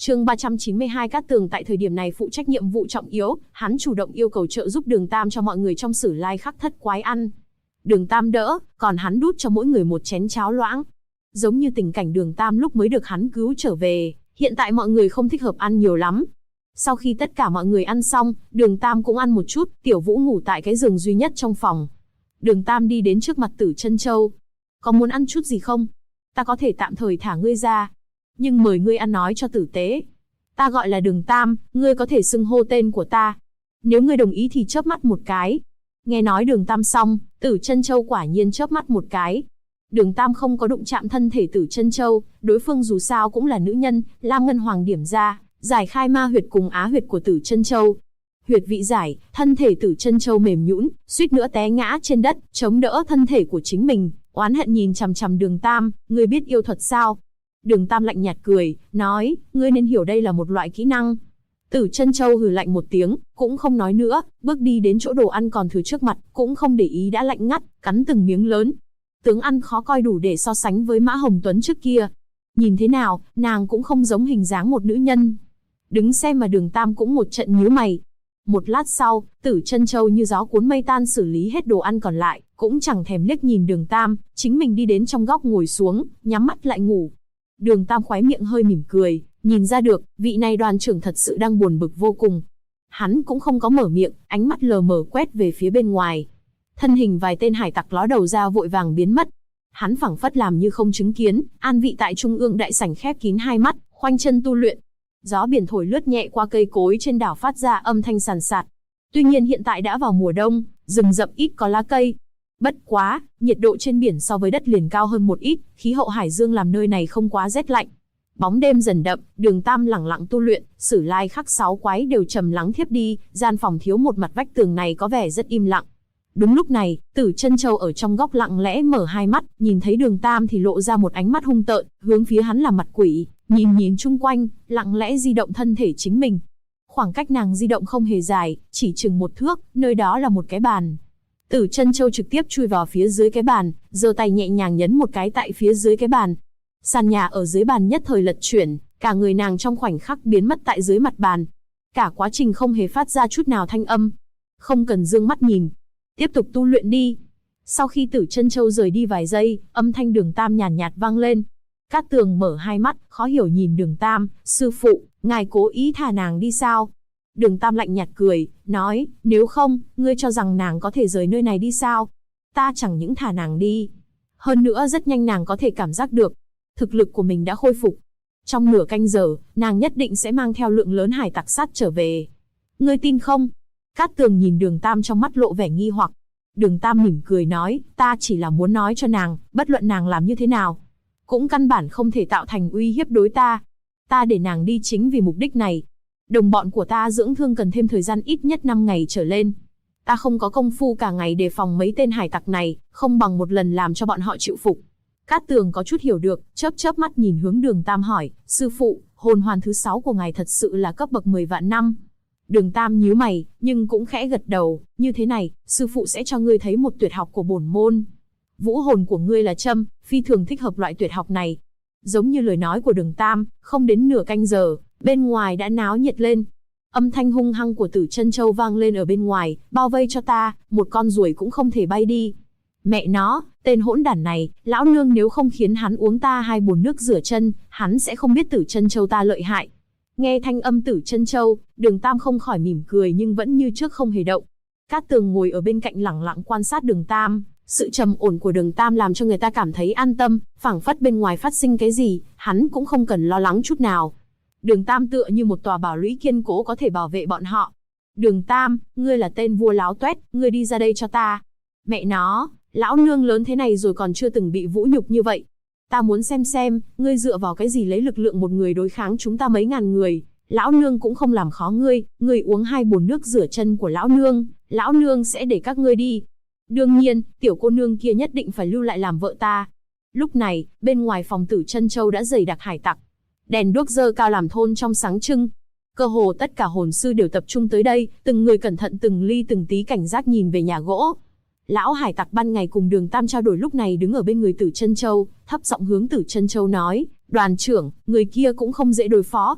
Chương 392 Cát Tường tại thời điểm này phụ trách nhiệm vụ trọng yếu, hắn chủ động yêu cầu trợ giúp Đường Tam cho mọi người trong Sử Lai Khắc Thất quái ăn. Đường Tam đỡ, còn hắn đút cho mỗi người một chén cháo loãng. Giống như tình cảnh Đường Tam lúc mới được hắn cứu trở về, hiện tại mọi người không thích hợp ăn nhiều lắm. Sau khi tất cả mọi người ăn xong, Đường Tam cũng ăn một chút, Tiểu Vũ ngủ tại cái giường duy nhất trong phòng. Đường Tam đi đến trước mặt Tử Chân Châu. Có muốn ăn chút gì không? Ta có thể tạm thời thả ngươi ra. Nhưng mời ngươi ăn nói cho tử tế. Ta gọi là Đường Tam, ngươi có thể xưng hô tên của ta. Nếu ngươi đồng ý thì chớp mắt một cái. Nghe nói Đường Tam xong, Tử Chân Châu quả nhiên chớp mắt một cái. Đường Tam không có đụng chạm thân thể Tử Chân Châu, đối phương dù sao cũng là nữ nhân, Lam Ngân Hoàng điểm ra, giải khai ma huyệt cùng á huyệt của Tử Chân Châu. Huyệt vị giải, thân thể Tử Chân Châu mềm nhũn, suýt nữa té ngã trên đất, chống đỡ thân thể của chính mình, oán hận nhìn chằm chằm Đường Tam, ngươi biết yêu thuật sao? Đường Tam lạnh nhạt cười, nói, ngươi nên hiểu đây là một loại kỹ năng. Tử Chân Châu hừ lạnh một tiếng, cũng không nói nữa, bước đi đến chỗ đồ ăn còn thừa trước mặt, cũng không để ý đã lạnh ngắt, cắn từng miếng lớn. Tướng ăn khó coi đủ để so sánh với Mã Hồng Tuấn trước kia. Nhìn thế nào, nàng cũng không giống hình dáng một nữ nhân. Đứng xem mà Đường Tam cũng một trận nhíu mày. Một lát sau, Tử Chân Châu như gió cuốn mây tan xử lý hết đồ ăn còn lại, cũng chẳng thèm liếc nhìn Đường Tam, chính mình đi đến trong góc ngồi xuống, nhắm mắt lại ngủ. Đường Tam khóe miệng hơi mỉm cười, nhìn ra được, vị này đoàn trưởng thật sự đang buồn bực vô cùng. Hắn cũng không có mở miệng, ánh mắt lờ mờ quét về phía bên ngoài. Thân hình vài tên hải tặc ló đầu ra vội vàng biến mất. Hắn phảng phất làm như không chứng kiến, an vị tại trung ương đại sảnh khép kín hai mắt, khoanh chân tu luyện. Gió biển thổi lướt nhẹ qua cây cối trên đảo phát ra âm thanh sàn sạt. Tuy nhiên hiện tại đã vào mùa đông, rừng rậm ít có lá cây. Bất quá, nhiệt độ trên biển so với đất liền cao hơn một ít, khí hậu hải dương làm nơi này không quá rét lạnh. Bóng đêm dần đậm, Đường Tam lẳng lặng tu luyện, Sử Lai Khắc 6 quái đều trầm lắng thiếp đi, gian phòng thiếu một mặt vách tường này có vẻ rất im lặng. Đúng lúc này, Tử Chân Châu ở trong góc lặng lẽ mở hai mắt, nhìn thấy Đường Tam thì lộ ra một ánh mắt hung tợn, hướng phía hắn làm mặt quỷ, nhìn chung quanh, lặng lẽ di động thân thể chính mình. Khoảng cách nàng di động không hề dài, chỉ chừng 1 thước, nơi đó là một cái bàn. Tử Chân Châu trực tiếp chui vào phía dưới cái bàn, giơ tay nhẹ nhàng nhấn một cái tại phía dưới cái bàn. Sàn nhà ở dưới bàn nhất thời lật chuyển, cả người nàng trong khoảnh khắc biến mất tại dưới mặt bàn. Cả quá trình không hề phát ra chút nào thanh âm. Không cần dương mắt nhìn. Tiếp tục tu luyện đi. Sau khi Tử Chân Châu rời đi vài giây, âm thanh Đường Tam nhàn nhạt vang lên. Cát Tường mở hai mắt, khó hiểu nhìn Đường Tam, sư phụ, ngài cố ý thả nàng đi sao? Đường Tam lạnh nhạt cười, nói, nếu không, ngươi cho rằng nàng có thể rời nơi này đi sao? Ta chẳng những thả nàng đi. Hơn nữa rất nhanh nàng có thể cảm giác được. Thực lực của mình đã khôi phục. Trong nửa canh giờ, nàng nhất định sẽ mang theo lượng lớn hải tặc sát trở về. Ngươi tin không? Cát Tường nhìn Đường Tam trong mắt lộ vẻ nghi hoặc. Đường Tam mỉm cười nói, ta chỉ là muốn nói cho nàng, bất luận nàng làm như thế nào, cũng căn bản không thể tạo thành uy hiếp đối ta. Ta để nàng đi chính vì mục đích này. Đồng bọn của ta dưỡng thương cần thêm thời gian ít nhất 5 ngày trở lên. Ta không có công phu cả ngày đề phòng mấy tên hải tặc này, không bằng một lần làm cho bọn họ chịu phục. Cát Tường có chút hiểu được, chớp mắt nhìn hướng Đường Tam hỏi, sư phụ, hồn hoàn thứ 6 của ngài thật sự là cấp bậc 10 vạn năm. Đường Tam nhíu mày, nhưng cũng khẽ gật đầu, như thế này, sư phụ sẽ cho ngươi thấy một tuyệt học của bổn môn. Vũ hồn của ngươi là châm, phi thường thích hợp loại tuyệt học này. Giống như lời nói của Đường Tam, không đến nửa canh giờ, bên ngoài đã náo nhiệt lên. Âm thanh hung hăng của Tử Chân Châu vang lên ở bên ngoài, bao vây cho ta, một con ruồi cũng không thể bay đi. Mẹ nó, tên hỗn đản này, lão nương nếu không khiến hắn uống ta 2 bồn nước rửa chân, hắn sẽ không biết Tử Chân Châu ta lợi hại. Nghe thanh âm Tử Chân Châu, Đường Tam không khỏi mỉm cười nhưng vẫn như trước không hề động. Cát Tường ngồi ở bên cạnh lẳng lặng quan sát Đường Tam, sự trầm ổn của Đường Tam làm cho người ta cảm thấy an tâm, phảng phất bên ngoài phát sinh cái gì, hắn cũng không cần lo lắng chút nào. Đường Tam tựa như một tòa bảo lũy kiên cố có thể bảo vệ bọn họ. Đường Tam, ngươi là tên vua láo toét, ngươi đi ra đây cho ta. Mẹ nó, lão nương lớn thế này rồi còn chưa từng bị vũ nhục như vậy. Ta muốn xem, ngươi dựa vào cái gì lấy lực lượng một người đối kháng chúng ta mấy ngàn người. Lão nương cũng không làm khó ngươi uống 2 bồn nước rửa chân của lão nương sẽ để các ngươi đi. Đương nhiên, tiểu cô nương kia nhất định phải lưu lại làm vợ ta. Lúc này, bên ngoài phòng Tử Chân Châu đã dày đặc hải tặc. Đèn đuốc dơ cao làm thôn trong sáng trưng. Cơ hồ tất cả hồn sư đều tập trung tới đây, từng người cẩn thận từng ly từng tí cảnh giác nhìn về nhà gỗ. Lão hải tặc ban ngày cùng Đường Tam trao đổi lúc này đứng ở bên người Tử Chân Châu, thấp giọng hướng Tử Chân Châu nói, đoàn trưởng, người kia cũng không dễ đối phó.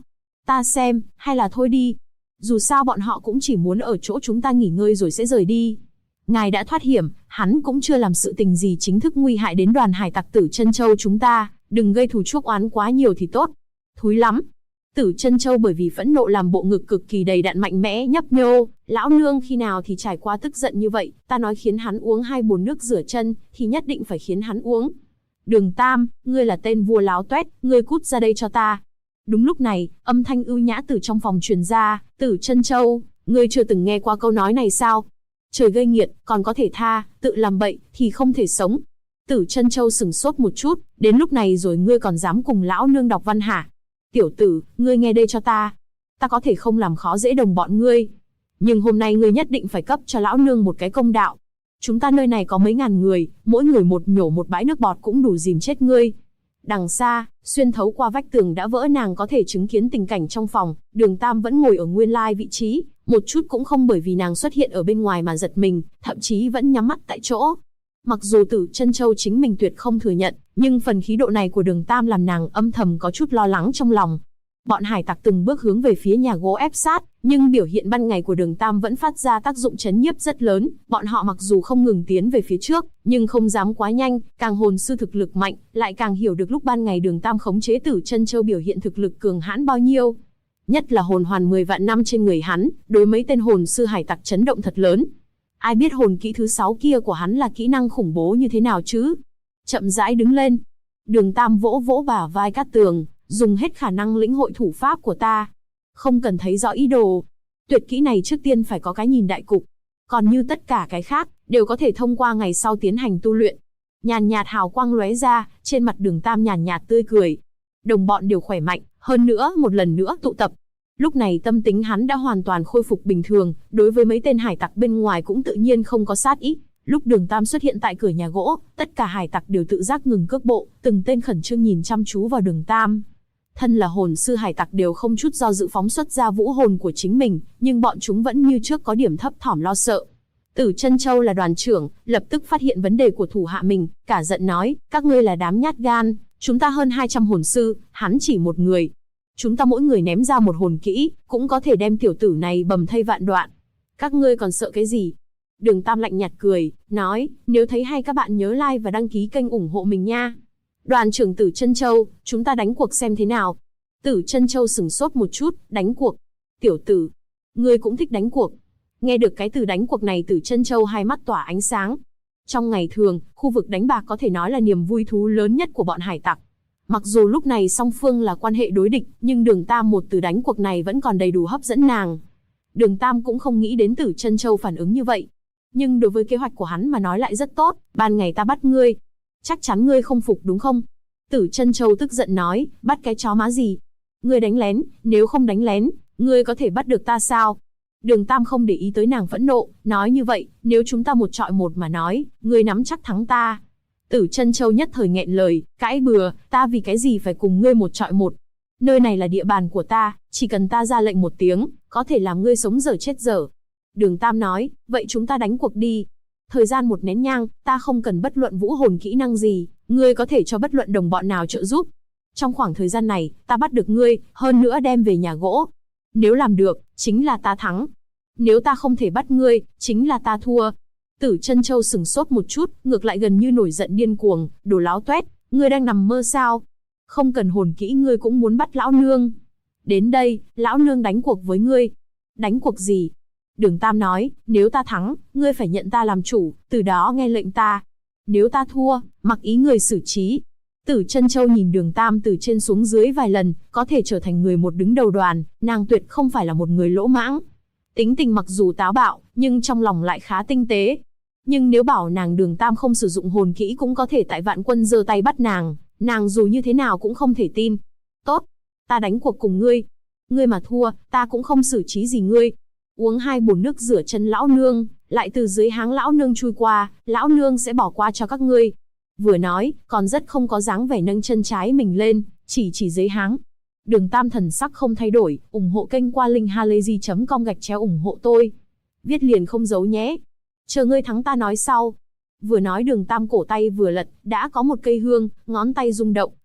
Ta xem, hay là thôi đi. Dù sao bọn họ cũng chỉ muốn ở chỗ chúng ta nghỉ ngơi rồi sẽ rời đi. Ngài đã thoát hiểm, hắn cũng chưa làm sự tình gì chính thức nguy hại đến đoàn hải tặc Tử Chân Châu chúng ta, đừng gây thù chuốc oán quá nhiều thì tốt. Thúi lắm. Tử Chân Châu bởi vì phẫn nộ làm bộ ngực cực kỳ đầy đặn mạnh mẽ nhấp nhô, lão nương khi nào thì trải qua tức giận như vậy, ta nói khiến hắn uống 2 bồn nước rửa chân, thì nhất định phải khiến hắn uống. Đường Tam, ngươi là tên vua láo toét, ngươi cút ra đây cho ta. Đúng lúc này, âm thanh ưu nhã từ trong phòng truyền ra, Tử Chân Châu, ngươi chưa từng nghe qua câu nói này sao? Trời gây nghiệt, còn có thể tha, tự làm bậy, thì không thể sống. Tử Chân Châu sừng sốt một chút, đến lúc này rồi ngươi còn dám cùng lão nương đọc văn hả? Tiểu tử, ngươi nghe đây cho ta. Ta có thể không làm khó dễ đồng bọn ngươi, nhưng hôm nay ngươi nhất định phải cấp cho lão nương một cái công đạo. Chúng ta nơi này có mấy ngàn người, mỗi người một nhổ một bãi nước bọt cũng đủ dìm chết ngươi. Đằng xa, xuyên thấu qua vách tường đã vỡ nàng có thể chứng kiến tình cảnh trong phòng, Đường Tam vẫn ngồi ở nguyên lai vị trí, một chút cũng không bởi vì nàng xuất hiện ở bên ngoài mà giật mình, thậm chí vẫn nhắm mắt tại chỗ. Mặc dù Tử Chân Châu chính mình tuyệt không thừa nhận, nhưng phần khí độ này của Đường Tam làm nàng âm thầm có chút lo lắng trong lòng. Bọn hải tặc từng bước hướng về phía nhà gỗ ép sát, nhưng biểu hiện ban ngày của Đường Tam vẫn phát ra tác dụng chấn nhiếp rất lớn. Bọn họ mặc dù không ngừng tiến về phía trước, nhưng không dám quá nhanh, càng hồn sư thực lực mạnh, lại càng hiểu được lúc ban ngày Đường Tam khống chế Tử Chân Châu biểu hiện thực lực cường hãn bao nhiêu. Nhất là hồn hoàn 10 vạn năm trên người hắn, đối mấy tên hồn sư hải tặc chấn động thật lớn. Ai biết hồn kỹ thứ 6 kia của hắn là kỹ năng khủng bố như thế nào chứ? Chậm rãi đứng lên. Đường Tam vỗ vỗ bả vai Cát Tường, dùng hết khả năng lĩnh hội thủ pháp của ta. Không cần thấy rõ ý đồ. Tuyệt kỹ này trước tiên phải có cái nhìn đại cục. Còn như tất cả cái khác, đều có thể thông qua ngày sau tiến hành tu luyện. Nhàn nhạt hào quang lóe ra, trên mặt Đường Tam nhàn nhạt tươi cười. Đồng bọn đều khỏe mạnh, hơn nữa một lần nữa tụ tập. Lúc này tâm tính hắn đã hoàn toàn khôi phục bình thường, đối với mấy tên hải tặc bên ngoài cũng tự nhiên không có sát ý. Lúc Đường Tam xuất hiện tại cửa nhà gỗ, tất cả hải tặc đều tự giác ngừng cước bộ, từng tên khẩn trương nhìn chăm chú vào Đường Tam. Thân là hồn sư hải tặc đều không chút do dự phóng xuất ra vũ hồn của chính mình, nhưng bọn chúng vẫn như trước có điểm thấp thỏm lo sợ. Tử Chân Châu là đoàn trưởng, lập tức phát hiện vấn đề của thủ hạ mình, cả giận nói, các ngươi là đám nhát gan, chúng ta hơn 200 hồn sư, hắn chỉ một người. Chúng ta mỗi người ném ra một hồn kỹ, cũng có thể đem tiểu tử này bầm thây vạn đoạn. Các ngươi còn sợ cái gì? Đường Tam lạnh nhạt cười, nói, nếu thấy hay các bạn nhớ like và đăng ký kênh ủng hộ mình nha. Đoàn trưởng Tử Chân Châu, chúng ta đánh cuộc xem thế nào. Tử Chân Châu sửng sốt một chút, đánh cuộc. Tiểu tử, ngươi cũng thích đánh cuộc. Nghe được cái từ đánh cuộc này Tử Chân Châu hai mắt tỏa ánh sáng. Trong ngày thường, khu vực đánh bạc có thể nói là niềm vui thú lớn nhất của bọn hải tặc. Mặc dù lúc này song phương là quan hệ đối địch, nhưng Đường Tam một từ đánh cuộc này vẫn còn đầy đủ hấp dẫn nàng. Đường Tam cũng không nghĩ đến Tử Chân Châu phản ứng như vậy. Nhưng đối với kế hoạch của hắn mà nói lại rất tốt, ban ngày ta bắt ngươi. Chắc chắn ngươi không phục đúng không? Tử Chân Châu tức giận nói, bắt cái chó má gì? Ngươi đánh lén, nếu không đánh lén, ngươi có thể bắt được ta sao? Đường Tam không để ý tới nàng phẫn nộ, nói như vậy, nếu chúng ta một chọi một mà nói, ngươi nắm chắc thắng ta. Tử Chân Châu nhất thời nghẹn lời, cãi bừa, ta vì cái gì phải cùng ngươi một chọi một? Nơi này là địa bàn của ta, chỉ cần ta ra lệnh một tiếng, có thể làm ngươi sống dở chết dở. Đường Tam nói, vậy chúng ta đánh cuộc đi. Thời gian một nén nhang, ta không cần bất luận vũ hồn kỹ năng gì, ngươi có thể cho bất luận đồng bọn nào trợ giúp. Trong khoảng thời gian này, ta bắt được ngươi, hơn nữa đem về nhà gỗ. Nếu làm được, chính là ta thắng. Nếu ta không thể bắt ngươi, chính là ta thua. Tử Chân Châu sừng sốt một chút, ngược lại gần như nổi giận điên cuồng, đồ láo toét, ngươi đang nằm mơ sao? Không cần hồn kỹ ngươi cũng muốn bắt lão nương. Đến đây, lão nương đánh cuộc với ngươi. Đánh cuộc gì? Đường Tam nói, nếu ta thắng, ngươi phải nhận ta làm chủ, từ đó nghe lệnh ta. Nếu ta thua, mặc ý người xử trí. Tử Chân Châu nhìn Đường Tam từ trên xuống dưới vài lần, có thể trở thành người một đứng đầu đoàn, nàng tuyệt không phải là một người lỗ mãng. Tính tình mặc dù táo bạo, nhưng trong lòng lại khá tinh tế. Nhưng nếu bảo nàng Đường Tam không sử dụng hồn kỹ cũng có thể tại Vạn Quân giơ tay bắt nàng dù như thế nào cũng không thể tin. Tốt, ta đánh cuộc cùng ngươi. Ngươi mà thua, ta cũng không xử trí gì ngươi. Uống 2 bồn nước rửa chân lão nương, lại từ dưới háng lão nương chui qua, lão nương sẽ bỏ qua cho các ngươi. Vừa nói, còn rất không có dáng vẻ nâng chân trái mình lên, chỉ dưới háng. Đường Tam thần sắc không thay đổi, ủng hộ kênh qua link halayzi.com/ủng hộ tôi. Viết liền không giấu nhé. Chờ ngươi thắng ta nói sau. Vừa nói Đường Tam cổ tay vừa lật, đã có một cây hương, ngón tay rung động,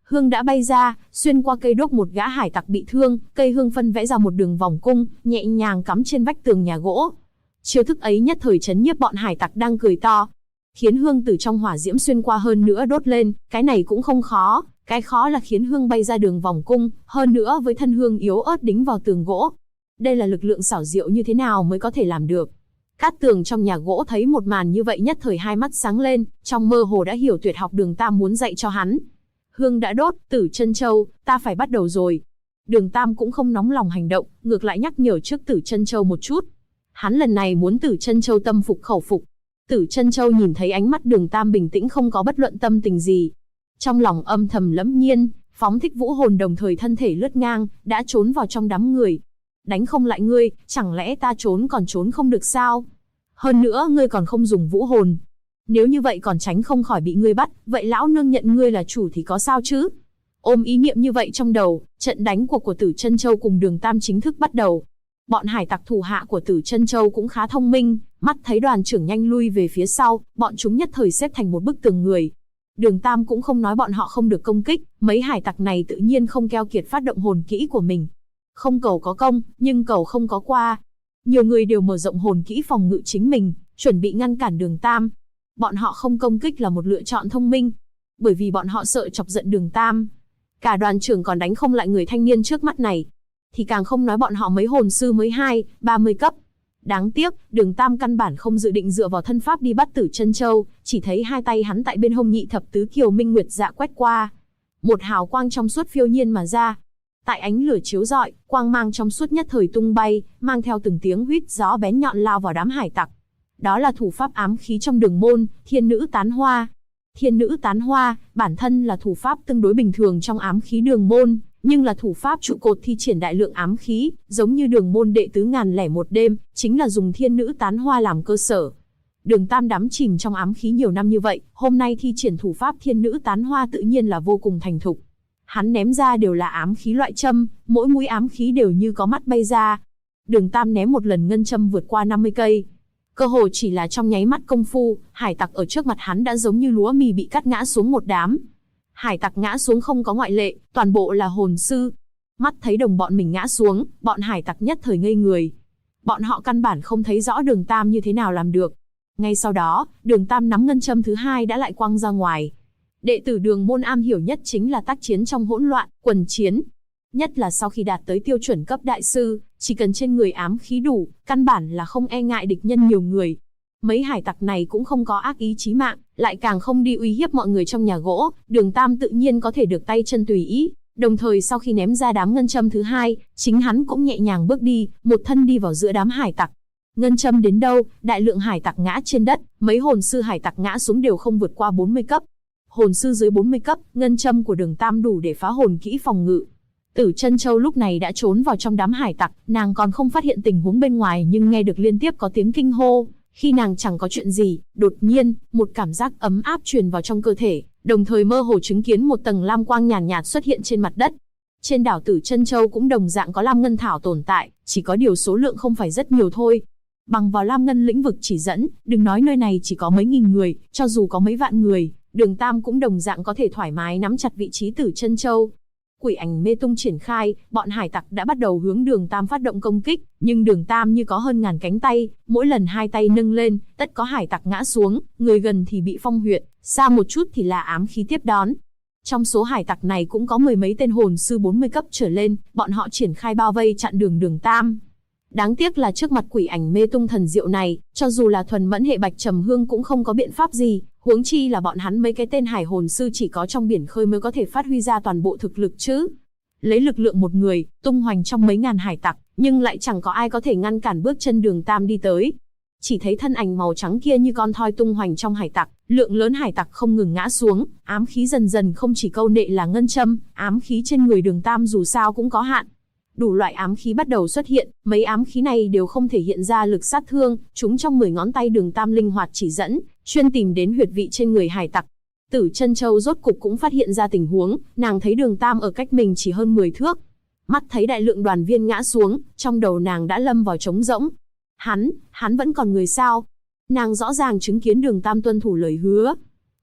Hương đã bay ra, xuyên qua cây đốt một gã hải tặc bị thương, cây hương phân vẽ ra một đường vòng cung, nhẹ nhàng cắm trên vách tường nhà gỗ. Chiêu thức ấy nhất thời chấn nhiếp bọn hải tặc đang cười to. Khiến hương từ trong hỏa diễm xuyên qua hơn nữa đốt lên, cái này cũng không khó, cái khó là khiến hương bay ra đường vòng cung, hơn nữa với thân hương yếu ớt đính vào tường gỗ. Đây là lực lượng xảo diệu như thế nào mới có thể làm được. Cát Tường trong nhà gỗ thấy một màn như vậy nhất thời hai mắt sáng lên, trong mơ hồ đã hiểu tuyệt học Đường Tam muốn dạy cho hắn. Hương đã đốt, Tử Chân Châu, ta phải bắt đầu rồi. Đường Tam cũng không nóng lòng hành động, ngược lại nhắc nhở trước Tử Chân Châu một chút. Hắn lần này muốn Tử Chân Châu tâm phục khẩu phục. Tử Chân Châu nhìn thấy ánh mắt Đường Tam bình tĩnh không có bất luận tâm tình gì. Trong lòng âm thầm lẫm nhiên, phóng thích vũ hồn đồng thời thân thể lướt ngang, đã trốn vào trong đám người. Đánh không lại ngươi, chẳng lẽ ta trốn còn trốn không được sao? Hơn nữa ngươi còn không dùng vũ hồn. Nếu như vậy còn tránh không khỏi bị ngươi bắt, vậy lão nương nhận ngươi là chủ thì có sao chứ? Ôm ý niệm như vậy trong đầu, trận đánh cuộc của Tử Chân Châu cùng Đường Tam chính thức bắt đầu. Bọn hải tặc thủ hạ của Tử Chân Châu cũng khá thông minh, mắt thấy đoàn trưởng nhanh lui về phía sau, bọn chúng nhất thời xếp thành một bức tường người. Đường Tam cũng không nói bọn họ không được công kích, mấy hải tặc này tự nhiên không keo kiệt phát động hồn kỹ của mình. Không cầu có công, nhưng cầu không có qua. Nhiều người đều mở rộng hồn kỹ phòng ngự chính mình, chuẩn bị ngăn cản Đường Tam. Bọn họ không công kích là một lựa chọn thông minh, bởi vì bọn họ sợ chọc giận Đường Tam. Cả đoàn trưởng còn đánh không lại người thanh niên trước mắt này, thì càng không nói bọn họ mấy hồn sư mới 30 cấp. Đáng tiếc, Đường Tam căn bản không dự định dựa vào thân pháp đi bắt Tử Chân Châu, chỉ thấy hai tay hắn tại bên hông nhị thập tứ kiều minh nguyệt dạ quét qua. Một hào quang trong suốt phiêu nhiên mà ra. Tại ánh lửa chiếu rọi, quang mang trong suốt nhất thời tung bay, mang theo từng tiếng huýt gió bén nhọn lao vào đám hải tặc. Đó là thủ pháp ám khí trong Đường môn, Thiên Nữ Tán Hoa. Thiên Nữ Tán Hoa, bản thân là thủ pháp tương đối bình thường trong ám khí Đường môn, nhưng là thủ pháp trụ cột thi triển đại lượng ám khí, giống như Đường môn đệ tứ ngàn lẻ một đêm, chính là dùng Thiên Nữ Tán Hoa làm cơ sở. Đường Tam đắm chìm trong ám khí nhiều năm như vậy, hôm nay thi triển thủ pháp Thiên Nữ Tán Hoa tự nhiên là vô cùng thành thục. Hắn ném ra đều là ám khí loại châm, mỗi mũi ám khí đều như có mắt bay ra. Đường Tam ném một lần ngân châm vượt qua 50 cây. Cơ hồ chỉ là trong nháy mắt công phu, hải tặc ở trước mặt hắn đã giống như lúa mì bị cắt ngã xuống một đám. Hải tặc ngã xuống không có ngoại lệ, toàn bộ là hồn sư. Mắt thấy đồng bọn mình ngã xuống, bọn hải tặc nhất thời ngây người. Bọn họ căn bản không thấy rõ Đường Tam như thế nào làm được. Ngay sau đó, Đường Tam nắm ngân châm thứ hai đã lại quăng ra ngoài. Đệ tử Đường môn am hiểu nhất chính là tác chiến trong hỗn loạn, quần chiến. Nhất là sau khi đạt tới tiêu chuẩn cấp đại sư, chỉ cần trên người ám khí đủ, căn bản là không e ngại địch nhân nhiều người. Mấy hải tặc này cũng không có ác ý chí mạng, lại càng không đi uy hiếp mọi người trong nhà gỗ, Đường Tam tự nhiên có thể được tay chân tùy ý. Đồng thời sau khi ném ra đám ngân châm thứ hai, chính hắn cũng nhẹ nhàng bước đi, một thân đi vào giữa đám hải tặc. Ngân châm đến đâu, đại lượng hải tặc ngã trên đất, mấy hồn sư hải tặc ngã xuống đều không vượt qua 40 cấp. Hồn sư dưới 40 cấp, ngân châm của Đường Tam đủ để phá hồn kỹ phòng ngự. Tử Chân Châu lúc này đã trốn vào trong đám hải tặc, nàng còn không phát hiện tình huống bên ngoài nhưng nghe được liên tiếp có tiếng kinh hô. Khi nàng chẳng có chuyện gì, đột nhiên, một cảm giác ấm áp truyền vào trong cơ thể, đồng thời mơ hồ chứng kiến một tầng lam quang nhàn nhạt xuất hiện trên mặt đất. Trên đảo Tử Chân Châu cũng đồng dạng có lam ngân thảo tồn tại, chỉ có điều số lượng không phải rất nhiều thôi. Bằng vào lam ngân lĩnh vực chỉ dẫn, đừng nói nơi này chỉ có mấy nghìn người, cho dù có mấy vạn người, Đường Tam cũng đồng dạng có thể thoải mái nắm chặt vị trí Tử Chân Châu. Quỷ ảnh mê tung triển khai, bọn hải tặc đã bắt đầu hướng Đường Tam phát động công kích, nhưng Đường Tam như có hơn ngàn cánh tay, mỗi lần hai tay nâng lên, tất có hải tặc ngã xuống, người gần thì bị phong huyệt, xa một chút thì là ám khí tiếp đón. Trong số hải tặc này cũng có mười mấy tên hồn sư 40 cấp trở lên, bọn họ triển khai bao vây chặn đường Đường Tam. Đáng tiếc là trước mặt quỷ ảnh mê tung thần diệu này, cho dù là thuần mẫn hệ bạch trầm hương cũng không có biện pháp gì, huống chi là bọn hắn mấy cái tên hải hồn sư chỉ có trong biển khơi mới có thể phát huy ra toàn bộ thực lực chứ. Lấy lực lượng một người, tung hoành trong mấy ngàn hải tặc, nhưng lại chẳng có ai có thể ngăn cản bước chân Đường Tam đi tới. Chỉ thấy thân ảnh màu trắng kia như con thoi tung hoành trong hải tặc, lượng lớn hải tặc không ngừng ngã xuống, ám khí dần dần không chỉ câu nệ là ngân châm, ám khí trên người Đường Tam dù sao cũng có hạn. Đủ loại ám khí bắt đầu xuất hiện, mấy ám khí này đều không thể hiện ra lực sát thương, chúng trong 10 ngón tay Đường Tam linh hoạt chỉ dẫn, chuyên tìm đến huyệt vị trên người hải tặc. Tử Chân Châu rốt cục cũng phát hiện ra tình huống, nàng thấy Đường Tam ở cách mình chỉ hơn 10 thước. Mắt thấy đại lượng đoàn viên ngã xuống, trong đầu nàng đã lâm vào trống rỗng. Hắn vẫn còn người sao? Nàng rõ ràng chứng kiến Đường Tam tuân thủ lời hứa.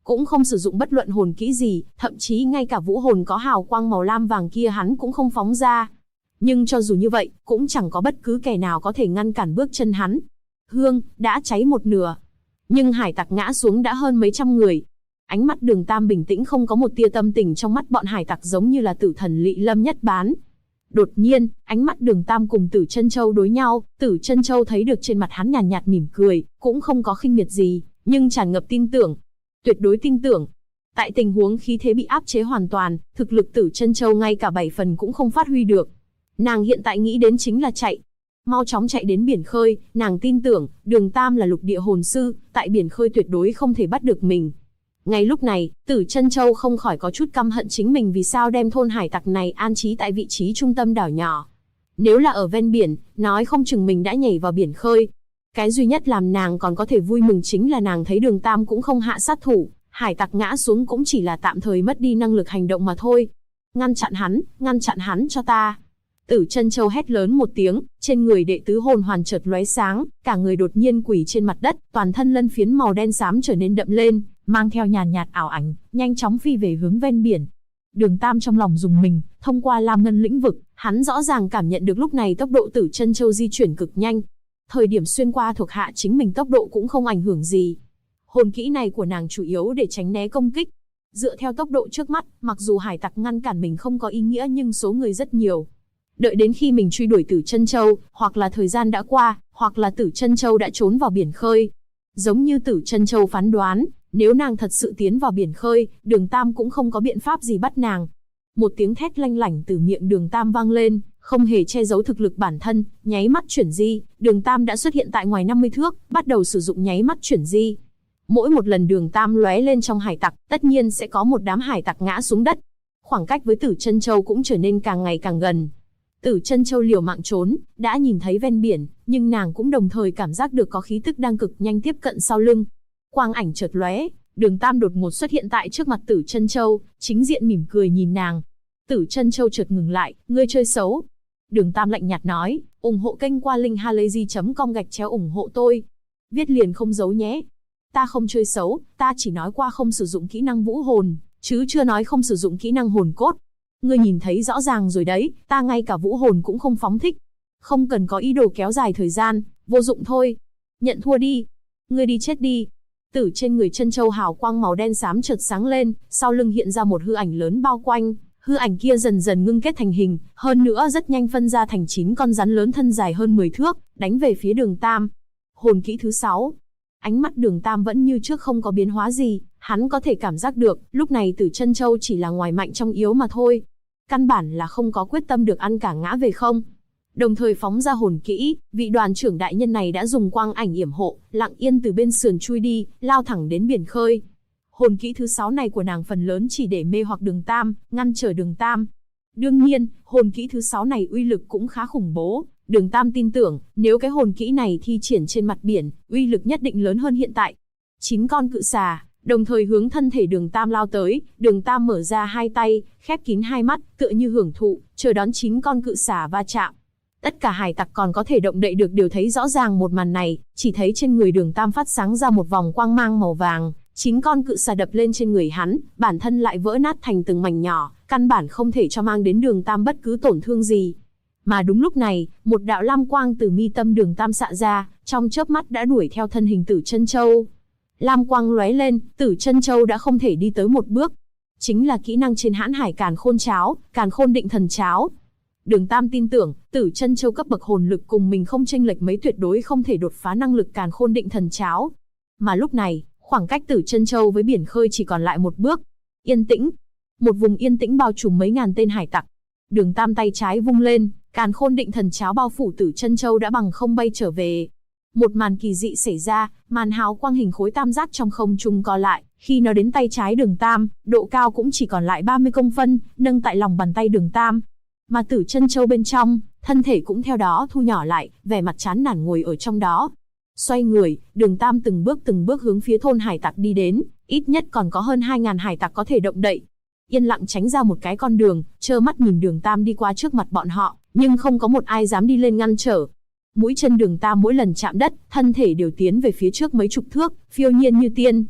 cũng không sử dụng bất luận hồn kỹ gì, thậm chí ngay cả vũ hồn có hào quang màu lam vàng kia hắn cũng không phóng ra. Nhưng cho dù như vậy, cũng chẳng có bất cứ kẻ nào có thể ngăn cản bước chân hắn. Hương đã cháy một nửa, nhưng hải tặc ngã xuống đã hơn mấy trăm người. Ánh mắt Đường Tam bình tĩnh, không có một tia tâm tình trong mắt bọn hải tặc, giống như là tử thần Lị Lâm nhất bán. Đột nhiên, ánh mắt Đường Tam cùng Tử Chân Châu đối nhau, Tử Chân Châu thấy được trên mặt hắn nhàn nhạt mỉm cười, cũng không có khinh miệt gì, nhưng tràn ngập tin tưởng. Tuyệt đối tin tưởng. Tại tình huống khí thế bị áp chế hoàn toàn, thực lực Tử Chân Châu ngay cả 7 phần cũng không phát huy được. Nàng hiện tại nghĩ đến chính là chạy. Mau chóng chạy đến biển khơi, nàng tin tưởng, Đường Tam là lục địa hồn sư, tại biển khơi tuyệt đối không thể bắt được mình. Ngay lúc này, Tử Chân Châu không khỏi có chút căm hận chính mình vì sao đem thôn hải tặc này an trí tại vị trí trung tâm đảo nhỏ. Nếu là ở ven biển, nói không chừng mình đã nhảy vào biển khơi. Cái duy nhất làm nàng còn có thể vui mừng chính là nàng thấy Đường Tam cũng không hạ sát thủ, hải tặc ngã xuống cũng chỉ là tạm thời mất đi năng lực hành động mà thôi. Ngăn chặn hắn cho ta. Tử Chân Châu hét lớn một tiếng, trên người đệ tứ hồn hoàn chợt lóe sáng, cả người đột nhiên quỳ trên mặt đất, toàn thân lân phiến màu đen xám trở nên đậm lên, mang theo nhàn nhạt ảo ảnh, nhanh chóng phi về hướng ven biển. Đường Tam trong lòng rùng mình, thông qua lam ngân lĩnh vực, hắn rõ ràng cảm nhận được lúc này tốc độ Tử Chân Châu di chuyển cực nhanh. Thời điểm xuyên qua thuộc hạ chính mình tốc độ cũng không ảnh hưởng gì. Hồn kỹ này của nàng chủ yếu để tránh né công kích. Dựa theo tốc độ trước mắt, mặc dù hải tặc ngăn cản mình không có ý nghĩa nhưng số người rất nhiều. Đợi đến khi mình truy đuổi Tử Chân Châu, hoặc là thời gian đã qua, hoặc là Tử Chân Châu đã trốn vào biển khơi. Giống như Tử Chân Châu phán đoán, nếu nàng thật sự tiến vào biển khơi, Đường Tam cũng không có biện pháp gì bắt nàng. Một tiếng thét lanh lảnh từ miệng Đường Tam vang lên, không hề che giấu thực lực bản thân, nháy mắt chuyển di, Đường Tam đã xuất hiện tại ngoài 50 thước, bắt đầu sử dụng nháy mắt chuyển di. Mỗi một lần Đường Tam lóe lên trong hải tặc, tất nhiên sẽ có một đám hải tặc ngã xuống đất. Khoảng cách với Tử Chân Châu cũng trở nên càng ngày càng gần. Tử Chân Châu liều mạng trốn, đã nhìn thấy ven biển, nhưng nàng cũng đồng thời cảm giác được có khí tức đang cực nhanh tiếp cận sau lưng. Quang ảnh chợt lóe, Đường Tam đột ngột xuất hiện tại trước mặt Tử Chân Châu, chính diện mỉm cười nhìn nàng. Tử Chân Châu chợt ngừng lại, ngươi chơi xấu. Đường Tam lạnh nhạt nói, ủng hộ kênh qua link halayzi.com ủng hộ tôi. Viết liền không giấu nhé. Ta không chơi xấu, ta chỉ nói qua không sử dụng kỹ năng vũ hồn, chứ chưa nói không sử dụng kỹ năng hồn cốt. Ngươi nhìn thấy rõ ràng rồi đấy, ta ngay cả vũ hồn cũng không phóng thích. Không cần có ý đồ kéo dài thời gian, vô dụng thôi. Nhận thua đi. Ngươi đi chết đi. Tử trên người Chân Châu hào quang màu đen xám chợt sáng lên, sau lưng hiện ra một hư ảnh lớn bao quanh. Hư ảnh kia dần dần ngưng kết thành hình, hơn nữa rất nhanh phân ra thành 9 con rắn lớn thân dài hơn 10 thước, đánh về phía Đường Tam. Hồn kỹ thứ 6. Ánh mắt Đường Tam vẫn như trước không có biến hóa gì, hắn có thể cảm giác được, lúc này Tử Chân Châu chỉ là ngoài mạnh trong yếu mà thôi. Căn bản là không có quyết tâm được ăn cả ngã về không. Đồng thời phóng ra hồn kỹ, vị đoàn trưởng đại nhân này đã dùng quang ảnh yểm hộ, lặng yên từ bên sườn chui đi, lao thẳng đến biển khơi. Hồn kỹ thứ 6 này của nàng phần lớn chỉ để mê hoặc Đường Tam, ngăn trở Đường Tam. Đương nhiên, hồn kỹ thứ 6 này uy lực cũng khá khủng bố. Đường Tam tin tưởng, nếu cái hồn kỹ này thi triển trên mặt biển, uy lực nhất định lớn hơn hiện tại. 9 con cự xà, đồng thời hướng thân thể Đường Tam lao tới, Đường Tam mở ra hai tay, khép kín hai mắt, tựa như hưởng thụ, chờ đón 9 con cự xà va chạm. Tất cả hải tặc còn có thể động đậy được đều thấy rõ ràng một màn này, chỉ thấy trên người Đường Tam phát sáng ra một vòng quang mang màu vàng, 9 con cự xà đập lên trên người hắn, bản thân lại vỡ nát thành từng mảnh nhỏ, căn bản không thể cho mang đến Đường Tam bất cứ tổn thương gì. Mà đúng lúc này, một đạo lam quang từ mi tâm Đường Tam xạ ra, trong chớp mắt đã đuổi theo thân hình Tử Chân Châu. Lam quang lóe lên, Tử Chân Châu đã không thể đi tới một bước. Chính là kỹ năng trên hãn hải càn khôn cháo, càn khôn định thần cháo. Đường Tam tin tưởng, Tử Chân Châu cấp bậc hồn lực cùng mình không chênh lệch mấy, tuyệt đối không thể đột phá năng lực càn khôn định thần cháo. Mà lúc này, khoảng cách Tử Chân Châu với biển khơi chỉ còn lại một bước. Yên tĩnh. Một vùng yên tĩnh bao trùm mấy ngàn tên hải tặc. Đường Tam tay trái vung lên, càn khôn định thần cháo bao phủ Tử Chân Châu đã bằng không bay trở về. Một màn kỳ dị xảy ra, màn hào quang hình khối tam giác trong không trung co lại, khi nó đến tay trái Đường Tam, độ cao cũng chỉ còn lại 30 công phân, nâng tại lòng bàn tay Đường Tam. Mà Tử Chân Châu bên trong, thân thể cũng theo đó thu nhỏ lại, vẻ mặt chán nản ngồi ở trong đó. Xoay người, Đường Tam từng bước hướng phía thôn hải tặc đi đến, ít nhất còn có hơn 2.000 hải tặc có thể động đậy. Yên lặng tránh ra một cái con đường, trơ mắt nhìn Đường Tam đi qua trước mặt bọn họ, nhưng không có một ai dám đi lên ngăn trở. Mũi chân Đường Tam mỗi lần chạm đất, thân thể đều tiến về phía trước mấy chục thước, phiêu nhiên như tiên.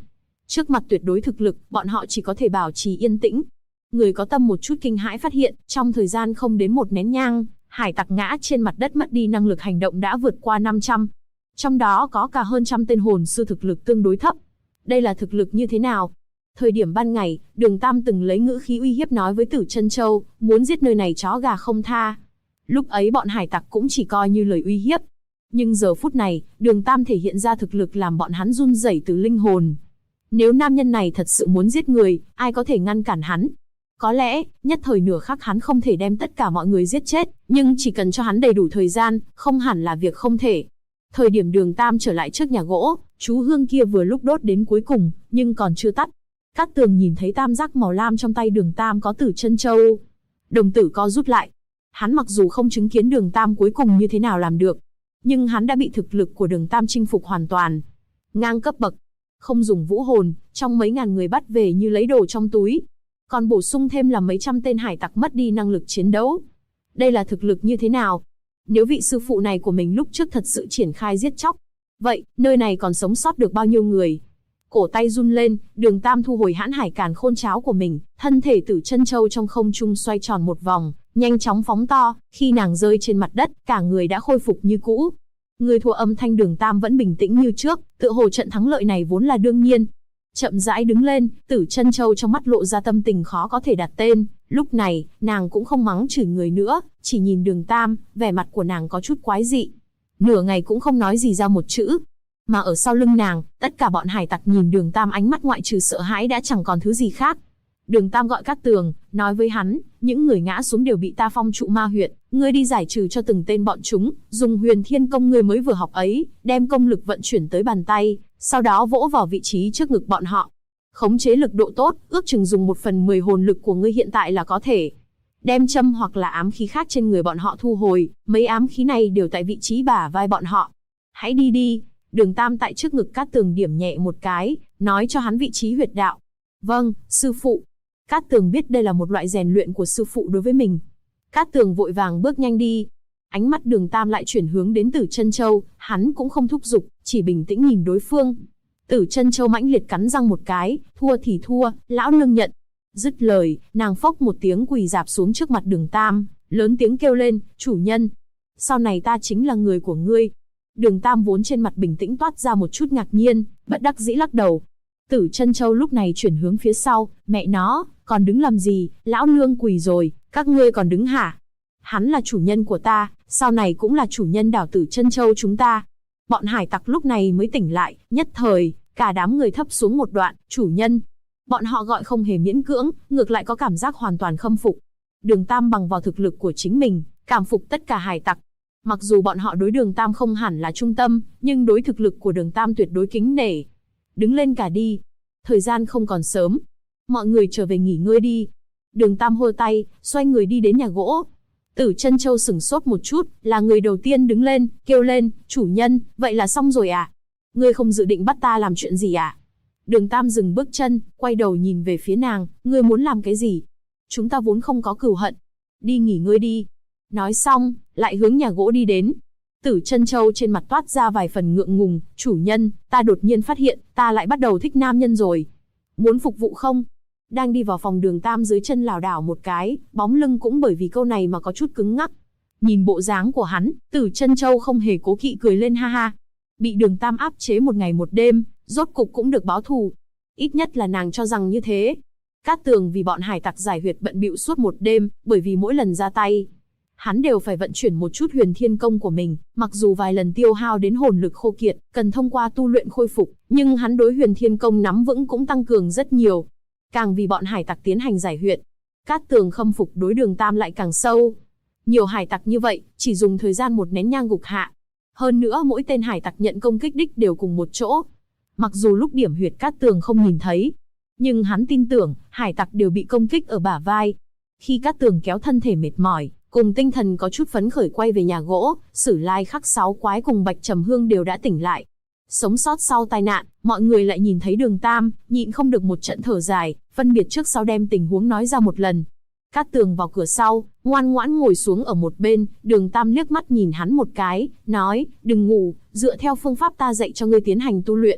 Trước mặt tuyệt đối thực lực, bọn họ chỉ có thể bảo trì yên tĩnh. Người có tâm một chút kinh hãi phát hiện, trong thời gian không đến một nén nhang, hải tặc ngã trên mặt đất mất đi năng lực hành động đã vượt qua 500. Trong đó có cả hơn trăm tên hồn sư thực lực tương đối thấp. Đây là thực lực như thế nào? Thời điểm ban ngày, Đường Tam từng lấy ngữ khí uy hiếp nói với Tử Chân Châu, muốn giết nơi này chó gà không tha. Lúc ấy bọn hải tặc cũng chỉ coi như lời uy hiếp. Nhưng giờ phút này, Đường Tam thể hiện ra thực lực làm bọn hắn run rẩy từ linh hồn. Nếu nam nhân này thật sự muốn giết người, ai có thể ngăn cản hắn? Có lẽ, nhất thời nửa khắc hắn không thể đem tất cả mọi người giết chết, nhưng chỉ cần cho hắn đầy đủ thời gian, không hẳn là việc không thể. Thời điểm Đường Tam trở lại trước nhà gỗ, chú hương kia vừa lúc đốt đến cuối cùng, nhưng còn chưa tắt. Cát Tường nhìn thấy tam giác màu lam trong tay Đường Tam có Tử Chân Châu. Đồng tử co rút lại. Hắn mặc dù không chứng kiến Đường Tam cuối cùng như thế nào làm được, nhưng hắn đã bị thực lực của Đường Tam chinh phục hoàn toàn. Ngang cấp bậc, không dùng vũ hồn, trong mấy ngàn người bắt về như lấy đồ trong túi. Còn bổ sung thêm là mấy trăm tên hải tặc mất đi năng lực chiến đấu. Đây là thực lực như thế nào? Nếu vị sư phụ này của mình lúc trước thật sự triển khai giết chóc, vậy, nơi này còn sống sót được bao nhiêu người? Cổ tay run lên, Đường Tam thu hồi hãn hải càn khôn cháo của mình, thân thể Tử Chân Châu trong không trung xoay tròn một vòng, nhanh chóng phóng to, khi nàng rơi trên mặt đất, cả người đã khôi phục như cũ. Người thua âm thanh Đường Tam vẫn bình tĩnh như trước, tựa hồ trận thắng lợi này vốn là đương nhiên. Chậm rãi đứng lên, Tử Chân Châu trong mắt lộ ra tâm tình khó có thể đặt tên, lúc này, nàng cũng không mắng chửi người nữa, chỉ nhìn Đường Tam, vẻ mặt của nàng có chút quái dị. Nửa ngày cũng không nói gì ra một chữ. Mà ở sau lưng nàng, tất cả bọn hải tặc nhìn Đường Tam ánh mắt ngoại trừ sợ hãi đã chẳng còn thứ gì khác. Đường Tam gọi Cát Tường, nói với hắn, những người ngã xuống đều bị ta phong trụ ma huyệt, ngươi đi giải trừ cho từng tên bọn chúng, dùng huyền thiên công ngươi mới vừa học ấy, đem công lực vận chuyển tới bàn tay, sau đó vỗ vào vị trí trước ngực bọn họ. Khống chế lực độ tốt, ước chừng dùng 1/10 hồn lực của ngươi hiện tại là có thể. Đem châm hoặc là ám khí khác trên người bọn họ thu hồi, mấy ám khí này đều tại vị trí bả vai bọn họ. Hãy đi đi. Đường Tam tại trước ngực Cát Tường điểm nhẹ một cái, nói cho hắn vị trí huyệt đạo. Vâng, sư phụ. Cát Tường biết đây là một loại rèn luyện của sư phụ đối với mình. Cát Tường vội vàng bước nhanh đi. Ánh mắt Đường Tam lại chuyển hướng đến Tử Chân Châu, hắn cũng không thúc giục, chỉ bình tĩnh nhìn đối phương. Tử Chân Châu mãnh liệt cắn răng một cái, thua thì thua, lão nương nhận. Dứt lời, nàng phốc một tiếng quỳ rạp xuống trước mặt Đường Tam, lớn tiếng kêu lên, chủ nhân. Sau này ta chính là người của ngươi. Đường Tam vốn trên mặt bình tĩnh toát ra một chút ngạc nhiên, bất đắc dĩ lắc đầu. Tử Chân Châu lúc này chuyển hướng phía sau, mẹ nó, còn đứng làm gì, lão nương quỳ rồi, các ngươi còn đứng hả? Hắn là chủ nhân của ta, sau này cũng là chủ nhân đảo Tử Chân Châu chúng ta. Bọn hải tặc lúc này mới tỉnh lại, nhất thời, cả đám người thấp xuống một đoạn, chủ nhân. Bọn họ gọi không hề miễn cưỡng, ngược lại có cảm giác hoàn toàn khâm phục. Đường Tam bằng vào thực lực của chính mình, cảm phục tất cả hải tặc. Mặc dù bọn họ đối Đường Tam không hẳn là trung tâm, nhưng đối thực lực của Đường Tam tuyệt đối kính nể. Đứng lên cả đi. Thời gian không còn sớm. Mọi người trở về nghỉ ngơi đi. Đường Tam hô tay, xoay người đi đến nhà gỗ. Tử Chân Châu sửng sốt một chút, là người đầu tiên đứng lên, kêu lên, chủ nhân, vậy là xong rồi à? Ngươi không dự định bắt ta làm chuyện gì à? Đường Tam dừng bước chân, quay đầu nhìn về phía nàng, ngươi muốn làm cái gì? Chúng ta vốn không có cừu hận. Đi nghỉ ngơi đi. Nói xong, lại hướng nhà gỗ đi đến. Tử Chân Châu trên mặt toát ra vài phần ngượng ngùng, chủ nhân, ta đột nhiên phát hiện, ta lại bắt đầu thích nam nhân rồi. Muốn phục vụ không? Đang đi vào phòng Đường Tam dưới chân lảo đảo một cái, bóng lưng cũng bởi vì câu này mà có chút cứng ngắc. Nhìn bộ dáng của hắn, Tử Chân Châu không hề cố kỵ cười lên ha ha. Bị Đường Tam áp chế một ngày một đêm, rốt cục cũng được báo thù. Ít nhất là nàng cho rằng như thế. Cát Tường vì bọn hải tặc giải huyệt bận bịu suốt một đêm, bởi vì mỗi lần ra tay, hắn đều phải vận chuyển một chút huyền thiên công của mình, mặc dù vài lần tiêu hao đến hồn lực khô kiệt, cần thông qua tu luyện khôi phục, nhưng hắn đối huyền thiên công nắm vững cũng tăng cường rất nhiều. Càng vì bọn hải tặc tiến hành giải huyệt, Cát Tường khâm phục đối Đường Tam lại càng sâu. Nhiều hải tặc như vậy, chỉ dùng thời gian một nén nhang gục hạ. Hơn nữa mỗi tên hải tặc nhận công kích đích đều cùng một chỗ. Mặc dù lúc điểm huyệt Cát Tường không nhìn thấy, nhưng hắn tin tưởng, hải tặc đều bị công kích ở bả vai. Khi Cát Tường kéo thân thể mệt mỏi, cùng tinh thần có chút phấn khởi quay về nhà gỗ, Sử Lai Khắc Sáu Quái cùng Bạch Trầm Hương đều đã tỉnh lại. Sống sót sau tai nạn, mọi người lại nhìn thấy Đường Tam, nhịn không được một trận thở dài, phân biệt trước sau đem tình huống nói ra một lần. Cát Tường vào cửa sau, ngoan ngoãn ngồi xuống ở một bên, Đường Tam liếc mắt nhìn hắn một cái, nói, đừng ngủ, dựa theo phương pháp ta dạy cho ngươi tiến hành tu luyện.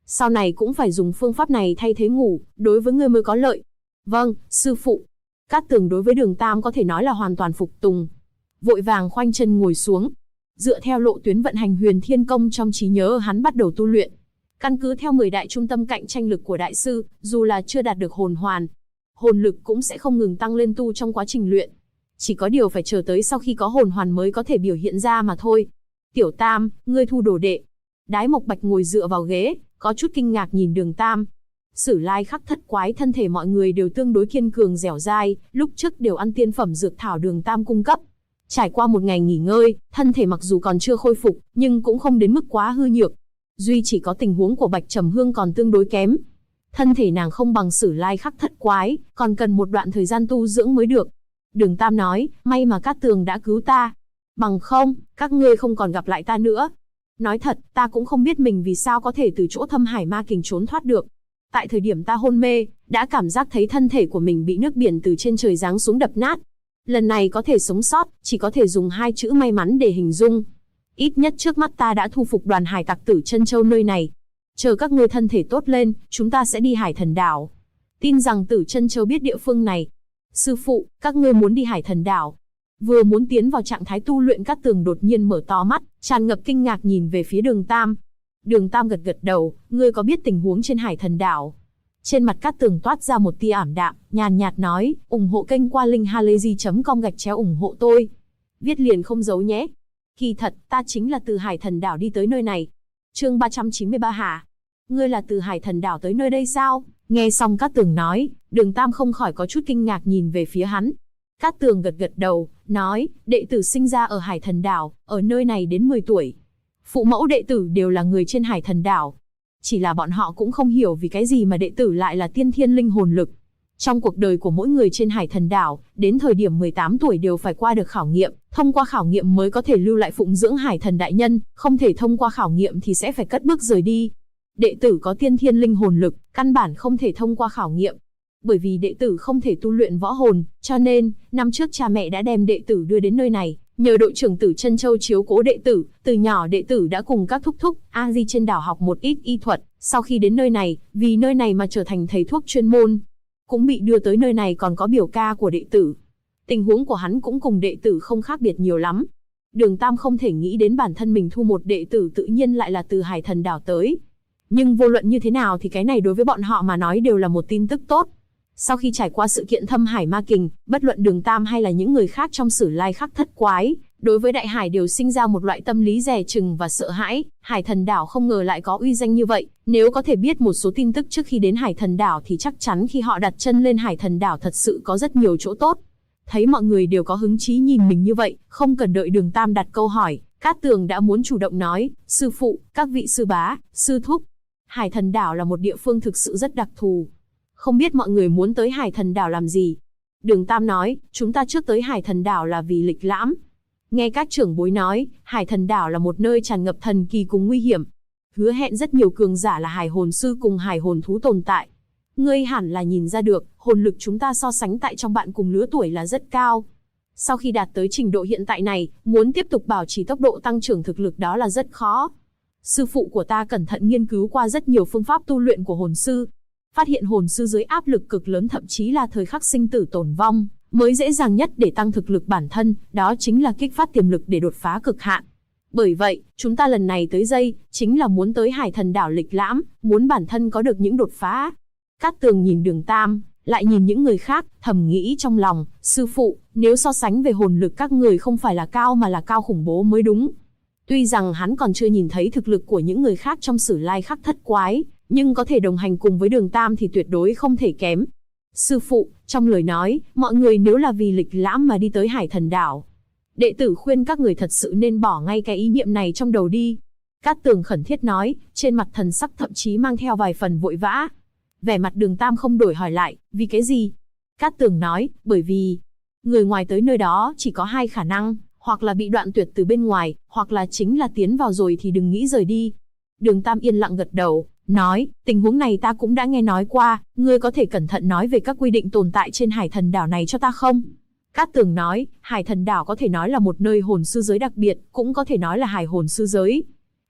Sau này cũng phải dùng phương pháp này thay thế ngủ, đối với ngươi mới có lợi. Vâng, sư phụ. Cát Tường đối với Đường Tam có thể nói là hoàn toàn phục tùng. Vội vàng khoanh chân ngồi xuống. Dựa theo lộ tuyến vận hành Huyền Thiên Công trong trí nhớ hắn bắt đầu tu luyện. Căn cứ theo 10 đại trung tâm cạnh tranh lực của đại sư, dù là chưa đạt được hồn hoàn, hồn lực cũng sẽ không ngừng tăng lên tu trong quá trình luyện. Chỉ có điều phải chờ tới sau khi có hồn hoàn mới có thể biểu hiện ra mà thôi. Tiểu Tam, ngươi thu đồ đệ. Đái Mộc Bạch ngồi dựa vào ghế, có chút kinh ngạc nhìn Đường Tam. Sử Lai Khắc Thất Quái thân thể mọi người đều tương đối kiên cường dẻo dai, lúc trước đều ăn tiên phẩm dược thảo Đường Tam cung cấp. Trải qua một ngày nghỉ ngơi, thân thể mặc dù còn chưa khôi phục, nhưng cũng không đến mức quá hư nhược. Duy chỉ có tình huống của Bạch Trầm Hương còn tương đối kém. Thân thể nàng không bằng Sử Lai Khắc Thất Quái, còn cần một đoạn thời gian tu dưỡng mới được. Đường Tam nói, may mà Cát Tường đã cứu ta. Bằng không, các ngươi không còn gặp lại ta nữa. Nói thật, ta cũng không biết mình vì sao có thể từ chỗ Thâm Hải Ma Kình trốn thoát được. Tại thời điểm ta hôn mê, đã cảm giác thấy thân thể của mình bị nước biển từ trên trời giáng xuống đập nát. Lần này có thể sống sót, chỉ có thể dùng 2 chữ may mắn để hình dung. Ít nhất trước mắt ta đã thu phục đoàn hải tặc Tử Chân Châu nơi này. Chờ các ngươi thân thể tốt lên, chúng ta sẽ đi Hải Thần Đảo. Tin rằng Tử Chân Châu biết địa phương này. Sư phụ, các ngươi muốn đi Hải Thần Đảo? Vừa muốn tiến vào trạng thái tu luyện, Cát Tường đột nhiên mở to mắt, tràn ngập kinh ngạc nhìn về phía Đường Tam. Đường Tam gật gật đầu, ngươi có biết tình huống trên Hải Thần Đảo? Trên mặt Cát Tường toát ra một tia ảm đạm, nhàn nhạt nói, ủng hộ kênh qua link halayzi.com/ủng hộ tôi. Viết liền không giấu nhé. Kỳ thật, ta chính là từ Hải Thần Đảo đi tới nơi này. Chương 393 hả? Ngươi là từ Hải Thần Đảo tới nơi đây sao? Nghe xong Cát Tường nói, Đường Tam không khỏi có chút kinh ngạc nhìn về phía hắn. Cát Tường gật gật đầu, nói, đệ tử sinh ra ở Hải Thần Đảo, ở nơi này đến 10 tuổi. Phụ mẫu đệ tử đều là người trên Hải Thần Đảo. Chỉ là bọn họ cũng không hiểu vì cái gì mà đệ tử lại là tiên thiên linh hồn lực. Trong cuộc đời của mỗi người trên Hải Thần Đảo, đến thời điểm 18 tuổi đều phải qua được khảo nghiệm, thông qua khảo nghiệm mới có thể lưu lại phụng dưỡng Hải Thần đại nhân, không thể thông qua khảo nghiệm thì sẽ phải cất bước rời đi. Đệ tử có tiên thiên linh hồn lực, căn bản không thể thông qua khảo nghiệm. Bởi vì đệ tử không thể tu luyện võ hồn, cho nên, năm trước cha mẹ đã đem đệ tử đưa đến nơi này, nhờ đội trưởng Tử Chân Châu chiếu cố đệ tử, từ nhỏ đệ tử đã cùng các thúc thúc, a di trên đảo học một ít y thuật, sau khi đến nơi này, vì nơi này mà trở thành thầy thuốc chuyên môn. Cũng bị đưa tới nơi này còn có biểu ca của đệ tử. Tình huống của hắn cũng cùng đệ tử không khác biệt nhiều lắm. Đường Tam không thể nghĩ đến bản thân mình thu một đệ tử tự nhiên lại là từ Hải Thần Đảo tới. Nhưng vô luận như thế nào thì cái này đối với bọn họ mà nói đều là một tin tức tốt. Sau khi trải qua sự kiện Thâm Hải Ma Kình, bất luận Đường Tam hay là những người khác trong Sử Lai Khắc Thất Quái, đối với đại hải đều sinh ra một loại tâm lý dè chừng và sợ hãi. Hải Thần Đảo không ngờ lại có uy danh như vậy, nếu có thể biết một số tin tức trước khi đến Hải Thần Đảo thì chắc chắn khi họ đặt chân lên Hải Thần Đảo thật sự có rất nhiều chỗ tốt. Thấy mọi người đều có hứng chí nhìn mình như vậy, không cần đợi Đường Tam đặt câu hỏi, Cát Tường đã muốn chủ động nói, sư phụ, các vị sư bá, sư thúc. Hải Thần Đảo là một địa phương thực sự rất đặc thù. Không biết mọi người muốn tới Hải Thần Đảo làm gì? Đường Tam nói, chúng ta trước tới Hải Thần Đảo là vì lịch lãm. Nghe các trưởng bối nói, Hải Thần Đảo là một nơi tràn ngập thần kỳ cùng nguy hiểm. Hứa hẹn rất nhiều cường giả là hải hồn sư cùng hải hồn thú tồn tại. Ngươi hẳn là nhìn ra được, hồn lực chúng ta so sánh tại trong bạn cùng lứa tuổi là rất cao. Sau khi đạt tới trình độ hiện tại này, muốn tiếp tục bảo trì tốc độ tăng trưởng thực lực đó là rất khó. Sư phụ của ta cẩn thận nghiên cứu qua rất nhiều phương pháp tu luyện của hồn sư. Phát hiện hồn sư dưới áp lực cực lớn thậm chí là thời khắc sinh tử tồn vong, mới dễ dàng nhất để tăng thực lực bản thân, đó chính là kích phát tiềm lực để đột phá cực hạn. Bởi vậy, chúng ta lần này tới đây, chính là muốn tới Hải Thần Đảo lịch lãm, muốn bản thân có được những đột phá. Cát Tường nhìn Đường Tam, lại nhìn những người khác, thầm nghĩ trong lòng, sư phụ, nếu so sánh về hồn lực các người không phải là cao mà là cao khủng bố mới đúng. Tuy rằng hắn còn chưa nhìn thấy thực lực của những người khác trong Sử Lai Khắc Thất Quái, nhưng có thể đồng hành cùng với Đường Tam thì tuyệt đối không thể kém. Sư phụ, trong lời nói, mọi người nếu là vì lịch lãm mà đi tới Hải Thần Đảo, đệ tử khuyên các người thật sự nên bỏ ngay cái ý niệm này trong đầu đi. Cát Tường khẩn thiết nói, trên mặt thần sắc thậm chí mang theo vài phần vội vã. Vẻ mặt Đường Tam không đổi hỏi lại, vì cái gì? Cát Tường nói, bởi vì người ngoài tới nơi đó chỉ có 2 khả năng, hoặc là bị đoạn tuyệt từ bên ngoài, hoặc là chính là tiến vào rồi thì đừng nghĩ rời đi. Đường Tam yên lặng gật đầu, nói, tình huống này ta cũng đã nghe nói qua, ngươi có thể cẩn thận nói về các quy định tồn tại trên Hải Thần Đảo này cho ta không? Cát Tường nói, Hải Thần Đảo có thể nói là một nơi hồn sư giới đặc biệt, cũng có thể nói là hải hồn sư giới.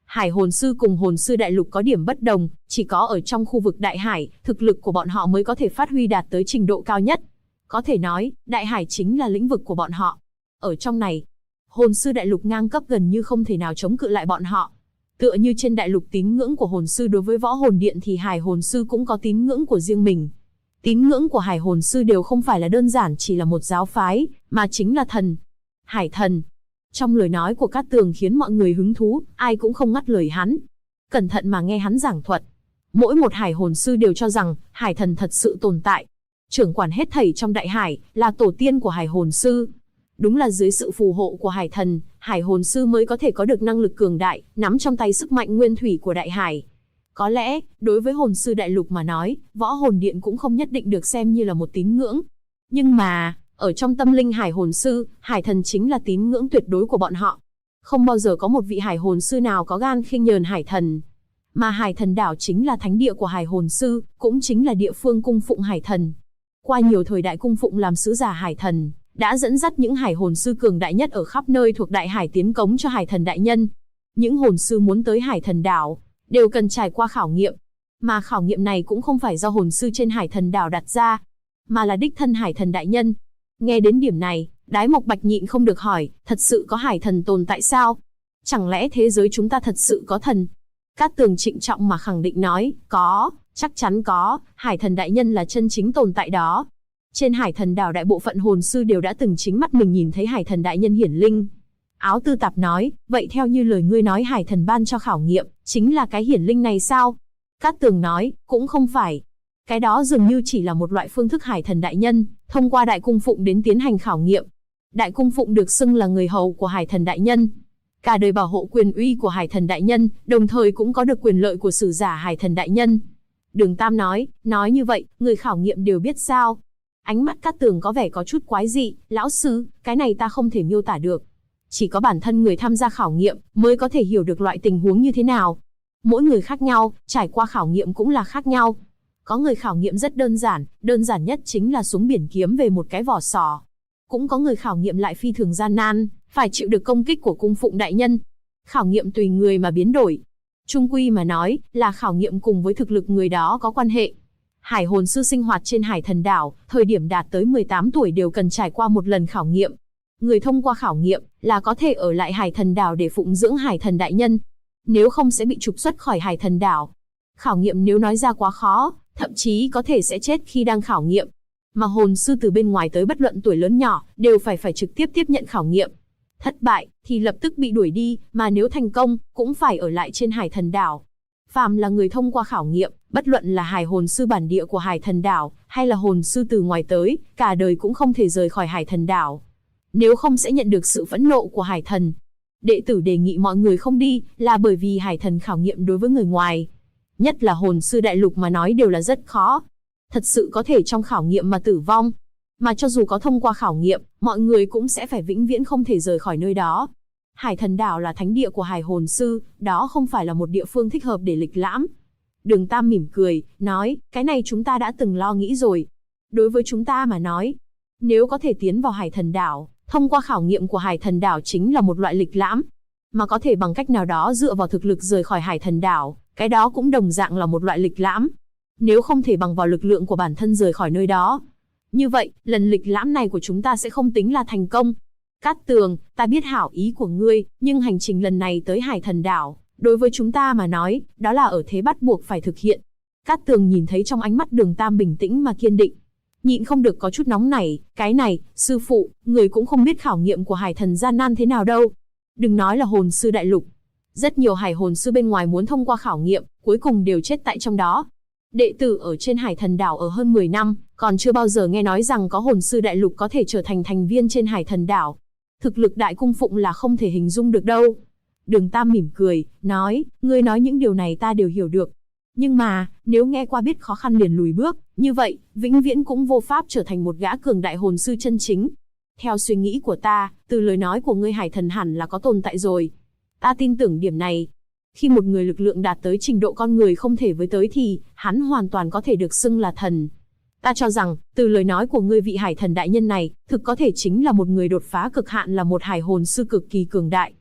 Hải hồn sư cùng hồn sư đại lục có điểm bất đồng, chỉ có ở trong khu vực đại hải, thực lực của bọn họ mới có thể phát huy đạt tới trình độ cao nhất. Có thể nói, đại hải chính là lĩnh vực của bọn họ. Ở trong này, hồn sư đại lục ngang cấp gần như không thể nào chống cự lại bọn họ. Tựa như trên đại lục tín ngưỡng của hồn sư đối với võ hồn điện thì hải hồn sư cũng có tín ngưỡng của riêng mình. Tín ngưỡng của hải hồn sư đều không phải là đơn giản chỉ là một giáo phái, mà chính là thần. Hải thần. Trong lời nói của Cát Tường khiến mọi người hứng thú, ai cũng không ngắt lời hắn. Cẩn thận mà nghe hắn giảng thuật. Mỗi một hải hồn sư đều cho rằng, hải thần thật sự tồn tại. Trưởng quản hết thảy trong đại hải, là tổ tiên của hải hồn sư. Đúng là dưới sự phù hộ của hải thần, hải hồn sư mới có thể có được năng lực cường đại, nắm trong tay sức mạnh nguyên thủy của đại hải. Có lẽ, đối với hồn sư đại lục mà nói, võ hồn điện cũng không nhất định được xem như là một tín ngưỡng. Nhưng mà, ở trong tâm linh hải hồn sư, hải thần chính là tín ngưỡng tuyệt đối của bọn họ. Không bao giờ có một vị hải hồn sư nào có gan khinh nhờn hải thần. Mà hải thần đảo chính là thánh địa của hải hồn sư, cũng chính là địa phương cung phụng hải thần. Qua nhiều thời đại cung phụng làm sứ giả hải thần, đã dẫn dắt những hải hồn sư cường đại nhất ở khắp nơi thuộc đại hải tiến cống cho hải thần đại nhân. Những hồn sư muốn tới hải thần đảo, đều cần trải qua khảo nghiệm. Mà khảo nghiệm này cũng không phải do hồn sư trên hải thần đảo đặt ra, mà là đích thân hải thần đại nhân. Nghe đến điểm này, Đái Mộc Bạch nhịn không được hỏi, thật sự có hải thần tồn tại sao? Chẳng lẽ thế giới chúng ta thật sự có thần? Cát Tường trịnh trọng mà khẳng định nói, có, chắc chắn có, hải thần đại nhân là chân chính tồn tại đó. Trên hải thần đảo đại bộ phận hồn sư đều đã từng chính mắt mình nhìn thấy hải thần đại nhân hiển linh. Áo Tư Tạp nói, vậy theo như lời ngươi nói hải thần ban cho khảo nghiệm, chính là cái hiển linh này sao? Cát Tường nói, cũng không phải. Cái đó dường như chỉ là một loại phương thức hải thần đại nhân, thông qua đại cung phụng đến tiến hành khảo nghiệm. Đại cung phụng được xưng là người hầu của hải thần đại nhân. Cả đời bảo hộ quyền uy của hải thần đại nhân, đồng thời cũng có được quyền lợi của sử giả hải thần đại nhân. Đường Tam nói như vậy, người khảo nghiệm đều biết sao? Ánh mắt Cát Tường có vẻ có chút quái dị, lão sư, cái này ta không thể miêu tả được. Chỉ có bản thân người tham gia khảo nghiệm mới có thể hiểu được loại tình huống như thế nào. Mỗi người khác nhau, trải qua khảo nghiệm cũng là khác nhau. Có người khảo nghiệm rất đơn giản nhất chính là xuống biển kiếm về một cái vỏ sò. Cũng có người khảo nghiệm lại phi thường gian nan, phải chịu được công kích của cung phụng đại nhân. Khảo nghiệm tùy người mà biến đổi. Chung quy mà nói, là khảo nghiệm cùng với thực lực người đó có quan hệ. Hải hồn sư sinh hoạt trên hải thần đảo, thời điểm đạt tới 18 tuổi đều cần trải qua một lần khảo nghiệm. Người thông qua khảo nghiệm là có thể ở lại hải thần đảo để phụng dưỡng hải thần đại nhân. Nếu không sẽ bị trục xuất khỏi hải thần đảo. Khảo nghiệm nếu nói ra quá khó, thậm chí có thể sẽ chết khi đang khảo nghiệm. Mà hồn sư từ bên ngoài tới bất luận tuổi lớn nhỏ, đều phải trực tiếp tiếp nhận khảo nghiệm. Thất bại, thì lập tức bị đuổi đi, mà nếu thành công, cũng phải ở lại trên hải thần đảo. Phàm là người thông qua khảo nghiệm, bất luận là hải hồn sư bản địa của hải thần đảo, hay là hồn sư từ ngoài tới, cả đời cũng không thể rời khỏi hải thần đảo. Nếu không sẽ nhận được sự phẫn nộ của hải thần. Đệ tử đề nghị mọi người không đi, là bởi vì hải thần khảo nghiệm đối với người ngoài, nhất là hồn sư đại lục mà nói đều là rất khó. Thật sự có thể trong khảo nghiệm mà tử vong. Mà cho dù có thông qua khảo nghiệm, mọi người cũng sẽ phải vĩnh viễn không thể rời khỏi nơi đó. Hải thần đảo là thánh địa của hải hồn sư, đó không phải là một địa phương thích hợp để lịch lãm. Đường Tam mỉm cười, nói, cái này chúng ta đã từng lo nghĩ rồi. Đối với chúng ta mà nói, nếu có thể tiến vào hải thần đảo, thông qua khảo nghiệm của hải thần đảo chính là một loại lịch lãm. Mà có thể bằng cách nào đó dựa vào thực lực rời khỏi hải thần đảo, cái đó cũng đồng dạng là một loại lịch lãm. Nếu không thể bằng vào lực lượng của bản thân rời khỏi nơi đó, như vậy, lần lịch lãm này của chúng ta sẽ không tính là thành công. Cát Tường, ta biết hảo ý của ngươi, nhưng hành trình lần này tới hải thần đảo, đối với chúng ta mà nói, đó là ở thế bắt buộc phải thực hiện. Cát Tường nhìn thấy trong ánh mắt Đường Tam bình tĩnh mà kiên định. Nhịn không được có chút nóng nảy, cái này, sư phụ, người cũng không biết khảo nghiệm của hải thần gian nan thế nào đâu. Đừng nói là hồn sư đại lục. Rất nhiều hải hồn sư bên ngoài muốn thông qua khảo nghiệm, cuối cùng đều chết tại trong đó. Đệ tử ở trên hải thần đảo ở hơn 10 năm, còn chưa bao giờ nghe nói rằng có hồn sư đại lục có thể trở thành thành viên trên hải thần đảo. Thực lực đại cung phụng là không thể hình dung được đâu. Đường Tam mỉm cười, nói, ngươi nói những điều này ta đều hiểu được. Nhưng mà, nếu nghe qua biết khó khăn liền lùi bước, như vậy, vĩnh viễn cũng vô pháp trở thành một gã cường đại hồn sư chân chính. Theo suy nghĩ của ta, từ lời nói của ngươi hải thần hẳn là có tồn tại rồi. Ta tin tưởng điểm này. Khi một người lực lượng đạt tới trình độ con người không thể với tới thì, hắn hoàn toàn có thể được xưng là thần. Ta cho rằng, từ lời nói của ngươi vị hải thần đại nhân này, thực có thể chính là một người đột phá cực hạn là một hải hồn sư cực kỳ cường đại.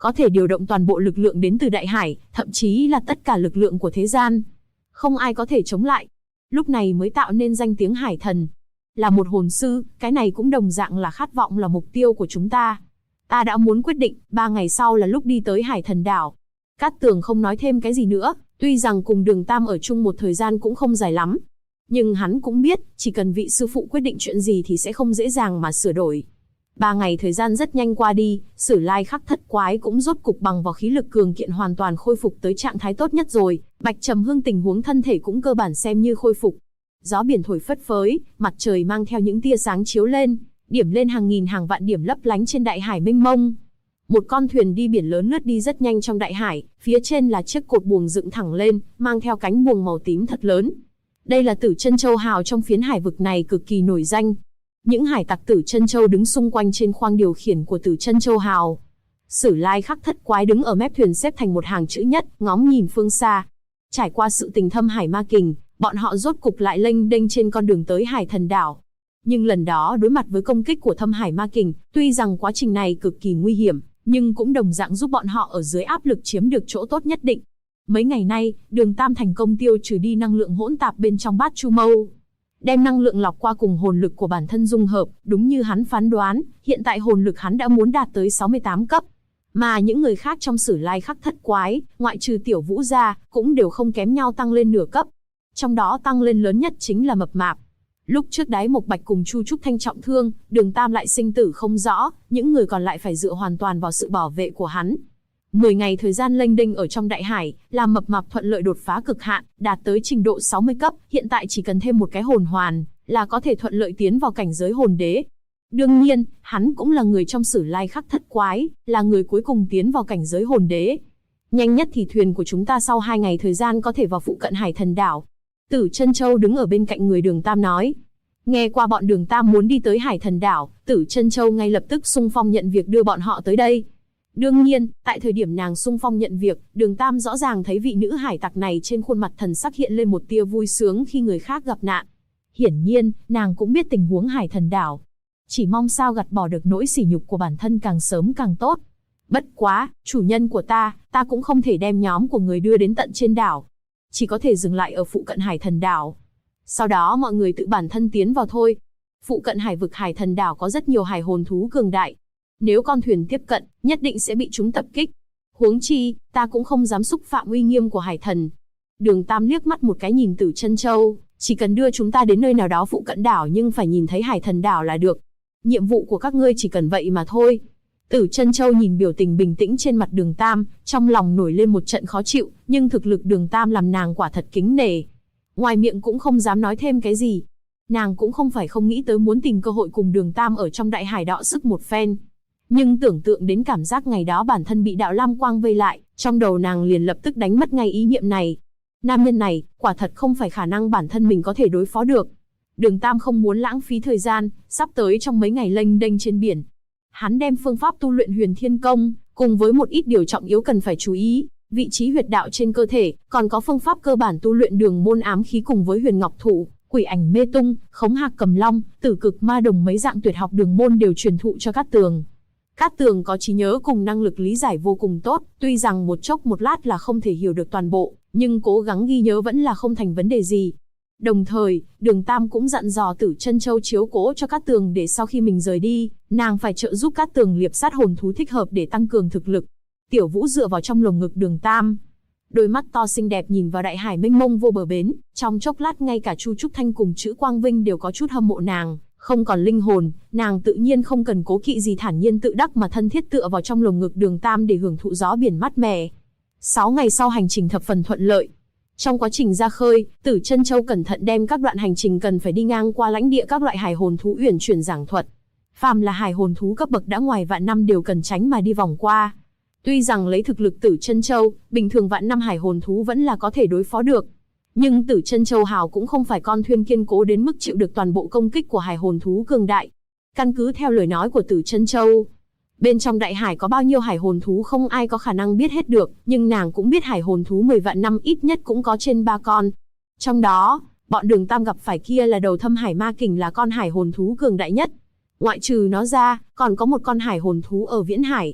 có thể điều động toàn bộ lực lượng đến từ đại hải, thậm chí là tất cả lực lượng của thế gian. Không ai có thể chống lại. Lúc này mới tạo nên danh tiếng hải thần. Là một hồn sư, cái này cũng đồng dạng là khát vọng, là mục tiêu của chúng ta. Ta đã muốn quyết định, 3 ngày sau là lúc đi tới Hải Thần Đảo. Cát Tường không nói thêm cái gì nữa, tuy rằng cùng Đường Tam ở chung một thời gian cũng không dài lắm. Nhưng hắn cũng biết, chỉ cần vị sư phụ quyết định chuyện gì thì sẽ không dễ dàng mà sửa đổi. 3 ngày thời gian rất nhanh qua đi, Sử Lai Khắc Thất Quái cũng rốt cục bằng vào khí lực cường kiện hoàn toàn khôi phục tới trạng thái tốt nhất rồi. Bạch Trầm Hương tình huống thân thể cũng cơ bản xem như khôi phục. Gió biển thổi phất phới, mặt trời mang theo những tia sáng chiếu lên, điểm lên hàng nghìn hàng vạn điểm lấp lánh trên đại hải mênh mông. Một con thuyền đi biển lớn lướt đi rất nhanh trong đại hải, phía trên là chiếc cột buồm dựng thẳng lên, mang theo cánh buồm màu tím thật lớn. Đây là Tử Chân Châu hào trong phiến hải vực này cực kỳ nổi danh. Những hải tặc Tử Chân Châu đứng xung quanh trên khoang điều khiển của Tử Chân Châu hào. Sử Lai Khắc Thất Quái đứng ở mép thuyền xếp thành một hàng chữ nhất, ngóng nhìn phương xa. Trải qua sự tình thâm hải ma kình, bọn họ rốt cục lại lênh đênh trên con đường tới Hải Thần Đảo. Nhưng lần đó đối mặt với công kích của thâm hải ma kình, tuy rằng quá trình này cực kỳ nguy hiểm, nhưng cũng đồng dạng giúp bọn họ ở dưới áp lực chiếm được chỗ tốt nhất định. Mấy ngày nay, Đường Tam thành công tiêu trừ đi năng lượng hỗn tạp bên trong bát chu mâu. Đem năng lượng lọc qua cùng hồn lực của bản thân dung hợp, đúng như hắn phán đoán, hiện tại hồn lực hắn đã muốn đạt tới 68 cấp. Mà những người khác trong Sử Lai Khắc Thất Quái, ngoại trừ Tiểu Vũ ra, cũng đều không kém nhau tăng lên nửa cấp. Trong đó tăng lên lớn nhất chính là Mập Mạp. Lúc trước Đái Mộc Bạch cùng Chu Trúc Thanh trọng thương, Đường Tam lại sinh tử không rõ, những người còn lại phải dựa hoàn toàn vào sự bảo vệ của hắn. 10 ngày thời gian lênh đênh ở trong đại hải, làm Mập Mạp thuận lợi đột phá cực hạn, đạt tới trình độ 60 cấp, hiện tại chỉ cần thêm một cái hồn hoàn, là có thể thuận lợi tiến vào cảnh giới hồn đế. Đương nhiên, hắn cũng là người trong Sử Lai Khắc Thất Quái, là người cuối cùng tiến vào cảnh giới hồn đế. Nhanh nhất thì thuyền của chúng ta sau 2 ngày thời gian có thể vào phụ cận Hải Thần Đảo. Tử Chân Châu đứng ở bên cạnh người Đường Tam nói. Nghe qua bọn Đường Tam muốn đi tới Hải Thần Đảo, Tử Chân Châu ngay lập tức xung phong nhận việc đưa bọn họ tới đây. Đương nhiên, tại thời điểm nàng xung phong nhận việc, Đường Tam rõ ràng thấy vị nữ hải tặc này trên khuôn mặt thần sắc hiện lên một tia vui sướng khi người khác gặp nạn. Hiển nhiên, nàng cũng biết tình huống Hải Thần Đảo. Chỉ mong sao gặt bỏ được nỗi sỉ nhục của bản thân càng sớm càng tốt. Bất quá, chủ nhân của ta cũng không thể đem nhóm của người đưa đến tận trên đảo. Chỉ có thể dừng lại ở phụ cận Hải Thần Đảo. Sau đó mọi người tự bản thân tiến vào thôi. Phụ cận hải vực Hải Thần Đảo có rất nhiều hải hồn thú cường đại. Nếu con thuyền tiếp cận, nhất định sẽ bị chúng tập kích. Huống chi, ta cũng không dám xúc phạm uy nghiêm của hải thần. Đường Tam liếc mắt một cái nhìn Tử Chân Châu, chỉ cần đưa chúng ta đến nơi nào đó phụ cận đảo nhưng phải nhìn thấy Hải Thần Đảo là được. Nhiệm vụ của các ngươi chỉ cần vậy mà thôi. Tử Chân Châu nhìn biểu tình bình tĩnh trên mặt Đường Tam, trong lòng nổi lên một trận khó chịu, nhưng thực lực Đường Tam làm nàng quả thật kính nể. Ngoài miệng cũng không dám nói thêm cái gì. Nàng cũng không phải không nghĩ tới muốn tìm cơ hội cùng Đường Tam ở trong đại hải đọ sức một phen. Nhưng tưởng tượng đến cảm giác ngày đó bản thân bị đạo lam quang vây lại, trong đầu nàng liền lập tức đánh mất ngay ý niệm này. Nam nhân này, quả thật không phải khả năng bản thân mình có thể đối phó được. Đường Tam không muốn lãng phí thời gian, sắp tới trong mấy ngày lênh đênh trên biển. Hắn đem phương pháp tu luyện Huyền Thiên Công, cùng với một ít điều trọng yếu cần phải chú ý, vị trí huyệt đạo trên cơ thể, còn có phương pháp cơ bản tu luyện Đường Môn Ám Khí cùng với Huyền Ngọc Thủ, Quỷ Ảnh Mê Tung, Khống Hạc Cầm Long, Tử Cực Ma Đồng mấy dạng tuyệt học đường môn đều truyền thụ cho Cát Tường. Cát Tường có trí nhớ cùng năng lực lý giải vô cùng tốt, tuy rằng một chốc một lát là không thể hiểu được toàn bộ, nhưng cố gắng ghi nhớ vẫn là không thành vấn đề gì. Đồng thời, Đường Tam cũng dặn dò Tử Chân Châu chiếu cố cho Cát Tường để sau khi mình rời đi, nàng phải trợ giúp Cát Tường liệp sát hồn thú thích hợp để tăng cường thực lực. Tiểu Vũ dựa vào trong lồng ngực Đường Tam, đôi mắt to xinh đẹp nhìn vào đại hải mênh mông vô bờ bến, trong chốc lát ngay cả Chu Trúc Thanh cùng Trữ Quang Vinh đều có chút hâm mộ nàng. Không còn linh hồn, nàng tự nhiên không cần cố kỵ gì, thản nhiên tự đắc mà thân thiết tựa vào trong lồng ngực Đường Tam để hưởng thụ gió biển mát mẻ. 6 ngày sau hành trình thập phần thuận lợi. Trong quá trình ra khơi, Tử Chân Châu cẩn thận đem các đoạn hành trình cần phải đi ngang qua lãnh địa các loại hải hồn thú uyển chuyển giảng thuật. Phàm là hải hồn thú cấp bậc đã ngoài vạn năm đều cần tránh mà đi vòng qua. Tuy rằng lấy thực lực Tử Chân Châu, bình thường vạn năm hải hồn thú vẫn là có thể đối phó được. Nhưng Tử Chân Châu hào cũng không phải con thuyền kiên cố đến mức chịu được toàn bộ công kích của hải hồn thú cường đại. Căn cứ theo lời nói của Tử Chân Châu, bên trong đại hải có bao nhiêu hải hồn thú không ai có khả năng biết hết được, nhưng nàng cũng biết hải hồn thú 10 vạn năm ít nhất cũng có trên 3 con. Trong đó, bọn Đường Tam gặp phải kia là đầu thâm hải ma kình là con hải hồn thú cường đại nhất. Ngoại trừ nó ra, còn có một con hải hồn thú ở Viễn Hải.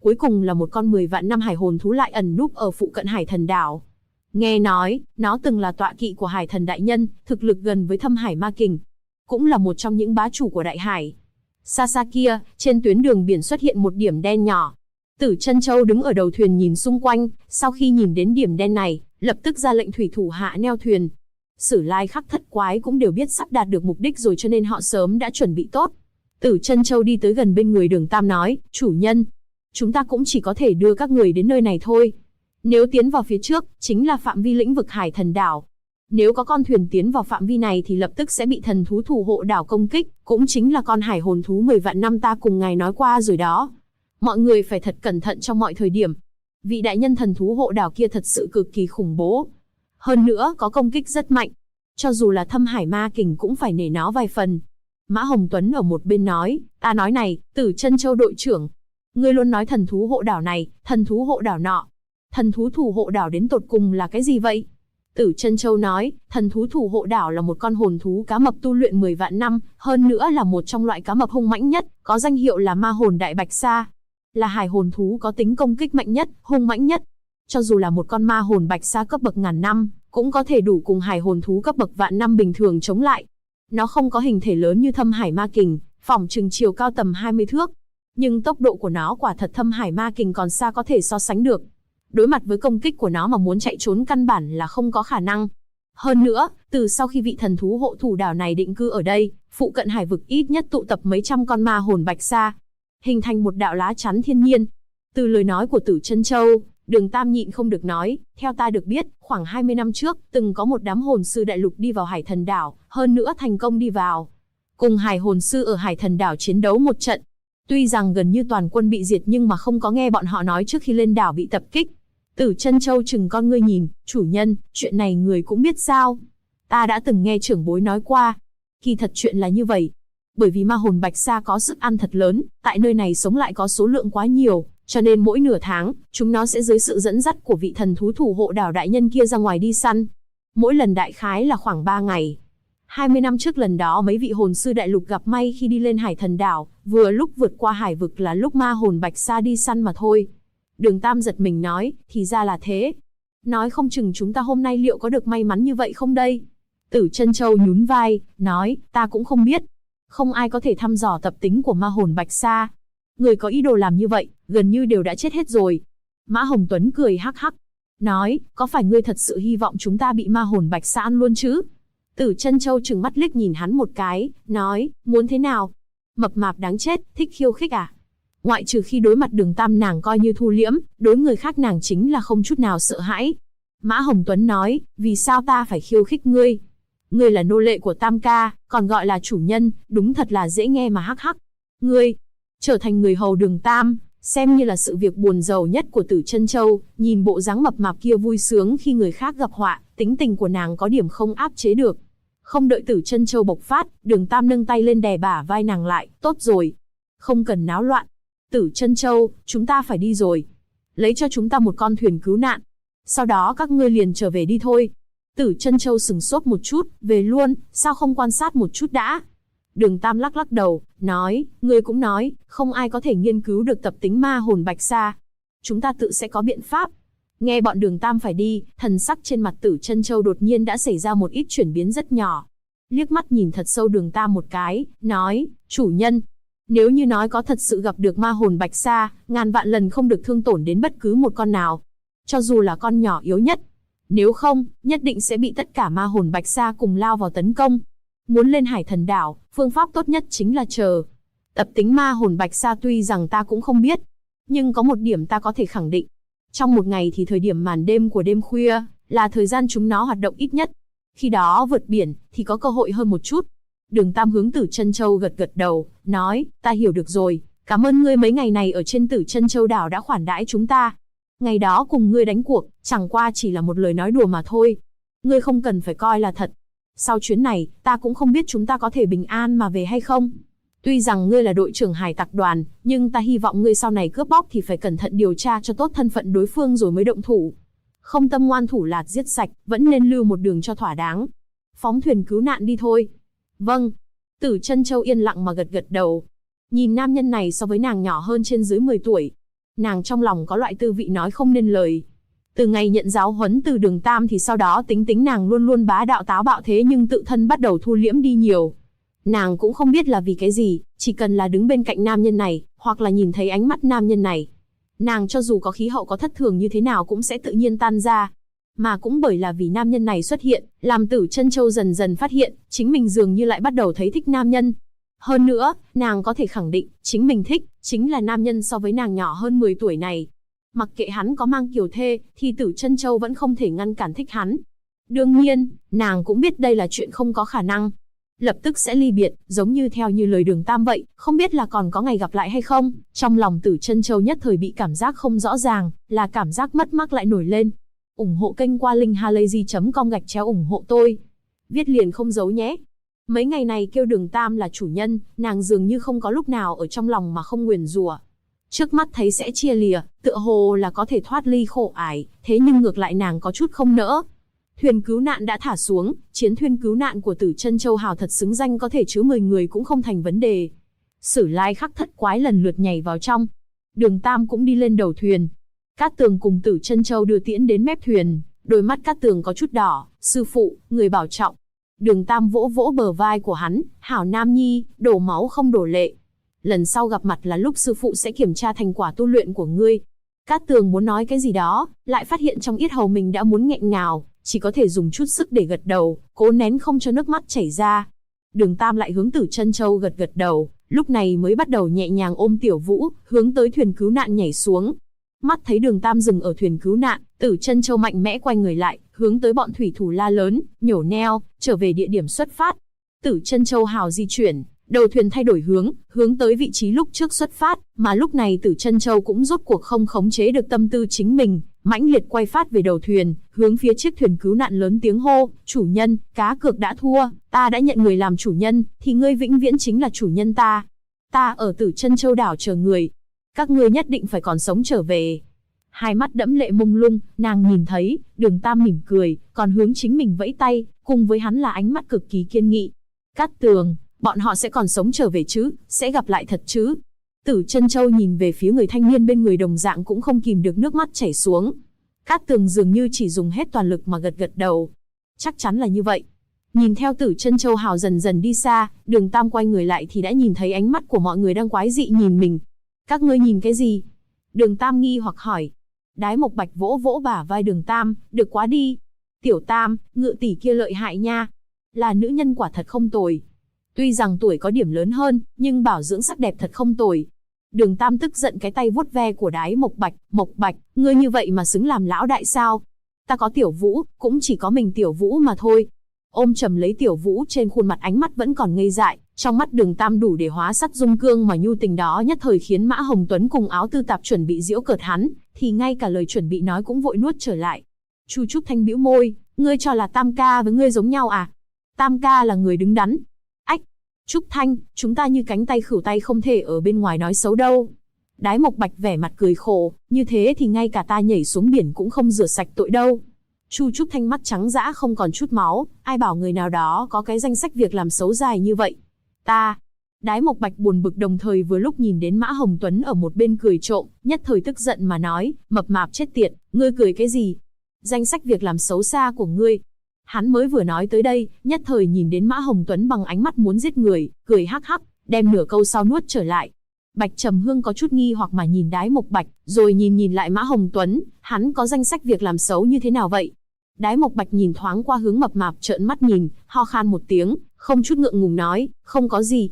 Cuối cùng là một con 10 vạn năm hải hồn thú lại ẩn núp ở phụ cận hải thần đảo. Nghe nói, nó từng là tọa kỵ của hải thần đại nhân, thực lực gần với thâm hải ma kình. Cũng là một trong những bá chủ của đại hải. Xa xa kia, trên tuyến đường biển xuất hiện một điểm đen nhỏ. Tử Chân Châu đứng ở đầu thuyền nhìn xung quanh, sau khi nhìn đến điểm đen này, lập tức ra lệnh thủy thủ hạ neo thuyền. Sử Lai Khắc Thất Quái cũng đều biết sắp đạt được mục đích rồi cho nên họ sớm đã chuẩn bị tốt. Tử Chân Châu đi tới gần bên người Đường Tam nói, chủ nhân, chúng ta cũng chỉ có thể đưa các người đến nơi này thôi. Nếu tiến vào phía trước, chính là phạm vi lĩnh vực hải thần đảo. Nếu có con thuyền tiến vào phạm vi này thì lập tức sẽ bị thần thú thủ hộ đảo công kích, cũng chính là con hải hồn thú 10 vạn năm ta cùng ngài nói qua rồi đó. Mọi người phải thật cẩn thận trong mọi thời điểm. Vị đại nhân thần thú hộ đảo kia thật sự cực kỳ khủng bố. Hơn nữa có công kích rất mạnh. Cho dù là thâm hải ma kình cũng phải nể nó vài phần. Mã Hồng Tuấn ở một bên nói, ta nói này, Tử Chân Châu đội trưởng. Ngươi luôn nói thần thú hộ đảo này, thần thú hộ đảo nọ. Thần thú thủ hộ đảo đến tột cùng là cái gì vậy? Tử Chân Châu nói, thần thú thủ hộ đảo là một con hồn thú cá mập tu luyện 10 vạn năm, hơn nữa là một trong loại cá mập hung mãnh nhất, có danh hiệu là ma hồn đại bạch sa. Là hải hồn thú có tính công kích mạnh nhất, hung mãnh nhất. Cho dù là một con ma hồn bạch sa cấp bậc ngàn năm, cũng có thể đủ cùng hải hồn thú cấp bậc vạn năm bình thường chống lại. Nó không có hình thể lớn như thâm hải ma kình, phỏng chừng chiều cao tầm 20 thước. Nhưng tốc độ của nó quả thật thâm hải ma kình còn xa có thể so sánh được. Đối mặt với công kích của nó mà muốn chạy trốn căn bản là không có khả năng. Hơn nữa, từ sau khi vị thần thú hộ thủ đảo này định cư ở đây, phụ cận hải vực ít nhất tụ tập mấy trăm con ma hồn bạch sa, hình thành một đạo lá chắn thiên nhiên. Từ lời nói của Tử Chân Châu, Đường Tam nhịn không được nói, theo ta được biết, khoảng 20 năm trước, từng có một đám hồn sư đại lục đi vào hải thần đảo, hơn nữa thành công đi vào. Cùng hải hồn sư ở hải thần đảo chiến đấu một trận. Tuy rằng gần như toàn quân bị diệt nhưng mà không có nghe bọn họ nói trước khi lên đảo bị tập kích. Tử Chân Châu chừng con ngươi nhìn, chủ nhân, chuyện này người cũng biết sao? Ta đã từng nghe trưởng bối nói qua. Kỳ thật chuyện là như vậy. Bởi vì ma hồn bạch sa có sức ăn thật lớn, tại nơi này sống lại có số lượng quá nhiều, cho nên mỗi nửa tháng, chúng nó sẽ dưới sự dẫn dắt của vị thần thú thủ hộ đảo đại nhân kia ra ngoài đi săn. Mỗi lần đại khái là khoảng 3 ngày. 20 năm trước lần đó mấy vị hồn sư đại lục gặp may khi đi lên hải thần đảo, vừa lúc vượt qua hải vực là lúc ma hồn bạch sa đi săn mà thôi. Đường Tam giật mình nói, thì ra là thế. Nói không chừng chúng ta hôm nay liệu có được may mắn như vậy không đây? Tử Chân Châu nhún vai, nói, ta cũng không biết. Không ai có thể thăm dò tập tính của ma hồn bạch sa. Người có ý đồ làm như vậy, gần như đều đã chết hết rồi. Mã Hồng Tuấn cười hắc hắc, nói, có phải ngươi thật sự hy vọng chúng ta bị ma hồn bạch sa ăn luôn chứ? Tử Chân Châu trừng mắt liếc nhìn hắn một cái, nói, muốn thế nào? Mập mạp đáng chết, thích khiêu khích à? Ngoại trừ khi đối mặt Đường Tam nàng coi như thu liễm, đối người khác nàng chính là không chút nào sợ hãi. Mã Hồng Tuấn nói, vì sao ta phải khiêu khích ngươi? Ngươi là nô lệ của Tam ca, còn gọi là chủ nhân, đúng thật là dễ nghe mà hắc hắc. Ngươi, trở thành người hầu Đường Tam, xem như là sự việc buồn rầu nhất của Tử Chân Châu, nhìn bộ dáng mập mạp kia vui sướng khi người khác gặp họa, tính tình của nàng có điểm không áp chế được. Không đợi Tử Chân Châu bộc phát, Đường Tam nâng tay lên đè bả vai nàng lại, tốt rồi. Không cần náo loạn. Tử Chân Châu, chúng ta phải đi rồi. Lấy cho chúng ta một con thuyền cứu nạn. Sau đó các ngươi liền trở về đi thôi. Tử Chân Châu sừng sốt một chút, về luôn, sao không quan sát một chút đã? Đường Tam lắc lắc đầu, nói, ngươi cũng nói, không ai có thể nghiên cứu được tập tính ma hồn bạch sa. Chúng ta tự sẽ có biện pháp. Nghe bọn Đường Tam phải đi, thần sắc trên mặt Tử Chân Châu đột nhiên đã xảy ra một ít chuyển biến rất nhỏ. Liếc mắt nhìn thật sâu Đường Tam một cái, nói, chủ nhân, nếu như nói có thật sự gặp được ma hồn bạch sa, ngàn vạn lần không được thương tổn đến bất cứ một con nào. Cho dù là con nhỏ yếu nhất. Nếu không, nhất định sẽ bị tất cả ma hồn bạch sa cùng lao vào tấn công. Muốn lên hải thần đảo, phương pháp tốt nhất chính là chờ. Tập tính ma hồn bạch sa tuy rằng ta cũng không biết, nhưng có một điểm ta có thể khẳng định. Trong một ngày thì thời điểm màn đêm của đêm khuya, là thời gian chúng nó hoạt động ít nhất. Khi đó vượt biển, thì có cơ hội hơn một chút. Đường Tam hướng Tử Chân Châu gật gật đầu, nói, ta hiểu được rồi, cảm ơn ngươi mấy ngày này ở trên Tử Chân Châu đảo đã khoản đãi chúng ta. Ngày đó cùng ngươi đánh cuộc, chẳng qua chỉ là một lời nói đùa mà thôi. Ngươi không cần phải coi là thật. Sau chuyến này, ta cũng không biết chúng ta có thể bình an mà về hay không. Tuy rằng ngươi là đội trưởng hải tặc đoàn, nhưng ta hy vọng ngươi sau này cướp bóc thì phải cẩn thận điều tra cho tốt thân phận đối phương rồi mới động thủ. Không tâm ngoan thủ lạt giết sạch, vẫn nên lưu một đường cho thỏa đáng. Phóng thuyền cứu nạn đi thôi. Vâng. Tử Chân Châu yên lặng mà gật gật đầu. Nhìn nam nhân này so với nàng nhỏ hơn trên dưới 10 tuổi. nàng trong lòng có loại tư vị nói không nên lời. Từ ngày nhận giáo huấn từ Đường Tam thì sau đó tính tính nàng luôn luôn bá đạo táo bạo thế nhưng tự thân bắt đầu thu liễm đi nhiều. Nàng cũng không biết là vì cái gì, chỉ cần là đứng bên cạnh nam nhân này, hoặc là nhìn thấy ánh mắt nam nhân này, nàng cho dù có khí hậu có thất thường như thế nào cũng sẽ tự nhiên tan ra. Mà cũng bởi là vì nam nhân này xuất hiện, làm Tử Chân Châu dần dần phát hiện, chính mình dường như lại bắt đầu thấy thích nam nhân. Hơn nữa, nàng có thể khẳng định, chính mình thích, chính là nam nhân so với nàng nhỏ hơn 10 tuổi này. Mặc kệ hắn có mang kiều thê, thì Tử Chân Châu vẫn không thể ngăn cản thích hắn. Đương nhiên, nàng cũng biết đây là chuyện không có khả năng. Lập tức sẽ ly biệt, giống như theo như lời Đường Tam vậy, không biết là còn có ngày gặp lại hay không. Trong lòng Tử Chân Châu nhất thời bị cảm giác không rõ ràng, là cảm giác mất mát lại nổi lên. Ủng hộ kênh qua linkhalazy.com/ủng hộ tôi. Viết liền không giấu nhé. Mấy ngày này kêu Đường Tam là chủ nhân, nàng dường như không có lúc nào ở trong lòng mà không nguyền rủa. Trước mắt thấy sẽ chia lìa, tựa hồ là có thể thoát ly khổ ải, thế nhưng ngược lại nàng có chút không nỡ. Thuyền cứu nạn đã thả xuống, chiến thuyền cứu nạn của Tử Chân Châu hào thật xứng danh có thể chứa 10 người cũng không thành vấn đề. Sử Lai Khắc Thất Quái lần lượt nhảy vào trong. Đường Tam cũng đi lên đầu thuyền. Cát Tường cùng Tử Chân Châu đưa tiễn đến mép thuyền, đôi mắt Cát Tường có chút đỏ, sư phụ, người bảo trọng. Đường Tam vỗ vỗ bờ vai của hắn, hảo nam nhi, đổ máu không đổ lệ. Lần sau gặp mặt là lúc sư phụ sẽ kiểm tra thành quả tu luyện của ngươi. Cát Tường muốn nói cái gì đó, lại phát hiện trong yết hầu mình đã muốn nghẹn ngào, chỉ có thể dùng chút sức để gật đầu, cố nén không cho nước mắt chảy ra. Đường Tam lại hướng Tử Chân Châu gật gật đầu, lúc này mới bắt đầu nhẹ nhàng ôm Tiểu Vũ, hướng tới thuyền cứu nạn nhảy xuống. Mắt thấy Đường Tam dừng ở thuyền cứu nạn, Tử Chân Châu mạnh mẽ quay người lại, hướng tới bọn thủy thủ la lớn, nhổ neo, trở về địa điểm xuất phát. Tử Chân Châu hào di chuyển, đầu thuyền thay đổi hướng tới vị trí lúc trước xuất phát, mà lúc này Tử Chân Châu cũng rốt cuộc không khống chế được tâm tư chính mình, mãnh liệt quay phát về đầu thuyền, hướng phía chiếc thuyền cứu nạn lớn tiếng hô, chủ nhân, cá cược đã thua, ta đã nhận người làm chủ nhân, thì ngươi vĩnh viễn chính là chủ nhân ta. Ta ở Tử Chân Châu đảo chờ người. Các ngươi nhất định phải còn sống trở về. Hai mắt đẫm lệ mông lung, nàng nhìn thấy, Đường Tam mỉm cười, còn hướng chính mình vẫy tay, cùng với hắn là ánh mắt cực kỳ kiên nghị. Cát Tường, bọn họ sẽ còn sống trở về chứ, sẽ gặp lại thật chứ? Tử Chân Châu nhìn về phía người thanh niên bên người đồng dạng cũng không kìm được nước mắt chảy xuống. Cát Tường dường như chỉ dùng hết toàn lực mà gật gật đầu. Chắc chắn là như vậy. Nhìn theo Tử Chân Châu hào dần dần đi xa, Đường Tam quay người lại thì đã nhìn thấy ánh mắt của mọi người đang quái dị nhìn mình. Các ngươi nhìn cái gì? Đường Tam nghi hoặc hỏi. Đái Mộc Bạch vỗ vỗ bả vai Đường Tam, được quá đi. Tiểu Tam, ngự tỷ kia lợi hại nha. Là nữ nhân quả thật không tồi. Tuy rằng tuổi có điểm lớn hơn, nhưng bảo dưỡng sắc đẹp thật không tồi. Đường Tam tức giận cái tay vuốt ve của Đái Mộc Bạch, ngươi như vậy mà xứng làm lão đại sao? Ta có Tiểu Vũ, cũng chỉ có mình Tiểu Vũ mà thôi. Ôm chầm lấy Tiểu Vũ trên khuôn mặt ánh mắt vẫn còn ngây dại, trong mắt Đường Tam đủ để hóa sắc dung cương mà nhu tình đó nhất thời khiến Mã Hồng Tuấn cùng Áo Tư Tạp chuẩn bị giễu cợt hắn, thì ngay cả lời chuẩn bị nói cũng vội nuốt trở lại. Chu Trúc Thanh bĩu môi, ngươi cho là Tam ca với ngươi giống nhau à? Tam ca là người đứng đắn. Ách, Trúc Thanh, chúng ta như cánh tay khửu tay không thể ở bên ngoài nói xấu đâu. Đái Mộc Bạch vẻ mặt cười khổ, như thế thì ngay cả ta nhảy xuống biển cũng không rửa sạch tội đâu. Chu Trúc Thanh mắt trắng dã không còn chút máu, ai bảo người nào đó có cái danh sách việc làm xấu dài như vậy. Ta. Đái Mộc Bạch buồn bực đồng thời vừa lúc nhìn đến Mã Hồng Tuấn ở một bên cười trộm, nhất thời tức giận mà nói, mập mạp chết tiệt, ngươi cười cái gì? Danh sách việc làm xấu xa của ngươi. Hắn mới vừa nói tới đây, nhất thời nhìn đến Mã Hồng Tuấn bằng ánh mắt muốn giết người, cười hắc hắc, đem nửa câu sau nuốt trở lại. Bạch Trầm Hương có chút nghi hoặc mà nhìn Đái Mộc Bạch, rồi nhìn lại Mã Hồng Tuấn, hắn có danh sách việc làm xấu như thế nào vậy? Đái Mộc Bạch nhìn thoáng qua hướng mập mạp trợn mắt nhìn, ho khan một tiếng, không chút ngượng ngùng nói, không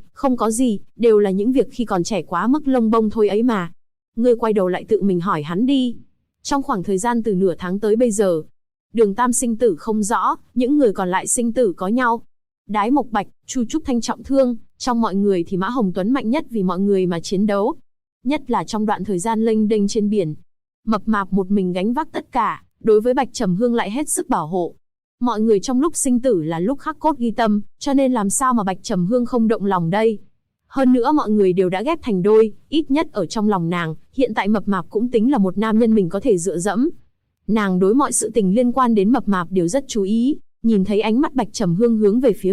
có gì, đều là những việc khi còn trẻ quá mức lông bông thôi ấy mà. Ngươi quay đầu lại tự mình hỏi hắn đi. Trong khoảng thời gian từ nửa tháng tới bây giờ, Đường Tam sinh tử không rõ, những người còn lại sinh tử có nhau. Đái Mộc Bạch, Chu Trúc Thanh trọng thương, trong mọi người thì Mã Hồng Tuấn mạnh nhất vì mọi người mà chiến đấu. Nhất là trong đoạn thời gian lênh đênh trên biển. Mập mạp một mình gánh vác tất cả, đối với Bạch Trầm Hương lại hết sức bảo hộ. Mọi người trong lúc sinh tử là lúc khắc cốt ghi tâm, cho nên làm sao mà Bạch Trầm Hương không động lòng đây. Hơn nữa mọi người đều đã ghép thành đôi, ít nhất ở trong lòng nàng, hiện tại mập mạp cũng tính là một nam nhân mình có thể dựa dẫm. Nàng đối mọi sự tình liên quan đến mập mạp đều rất chú ý, nhìn thấy ánh mắt Bạch Trầm Hương hướng về phía mình,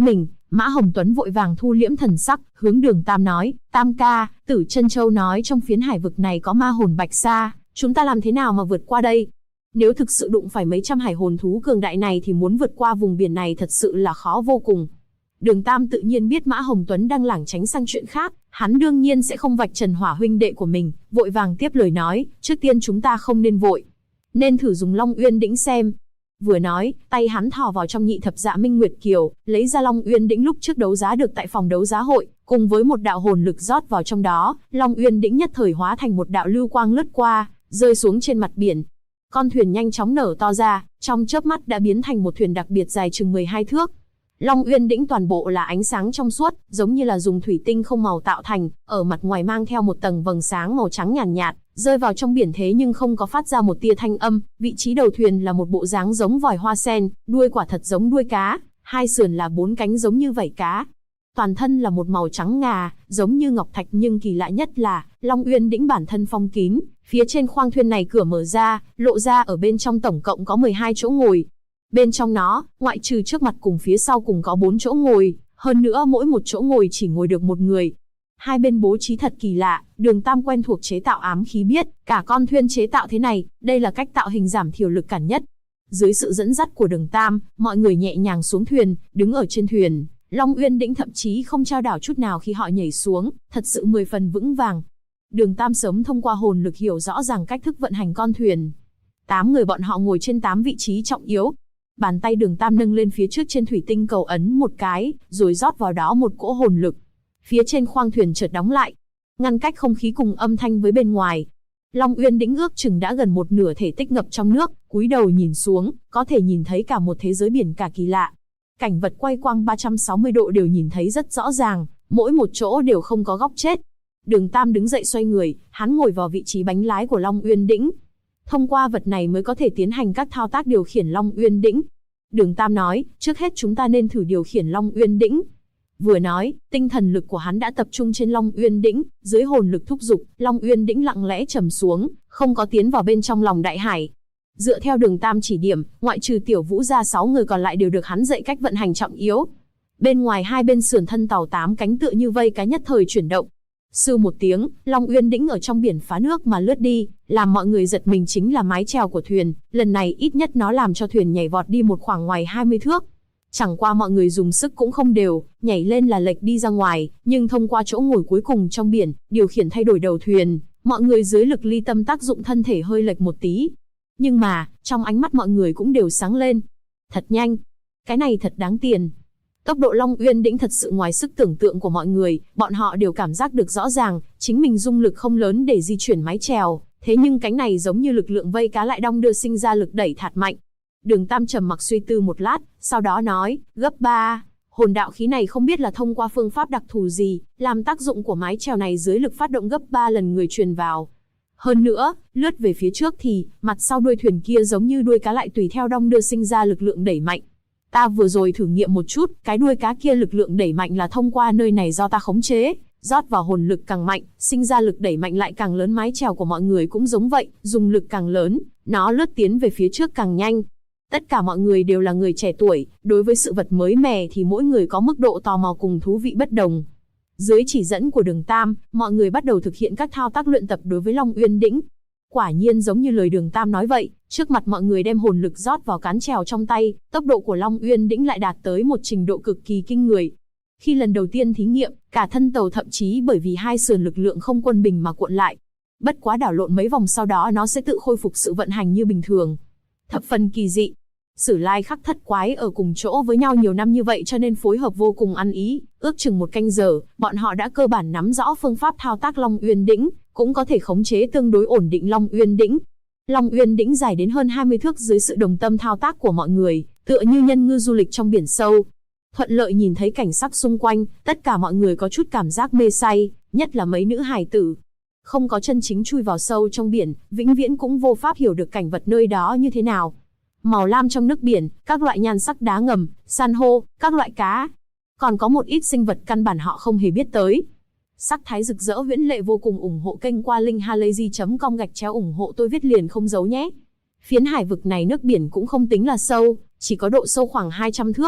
Mã Hồng Tuấn vội vàng thu liễm thần sắc, hướng Đường Tam nói, Tam ca, Tử Chân Châu nói trong phiến hải vực này có ma hồn bạch sa, chúng ta làm thế nào mà vượt qua đây? Nếu thực sự đụng phải mấy trăm hải hồn thú cường đại này thì muốn vượt qua vùng biển này thật sự là khó vô cùng. Đường Tam tự nhiên biết Mã Hồng Tuấn đang lảng tránh sang chuyện khác, hắn đương nhiên sẽ không vạch trần Hỏa huynh đệ của mình, vội vàng tiếp lời nói, trước tiên chúng ta không nên vội, nên thử dùng Long Uyên Đĩnh xem. Vừa nói, tay hắn thò vào trong nhị thập dạ minh nguyệt kiều, lấy ra Long Uyên Đĩnh lúc trước đấu giá được tại phòng đấu giá hội, cùng với một đạo hồn lực rót vào trong đó, Long Uyên Đĩnh nhất thời hóa thành một đạo lưu quang lướt qua, rơi xuống trên mặt biển. Con thuyền nhanh chóng nở to ra, trong chớp mắt đã biến thành một thuyền đặc biệt dài chừng 12 thước. Long Uyên Đĩnh toàn bộ là ánh sáng trong suốt, giống như là dùng thủy tinh không màu tạo thành, ở mặt ngoài mang theo một tầng vầng sáng màu trắng nhàn nhạt, rơi vào trong biển thế nhưng không có phát ra một tia thanh âm. Vị trí đầu thuyền là một bộ dáng giống vòi hoa sen, đuôi quả thật giống đuôi cá, hai sườn là 4 cánh giống như vảy cá. Toàn thân là một màu trắng ngà, giống như ngọc thạch, nhưng kỳ lạ nhất là Long Uyên Đĩnh bản thân phong kín, phía trên khoang thuyền này cửa mở ra, lộ ra ở bên trong tổng cộng có 12 chỗ ngồi. Bên trong nó, ngoại trừ trước mặt cùng phía sau cùng có 4 chỗ ngồi, hơn nữa mỗi một chỗ ngồi chỉ ngồi được một người. Hai bên bố trí thật kỳ lạ, Đường Tam quen thuộc chế tạo ám khí biết, cả con thuyền chế tạo thế này, đây là cách tạo hình giảm thiểu lực cản nhất. Dưới sự dẫn dắt của Đường Tam, mọi người nhẹ nhàng xuống thuyền, đứng ở trên thuyền, Long Uyên Đĩnh thậm chí không chao đảo chút nào khi họ nhảy xuống, thật sự 10 phần vững vàng. Đường Tam sớm thông qua hồn lực hiểu rõ ràng cách thức vận hành con thuyền. 8 người bọn họ ngồi trên 8 vị trí trọng yếu. Bàn tay Đường Tam nâng lên phía trước trên thủy tinh cầu ấn một cái, rồi rót vào đó một cỗ hồn lực. Phía trên khoang thuyền chợt đóng lại, ngăn cách không khí cùng âm thanh với bên ngoài. Long Uyên Đĩnh ước chừng đã gần một nửa thể tích ngập trong nước, cúi đầu nhìn xuống, có thể nhìn thấy cả một thế giới biển cả kỳ lạ. Cảnh vật quay quang 360 độ đều nhìn thấy rất rõ ràng, mỗi một chỗ đều không có góc chết. Đường Tam đứng dậy xoay người, hắn ngồi vào vị trí bánh lái của Long Uyên Đĩnh. Thông qua vật này mới có thể tiến hành các thao tác điều khiển Long Uyên Đĩnh. Đường Tam nói, trước hết chúng ta nên thử điều khiển Long Uyên Đĩnh. Vừa nói, tinh thần lực của hắn đã tập trung trên Long Uyên Đĩnh, dưới hồn lực thúc giục, Long Uyên Đĩnh lặng lẽ trầm xuống, không có tiến vào bên trong lòng đại hải. Dựa theo Đường Tam chỉ điểm, ngoại trừ Tiểu Vũ ra 6 người còn lại đều được hắn dạy cách vận hành trọng yếu. Bên ngoài hai bên sườn thân tàu 8 cánh tựa như vây cá nhất thời chuyển động. Sư một tiếng, Long Uyên Đĩnh ở trong biển phá nước mà lướt đi, làm mọi người giật mình chính là mái chèo của thuyền, lần này ít nhất nó làm cho thuyền nhảy vọt đi một khoảng ngoài 20 thước. Chẳng qua mọi người dùng sức cũng không đều, nhảy lên là lệch đi ra ngoài, nhưng thông qua chỗ ngồi cuối cùng trong biển, điều khiển thay đổi đầu thuyền, mọi người dưới lực ly tâm tác dụng thân thể hơi lệch một tí. Nhưng mà, trong ánh mắt mọi người cũng đều sáng lên. Thật nhanh, cái này thật đáng tiền. Tốc độ Long Uyên Đĩnh thật sự ngoài sức tưởng tượng của mọi người, bọn họ đều cảm giác được rõ ràng, chính mình dung lực không lớn để di chuyển mái chèo, thế nhưng cánh này giống như lực lượng vây cá lại đong đưa sinh ra lực đẩy thạt mạnh. Đường Tam trầm mặc suy tư một lát, sau đó nói, gấp 3, hồn đạo khí này không biết là thông qua phương pháp đặc thù gì, làm tác dụng của mái chèo này dưới lực phát động gấp 3 lần người truyền vào. Hơn nữa, lướt về phía trước thì, mặt sau đuôi thuyền kia giống như đuôi cá lại tùy theo đong đưa sinh ra lực lượng đẩy mạnh. Ta vừa rồi thử nghiệm một chút, cái đuôi cá kia lực lượng đẩy mạnh là thông qua nơi này do ta khống chế, rót vào hồn lực càng mạnh, sinh ra lực đẩy mạnh lại càng lớn. Mái chèo của mọi người cũng giống vậy, dùng lực càng lớn, nó lướt tiến về phía trước càng nhanh. Tất cả mọi người đều là người trẻ tuổi, đối với sự vật mới mẻ thì mỗi người có mức độ tò mò cùng thú vị bất đồng. Dưới chỉ dẫn của Đường Tam, mọi người bắt đầu thực hiện các thao tác luyện tập đối với Long Uyên Đĩnh. Quả nhiên giống như lời Đường Tam nói vậy, trước mặt mọi người đem hồn lực rót vào cán chèo trong tay, tốc độ của Long Uyên Đĩnh lại đạt tới một trình độ cực kỳ kinh người. Khi lần đầu tiên thí nghiệm, cả thân tàu thậm chí bởi vì hai sườn lực lượng không quân bình mà cuộn lại. Bất quá đảo lộn mấy vòng sau đó nó sẽ tự khôi phục sự vận hành như bình thường. Thập phần kỳ dị. Sử Lai Khắc Thất Quái ở cùng chỗ với nhau nhiều năm như vậy cho nên phối hợp vô cùng ăn ý, ước chừng 1 canh giờ, bọn họ đã cơ bản nắm rõ phương pháp thao tác Long Uyên Đĩnh, cũng có thể khống chế tương đối ổn định Long Uyên Đĩnh. Long Uyên Đĩnh dài đến hơn 20 thước dưới sự đồng tâm thao tác của mọi người, tựa như nhân ngư du lịch trong biển sâu. Thuận lợi nhìn thấy cảnh sắc xung quanh, tất cả mọi người có chút cảm giác mê say, nhất là mấy nữ hài tử. Không có chân chính chui vào sâu trong biển, vĩnh viễn cũng vô pháp hiểu được cảnh vật nơi đó như thế nào. Màu lam trong nước biển, các loại nhan sắc đá ngầm, san hô, các loại cá. Còn có một ít sinh vật căn bản họ không hề biết tới. Sắc thái rực rỡ huyễn lệ vô cùng. Ủng hộ kênh qua linkhalazy.com ủng hộ tôi viết liền không giấu nhé. Phiến hải vực này nước biển cũng không tính là sâu, chỉ có độ sâu khoảng 200 thước.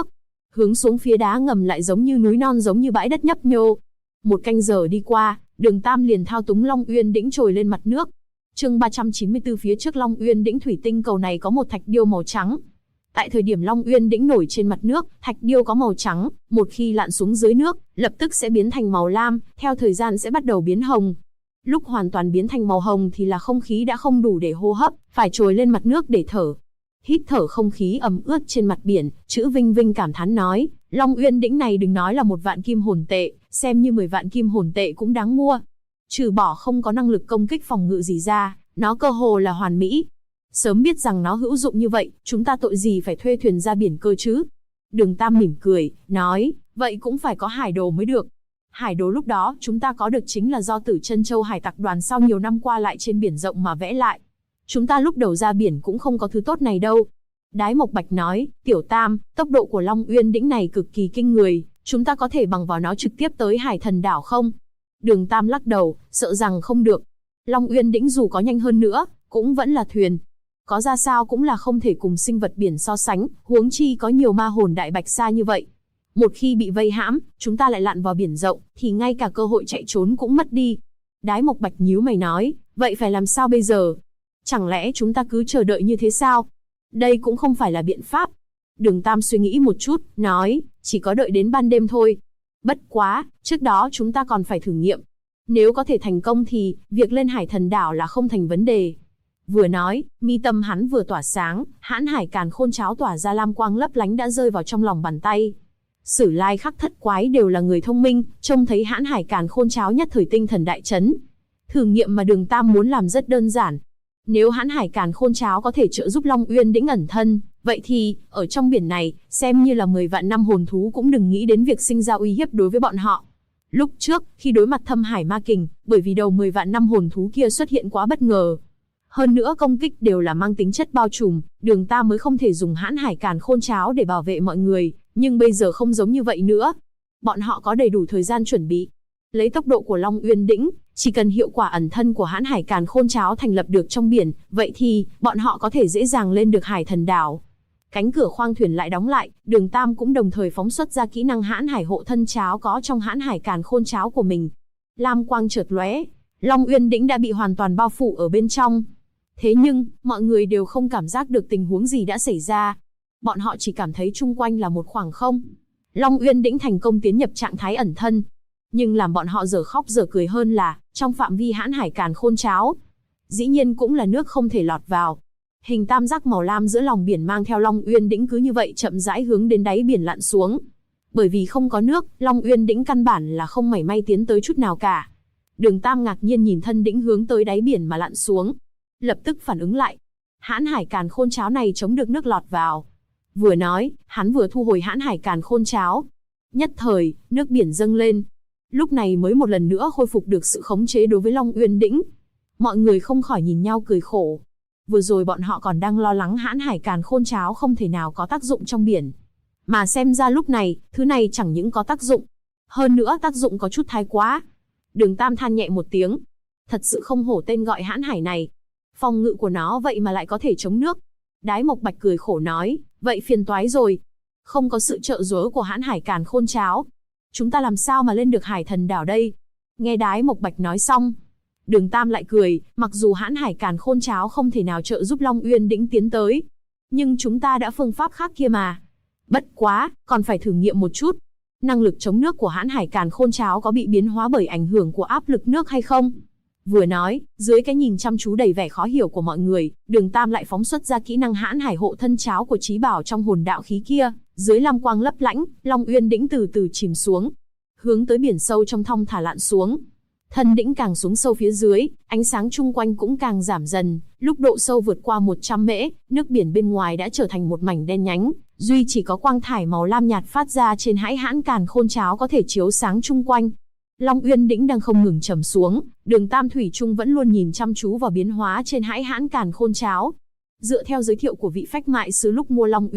Hướng xuống phía đá ngầm lại giống như núi non, giống như bãi đất nhấp nhô. Một canh giờ đi qua, Đường Tam liền thao túng Long Uyên Đĩnh trồi lên mặt nước. Chương 394. Phía trước Long Uyên Đĩnh thủy tinh cầu này có một thạch điêu màu trắng. Tại thời điểm Long Uyên Đĩnh nổi trên mặt nước, thạch điêu có màu trắng, một khi lặn xuống dưới nước, lập tức sẽ biến thành màu lam, theo thời gian sẽ bắt đầu biến hồng. Lúc hoàn toàn biến thành màu hồng thì là không khí đã không đủ để hô hấp, phải trồi lên mặt nước để thở. Hít thở không khí ẩm ướt trên mặt biển, Chữ Vinh Vinh cảm thán nói, Long Uyên Đĩnh này đừng nói là 1 vạn kim hồn tệ, xem như 10 vạn kim hồn tệ cũng đáng mua. Trừ bỏ không có năng lực công kích phòng ngự gì ra, nó cơ hồ là hoàn mỹ. Sớm biết rằng nó hữu dụng như vậy, chúng ta tội gì phải thuê thuyền ra biển cơ chứ? Đường Tam mỉm cười, nói, vậy cũng phải có hải đồ mới được. Hải đồ lúc đó chúng ta có được chính là do Tử Chân Châu hải tặc đoàn sau nhiều năm qua lại trên biển rộng mà vẽ lại. Chúng ta lúc đầu ra biển cũng không có thứ tốt này đâu. Đái Mộc Bạch nói, Tiểu Tam, tốc độ của Long Uyên Đĩnh này cực kỳ kinh người, chúng ta có thể bằng vào nó trực tiếp tới Hải Thần Đảo không? Đường Tam lắc đầu, sợ rằng không được. Long Uyên Đĩnh dù có nhanh hơn nữa, cũng vẫn là thuyền. Có ra sao cũng là không thể cùng sinh vật biển so sánh, huống chi có nhiều ma hồn đại bạch sa như vậy. Một khi bị vây hãm, chúng ta lại lặn vào biển rộng, thì ngay cả cơ hội chạy trốn cũng mất đi. Đái Mộc Bạch nhíu mày nói, vậy phải làm sao bây giờ? Chẳng lẽ chúng ta cứ chờ đợi như thế sao? Đây cũng không phải là biện pháp. Đường Tam suy nghĩ một chút, nói, chỉ có đợi đến ban đêm thôi. Bất quá, trước đó chúng ta còn phải thử nghiệm. Nếu có thể thành công thì, việc lên Hải Thần Đảo là không thành vấn đề. Vừa nói, mi tâm hắn vừa tỏa sáng, Hãn Hải Càn Khôn Cháo tỏa ra lam quang lấp lánh đã rơi vào trong lòng bàn tay. Sử Lai Khắc Thất Quái đều là người thông minh, trông thấy Hãn Hải Càn Khôn Cháo nhất thời tinh thần đại chấn. Thử nghiệm mà Đường Tam muốn làm rất đơn giản. Nếu Hãn Hải Càn Khôn Cháo có thể trợ giúp Long Uyên Đĩnh ẩn thân, vậy thì, ở trong biển này, xem như là 10 vạn năm hồn thú cũng đừng nghĩ đến việc sinh ra uy hiếp đối với bọn họ. Lúc trước, khi đối mặt Thâm Hải Ma Kình, bởi vì đầu 10 vạn năm hồn thú kia xuất hiện quá bất ngờ. Hơn nữa công kích đều là mang tính chất bao trùm, Đường Tam mới không thể dùng Hãn Hải Càn Khôn Cháo để bảo vệ mọi người, nhưng bây giờ không giống như vậy nữa. Bọn họ có đầy đủ thời gian chuẩn bị. Lấy tốc độ của Long Uyên Đĩnh, chỉ cần hiệu quả ẩn thân của Hãn Hải Càn Khôn Cháo thành lập được trong biển, vậy thì, bọn họ có thể dễ dàng lên được Hải Thần Đảo. Cánh cửa khoang thuyền lại đóng lại, Đường Tam cũng đồng thời phóng xuất ra kỹ năng Hãn Hải Hộ Thân Cháo có trong Hãn Hải Càn Khôn Cháo của mình. Lam quang chợt lóe, Long Uyên Đĩnh đã bị hoàn toàn bao phủ ở bên trong. Thế nhưng, mọi người đều không cảm giác được tình huống gì đã xảy ra. Bọn họ chỉ cảm thấy chung quanh là một khoảng không. Long Uyên Đĩnh thành công tiến nhập trạng thái ẩn thân. Nhưng làm bọn họ dở khóc dở cười hơn là, trong phạm vi Hãn Hải Càn Khôn Cháo, dĩ nhiên cũng là nước không thể lọt vào. Hình tam giác màu lam giữa lòng biển mang theo Long Uyên Đĩnh cứ như vậy chậm rãi hướng đến đáy biển lặn xuống. Bởi vì không có nước, Long Uyên Đĩnh căn bản là không mảy may tiến tới chút nào cả. Đường Tam ngạc nhiên nhìn thân đĩnh hướng tới đáy biển mà lặn xuống. Lập tức phản ứng lại. Hãn Hải Càn Khôn Cháo này chống được nước lọt vào. Vừa nói, hắn vừa thu hồi Hãn Hải Càn Khôn Cháo. Nhất thời, nước biển dâng lên. Lúc này mới một lần nữa khôi phục được sự khống chế đối với Long Uyên Đĩnh. Mọi người không khỏi nhìn nhau cười khổ. Vừa rồi bọn họ còn đang lo lắng Hãn Hải Càn Khôn Cháo không thể nào có tác dụng trong biển. Mà xem ra lúc này, thứ này chẳng những có tác dụng. Hơn nữa tác dụng có chút thái quá. Đường Tam than nhẹ một tiếng. Thật sự không hổ tên gọi Hãn Hải này. Phòng ngự của nó vậy mà lại có thể chống nước. Đái Mộc Bạch cười khổ nói, vậy phiền toái rồi. Không có sự trợ giúp của Hãn Hải Càn Khôn Cháo, chúng ta làm sao mà lên được Hải Thần Đảo đây? Nghe Đái Mộc Bạch nói xong, Đường Tam lại cười, mặc dù Hãn Hải Càn Khôn Cháo không thể nào trợ giúp Long Uyên Đĩnh tiến tới, nhưng chúng ta đã phương pháp khác kia mà. Bất quá, còn phải thử nghiệm một chút. Năng lực chống nước của Hãn Hải Càn Khôn Cháo có bị biến hóa bởi ảnh hưởng của áp lực nước hay không? Vừa nói, dưới cái nhìn chăm chú đầy vẻ khó hiểu của mọi người, Đường Tam lại phóng xuất ra kỹ năng Hãn Hải Hộ Thân Cháo của Chí Bảo trong hồn đạo khí kia. Dưới lam quang lấp lánh, Long Uyên Đĩnh từ từ chìm xuống, hướng tới biển sâu trong thong thả lặn xuống. Thân đĩnh càng xuống sâu phía dưới, ánh sáng chung quanh cũng càng giảm dần, lúc độ sâu vượt qua 100 mễ, nước biển bên ngoài đã trở thành một mảnh đen nhánh, duy chỉ có quang thải màu lam nhạt phát ra trên hãi Hãn Càn Khôn Cháo có thể chiếu sáng chung quanh. Long Uyên Đĩnh đang không ngừng trầm xuống, Đường Tam thủy chung vẫn luôn nhìn chăm chú vào biến hóa trên hãi Hãn Càn Khôn Cháo. Dựa theo giới thiệu của vị phách mại sứ lúc mua Long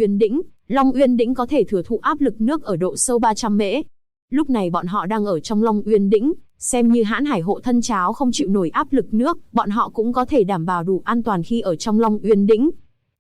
Uyên Đĩnh có thể thừa thụ áp lực nước ở độ sâu 300 mễ. Lúc này bọn họ đang ở trong Long Uyên Đĩnh, xem như Hãn Hải Hộ Thân Cháo không chịu nổi áp lực nước, bọn họ cũng có thể đảm bảo đủ an toàn khi ở trong Long Uyên Đĩnh.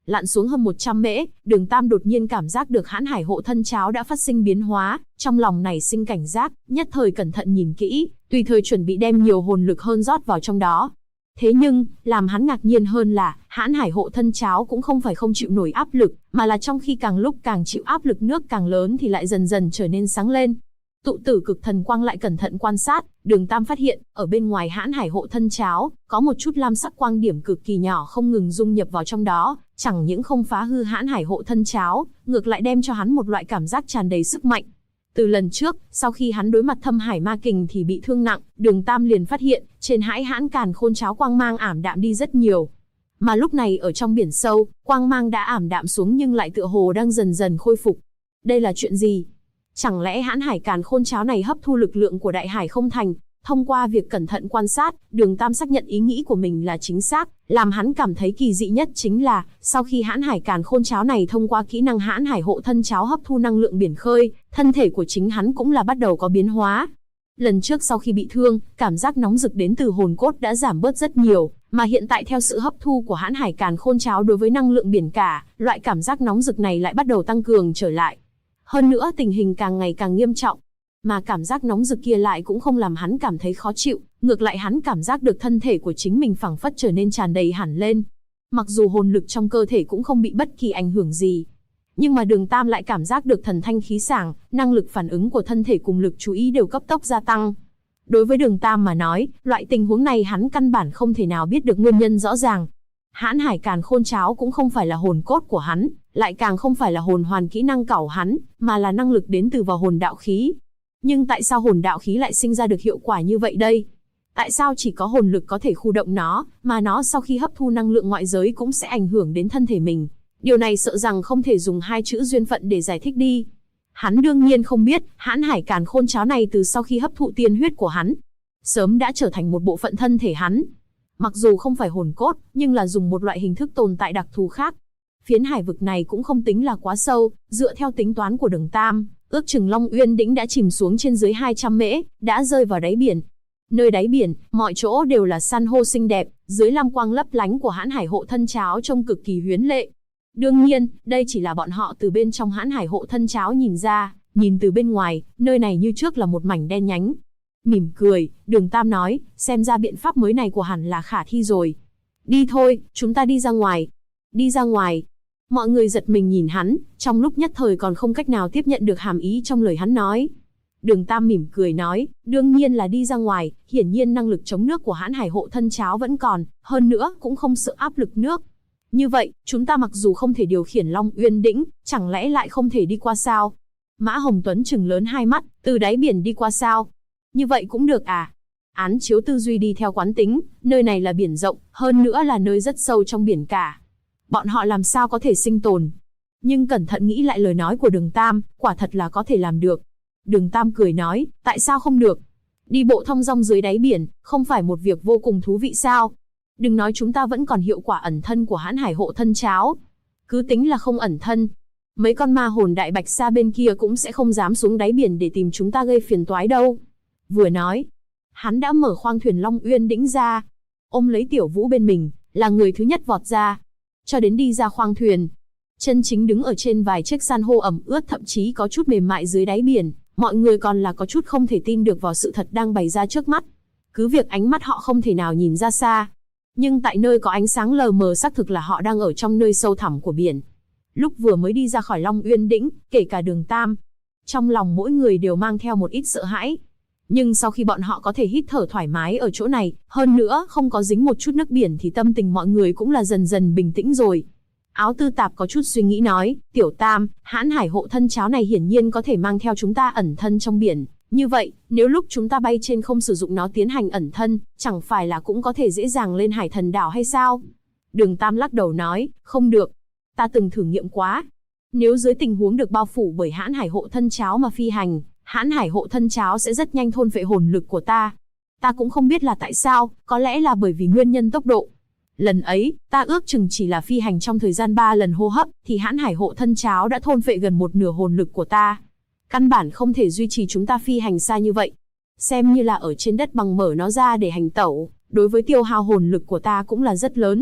Lặn xuống hơn 100 mễ, Đường Tam đột nhiên cảm giác được hãn hải hộ thân cháo đã phát sinh biến hóa, trong lòng nảy sinh cảnh giác, nhất thời cẩn thận nhìn kỹ, tùy thời chuẩn bị đem nhiều hồn lực hơn rót vào trong đó. Thế nhưng, làm hắn ngạc nhiên hơn là, hãn hải hộ thân cháo cũng không phải không chịu nổi áp lực, mà là trong khi càng lúc càng chịu áp lực nước càng lớn thì lại dần dần trở nên sáng lên. Tụ tử cực thần quang lại cẩn thận quan sát, Đường Tam phát hiện, ở bên ngoài hãn hải hộ thân cháo, có một chút lam sắc quang điểm cực kỳ nhỏ không ngừng dung nhập vào trong đó, chẳng những không phá hư hãn hải hộ thân cháo, ngược lại đem cho hắn một loại cảm giác tràn đầy sức mạnh. Từ lần trước, sau khi hắn đối mặt thâm hải ma kình thì bị thương nặng, Đường Tam liền phát hiện, trên hãi hãn càn khôn cháo quang mang ảm đạm đi rất nhiều. Mà lúc này ở trong biển sâu, quang mang đã ảm đạm xuống nhưng lại tựa hồ đang dần dần khôi phục. Đây là chuyện gì? Chẳng lẽ hãn hải càn khôn cháo này hấp thu lực lượng của đại hải không thành? Thông qua việc cẩn thận quan sát, Đường Tam xác nhận ý nghĩ của mình là chính xác, làm hắn cảm thấy kỳ dị nhất chính là, sau khi hãn hải càn khôn cháo này thông qua kỹ năng hãn hải hộ thân cháo hấp thu năng lượng biển khơi, thân thể của chính hắn cũng là bắt đầu có biến hóa. Lần trước sau khi bị thương, cảm giác nóng rực đến từ hồn cốt đã giảm bớt rất nhiều, mà hiện tại theo sự hấp thu của hãn hải càn khôn cháo đối với năng lượng biển cả, loại cảm giác nóng rực này lại bắt đầu tăng cường trở lại. Hơn nữa tình hình càng ngày càng nghiêm trọng. Mà cảm giác nóng rực kia lại cũng không làm hắn cảm thấy khó chịu, ngược lại hắn cảm giác được thân thể của chính mình phảng phất trở nên tràn đầy hẳn lên. Mặc dù hồn lực trong cơ thể cũng không bị bất kỳ ảnh hưởng gì, nhưng mà Đường Tam lại cảm giác được thần thanh khí sảng, năng lực phản ứng của thân thể cùng lực chú ý đều cấp tốc gia tăng. Đối với Đường Tam mà nói, loại tình huống này hắn căn bản không thể nào biết được nguyên nhân rõ ràng. Hãn hải càn khôn cháo cũng không phải là hồn cốt của hắn, lại càng không phải là hồn hoàn kỹ năng cẩu hắn, mà là năng lực đến từ vào hồn đạo khí. Nhưng tại sao hồn đạo khí lại sinh ra được hiệu quả như vậy đây? Tại sao chỉ có hồn lực có thể khu động nó, mà nó sau khi hấp thu năng lượng ngoại giới cũng sẽ ảnh hưởng đến thân thể mình? Điều này sợ rằng không thể dùng hai chữ duyên phận để giải thích đi. Hắn đương nhiên không biết, hãn hải càn khôn cháo này từ sau khi hấp thụ tiên huyết của hắn, sớm đã trở thành một bộ phận thân thể hắn. Mặc dù không phải hồn cốt, nhưng là dùng một loại hình thức tồn tại đặc thù khác. Phiến hải vực này cũng không tính là quá sâu, dựa theo tính toán của Đường Tam, ước chừng Long Uyên Đĩnh đã chìm xuống trên dưới 200 mễ, đã rơi vào đáy biển. Nơi đáy biển, mọi chỗ đều là san hô xinh đẹp, dưới lam quang lấp lánh của hãn hải hộ thân cháo trông cực kỳ huyến lệ. Đương nhiên, đây chỉ là bọn họ từ bên trong hãn hải hộ thân cháo nhìn ra, nhìn từ bên ngoài, nơi này như trước là một mảnh đen nhánh. Mỉm cười, Đường Tam nói, xem ra biện pháp mới này của hẳn là khả thi rồi. Đi thôi, chúng ta đi ra ngoài. Đi ra ngoài. Mọi người giật mình nhìn hắn, trong lúc nhất thời còn không cách nào tiếp nhận được hàm ý trong lời hắn nói. Đường Tam mỉm cười nói, đương nhiên là đi ra ngoài, hiển nhiên năng lực chống nước của hãn hải hộ thân cháo vẫn còn, hơn nữa cũng không sợ áp lực nước. Như vậy, chúng ta mặc dù không thể điều khiển Long Uyên Đĩnh, chẳng lẽ lại không thể đi qua sao? Mã Hồng Tuấn trừng lớn hai mắt, từ đáy biển đi qua sao? Như vậy cũng được à? Án chiếu tư duy đi theo quán tính, nơi này là biển rộng, hơn nữa là nơi rất sâu trong biển cả. Bọn họ làm sao có thể sinh tồn? Nhưng cẩn thận nghĩ lại lời nói của Đường Tam, quả thật là có thể làm được. Đường Tam cười nói, tại sao không được? Đi bộ thong dong dưới đáy biển, không phải một việc vô cùng thú vị sao? Đừng nói chúng ta vẫn còn hiệu quả ẩn thân của hãn hải hộ thân cháo. Cứ tính là không ẩn thân, mấy con ma hồn đại bạch sa bên kia cũng sẽ không dám xuống đáy biển để tìm chúng ta gây phiền toái đâu. Vừa nói, hắn đã mở khoang thuyền Long Uyên Đĩnh ra, ôm lấy Tiểu Vũ bên mình, là người thứ nhất vọt ra. Cho đến đi ra khoang thuyền, chân chính đứng ở trên vài chiếc san hô ẩm ướt thậm chí có chút mềm mại dưới đáy biển, mọi người còn là có chút không thể tin được vào sự thật đang bày ra trước mắt. Cứ việc ánh mắt họ không thể nào nhìn ra xa, nhưng tại nơi có ánh sáng lờ mờ xác thực là họ đang ở trong nơi sâu thẳm của biển. Lúc vừa mới đi ra khỏi Long Uyên Đĩnh, kể cả Đường Tam, trong lòng mỗi người đều mang theo một ít sợ hãi. Nhưng sau khi bọn họ có thể hít thở thoải mái ở chỗ này, hơn nữa không có dính một chút nước biển thì tâm tình mọi người cũng là dần dần bình tĩnh rồi. Áo Tư Tạp có chút suy nghĩ nói, Tiểu Tam, hãn hải hộ thân cháo này hiển nhiên có thể mang theo chúng ta ẩn thân trong biển. Như vậy, nếu lúc chúng ta bay trên không sử dụng nó tiến hành ẩn thân, chẳng phải là cũng có thể dễ dàng lên Hải Thần Đảo hay sao? Đường Tam lắc đầu nói, không được. Ta từng thử nghiệm quá. Nếu dưới tình huống được bao phủ bởi hãn hải hộ thân cháo mà phi hành, hãn hải hộ thân cháo sẽ rất nhanh thôn phệ hồn lực của ta. Ta cũng không biết là tại sao, có lẽ là bởi vì nguyên nhân tốc độ. Lần ấy, ta ước chừng chỉ là phi hành trong thời gian 3 lần hô hấp, thì hãn hải hộ thân cháo đã thôn phệ gần một nửa hồn lực của ta. Căn bản không thể duy trì chúng ta phi hành xa như vậy. Xem như là ở trên đất bằng mở nó ra để hành tẩu, đối với tiêu hao hồn lực của ta cũng là rất lớn.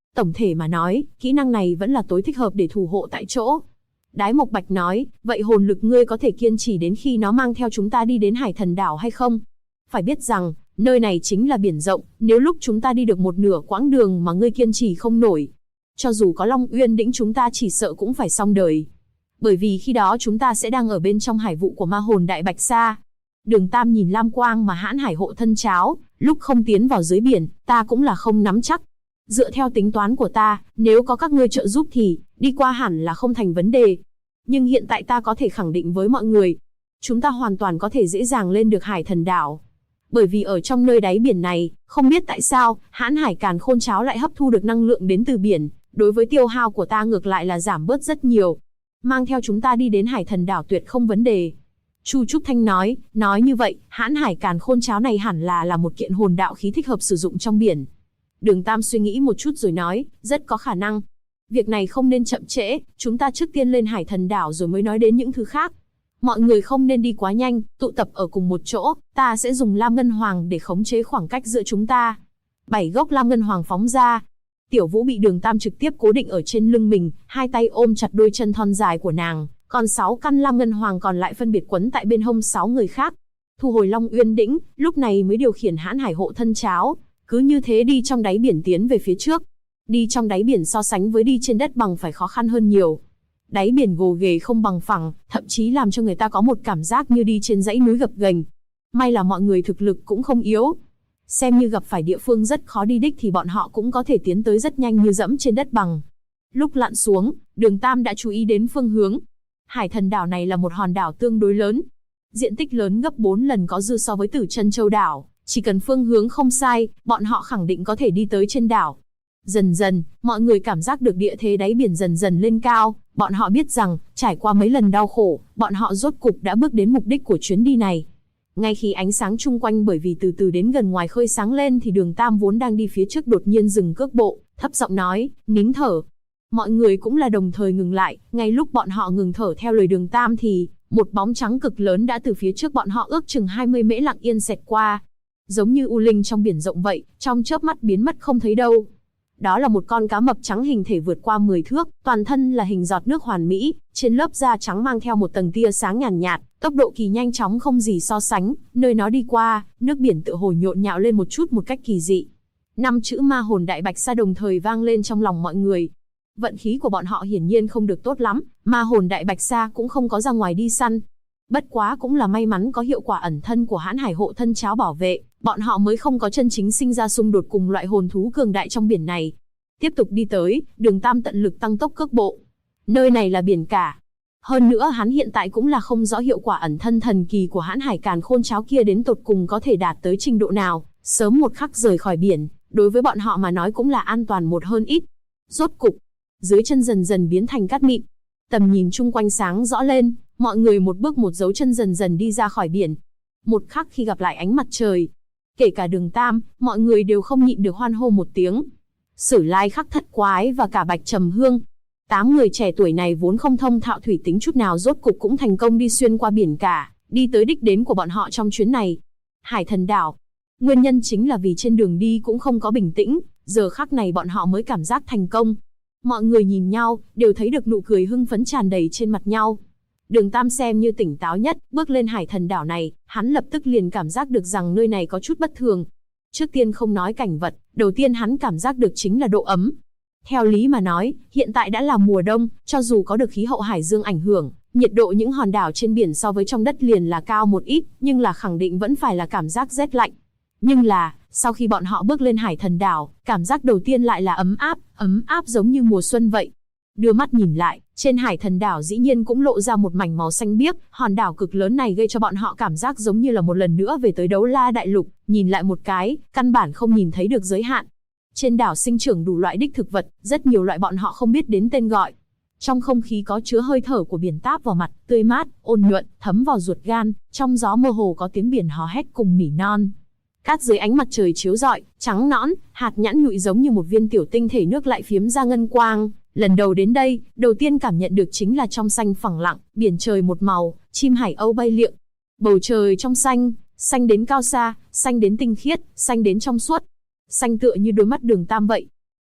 Tổng thể mà nói, kỹ năng này vẫn là tối thích hợp để thủ hộ tại chỗ. Đái Mộc Bạch nói, vậy hồn lực ngươi có thể kiên trì đến khi nó mang theo chúng ta đi đến Hải Thần Đảo hay không? Phải biết rằng, nơi này chính là biển rộng, nếu lúc chúng ta đi được một nửa quãng đường mà ngươi kiên trì không nổi, cho dù có Long Uyên Đĩnh chúng ta chỉ sợ cũng phải xong đời. Bởi vì khi đó chúng ta sẽ đang ở bên trong hải vụ của ma hồn Đại Bạch Sa. Đường Tam nhìn lam quang mà Hãn Hải hộ thân cháo, lúc không tiến vào dưới biển, ta cũng là không nắm chắc. Dựa theo tính toán của ta, nếu có các ngươi trợ giúp thì, đi qua hẳn là không thành vấn đề. Nhưng hiện tại ta có thể khẳng định với mọi người, chúng ta hoàn toàn có thể dễ dàng lên được Hải Thần Đảo. Bởi vì ở trong nơi đáy biển này, không biết tại sao, Hãn Hải Càn Khôn cháo lại hấp thu được năng lượng đến từ biển, đối với tiêu hao của ta ngược lại là giảm bớt rất nhiều. Mang theo chúng ta đi đến Hải Thần Đảo tuyệt không vấn đề. Chu Trúc Thanh nói như vậy, Hãn Hải Càn Khôn cháo này hẳn là một kiện hồn đạo khí thích hợp sử dụng trong biển. Đường Tam suy nghĩ một chút rồi nói, rất có khả năng. Việc này không nên chậm trễ, chúng ta trước tiên lên Hải Thần Đảo rồi mới nói đến những thứ khác. Mọi người không nên đi quá nhanh, tụ tập ở cùng một chỗ, ta sẽ dùng Lam Ngân Hoàng để khống chế khoảng cách giữa chúng ta. 7 gốc Lam Ngân Hoàng phóng ra. Tiểu Vũ bị Đường Tam trực tiếp cố định ở trên lưng mình, hai tay ôm chặt đôi chân thon dài của nàng, còn 6 căn Lam Ngân Hoàng còn lại phân biệt quấn tại bên hông 6 người khác. Thu hồi Long Uyên Đĩnh, lúc này mới điều khiển Hãn Hải hộ thân cháo, cứ như thế đi trong đáy biển tiến về phía trước. Đi trong đáy biển so sánh với đi trên đất bằng phải khó khăn hơn nhiều. Đáy biển gồ ghề không bằng phẳng, thậm chí làm cho người ta có một cảm giác như đi trên dãy núi gập ghềnh. May là mọi người thực lực cũng không yếu. Xem như gặp phải địa phương rất khó đi đích thì bọn họ cũng có thể tiến tới rất nhanh như dẫm trên đất bằng. Lúc lặn xuống, Đường Tam đã chú ý đến phương hướng. Hải Thần Đảo này là một hòn đảo tương đối lớn. Diện tích lớn gấp 4 lần có dư so với Tử Chân Châu đảo. Chỉ cần phương hướng không sai, bọn họ khẳng định có thể đi tới trên đảo. Dần dần, mọi người cảm giác được địa thế đáy biển dần dần lên cao. Bọn họ biết rằng, trải qua mấy lần đau khổ, bọn họ rốt cục đã bước đến mục đích của chuyến đi này. Ngay khi ánh sáng chung quanh bởi vì từ từ đến gần ngoài khơi sáng lên thì Đường Tam vốn đang đi phía trước đột nhiên dừng cước bộ, thấp giọng nói, nín thở. Mọi người cũng là đồng thời ngừng lại, ngay lúc bọn họ ngừng thở theo lời Đường Tam thì, một bóng trắng cực lớn đã từ phía trước bọn họ ước chừng 20 mễ lặng yên xẹt qua. Giống như u linh trong biển rộng vậy, trong chớp mắt biến mất không thấy đâu. Đó là một con cá mập trắng hình thể vượt qua 10 thước, toàn thân là hình giọt nước hoàn mỹ, trên lớp da trắng mang theo một tầng tia sáng nhàn nhạt, tốc độ kỳ nhanh chóng không gì so sánh, nơi nó đi qua, nước biển tựa hồ nhộn nhạo lên một chút một cách kỳ dị. 5 chữ ma hồn Đại Bạch Sa đồng thời vang lên trong lòng mọi người. Vận khí của bọn họ hiển nhiên không được tốt lắm, ma hồn Đại Bạch Sa cũng không có ra ngoài đi săn. Bất quá cũng là may mắn có hiệu quả ẩn thân của Hãn Hải hộ thân cháo bảo vệ, bọn họ mới không có chân chính sinh ra xung đột cùng loại hồn thú cường đại trong biển này. Tiếp tục đi tới, Đường Tam tận lực tăng tốc cước bộ. Nơi này là biển cả. Hơn nữa hắn hiện tại cũng là không rõ hiệu quả ẩn thân thần kỳ của Hãn Hải Càn Khôn cháo kia đến tột cùng có thể đạt tới trình độ nào. Sớm một khắc rời khỏi biển, đối với bọn họ mà nói cũng là an toàn một hơn ít. Rốt cục, dưới chân dần dần biến thành cát mịn. Tầm nhìn chung quanh sáng rõ lên, mọi người một bước một dấu chân dần dần đi ra khỏi biển. Một khắc khi gặp lại ánh mặt trời, kể cả Đường Tam, mọi người đều không nhịn được hoan hô một tiếng. Sử Lai Khắc Thất Quái và cả Bạch Trầm Hương, 8 người trẻ tuổi này vốn không thông thạo thủy tính chút nào rốt cục cũng thành công đi xuyên qua biển cả, đi tới đích đến của bọn họ trong chuyến này. Hải Thần Đảo. Nguyên nhân chính là vì trên đường đi cũng không có bình tĩnh, giờ khắc này bọn họ mới cảm giác thành công. Mọi người nhìn nhau, đều thấy được nụ cười hưng phấn tràn đầy trên mặt nhau. Đường Tam xem như tỉnh táo nhất, bước lên Hải Thần Đảo này, hắn lập tức liền cảm giác được rằng nơi này có chút bất thường. Trước tiên không nói cảnh vật, đầu tiên hắn cảm giác được chính là độ ấm. Theo lý mà nói, hiện tại đã là mùa đông, cho dù có được khí hậu hải dương ảnh hưởng, nhiệt độ những hòn đảo trên biển so với trong đất liền là cao một ít, nhưng là khẳng định vẫn phải là cảm giác rét lạnh. Nhưng là, sau khi bọn họ bước lên Hải Thần Đảo, cảm giác đầu tiên lại là ấm áp giống như mùa xuân vậy. Đưa mắt nhìn lại, trên Hải Thần Đảo dĩ nhiên cũng lộ ra một mảnh màu xanh biếc, hòn đảo cực lớn này gây cho bọn họ cảm giác giống như là một lần nữa về tới Đấu La Đại Lục, nhìn lại một cái, căn bản không nhìn thấy được giới hạn. Trên đảo sinh trưởng đủ loại đích thực vật, rất nhiều loại bọn họ không biết đến tên gọi. Trong không khí có chứa hơi thở của biển táp vào mặt, tươi mát, ôn nhuận, thấm vào ruột gan, trong gió mơ hồ có tiếng biển hò hét cùng nỉ non. Cát dưới ánh mặt trời chiếu rọi, trắng nõn, hạt nhẵn nhụi giống như một viên tiểu tinh thể nước lại phiếm ra ngân quang. Lần đầu đến đây, đầu tiên cảm nhận được chính là trong xanh phẳng lặng, biển trời một màu, chim hải âu bay liệng. Bầu trời trong xanh, xanh đến cao xa, xanh đến tinh khiết, xanh đến trong suốt. Xanh tựa như đôi mắt Đường Tam vậy.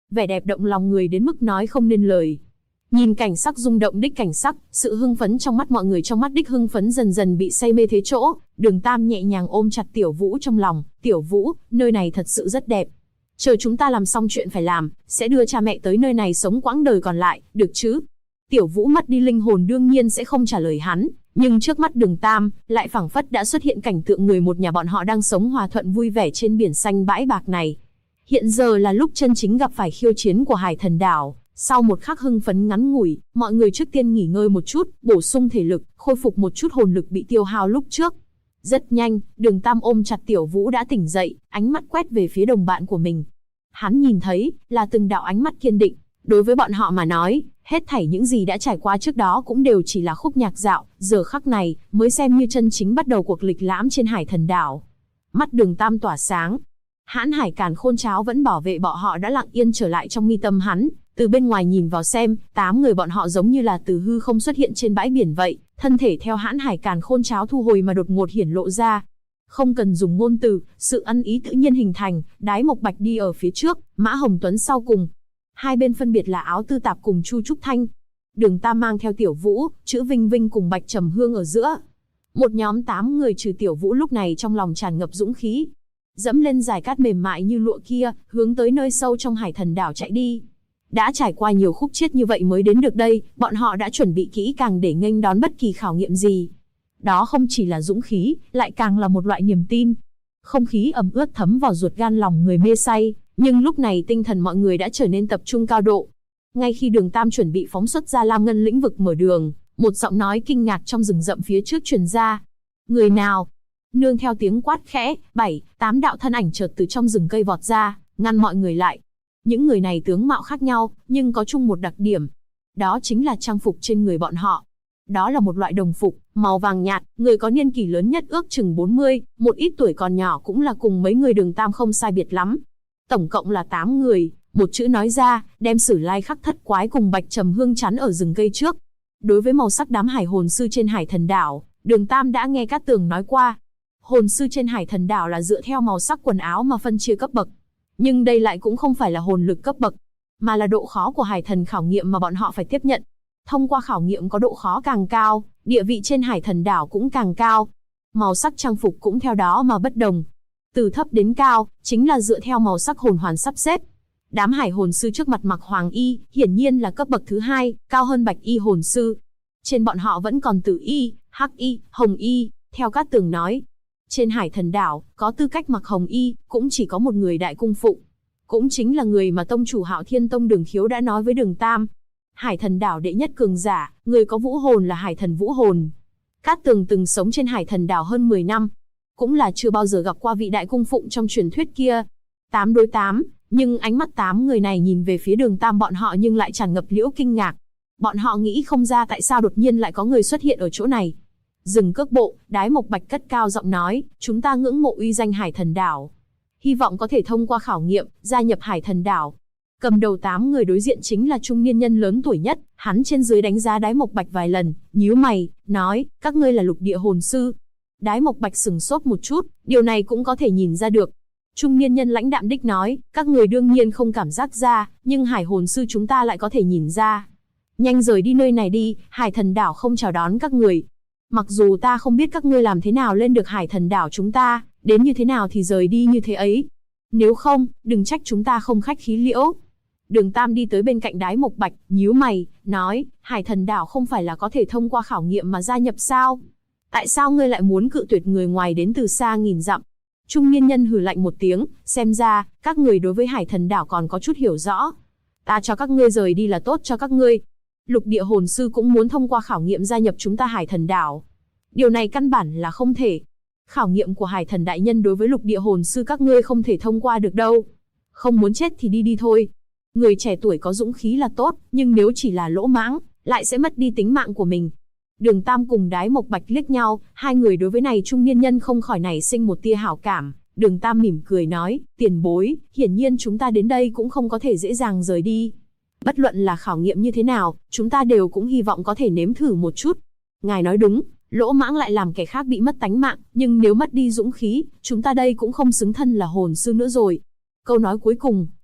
vẻ đẹp động lòng người đến mức nói không nên lời. Nhìn cảnh sắc rung động đích cảnh sắc, sự hưng phấn trong mắt mọi người trong mắt đích hưng phấn dần dần bị say mê thế chỗ, Đường Tam nhẹ nhàng ôm chặt Tiểu Vũ trong lòng, Tiểu Vũ, nơi này thật sự rất đẹp. Chờ chúng ta làm xong chuyện phải làm, sẽ đưa cha mẹ tới nơi này sống quãng đời còn lại, được chứ? Tiểu Vũ mất đi linh hồn đương nhiên sẽ không trả lời hắn, nhưng trước mắt Đường Tam, lại phảng phất đã xuất hiện cảnh tượng người một nhà bọn họ đang sống hòa thuận vui vẻ trên biển xanh bãi bạc này. Hiện giờ là lúc chân chính gặp phải khiêu chiến của Hải Thần Đảo. Sau một khắc hưng phấn ngắn ngủi, mọi người trước tiên nghỉ ngơi một chút, bổ sung thể lực, khôi phục một chút hồn lực bị tiêu hao lúc trước. Rất nhanh, Đường Tam ôm chặt Tiểu Vũ đã tỉnh dậy, ánh mắt quét về phía đồng bạn của mình. Hắn nhìn thấy, là từng đạo ánh mắt kiên định. Đối với bọn họ mà nói, hết thảy những gì đã trải qua trước đó cũng đều chỉ là khúc nhạc dạo, giờ khắc này, mới xem như chân chính bắt đầu cuộc lịch lãm trên Hải Thần Đảo. Mắt Đường Tam tỏa sáng. Hãn Hải Càn Khôn Cháo vẫn bảo vệ bọn họ đã lặng yên trở lại trong mi tâm hắn. Từ bên ngoài nhìn vào xem, 8 người bọn họ giống như là từ hư không xuất hiện trên bãi biển vậy, thân thể theo Hãn Hải Càn Khôn Cháo thu hồi mà đột ngột hiển lộ ra. Không cần dùng ngôn từ, sự ăn ý tự nhiên hình thành, Đái Mộc Bạch đi ở phía trước, Mã Hồng Tuấn sau cùng. Hai bên phân biệt là Áo Tư Tạp cùng Chu Trúc Thanh. Đường Tam mang theo Tiểu Vũ, Chữ Vinh Vinh cùng Bạch Trầm Hương ở giữa. Một nhóm 8 người trừ Tiểu Vũ lúc này trong lòng tràn ngập dũng khí. Dẫm lên dải cát mềm mại như lụa kia, hướng tới nơi sâu trong Hải Thần Đảo chạy đi. Đã trải qua nhiều khúc chiết như vậy mới đến được đây, bọn họ đã chuẩn bị kỹ càng để nghênh đón bất kỳ khảo nghiệm gì. Đó không chỉ là dũng khí, lại càng là một loại niềm tin. Không khí ẩm ướt thấm vào ruột gan lòng người mê say, nhưng lúc này tinh thần mọi người đã trở nên tập trung cao độ. Ngay khi Đường Tam chuẩn bị phóng xuất ra Lam Ngân lĩnh vực mở đường, một giọng nói kinh ngạc trong rừng rậm phía trước truyền ra. Người nào? Nương theo tiếng quát khẽ, 7-8 đạo thân ảnh chợt từ trong rừng cây vọt ra, ngăn mọi người lại. Những người này tướng mạo khác nhau, nhưng có chung một đặc điểm. Đó chính là trang phục trên người bọn họ. Đó là một loại đồng phục, màu vàng nhạt, người có niên kỷ lớn nhất ước chừng 40, một ít tuổi còn nhỏ cũng là cùng mấy người Đường Tam không sai biệt lắm. Tổng cộng là 8 người, một chữ nói ra, đem Sử Lai Khắc Thất Quái cùng Bạch Trầm Hương chắn ở rừng cây trước. Đối với màu sắc đám hải hồn sư trên Hải Thần Đảo, Đường Tam đã nghe Cát Tường nói qua. Hồn sư trên Hải Thần Đảo là dựa theo màu sắc quần áo mà phân chia cấp bậc. Nhưng đây lại cũng không phải là hồn lực cấp bậc, mà là độ khó của Hải Thần khảo nghiệm mà bọn họ phải tiếp nhận. Thông qua khảo nghiệm có độ khó càng cao, địa vị trên Hải Thần Đảo cũng càng cao. Màu sắc trang phục cũng theo đó mà bất đồng. Từ thấp đến cao, chính là dựa theo màu sắc hồn hoàn sắp xếp. Đám hải hồn sư trước mặt mặc hoàng y, hiển nhiên là cấp bậc thứ 2, cao hơn bạch y hồn sư. Trên bọn họ vẫn còn tử y, hắc y, hồng y, theo Cát Tường nói. Trên Hải Thần Đảo, có tư cách mặc hồng y, cũng chỉ có một người đại cung phụng. Cũng chính là người mà tông chủ Hạo Thiên Tông Đường Khiếu đã nói với Đường Tam. Hải Thần Đảo đệ nhất cường giả, người có vũ hồn là Hải Thần Vũ Hồn. Cát Tường từng sống trên Hải Thần Đảo hơn 10 năm. Cũng là chưa bao giờ gặp qua vị đại cung phụng trong truyền thuyết kia. 8 đối 8, nhưng ánh mắt 8 người này nhìn về phía Đường Tam bọn họ nhưng lại tràn ngập liễu kinh ngạc. Bọn họ nghĩ không ra tại sao đột nhiên lại có người xuất hiện ở chỗ này. Dừng cước bộ, Đái Mộc Bạch cất cao giọng nói, chúng ta ngưỡng mộ uy danh Hải Thần Đảo. Hy vọng có thể thông qua khảo nghiệm, gia nhập Hải Thần Đảo. Cầm đầu 8 người đối diện chính là trung niên nhân lớn tuổi nhất, hắn trên dưới đánh giá Đái Mộc Bạch vài lần, nhíu mày, nói, các ngươi là lục địa hồn sư. Đái Mộc Bạch sừng sốt một chút, điều này cũng có thể nhìn ra được. Trung niên nhân lãnh đạm đích nói, các người đương nhiên không cảm giác ra, nhưng hải hồn sư chúng ta lại có thể nhìn ra. Nhanh rời đi nơi này đi, Hải Thần Đảo không chào đón các người. Mặc dù ta không biết các ngươi làm thế nào lên được Hải Thần Đảo chúng ta, đến như thế nào thì rời đi như thế ấy. Nếu không, đừng trách chúng ta không khách khí liễu. Đường Tam đi tới bên cạnh Đái Mộc Bạch, nhíu mày, nói, Hải Thần Đảo không phải là có thể thông qua khảo nghiệm mà gia nhập sao? Tại sao ngươi lại muốn cự tuyệt người ngoài đến từ xa nghìn dặm? Trung niên nhân hừ lạnh một tiếng, xem ra, các người đối với Hải Thần Đảo còn có chút hiểu rõ. Ta cho các ngươi rời đi là tốt cho các ngươi. Lục địa hồn sư cũng muốn thông qua khảo nghiệm gia nhập chúng ta Hải Thần Đảo. Điều này căn bản là không thể. Khảo nghiệm của Hải Thần Đại Nhân đối với lục địa hồn sư các ngươi không thể thông qua được đâu. Không muốn chết thì đi đi thôi. Người trẻ tuổi có dũng khí là tốt, nhưng nếu chỉ là lỗ mãng, lại sẽ mất đi tính mạng của mình. Đường Tam cùng Đái Mộc Bạch liếc nhau, hai người đối với này trung niên nhân không khỏi nảy sinh một tia hảo cảm. Đường Tam mỉm cười nói, tiền bối, hiển nhiên chúng ta đến đây cũng không có thể dễ dàng rời đi. Bất luận là khảo nghiệm như thế nào, chúng ta đều cũng hy vọng có thể nếm thử một chút. Ngài nói đúng, lỗ mãng lại làm kẻ khác bị mất tánh mạng, nhưng nếu mất đi dũng khí, chúng ta đây cũng không xứng thân là hồn sư nữa rồi. Câu nói cuối cùng,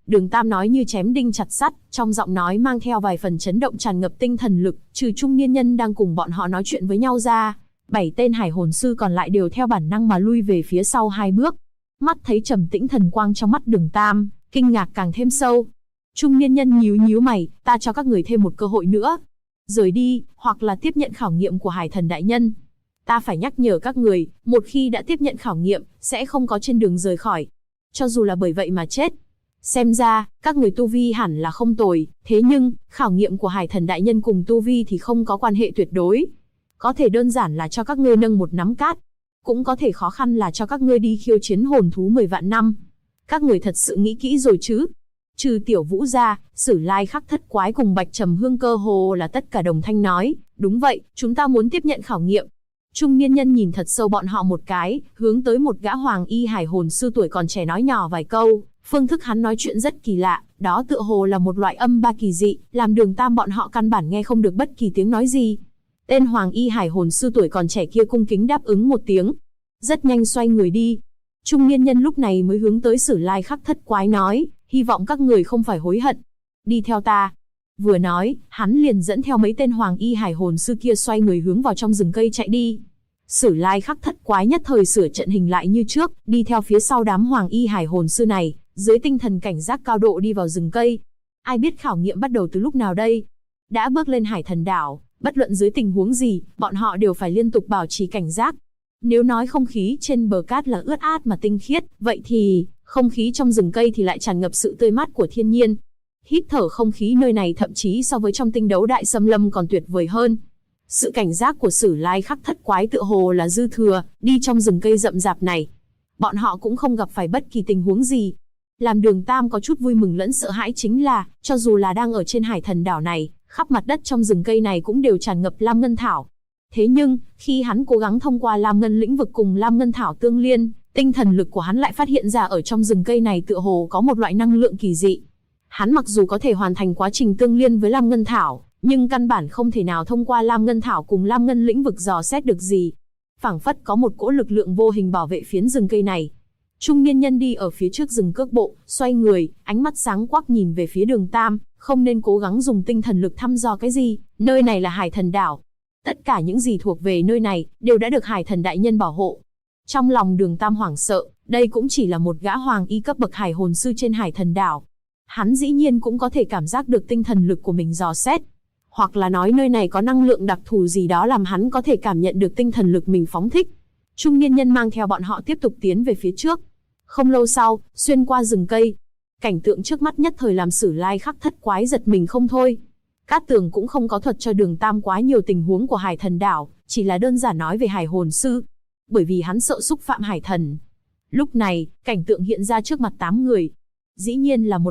Đường Tam nói như chém đinh chặt sắt, trong giọng nói mang theo vài phần chấn động tràn ngập tinh thần lực, trừ trung niên nhân đang cùng bọn họ nói chuyện với nhau ra. 7 tên hải hồn sư còn lại đều theo bản năng mà lui về phía sau 2 bước. Mắt thấy trầm tĩnh thần quang trong mắt Đường Tam, kinh ngạc càng thêm sâu. Trung niên nhân nhíu nhíu mày, ta cho các người thêm một cơ hội nữa. Rời đi, hoặc là tiếp nhận khảo nghiệm của Hải Thần đại nhân. Ta phải nhắc nhở các người, một khi đã tiếp nhận khảo nghiệm, sẽ không có trên đường rời khỏi. Cho dù là bởi vậy mà chết. Xem ra, các người tu vi hẳn là không tồi, thế nhưng, khảo nghiệm của Hải Thần đại nhân cùng tu vi thì không có quan hệ tuyệt đối. Có thể đơn giản là cho các ngươi nâng một nắm cát. Cũng có thể khó khăn là cho các ngươi đi khiêu chiến hồn thú 10 vạn năm. Các người thật sự nghĩ kỹ rồi chứ? Trừ Tiểu Vũ ra, Sử Lai Khắc Thất Quái cùng Bạch Trầm Hương cơ hồ là tất cả đồng thanh nói, đúng vậy, chúng ta muốn tiếp nhận khảo nghiệm. Trung niên nhân nhìn thật sâu bọn họ một cái, hướng tới một gã hoàng y hải hồn sư tuổi còn trẻ nói nhỏ vài câu, phương thức hắn nói chuyện rất kỳ lạ, đó tựa hồ là một loại âm ba kỳ dị, làm Đường Tam bọn họ căn bản nghe không được bất kỳ tiếng nói gì. Tên hoàng y hải hồn sư tuổi còn trẻ kia cung kính đáp ứng một tiếng, rất nhanh xoay người đi. Trung niên nhân lúc này mới hướng tới Sử Lai Khắc Thất Quái nói, hy vọng các người không phải hối hận. Đi theo ta. Vừa nói, hắn liền dẫn theo mấy tên hoàng y hải hồn sư kia xoay người hướng vào trong rừng cây chạy đi. Sử Lai Khắc Thất Quái nhất thời sửa trận hình lại như trước, đi theo phía sau đám hoàng y hải hồn sư này, dưới tinh thần cảnh giác cao độ đi vào rừng cây. Ai biết khảo nghiệm bắt đầu từ lúc nào đây? Đã bước lên Hải Thần đảo, bất luận dưới tình huống gì, bọn họ đều phải liên tục bảo trì cảnh giác. Nếu nói không khí trên bờ cát là ướt át mà tinh khiết, vậy thì không khí trong rừng cây thì lại tràn ngập sự tươi mát của thiên nhiên. Hít thở không khí nơi này thậm chí so với trong Tinh Đấu Đại Xâm Lâm còn tuyệt vời hơn. Sự cảnh giác của Sử Lai Khắc Thất Quái tựa hồ là dư thừa, đi trong rừng cây rậm rạp này. Bọn họ cũng không gặp phải bất kỳ tình huống gì. Làm Đường Tam có chút vui mừng lẫn sợ hãi chính là, cho dù là đang ở trên Hải Thần đảo này, khắp mặt đất trong rừng cây này cũng đều tràn ngập lam ngân thảo. Thế nhưng, khi hắn cố gắng thông qua lam ngân lĩnh vực cùng lam ngân thảo tương liên, tinh thần lực của hắn lại phát hiện ra ở trong rừng cây này tựa hồ có một loại năng lượng kỳ dị. Hắn mặc dù có thể hoàn thành quá trình tương liên với lam ngân thảo, nhưng căn bản không thể nào thông qua lam ngân thảo cùng lam ngân lĩnh vực dò xét được gì. Phảng phất có một cỗ lực lượng vô hình bảo vệ phiến rừng cây này. Trung niên nhân đi ở phía trước rừng cước bộ, xoay người, ánh mắt sáng quắc nhìn về phía Đường Tam, không nên cố gắng dùng tinh thần lực thăm dò cái gì, nơi này là Hải Thần đảo. Tất cả những gì thuộc về nơi này, đều đã được Hải Thần đại nhân bảo hộ. Trong lòng Đường Tam hoảng sợ, đây cũng chỉ là một gã hoàng y cấp bậc hải hồn sư trên Hải Thần đảo. Hắn dĩ nhiên cũng có thể cảm giác được tinh thần lực của mình dò xét. Hoặc là nói nơi này có năng lượng đặc thù gì đó làm hắn có thể cảm nhận được tinh thần lực mình phóng thích. Trung niên nhân mang theo bọn họ tiếp tục tiến về phía trước. Không lâu sau, xuyên qua rừng cây. Cảnh tượng trước mắt nhất thời làm Sử Lai Khắc Thất Quái giật mình không thôi. Cát Tường cũng không có thuật cho Đường Tam quá nhiều tình huống của Hải Thần đảo, chỉ là đơn giản nói về hải hồn sư. Bởi vì hắn sợ xúc phạm hải thần. Lúc này, cảnh tượng hiện ra trước mặt 8 người. Dĩ nhiên là một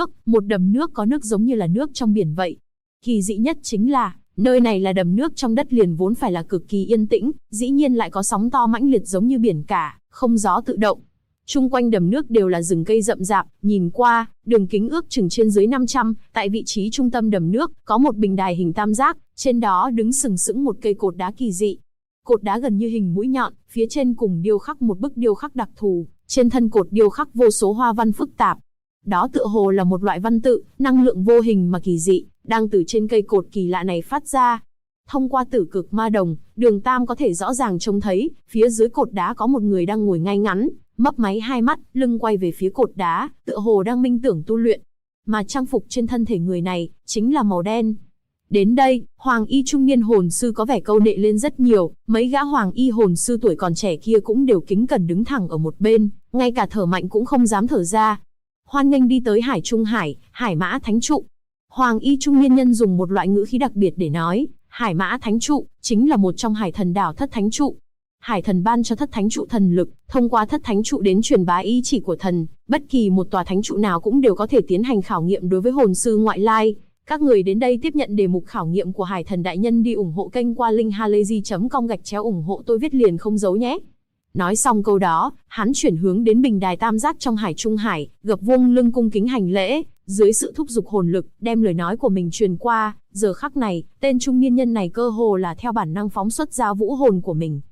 đầm nước có nước giống như là nước trong biển vậy. Kỳ dị nhất chính là, nơi này là đầm nước trong đất liền vốn phải là cực kỳ yên tĩnh, dĩ nhiên lại có sóng to mãnh liệt giống như biển cả, không gió tự động. Chung quanh đầm nước đều là rừng cây rậm rạp, nhìn qua, đường kính ước chừng trên dưới 500, tại vị trí trung tâm đầm nước, có một bình đài hình tam giác, trên đó đứng sừng sững một cây cột đá kỳ dị. Cột đá gần như hình mũi nhọn, phía trên cùng điêu khắc một bức điêu khắc đặc thù, trên thân cột điêu khắc vô số hoa văn phức tạp. Đó tựa hồ là một loại văn tự, năng lượng vô hình mà kỳ dị, đang từ trên cây cột kỳ lạ này phát ra. Thông qua tử cực ma đồng, Đường Tam có thể rõ ràng trông thấy, phía dưới cột đá có một người đang ngồi ngay ngắn, mấp máy hai mắt, lưng quay về phía cột đá, tựa hồ đang minh tưởng tu luyện. Mà trang phục trên thân thể người này, chính là màu đen. Đến đây, hoàng y trung niên hồn sư có vẻ câu nệ lên rất nhiều, mấy gã hoàng y hồn sư tuổi còn trẻ kia cũng đều kính cẩn đứng thẳng ở một bên, ngay cả thở mạnh cũng không dám thở ra. Hoan nghênh đi tới Hải Trung Hải, Hải Mã Thánh Trụ. Hoàng y trung niên nhân dùng một loại ngữ khí đặc biệt để nói, Hải Mã Thánh Trụ chính là một trong Hải Thần đảo Thất Thánh Trụ. Hải Thần ban cho Thất Thánh Trụ thần lực, thông qua Thất Thánh Trụ đến truyền bá ý chỉ của thần, bất kỳ một tòa thánh trụ nào cũng đều có thể tiến hành khảo nghiệm đối với hồn sư ngoại lai. Các người đến đây tiếp nhận đề mục khảo nghiệm của Hải Thần đại nhân đi ủng hộ kênh qua link halayzi.com/ủng hộ tôi viết liền không giấu nhé. Nói xong câu đó, hắn chuyển hướng đến bình đài tam giác trong Hải Trung Hải, gập vuông lưng cung kính hành lễ, dưới sự thúc giục hồn lực, đem lời nói của mình truyền qua. Giờ khắc này, tên trung niên nhân này cơ hồ là theo bản năng phóng xuất ra vũ hồn của mình.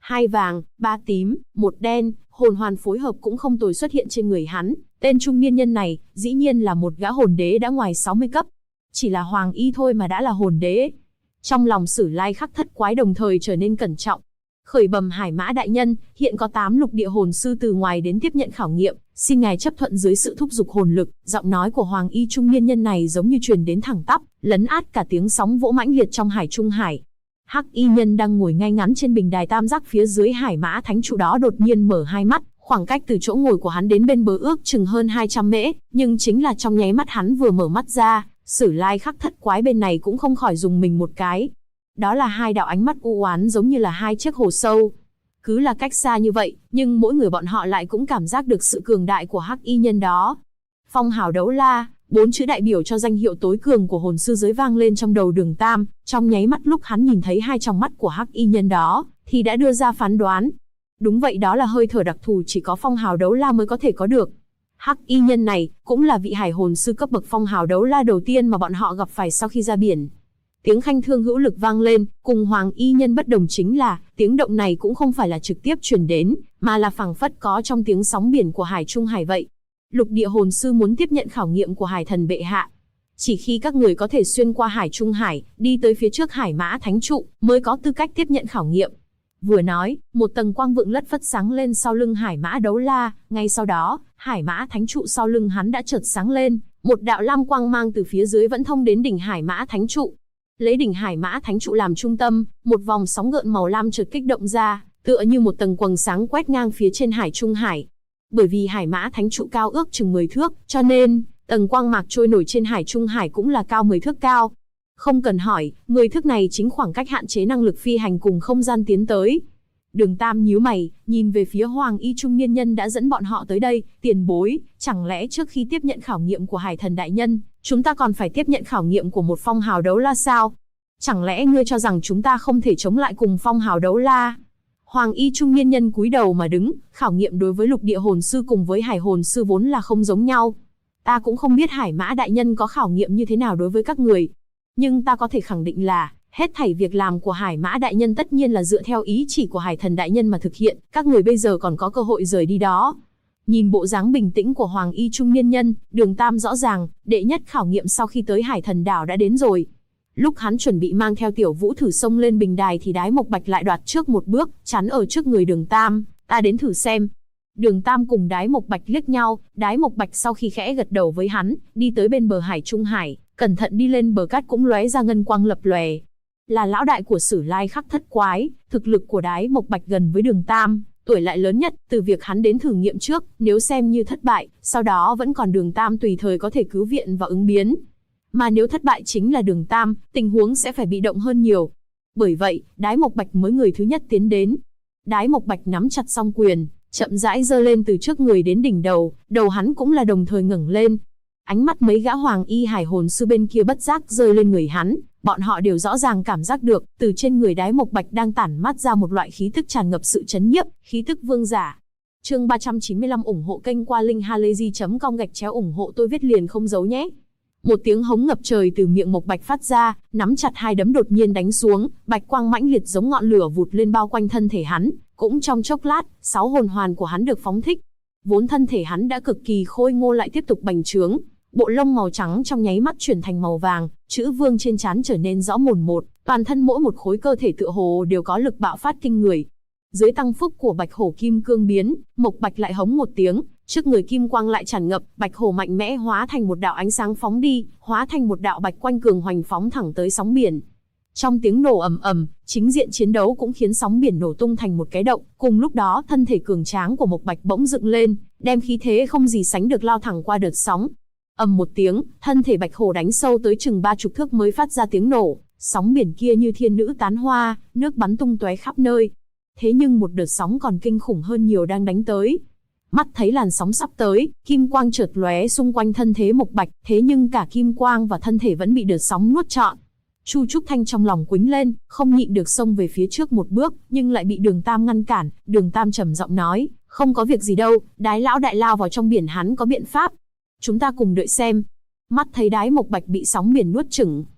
2 vàng, 3 tím, 1 đen, hồn hoàn phối hợp cũng không tồi xuất hiện trên người hắn. Tên trung niên nhân này, dĩ nhiên là một gã hồn đế đã ngoài 60 cấp. Chỉ là hoàng y thôi mà đã là hồn đế. Trong lòng Sử Lai Khắc Thất Quái đồng thời trở nên cẩn trọng. Khởi bẩm Hải Mã đại nhân, hiện có 8 lục địa hồn sư từ ngoài đến tiếp nhận khảo nghiệm, xin ngài chấp thuận dưới sự thúc giục hồn lực. Giọng nói của hoàng y trung niên nhân này giống như truyền đến thẳng tắp, lấn át cả tiếng sóng vỗ mãnh liệt trong Hải Trung Hải. Hắc y nhân đang ngồi ngay ngắn trên bình đài tam giác phía dưới Hải Mã thánh trụ đó đột nhiên mở hai mắt, khoảng cách từ chỗ ngồi của hắn đến bên bờ ước chừng hơn 200 mễ, nhưng chính là trong nháy mắt hắn vừa mở mắt ra, Sử Lai Khắc Thất Quái bên này cũng không khỏi dùng mình một cái. Đó là hai đạo ánh mắt u oán giống như là hai chiếc hồ sâu. Cứ là cách xa như vậy, nhưng mỗi người bọn họ lại cũng cảm giác được sự cường đại của hắc y nhân đó. Phong hào đấu la, 4 chữ đại biểu cho danh hiệu tối cường của hồn sư giới vang lên trong đầu Đường Tam, trong nháy mắt lúc hắn nhìn thấy hai tròng mắt của hắc y nhân đó, thì đã đưa ra phán đoán. Đúng vậy, đó là hơi thở đặc thù chỉ có phong hào đấu la mới có thể có được. Hắc y nhân này, cũng là vị hải hồn sư cấp bậc phong hào đấu la đầu tiên mà bọn họ gặp phải sau khi ra biển. Tiếng khanh thương hữu lực vang lên, cùng hoàng y nhân bất đồng chính là, tiếng động này cũng không phải là trực tiếp truyền đến, mà là phảng phất có trong tiếng sóng biển của Hải Trung Hải vậy. Lục địa hồn sư muốn tiếp nhận khảo nghiệm của Hải Thần bệ hạ. Chỉ khi các người có thể xuyên qua Hải Trung Hải, đi tới phía trước Hải Mã Thánh Trụ, mới có tư cách tiếp nhận khảo nghiệm. Vừa nói, một tầng quang vượng lất phất sáng lên sau lưng Hải Mã Đấu La, ngay sau đó, Hải Mã Thánh Trụ sau lưng hắn đã chợt sáng lên, một đạo lam quang mang từ phía dưới vẫn thông đến đỉnh Hải Mã Thánh Trụ. Lấy đỉnh Hải Mã Thánh Trụ làm trung tâm, một vòng sóng gợn màu lam chợt kích động ra, tựa như một tầng quầng sáng quét ngang phía trên Hải Trung Hải. Bởi vì Hải Mã Thánh Trụ cao ước chừng 10 thước, cho nên tầng quang mạc trôi nổi trên Hải Trung Hải cũng là cao 10 thước cao. Không cần hỏi, 10 thước này chính khoảng cách hạn chế năng lực phi hành cùng không gian tiến tới. Đường Tam nhíu mày, nhìn về phía hoàng y trung niên nhân đã dẫn bọn họ tới đây, tiền bối, chẳng lẽ trước khi tiếp nhận khảo nghiệm của Hải Thần đại nhân, chúng ta còn phải tiếp nhận khảo nghiệm của một phong hào đấu la sao? Chẳng lẽ ngươi cho rằng chúng ta không thể chống lại cùng phong hào đấu la? Hoàng y trung niên nhân cúi đầu mà đứng, khảo nghiệm đối với lục địa hồn sư cùng với hải hồn sư vốn là không giống nhau. Ta cũng không biết Hải Mã đại nhân có khảo nghiệm như thế nào đối với các người. Nhưng ta có thể khẳng định là, hết thảy việc làm của Hải Mã đại nhân tất nhiên là dựa theo ý chỉ của Hải Thần đại nhân mà thực hiện, các người bây giờ còn có cơ hội rời đi đó. Nhìn bộ dáng bình tĩnh của hoàng y trung niên nhân, Đường Tam rõ ràng, đệ nhất khảo nghiệm sau khi tới Hải Thần đảo đã đến rồi. Lúc hắn chuẩn bị mang theo Tiểu Vũ thử xông lên bình đài thì Đái Mộc Bạch lại đoạt trước một bước, chắn ở trước người Đường Tam, ta đến thử xem. Đường Tam cùng Đái Mộc Bạch liếc nhau, Đái Mộc Bạch sau khi khẽ gật đầu với hắn, đi tới bên bờ Hải Trung Hải, cẩn thận đi lên bờ cát cũng lóe ra ngân quang lập lòe. Là lão đại của Sử Lai Khắc Thất Quái, thực lực của Đái Mộc Bạch gần với Đường Tam, tuổi lại lớn nhất, từ việc hắn đến thử nghiệm trước, nếu xem như thất bại, sau đó vẫn còn Đường Tam tùy thời có thể cứu viện và ứng biến. Mà nếu thất bại chính là Đường Tam, tình huống sẽ phải bị động hơn nhiều. Bởi vậy, Đái Mộc Bạch mới người thứ nhất tiến đến. Đái Mộc Bạch nắm chặt song quyền, chậm rãi giơ lên từ trước người đến đỉnh đầu, đầu hắn cũng là đồng thời ngẩng lên. Ánh mắt mấy gã hoàng y hải hồn sư bên kia bất giác rơi lên người hắn, bọn họ đều rõ ràng cảm giác được, từ trên người Đái Mộc Bạch đang tản mát ra một loại khí tức tràn ngập sự chấn nhiếp, khí tức vương giả. Chương 395 ủng hộ kênh qua linkhalazy.com/ ủng hộ tôi viết liền không giấu nhé. Một tiếng hống ngập trời từ miệng Mộc Bạch phát ra, nắm chặt hai đấm đột nhiên đánh xuống, bạch quang mãnh liệt giống ngọn lửa vụt lên bao quanh thân thể hắn, cũng trong chốc lát, 6 hồn hoàn của hắn được phóng thích. Vốn thân thể hắn đã cực kỳ khôi ngô lại tiếp tục bành trướng, bộ lông màu trắng trong nháy mắt chuyển thành màu vàng, chữ vương trên trán trở nên rõ mồn một, toàn thân mỗi một khối cơ thể tựa hồ đều có lực bạo phát kinh người. Dưới tăng phúc của Bạch Hổ Kim Cương biến, Mộc Bạch lại hống một tiếng, trước người kim quang lại tràn ngập, Bạch Hổ mạnh mẽ hóa thành một đạo ánh sáng phóng đi, hóa thành một đạo bạch quanh cường hoành phóng thẳng tới sóng biển. Trong tiếng nổ ầm ầm, chính diện chiến đấu cũng khiến sóng biển nổ tung thành một cái động, cùng lúc đó thân thể cường tráng của Mộc Bạch bỗng dựng lên, đem khí thế không gì sánh được lao thẳng qua đợt sóng. Ầm một tiếng, thân thể Bạch Hổ đánh sâu tới chừng 30 thước mới phát ra tiếng nổ, sóng biển kia như thiên nữ tán hoa, nước bắn tung tóe khắp nơi. Thế nhưng một đợt sóng còn kinh khủng hơn nhiều đang đánh tới. Mắt thấy làn sóng sắp tới, kim quang chợt lóe xung quanh thân thể Mộc Bạch, thế nhưng cả kim quang và thân thể vẫn bị đợt sóng nuốt trọn. Chu Trúc Thanh trong lòng quĩnh lên, không nhịn được xông về phía trước một bước, nhưng lại bị Đường Tam ngăn cản. Đường Tam trầm giọng nói, không có việc gì đâu, Đái lão đại lao vào trong biển hắn có biện pháp. Chúng ta cùng đợi xem. Mắt thấy Đái Mộc Bạch bị sóng biển nuốt chửng,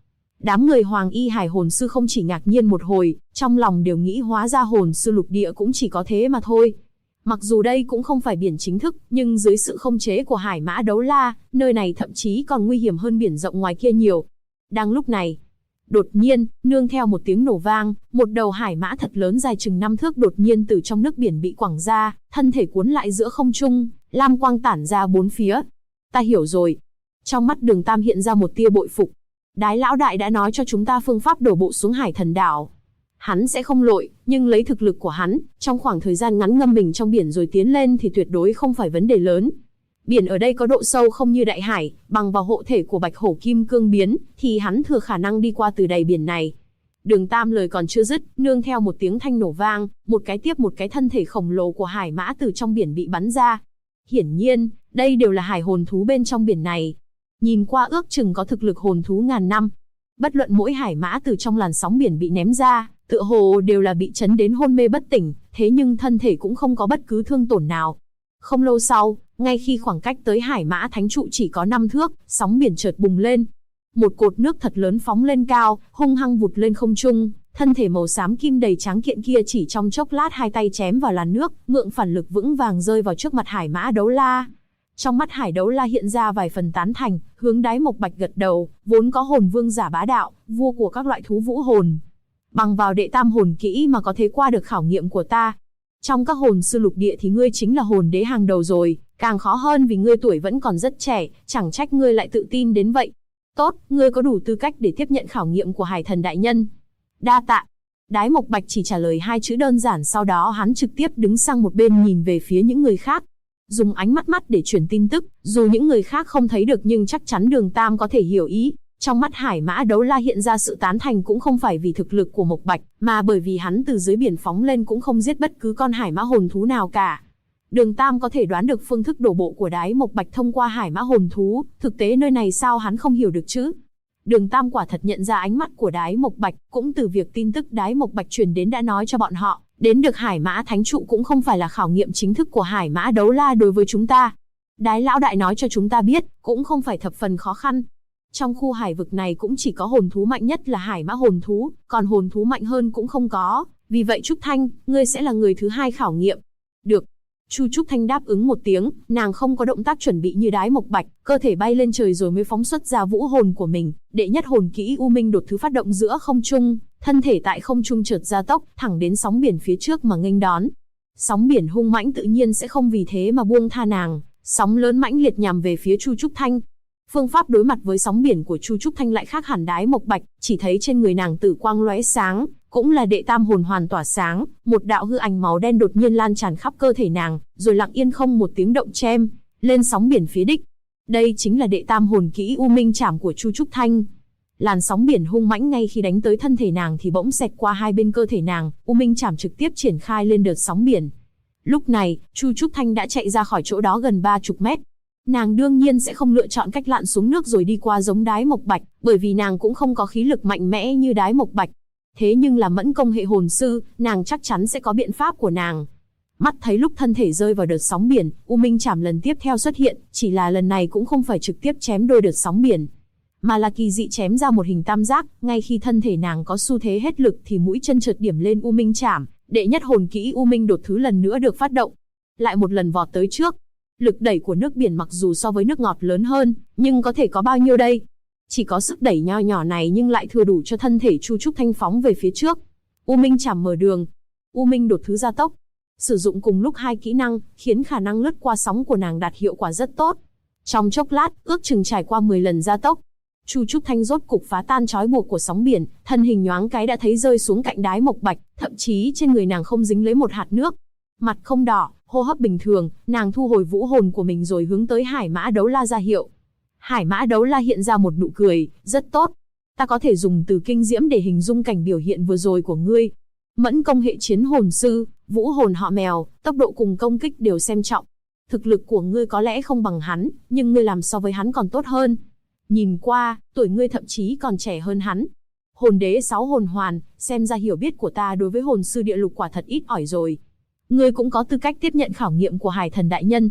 Đám người Hoàng Y Hải hồn sư không chỉ ngạc nhiên một hồi, trong lòng đều nghĩ hóa ra hồn sư lục địa cũng chỉ có thế mà thôi. Mặc dù đây cũng không phải biển chính thức, nhưng dưới sự khống chế của Hải Mã Đấu La, nơi này thậm chí còn nguy hiểm hơn biển rộng ngoài kia nhiều. Đang lúc này, đột nhiên, nương theo một tiếng nổ vang, một đầu hải mã thật lớn dài chừng 5 thước đột nhiên từ trong nước biển bị quẳng ra, thân thể cuốn lại giữa không trung, lam quang tản ra bốn phía. Ta hiểu rồi. Trong mắt Đường Tam hiện ra một tia bội phục. Đái lão đại đã nói cho chúng ta phương pháp đổ bộ xuống Hải Thần đảo. Hắn sẽ không lội, nhưng lấy thực lực của hắn, trong khoảng thời gian ngắn ngâm mình trong biển rồi tiến lên thì tuyệt đối không phải vấn đề lớn. Biển ở đây có độ sâu không như đại hải, bằng vào hộ thể của Bạch Hổ Kim Cương biến, thì hắn thừa khả năng đi qua từ đầy biển này. Đường Tam lời còn chưa dứt, nương theo một tiếng thanh nổ vang, một cái tiếp một cái thân thể khổng lồ của hải mã từ trong biển bị bắn ra. Hiển nhiên, đây đều là hải hồn thú bên trong biển này. Nhìn qua ước chừng có thực lực hồn thú ngàn năm. Bất luận mỗi hải mã từ trong làn sóng biển bị ném ra, tựa hồ đều là bị chấn đến hôn mê bất tỉnh, thế nhưng thân thể cũng không có bất cứ thương tổn nào. Không lâu sau, ngay khi khoảng cách tới Hải Mã Thánh trụ chỉ có 5 thước, sóng biển chợt bùng lên. Một cột nước thật lớn phóng lên cao, hung hăng vụt lên không trung, thân thể màu xám kim đầy tráng kiện kia chỉ trong chốc lát hai tay chém vào làn nước, mượn phản lực vững vàng rơi vào trước mặt Hải Mã Đấu La. Trong mắt Hải Đấu La hiện ra vài phần tán thành, hướng Đái Mộc Bạch gật đầu, vốn có hồn vương giả bá đạo, vua của các loại thú vũ hồn. Bằng vào đệ tam hồn kỹ mà có thể qua được khảo nghiệm của ta. Trong các hồn sư lục địa thì ngươi chính là hồn đế hàng đầu rồi, càng khó hơn vì ngươi tuổi vẫn còn rất trẻ, chẳng trách ngươi lại tự tin đến vậy. Tốt, ngươi có đủ tư cách để tiếp nhận khảo nghiệm của Hải Thần đại nhân. Đa tạ. Đái Mộc Bạch chỉ trả lời hai chữ đơn giản, sau đó hắn trực tiếp đứng sang một bên nhìn về phía những người khác. Dùng ánh mắt để truyền tin tức, dù những người khác không thấy được nhưng chắc chắn Đường Tam có thể hiểu ý. Trong mắt Hải Mã Đấu La hiện ra sự tán thành cũng không phải vì thực lực của Mộc Bạch, mà bởi vì hắn từ dưới biển phóng lên cũng không giết bất cứ con hải mã hồn thú nào cả. Đường Tam có thể đoán được phương thức đổ bộ của Đái Mộc Bạch thông qua hải mã hồn thú, thực tế nơi này sao hắn không hiểu được chứ? Đường Tam quả thật nhận ra ánh mắt của Đái Mộc Bạch, cũng từ việc tin tức Đái Mộc Bạch truyền đến đã nói cho bọn họ, đến được Hải Mã Thánh trụ cũng không phải là khảo nghiệm chính thức của Hải Mã Đấu La đối với chúng ta. Đái lão đại nói cho chúng ta biết, cũng không phải thập phần khó khăn. Trong khu hải vực này cũng chỉ có hồn thú mạnh nhất là hải mã hồn thú, còn hồn thú mạnh hơn cũng không có. Vì vậy Trúc Thanh, ngươi sẽ là người thứ hai khảo nghiệm. Được. Chu Trúc Thanh đáp ứng một tiếng, nàng không có động tác chuẩn bị như Đái Mộc Bạch, cơ thể bay lên trời rồi mới phóng xuất ra vũ hồn của mình, đệ nhất hồn kỹ U Minh đột thứ phát động giữa không trung, thân thể tại không trung chợt gia tốc, thẳng đến sóng biển phía trước mà nghênh đón. Sóng biển hung mãnh tự nhiên sẽ không vì thế mà buông tha nàng, sóng lớn mãnh liệt nhằm về phía Chu Trúc Thanh. Phương pháp đối mặt với sóng biển của Chu Trúc Thanh lại khác hẳn Đái Mộc Bạch, chỉ thấy trên người nàng tử quang lóe sáng, cũng là đệ tam hồn hoàn tỏa sáng, một đạo hư ảnh màu đen đột nhiên lan tràn khắp cơ thể nàng, rồi lặng yên không một tiếng động chém lên sóng biển phía đích. Đây chính là đệ tam hồn kỹ U Minh Trảm của Chu Trúc Thanh. Làn sóng biển hung mãnh ngay khi đánh tới thân thể nàng thì bỗng xẹt qua hai bên cơ thể nàng, U Minh Trảm trực tiếp triển khai lên đợt sóng biển. Lúc này, Chu Trúc Thanh đã chạy ra khỏi chỗ đó gần 30 mét. Nàng đương nhiên sẽ không lựa chọn cách lặn xuống nước rồi đi qua giống Đái Mộc Bạch, bởi vì nàng cũng không có khí lực mạnh mẽ như Đái Mộc Bạch. Thế nhưng là mẫn công hệ hồn sư, nàng chắc chắn sẽ có biện pháp của nàng. Mắt thấy lúc thân thể rơi vào đợt sóng biển, U Minh Trảm lần tiếp theo xuất hiện, chỉ là lần này cũng không phải trực tiếp chém đôi đợt sóng biển, mà là kỳ dị chém ra một hình tam giác. Ngay khi thân thể nàng có xu thế hết lực thì mũi chân chợt điểm lên U Minh Trảm, đệ nhất hồn kỹ U Minh đột thứ lần nữa được phát động. Lại một lần vọt tới trước. Lực đẩy của nước biển mặc dù so với nước ngọt lớn hơn, nhưng có thể có bao nhiêu đây? Chỉ có sức đẩy nho nhỏ này nhưng lại thừa đủ cho thân thể Chu Trúc Thanh phóng về phía trước. U Minh Trảm mở đường, U Minh đột thứ gia tốc. Sử dụng cùng lúc hai kỹ năng, khiến khả năng lướt qua sóng của nàng đạt hiệu quả rất tốt. Trong chốc lát, ước chừng trải qua 10 lần gia tốc, Chu Trúc Thanh rốt cục phá tan trói buộc của sóng biển, thân hình nhoáng cái đã thấy rơi xuống cạnh Đái Mộc Bạch, thậm chí trên người nàng không dính lấy một hạt nước. Mặt không đỏ, hô hấp bình thường, nàng thu hồi vũ hồn của mình rồi hướng tới Hải Mã Đấu La ra hiệu. Hải Mã Đấu La hiện ra một nụ cười, rất tốt. Ta có thể dùng từ kinh diễm để hình dung cảnh biểu hiện vừa rồi của ngươi. Mẫn công hệ chiến hồn sư, vũ hồn họ Mèo, tốc độ cùng công kích đều xem trọng. Thực lực của ngươi có lẽ không bằng hắn, nhưng ngươi làm so với hắn còn tốt hơn. Nhìn qua, tuổi ngươi thậm chí còn trẻ hơn hắn. Hồn đế 6 hồn hoàn, xem ra hiểu biết của ta đối với hồn sư địa lục quả thật ít ỏi rồi. Ngươi cũng có tư cách tiếp nhận khảo nghiệm của Hải Thần đại nhân.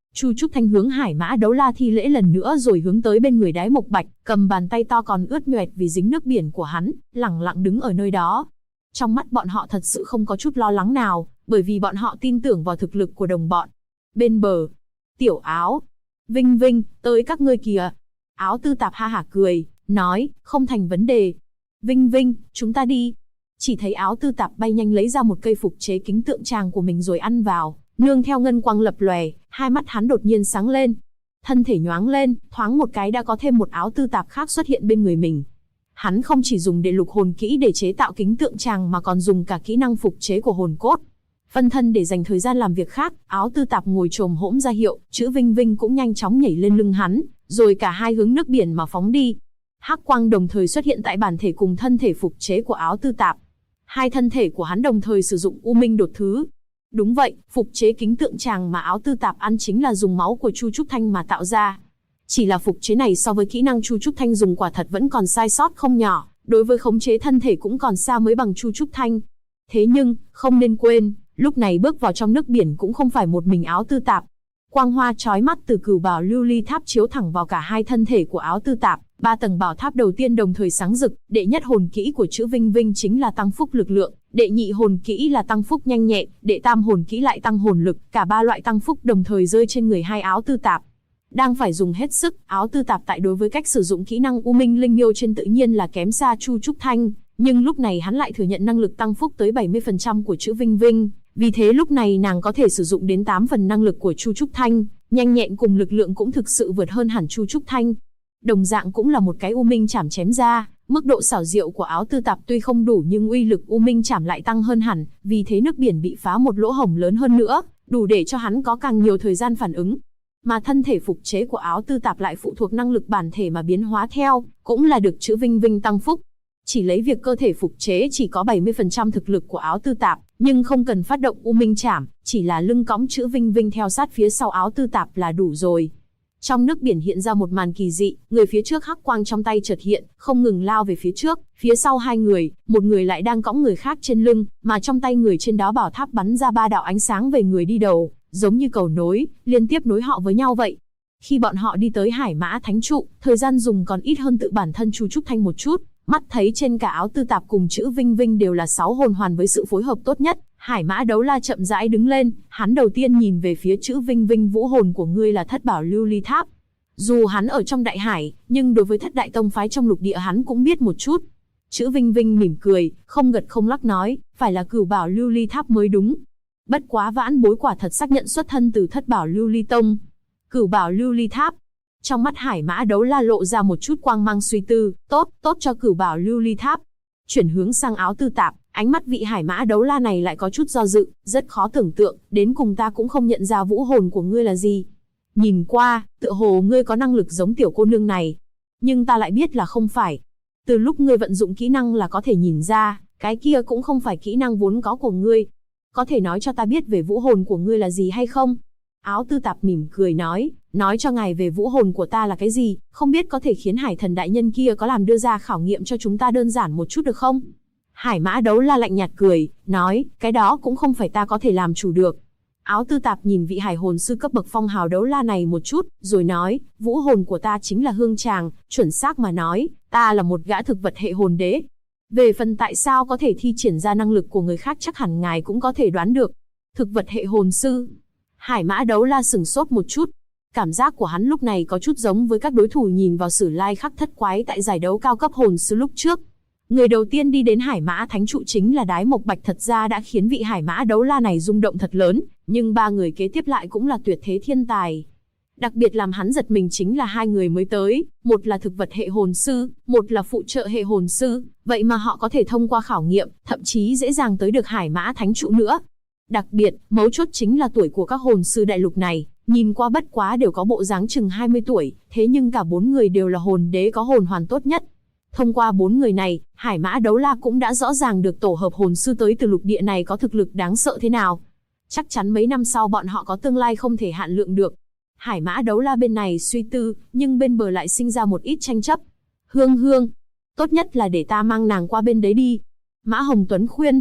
Chu Trúc Thanh hướng Hải Mã Đấu La thi lễ lần nữa rồi hướng tới bên người Đái Mộc Bạch, cầm bàn tay to còn ướt nhoẹt vì dính nước biển của hắn, lẳng lặng đứng ở nơi đó. Trong mắt bọn họ thật sự không có chút lo lắng nào, bởi vì bọn họ tin tưởng vào thực lực của đồng bọn. Bên bờ, Tiểu Áo, Vinh Vinh, tới các ngươi kìa. Áo Tư Tạp ha hả cười, nói, không thành vấn đề. Vinh Vinh, chúng ta đi. Chỉ thấy Áo Tư Tạp bay nhanh lấy ra một cây phục chế kính tượng tràng của mình rồi ăn vào, nương theo ngân quang lập lòe, hai mắt hắn đột nhiên sáng lên. Thân thể nhoáng lên, thoáng một cái đã có thêm một Áo Tư Tạp khác xuất hiện bên người mình. Hắn không chỉ dùng đệ lục hồn kỹ để chế tạo kính tượng tràng mà còn dùng cả kỹ năng phục chế của hồn cốt. Phân thân để dành thời gian làm việc khác, Áo Tư Tạp ngồi chồm hỗn ra hiệu, chữ Vinh Vinh cũng nhanh chóng nhảy lên lưng hắn, rồi cả hai hướng nước biển mà phóng đi. Hắc quang đồng thời xuất hiện tại bản thể cùng thân thể phục chế của Áo Tư Tạp. Hai thân thể của hắn đồng thời sử dụng U Minh đột thứ. Đúng vậy, phục chế kính tượng tràng mà Áo Tư Tạp ăn chính là dùng máu của Chu Trúc Thanh mà tạo ra. Chỉ là phục chế này so với kỹ năng Chu Trúc Thanh dùng quả thật vẫn còn sai sót không nhỏ, đối với khống chế thân thể cũng còn xa mới bằng Chu Trúc Thanh. Thế nhưng, không nên quên, lúc này bước vào trong nước biển cũng không phải một mình Áo Tư Tạp. Quang hoa chói mắt từ Cửu Bảo Lưu Ly Tháp chiếu thẳng vào cả hai thân thể của Áo Tư Tạp. Ba tầng bảo tháp đầu tiên đồng thời sáng rực, đệ nhất hồn kỹ của chữ Vinh Vinh chính là tăng phúc lực lượng, đệ nhị hồn kỹ là tăng phúc nhanh nhẹn, đệ tam hồn kỹ lại tăng hồn lực, cả ba loại tăng phúc đồng thời rơi trên người hai Áo Tư Tạp. Đang phải dùng hết sức, Áo Tư Tạp tại đối với cách sử dụng kỹ năng U Minh Linh Miêu trên tự nhiên là kém xa Chu Trúc Thanh, nhưng lúc này hắn lại thừa nhận năng lực tăng phúc tới 70% của chữ Vinh Vinh, vì thế lúc này nàng có thể sử dụng đến 8 phần năng lực của Chu Trúc Thanh, nhanh nhẹn cùng lực lượng cũng thực sự vượt hơn hẳn Chu Trúc Thanh. Đồng dạng cũng là một cái U Minh chảm chém ra, mức độ xảo diệu của Áo Tư Tạp tuy không đủ nhưng uy lực U Minh chảm lại tăng hơn hẳn, vì thế nước biển bị phá một lỗ hổng lớn hơn nữa, đủ để cho hắn có càng nhiều thời gian phản ứng. Mà thân thể phục chế của Áo Tư Tạp lại phụ thuộc năng lực bản thể mà biến hóa theo, cũng là được chữ Vinh Vinh tăng phúc. Chỉ lấy việc cơ thể phục chế chỉ có 70% thực lực của Áo Tư Tạp, nhưng không cần phát động U Minh chảm, chỉ là lưng cõng chữ Vinh Vinh theo sát phía sau Áo Tư Tạp là đủ rồi. Trong nước biển hiện ra một màn kỳ dị, người phía trước hắc quang trong tay chợt hiện, không ngừng lao về phía trước, phía sau hai người, một người lại đang cõng người khác trên lưng, mà trong tay người trên đó bảo tháp bắn ra 3 đạo ánh sáng về người đi đầu, giống như cầu nối, liên tiếp nối họ với nhau vậy. Khi bọn họ đi tới Hải Mã Thánh Trụ, thời gian dùng còn ít hơn tự bản thân Chu Trúc Thanh một chút, mắt thấy trên cả Áo Tư Tạp cùng chữ Vinh Vinh đều là 6 hồn hoàn với sự phối hợp tốt nhất. Hải Mã Đấu La chậm rãi đứng lên, hắn đầu tiên nhìn về phía chữ Vinh Vinh, vũ hồn của ngươi là Thất Bảo Lưu Ly Tháp. Dù hắn ở trong đại hải, nhưng đối với thất đại tông phái trong lục địa hắn cũng biết một chút. Chữ Vinh Vinh mỉm cười, không gật không lắc nói, phải là Cửu Bảo Lưu Ly Tháp mới đúng. Bất quá vãn bối quả thật xác nhận xuất thân từ Thất Bảo Lưu Ly Tông. Cửu Bảo Lưu Ly Tháp. Trong mắt Hải Mã Đấu La lộ ra một chút quang mang suy tư, tốt cho Cửu Bảo Lưu Ly Tháp. Chuyển hướng sang Áo Tư Tạp, ánh mắt vị Hải Mã Đấu La này lại có chút do dự, rất khó tưởng tượng, đến cùng ta cũng không nhận ra vũ hồn của ngươi là gì. Nhìn qua, tựa hồ ngươi có năng lực giống tiểu cô nương này, nhưng ta lại biết là không phải. Từ lúc ngươi vận dụng kỹ năng là có thể nhìn ra, cái kia cũng không phải kỹ năng vốn có của ngươi. Có thể nói cho ta biết về vũ hồn của ngươi là gì hay không? Áo Tư Tạp mỉm cười nói cho ngài về vũ hồn của ta là cái gì, không biết có thể khiến Hải Thần đại nhân kia có làm đưa ra khảo nghiệm cho chúng ta đơn giản một chút được không? Hải Mã Đấu La lạnh nhạt cười, nói, cái đó cũng không phải ta có thể làm chủ được. Áo Tư Tạp nhìn vị hải hồn sư cấp bậc phong hào Đấu La này một chút, rồi nói, vũ hồn của ta chính là hương tràng, chuẩn xác mà nói, ta là một gã thực vật hệ hồn đế. Về phần tại sao có thể thi triển ra năng lực của người khác chắc hẳn ngài cũng có thể đoán được. Thực vật hệ hồn sư. Hải Mã Đấu La sửng sốt một chút. Cảm giác của hắn lúc này có chút giống với các đối thủ nhìn vào Sử Lai Khắc Thất Quái tại giải đấu cao cấp hồn sư lúc trước. Người đầu tiên đi đến Hải Mã Thánh Trụ chính là Đái Mộc Bạch, thật ra đã khiến vị Hải Mã Đấu La này rung động thật lớn, nhưng 3 người kế tiếp lại cũng là tuyệt thế thiên tài. Đặc biệt làm hắn giật mình chính là 2 người mới tới, một là thực vật hệ hồn sư, một là phụ trợ hệ hồn sư, vậy mà họ có thể thông qua khảo nghiệm, thậm chí dễ dàng tới được Hải Mã Thánh Trụ nữa. Đặc biệt, mấu chốt chính là tuổi của các hồn sư đại lục này, nhìn qua bất quá đều có bộ dáng chừng 20 tuổi, thế nhưng cả 4 người đều là hồn đế có hồn hoàn tốt nhất. Thông qua 4 người này, Hải Mã Đấu La cũng đã rõ ràng được tổ hợp hồn sư tới từ lục địa này có thực lực đáng sợ thế nào. Chắc chắn mấy năm sau bọn họ có tương lai không thể hạn lượng được. Hải Mã Đấu La bên này suy tư, nhưng bên bờ lại sinh ra một ít tranh chấp. Hương, tốt nhất là để ta mang nàng qua bên đấy đi. Mã Hồng Tuấn khuyên.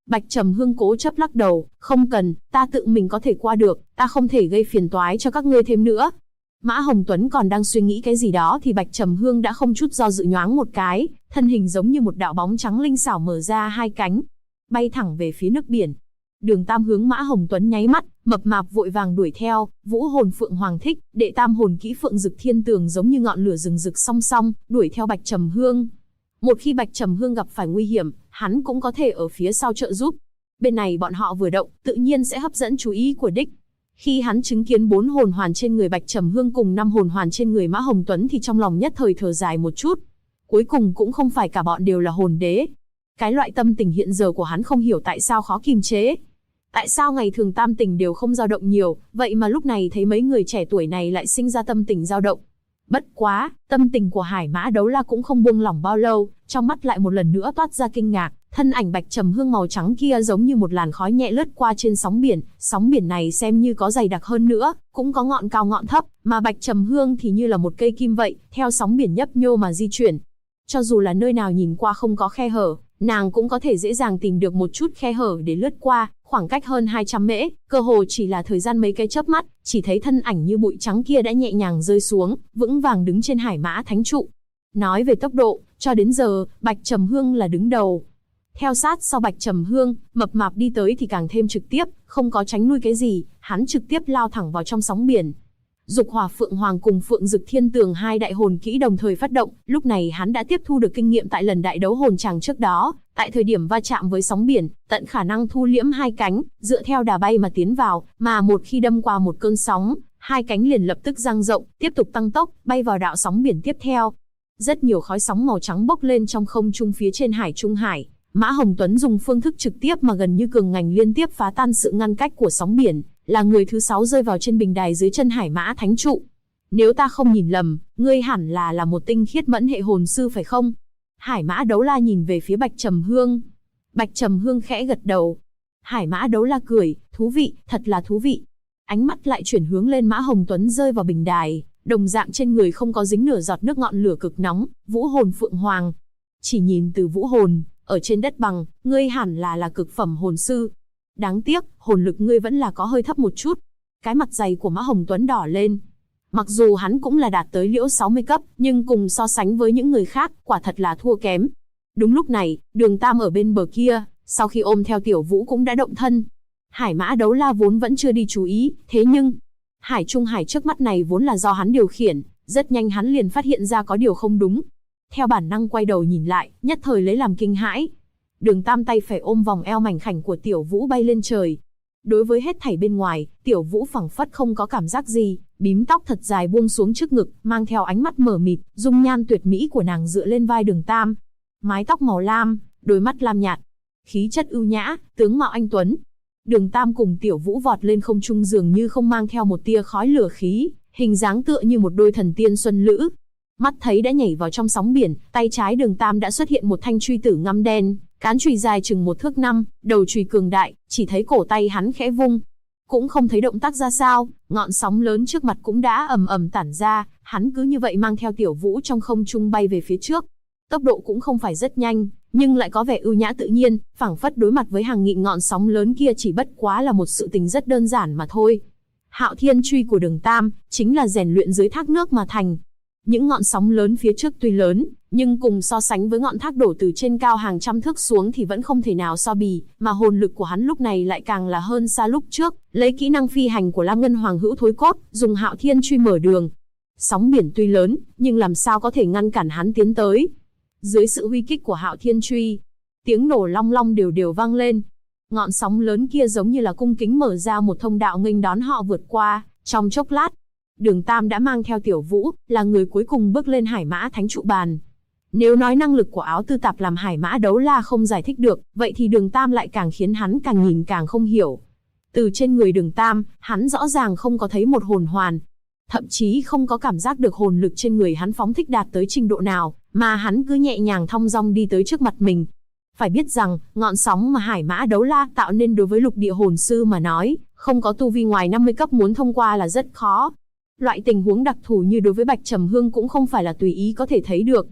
Bạch Trầm Hương cố chấp lắc đầu, không cần, ta tự mình có thể qua được, ta không thể gây phiền toái cho các ngươi thêm nữa. Mã Hồng Tuấn còn đang suy nghĩ cái gì đó thì Bạch Trầm Hương đã không chút do dự nhoáng một cái, thân hình giống như một đạo bóng trắng linh xảo mở ra hai cánh, bay thẳng về phía nước biển. Đường Tam hướng Mã Hồng Tuấn nháy mắt, mập mạp vội vàng đuổi theo, vũ hồn Phượng Hoàng Thích, đệ tam hồn kỹ Phượng Dực Thiên Tường giống như ngọn lửa rừng rực song song, đuổi theo Bạch Trầm Hương. Một khi Bạch Trầm Hương gặp phải nguy hiểm, hắn cũng có thể ở phía sau trợ giúp. Bên này bọn họ vừa động, tự nhiên sẽ hấp dẫn chú ý của đích. Khi hắn chứng kiến 4 hồn hoàn trên người Bạch Trầm Hương cùng 5 hồn hoàn trên người Mã Hồng Tuấn thì trong lòng nhất thời thở dài một chút. Cuối cùng cũng không phải cả bọn đều là hồn đế. Cái loại tâm tình hiện giờ của hắn không hiểu tại sao khó kiềm chế. Tại sao ngày thường tam tình đều không dao động nhiều, vậy mà lúc này thấy mấy người trẻ tuổi này lại sinh ra tâm tình dao động. Bất quá, tâm tình của Hải Mã Đấu La cũng không buông lỏng bao lâu, trong mắt lại một lần nữa toát ra kinh ngạc, thân ảnh Bạch Trầm Hương màu trắng kia giống như một làn khói nhẹ lướt qua trên sóng biển này xem như có dày đặc hơn nữa, cũng có ngọn cao ngọn thấp, mà Bạch Trầm Hương thì như là một cây kim vậy, theo sóng biển nhấp nhô mà di chuyển. Cho dù là nơi nào nhìn qua không có khe hở, nàng cũng có thể dễ dàng tìm được một chút khe hở để lướt qua, khoảng cách hơn 200 mễ, cơ hồ chỉ là thời gian mấy cái chớp mắt, chỉ thấy thân ảnh như bụi trắng kia đã nhẹ nhàng rơi xuống, vững vàng đứng trên Hải Mã Thánh trụ. Nói về tốc độ, cho đến giờ, Bạch Trầm Hương là đứng đầu. Theo sát sau Bạch Trầm Hương, mập mạp đi tới thì càng thêm trực tiếp, không có tránh lui cái gì, hắn trực tiếp lao thẳng vào trong sóng biển. Dục Hỏa Phượng Hoàng cùng Phượng Dực Thiên Tường hai đại hồn kỹ đồng thời phát động, lúc này hắn đã tiếp thu được kinh nghiệm tại lần đại đấu hồn tràng trước đó, tại thời điểm va chạm với sóng biển, tận khả năng thu liễm hai cánh, dựa theo đà bay mà tiến vào, mà một khi đâm qua một cơn sóng, hai cánh liền lập tức dang rộng, tiếp tục tăng tốc, bay vào đạo sóng biển tiếp theo. Rất nhiều khói sóng màu trắng bốc lên trong không trung phía trên Hải Trung Hải. Mã Hồng Tuấn dùng phương thức trực tiếp mà gần như cường ngành liên tiếp phá tan sự ngăn cách của sóng biển, là người thứ 6 rơi vào trên bình đài dưới chân Hải Mã Thánh trụ. Nếu ta không nhìn lầm, ngươi hẳn là một tinh khiết mẫn hệ hồn sư phải không? Hải Mã Đấu La nhìn về phía Bạch Trầm Hương. Bạch Trầm Hương khẽ gật đầu. Hải Mã Đấu La cười, thú vị, thật là thú vị. Ánh mắt lại chuyển hướng lên Mã Hồng Tuấn rơi vào bình đài, đồng dạng trên người không có dính nửa giọt nước ngọn lửa cực nóng, vũ hồn Phượng Hoàng. Chỉ nhìn từ vũ hồn, ở trên đất bằng, ngươi hẳn là cực phẩm hồn sư. Đáng tiếc, hồn lực ngươi vẫn là có hơi thấp một chút. Cái mặt dày của Mã Hồng Tuấn đỏ lên. Mặc dù hắn cũng là đạt tới liễu 60 cấp, nhưng cùng so sánh với những người khác, quả thật là thua kém. Đúng lúc này, Đường Tam ở bên bờ kia, sau khi ôm theo Tiểu Vũ cũng đã động thân. Hải Mã Đấu La vốn vẫn chưa đi chú ý, thế nhưng Hải Trung Hải trước mắt này vốn là do hắn điều khiển, rất nhanh hắn liền phát hiện ra có điều không đúng. Theo bản năng quay đầu nhìn lại, nhất thời lấy làm kinh hãi. Đường Tam tay phải ôm vòng eo mảnh khảnh của Tiểu Vũ bay lên trời. Đối với hết thảy bên ngoài, Tiểu Vũ phẳng phất không có cảm giác gì, bím tóc thật dài buông xuống trước ngực, mang theo ánh mắt mờ mịt, dung nhan tuyệt mỹ của nàng dựa lên vai Đường Tam. Mái tóc màu lam, đôi mắt lam nhạt, khí chất ưu nhã, tướng mạo anh tuấn. Đường Tam cùng Tiểu Vũ vọt lên không trung dường như không mang theo một tia khói lửa khí, hình dáng tựa như một đôi thần tiên xuân lữ. Mắt thấy đã nhảy vào trong sóng biển, tay trái Đường Tam đã xuất hiện một thanh truy tử ngăm đen, cán chùy dài chừng 1 thước 5, đầu chùy cường đại, chỉ thấy cổ tay hắn khẽ vung, cũng không thấy động tác ra sao, ngọn sóng lớn trước mặt cũng đã ầm ầm tản ra, hắn cứ như vậy mang theo Tiểu Vũ trong không trung bay về phía trước. Tốc độ cũng không phải rất nhanh, nhưng lại có vẻ ưu nhã tự nhiên, phảng phất đối mặt với hàng nghìn ngọn sóng lớn kia chỉ bất quá là một sự tình rất đơn giản mà thôi. Hạo Thiên truy của Đường Tam chính là rèn luyện dưới thác nước mà thành. Những ngọn sóng lớn phía trước tuy lớn, nhưng cùng so sánh với ngọn thác đổ từ trên cao hàng trăm thước xuống thì vẫn không thể nào so bì, mà hồn lực của hắn lúc này lại càng là hơn xa lúc trước, lấy kỹ năng phi hành của Lam Ngân Hoàng Hữu Thối Cốt, dùng Hạo Thiên truy mở đường. Sóng biển tuy lớn, nhưng làm sao có thể ngăn cản hắn tiến tới. Dưới sự huy kích của Hạo Thiên truy, tiếng nổ long long đều đều vang lên. Ngọn sóng lớn kia giống như là cung kính mở ra một thông đạo nghênh đón họ vượt qua, trong chốc lát. Đường Tam đã mang theo Tiểu Vũ, là người cuối cùng bước lên Hải Mã Thánh trụ bàn. Nếu nói năng lực của Áo Tư Tạp làm Hải Mã Đấu La không giải thích được, vậy thì Đường Tam lại càng khiến hắn càng nhìn càng không hiểu. Từ trên người Đường Tam, hắn rõ ràng không có thấy một hồn hoàn. Thậm chí không có cảm giác được hồn lực trên người hắn phóng thích đạt tới trình độ nào, mà hắn cứ nhẹ nhàng thong dong đi tới trước mặt mình. Phải biết rằng, ngọn sóng mà Hải Mã Đấu La tạo nên đối với lục địa hồn sư mà nói, không có tu vi ngoài 50 cấp muốn thông qua là rất khó. Loại tình huống đặc thù như đối với Bạch Trầm Hương cũng không phải là tùy ý có thể thấy được.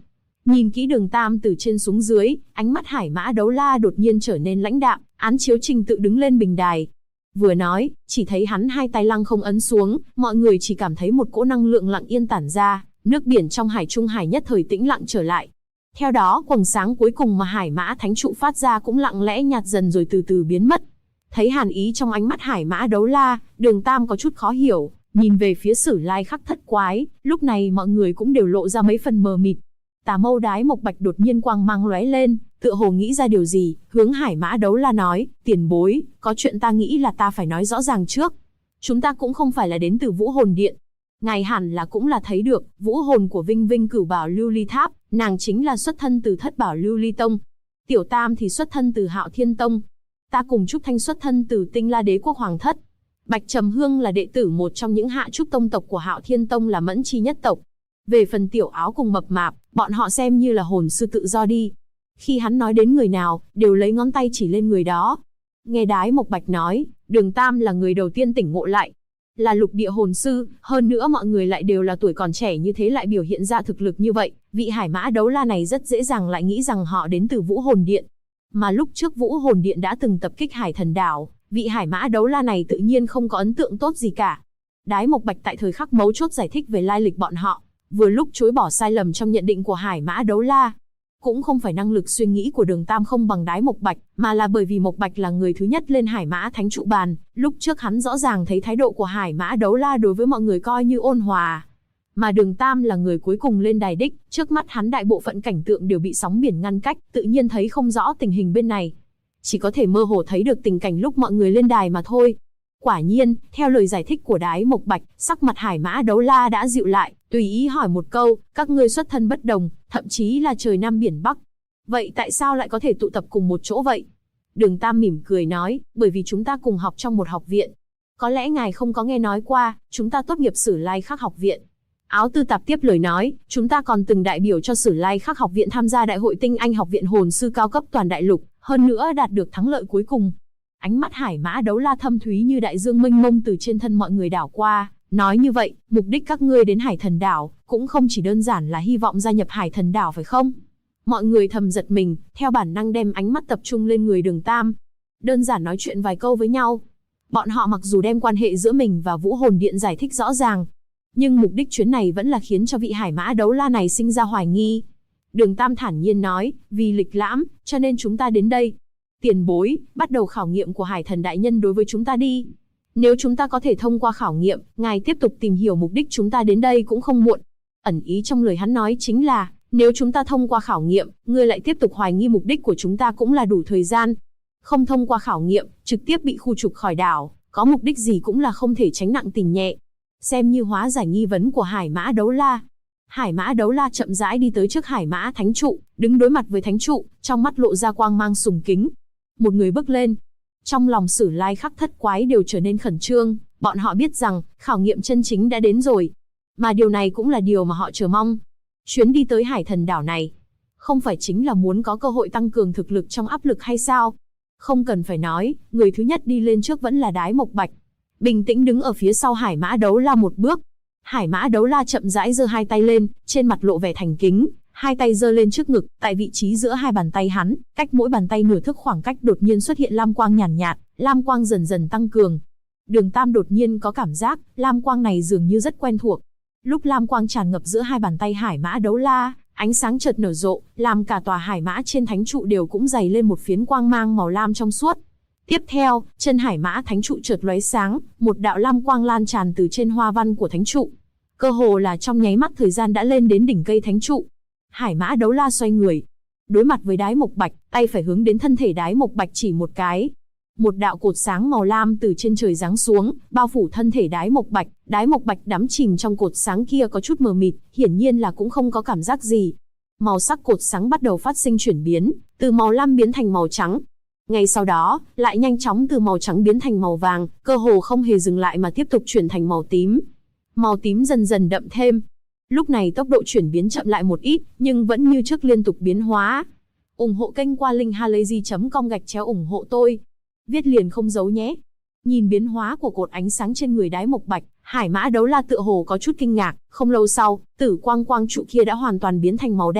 Nhìn kỹ Đường Tam từ trên xuống dưới, ánh mắt Hải Mã Đấu La đột nhiên trở nên lãnh đạm, án chiếu trình tự đứng lên bình đài. Vừa nói, chỉ thấy hắn hai tay lăng không ấn xuống, mọi người chỉ cảm thấy một cỗ năng lượng lặng yên tản ra, nước biển trong Hải Trung Hải nhất thời tĩnh lặng trở lại. Theo đó, quầng sáng cuối cùng mà Hải Mã Thánh Trụ phát ra cũng lặng lẽ nhạt dần rồi từ từ biến mất. Thấy hàn ý trong ánh mắt Hải Mã Đấu La, Đường Tam có chút khó hiểu, nhìn về phía Sử Lai Khắc Thất Quái, lúc này mọi người cũng đều lộ ra mấy phần mờ mịt. Tà Mâu Đái Mộc Bạch đột nhiên quang mang lóe lên, tựa hồ nghĩ ra điều gì, hướng Hải Mã Đấu La nói, tiền bối, có chuyện ta nghĩ là ta phải nói rõ ràng trước. Chúng ta cũng không phải là đến từ Vũ Hồn Điện. Ngài hẳn là cũng là thấy được, vũ hồn của Vinh Vinh Cửu Bảo Lưu Ly Tháp, nàng chính là xuất thân từ Thất Bảo Lưu Ly Tông. Tiểu Tam thì xuất thân từ Hạo Thiên Tông. Ta cùng Trúc Thanh xuất thân từ Tinh La Đế Quốc Hoàng Thất. Bạch Trầm Hương là đệ tử một trong những hạ trúc tông tộc của Hạo Thiên Tông là Mẫn Chi nhất tộc. Về phần Tiểu Áo cùng Mập Mạp, bọn họ xem như là hồn sư tự do đi. Khi hắn nói đến người nào, đều lấy ngón tay chỉ lên người đó. Nghe Đái Mộc Bạch nói, Đường Tam là người đầu tiên tỉnh ngộ lại. Là lục địa hồn sư, hơn nữa mọi người lại đều là tuổi còn trẻ như thế lại biểu hiện ra thực lực như vậy, vị Hải Mã Đấu La này rất dễ dàng lại nghĩ rằng họ đến từ Vũ Hồn Điện. Mà lúc trước Vũ Hồn Điện đã từng tập kích Hải Thần Đảo, vị Hải Mã Đấu La này tự nhiên không có ấn tượng tốt gì cả. Đái Mộc Bạch tại thời khắc mấu chốt giải thích về lai lịch bọn họ, vừa lúc chối bỏ sai lầm trong nhận định của Hải Mã Đấu La. Cũng không phải năng lực suy nghĩ của Đường Tam không bằng Đái Mộc Bạch, mà là bởi vì Mộc Bạch là người thứ nhất lên Hải Mã Thánh Trụ bàn, lúc trước hắn rõ ràng thấy thái độ của Hải Mã Đấu La đối với mọi người coi như ôn hòa. Mà Đường Tam là người cuối cùng lên đài đích, trước mắt hắn đại bộ phận cảnh tượng đều bị sóng biển ngăn cách, tự nhiên thấy không rõ tình hình bên này. Chỉ có thể mơ hồ thấy được tình cảnh lúc mọi người lên đài mà thôi. Quả nhiên, theo lời giải thích của Đái Mộc Bạch, sắc mặt Hải Mã Đấu La đã dịu lại, tùy ý hỏi một câu, các ngươi xuất thân bất đồng, thậm chí là trời Nam biển Bắc. Vậy tại sao lại có thể tụ tập cùng một chỗ vậy? Đường Tam mỉm cười nói, bởi vì chúng ta cùng học trong một học viện. Có lẽ ngài không có nghe nói qua, chúng ta tốt nghiệp Sử Lai Khắc học viện. Áo Tư Tạp tiếp lời nói, chúng ta còn từng đại biểu cho Sử Lai Khắc học viện tham gia đại hội tinh anh học viện hồn sư cao cấp toàn đại lục, hơn nữa đạt được thắng lợi cuối cùng. Ánh mắt Hải Mã Đấu La thâm thúy như đại dương mênh mông từ trên thân mọi người đảo qua, nói như vậy, mục đích các ngươi đến Hải Thần Đảo, cũng không chỉ đơn giản là hy vọng gia nhập Hải Thần Đảo phải không? Mọi người thầm giật mình, theo bản năng đem ánh mắt tập trung lên người Đường Tam. Đơn giản nói chuyện vài câu với nhau. Bọn họ mặc dù đem quan hệ giữa mình và Vũ Hồn Điện giải thích rõ ràng, nhưng mục đích chuyến này vẫn là khiến cho vị Hải Mã Đấu La này sinh ra hoài nghi. Đường Tam thản nhiên nói, vì lịch lãm, cho nên chúng ta đến đây. Tiền bối, bắt đầu khảo nghiệm của Hải Thần Đại Nhân đối với chúng ta đi. Nếu chúng ta có thể thông qua khảo nghiệm, ngài tiếp tục tìm hiểu mục đích chúng ta đến đây cũng không muộn. Ẩn ý trong lời hắn nói chính là, nếu chúng ta thông qua khảo nghiệm, ngươi lại tiếp tục hoài nghi mục đích của chúng ta cũng là đủ thời gian. Không thông qua khảo nghiệm, trực tiếp bị khu trục khỏi đảo, có mục đích gì cũng là không thể tránh nặng tình nhẹ. Xem như hóa giải nghi vấn của Hải Mã Đấu La. Hải Mã Đấu La chậm rãi đi tới trước Hải Mã Thánh Trụ, đứng đối mặt với Thánh Trụ, trong mắt lộ ra quang mang sùng kính. Một người bước lên. Trong lòng Sử Lai Khắc Thất Quái đều trở nên khẩn trương, bọn họ biết rằng, khảo nghiệm chân chính đã đến rồi. Mà điều này cũng là điều mà họ chờ mong. Chuyến đi tới Hải Thần Đảo này, không phải chính là muốn có cơ hội tăng cường thực lực trong áp lực hay sao? Không cần phải nói, người thứ nhất đi lên trước vẫn là Đái Mộc Bạch. Bình tĩnh đứng ở phía sau Hải Mã Đấu La một bước. Hải Mã Đấu La chậm rãi giơ hai tay lên, trên mặt lộ vẻ thành kính, hai tay giơ lên trước ngực, tại vị trí giữa hai bàn tay hắn, cách mỗi bàn tay nửa thước khoảng cách đột nhiên xuất hiện lam quang nhàn nhạt, lam quang dần dần tăng cường. Đường Tam đột nhiên có cảm giác, lam quang này dường như rất quen thuộc. Lúc lam quang tràn ngập giữa hai bàn tay Hải Mã Đấu La, ánh sáng chợt nở rộ, làm cả tòa Hải Mã trên Thánh Trụ đều cũng dày lên một phiến quang mang màu lam trong suốt. Tiếp theo, chân Hải Mã Thánh Trụ chợt lóe sáng, một đạo lam quang lan tràn từ trên hoa văn của Thánh Trụ. Cơ hồ là trong nháy mắt thời gian đã lên đến đỉnh cây Thánh Trụ. Hải Mã Đấu La xoay người, đối mặt với Đái Mộc Bạch, tay phải hướng đến thân thể Đái Mộc Bạch chỉ một cái. Một đạo cột sáng màu lam từ trên trời giáng xuống, bao phủ thân thể Đái Mộc Bạch. Đái Mộc Bạch đắm chìm trong cột sáng kia có chút mờ mịt, hiển nhiên là cũng không có cảm giác gì. Màu sắc cột sáng bắt đầu phát sinh chuyển biến, từ màu lam biến thành màu trắng. Ngay sau đó, lại nhanh chóng từ màu trắng biến thành màu vàng, cơ hồ không hề dừng lại mà tiếp tục chuyển thành màu tím. Màu tím dần dần đậm thêm. Lúc này tốc độ chuyển biến chậm lại một ít, nhưng vẫn như trước liên tục biến hóa. Ủng hộ kênh qua linkhalazy.com/ủng hộ tôi. Viết liền không giấu nhé. Nhìn biến hóa của cột ánh sáng trên người Đái Mộc Bạch, Hải Mã Đấu La tựa hồ có chút kinh ngạc, không lâu sau, tử quang quang trụ kia đã hoàn toàn biến thành màu đen,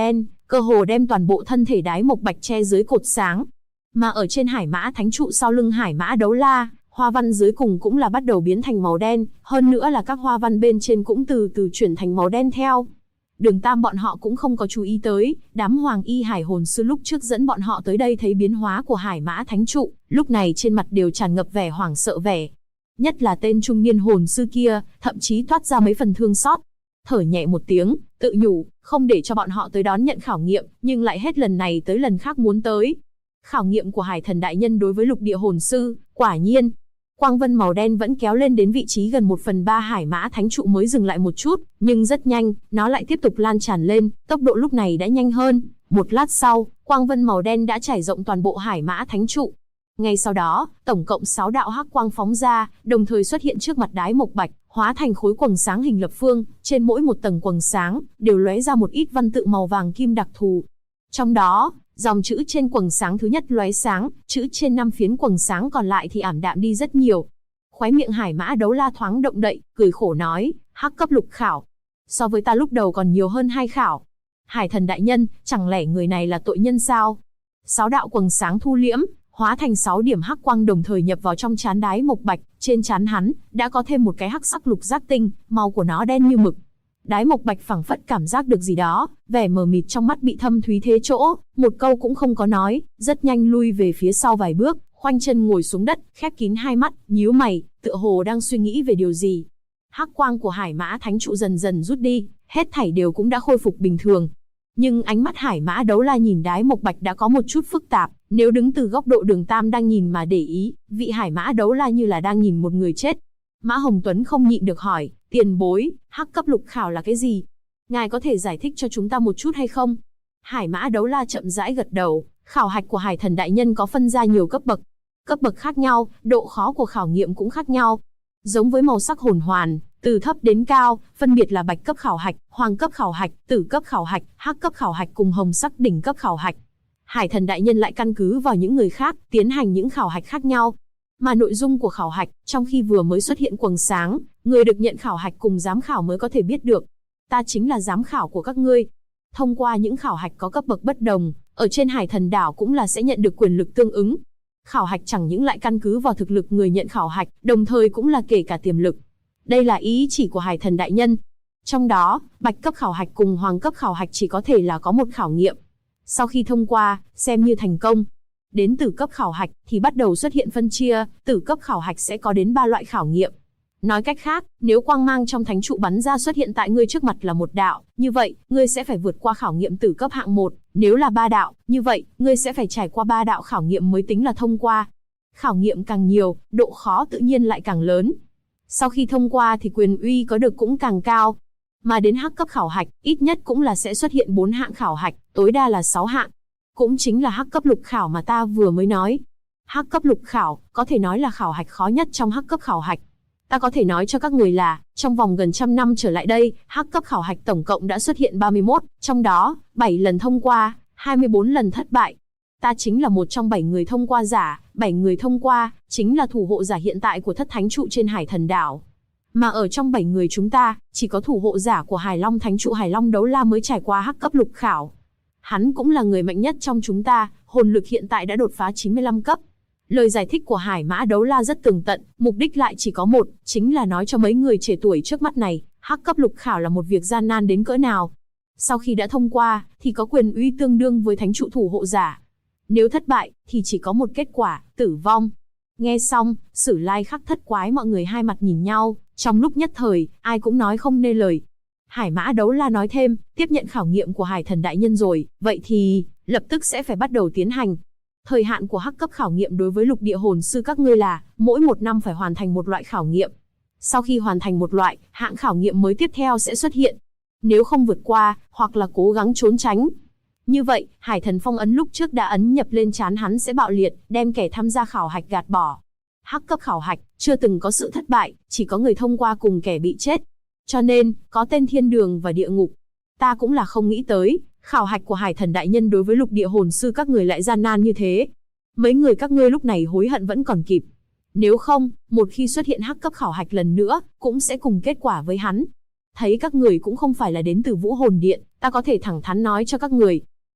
cơ hồ đem toàn bộ thân thể Đái Mộc Bạch che dưới cột sáng. Mà ở trên Hải Mã Thánh trụ sau lưng Hải Mã Đấu La, hoa văn dưới cùng cũng là bắt đầu biến thành màu đen, hơn nữa là các hoa văn bên trên cũng từ từ chuyển thành màu đen theo. Đường Tam bọn họ cũng không có chú ý tới, đám Hoàng Y Hải hồn sư lúc trước dẫn bọn họ tới đây thấy biến hóa của Hải Mã Thánh trụ, lúc này trên mặt đều tràn ngập vẻ hoảng sợ vẻ. Nhất là tên trung niên hồn sư kia, thậm chí thoát ra mấy phần thương xót. Thở nhẹ một tiếng, tự nhủ, không để cho bọn họ tới đón nhận khảo nghiệm, nhưng lại hết lần này tới lần khác muốn tới. Khảo nghiệm của Hải Thần đại nhân đối với lục địa hồn sư, quả nhiên. Quang vân màu đen vẫn kéo lên đến vị trí gần 1/3 Hải Mã Thánh trụ mới dừng lại một chút, nhưng rất nhanh, nó lại tiếp tục lan tràn lên, tốc độ lúc này đã nhanh hơn. Một lát sau, quang vân màu đen đã trải rộng toàn bộ Hải Mã Thánh trụ. Ngay sau đó, tổng cộng 6 đạo hắc quang phóng ra, đồng thời xuất hiện trước mặt Đái Mộc Bạch, hóa thành khối quầng sáng hình lập phương, trên mỗi một tầng quầng sáng đều lóe ra một ít văn tự màu vàng kim đặc thù. Trong đó, dòng chữ trên quầng sáng thứ nhất lóe sáng, chữ trên 5 phiến quầng sáng còn lại thì ảm đạm đi rất nhiều. Khóe miệng Hải Mã Đấu La thoáng động đậy, cười khổ nói, hắc cấp lục khảo. So với ta lúc đầu còn nhiều hơn 2 khảo. Hải Thần đại nhân, chẳng lẽ người này là tội nhân sao? 6 đạo quầng sáng thu liễm, hóa thành 6 điểm hắc quang đồng thời nhập vào trong trán Đái Mộc Bạch, trên trán hắn đã có thêm một cái hắc sắc lục giác tinh, màu của nó đen như mực. Đái Mộc Bạch phảng phất cảm giác được gì đó, vẻ mờ mịt trong mắt bị thâm thúy thế chỗ, một câu cũng không có nói, rất nhanh lui về phía sau vài bước, khoanh chân ngồi xuống đất, khép kín hai mắt, nhíu mày, tựa hồ đang suy nghĩ về điều gì. Hắc quang của Hải Mã Thánh trụ dần dần rút đi, hết thảy đều cũng đã khôi phục bình thường. Nhưng ánh mắt Hải Mã Đấu La nhìn Đái Mộc Bạch đã có một chút phức tạp, nếu đứng từ góc độ Đường Tam đang nhìn mà để ý, vị Hải Mã Đấu La như là đang nhìn một người chết. Mã Hồng Tuấn không nhịn được hỏi, tiền bối, hắc cấp lục khảo là cái gì? Ngài có thể giải thích cho chúng ta một chút hay không? Hải Mã Đấu La chậm rãi gật đầu, khảo hạch của Hải Thần đại nhân có phân ra nhiều cấp bậc. Cấp bậc khác nhau, độ khó của khảo nghiệm cũng khác nhau. Giống với màu sắc hồn hoàn, từ thấp đến cao, phân biệt là bạch cấp khảo hạch, hoàng cấp khảo hạch, tử cấp khảo hạch, hắc cấp khảo hạch cùng hồng sắc đỉnh cấp khảo hạch. Hải Thần đại nhân lại căn cứ vào những người khác, tiến hành những khảo hạch khác nhau. Mà nội dung của khảo hạch, trong khi vừa mới xuất hiện quầng sáng, người được nhận khảo hạch cùng giám khảo mới có thể biết được. Ta chính là giám khảo của các ngươi. Thông qua những khảo hạch có cấp bậc bất đồng, ở trên Hải Thần đảo cũng là sẽ nhận được quyền lực tương ứng. Khảo hạch chẳng những lại căn cứ vào thực lực người nhận khảo hạch, đồng thời cũng là kể cả tiềm lực. Đây là ý chỉ của Hải Thần đại nhân. Trong đó, bạch cấp khảo hạch cùng hoàng cấp khảo hạch chỉ có thể là có một khảo nghiệm. Sau khi thông qua, xem như thành công. Đến tử cấp khảo hạch thì bắt đầu xuất hiện phân chia, tử cấp khảo hạch sẽ có đến 3 loại khảo nghiệm. Nói cách khác, nếu quang mang trong thánh trụ bắn ra xuất hiện tại ngươi trước mặt là một đạo, như vậy, ngươi sẽ phải vượt qua khảo nghiệm tử cấp hạng 1, nếu là 3 đạo, như vậy, ngươi sẽ phải trải qua 3 đạo khảo nghiệm mới tính là thông qua. Khảo nghiệm càng nhiều, độ khó tự nhiên lại càng lớn. Sau khi thông qua thì quyền uy có được cũng càng cao. Mà đến hắc cấp khảo hạch, ít nhất cũng là sẽ xuất hiện 4 hạng khảo hạch, tối đa là 6 hạng. Cũng chính là hắc cấp lục khảo mà ta vừa mới nói. Hắc cấp lục khảo, có thể nói là khảo hạch khó nhất trong hắc cấp khảo hạch. Ta có thể nói cho các người là, trong vòng gần trăm năm trở lại đây, hắc cấp khảo hạch tổng cộng đã xuất hiện 31, trong đó, 7 lần thông qua, 24 lần thất bại. Ta chính là một trong 7 người thông qua giả, 7 người thông qua, chính là thủ hộ giả hiện tại của thất thánh trụ trên Hải Thần đảo. Mà ở trong 7 người chúng ta, chỉ có thủ hộ giả của Hải Long Thánh trụ Hải Long Đấu La mới trải qua hắc cấp lục khảo. Hắn cũng là người mạnh nhất trong chúng ta, hồn lực hiện tại đã đột phá 95 cấp. Lời giải thích của Hải Mã Đấu La rất tường tận, mục đích lại chỉ có một, chính là nói cho mấy người trẻ tuổi trước mắt này, hắc cấp lục khảo là một việc gian nan đến cỡ nào. Sau khi đã thông qua, thì có quyền uy tương đương với thánh trụ thủ hộ giả. Nếu thất bại, thì chỉ có một kết quả, tử vong. Nghe xong, Sử Lai Khắc Thất Quái mọi người hai mặt nhìn nhau, trong lúc nhất thời, ai cũng nói không nên lời. Hải Mã Đấu La nói thêm, tiếp nhận khảo nghiệm của Hải Thần đại nhân rồi, vậy thì, lập tức sẽ phải bắt đầu tiến hành. Thời hạn của hắc cấp khảo nghiệm đối với lục địa hồn sư các ngươi là, mỗi 1 năm phải hoàn thành một loại khảo nghiệm. Sau khi hoàn thành một loại, hạng khảo nghiệm mới tiếp theo sẽ xuất hiện. Nếu không vượt qua, hoặc là cố gắng trốn tránh. Như vậy, Hải Thần phong ấn lúc trước đã ấn nhập lên trán hắn sẽ bạo liệt, đem kẻ tham gia khảo hạch gạt bỏ. Hắc cấp khảo hạch, chưa từng có sự thất bại, chỉ có người thông qua cùng kẻ bị chết. Cho nên, có tên thiên đường và địa ngục. Ta cũng là không nghĩ tới, khảo hạch của Hải Thần đại nhân đối với lục địa hồn sư các người lại gian nan như thế. Mấy người các ngươi lúc này hối hận vẫn còn kịp. Nếu không, một khi xuất hiện hắc cấp khảo hạch lần nữa, cũng sẽ cùng kết quả với hắn. Thấy các người cũng không phải là đến từ Vũ Hồn Điện, ta có thể thẳng thắn nói cho các người.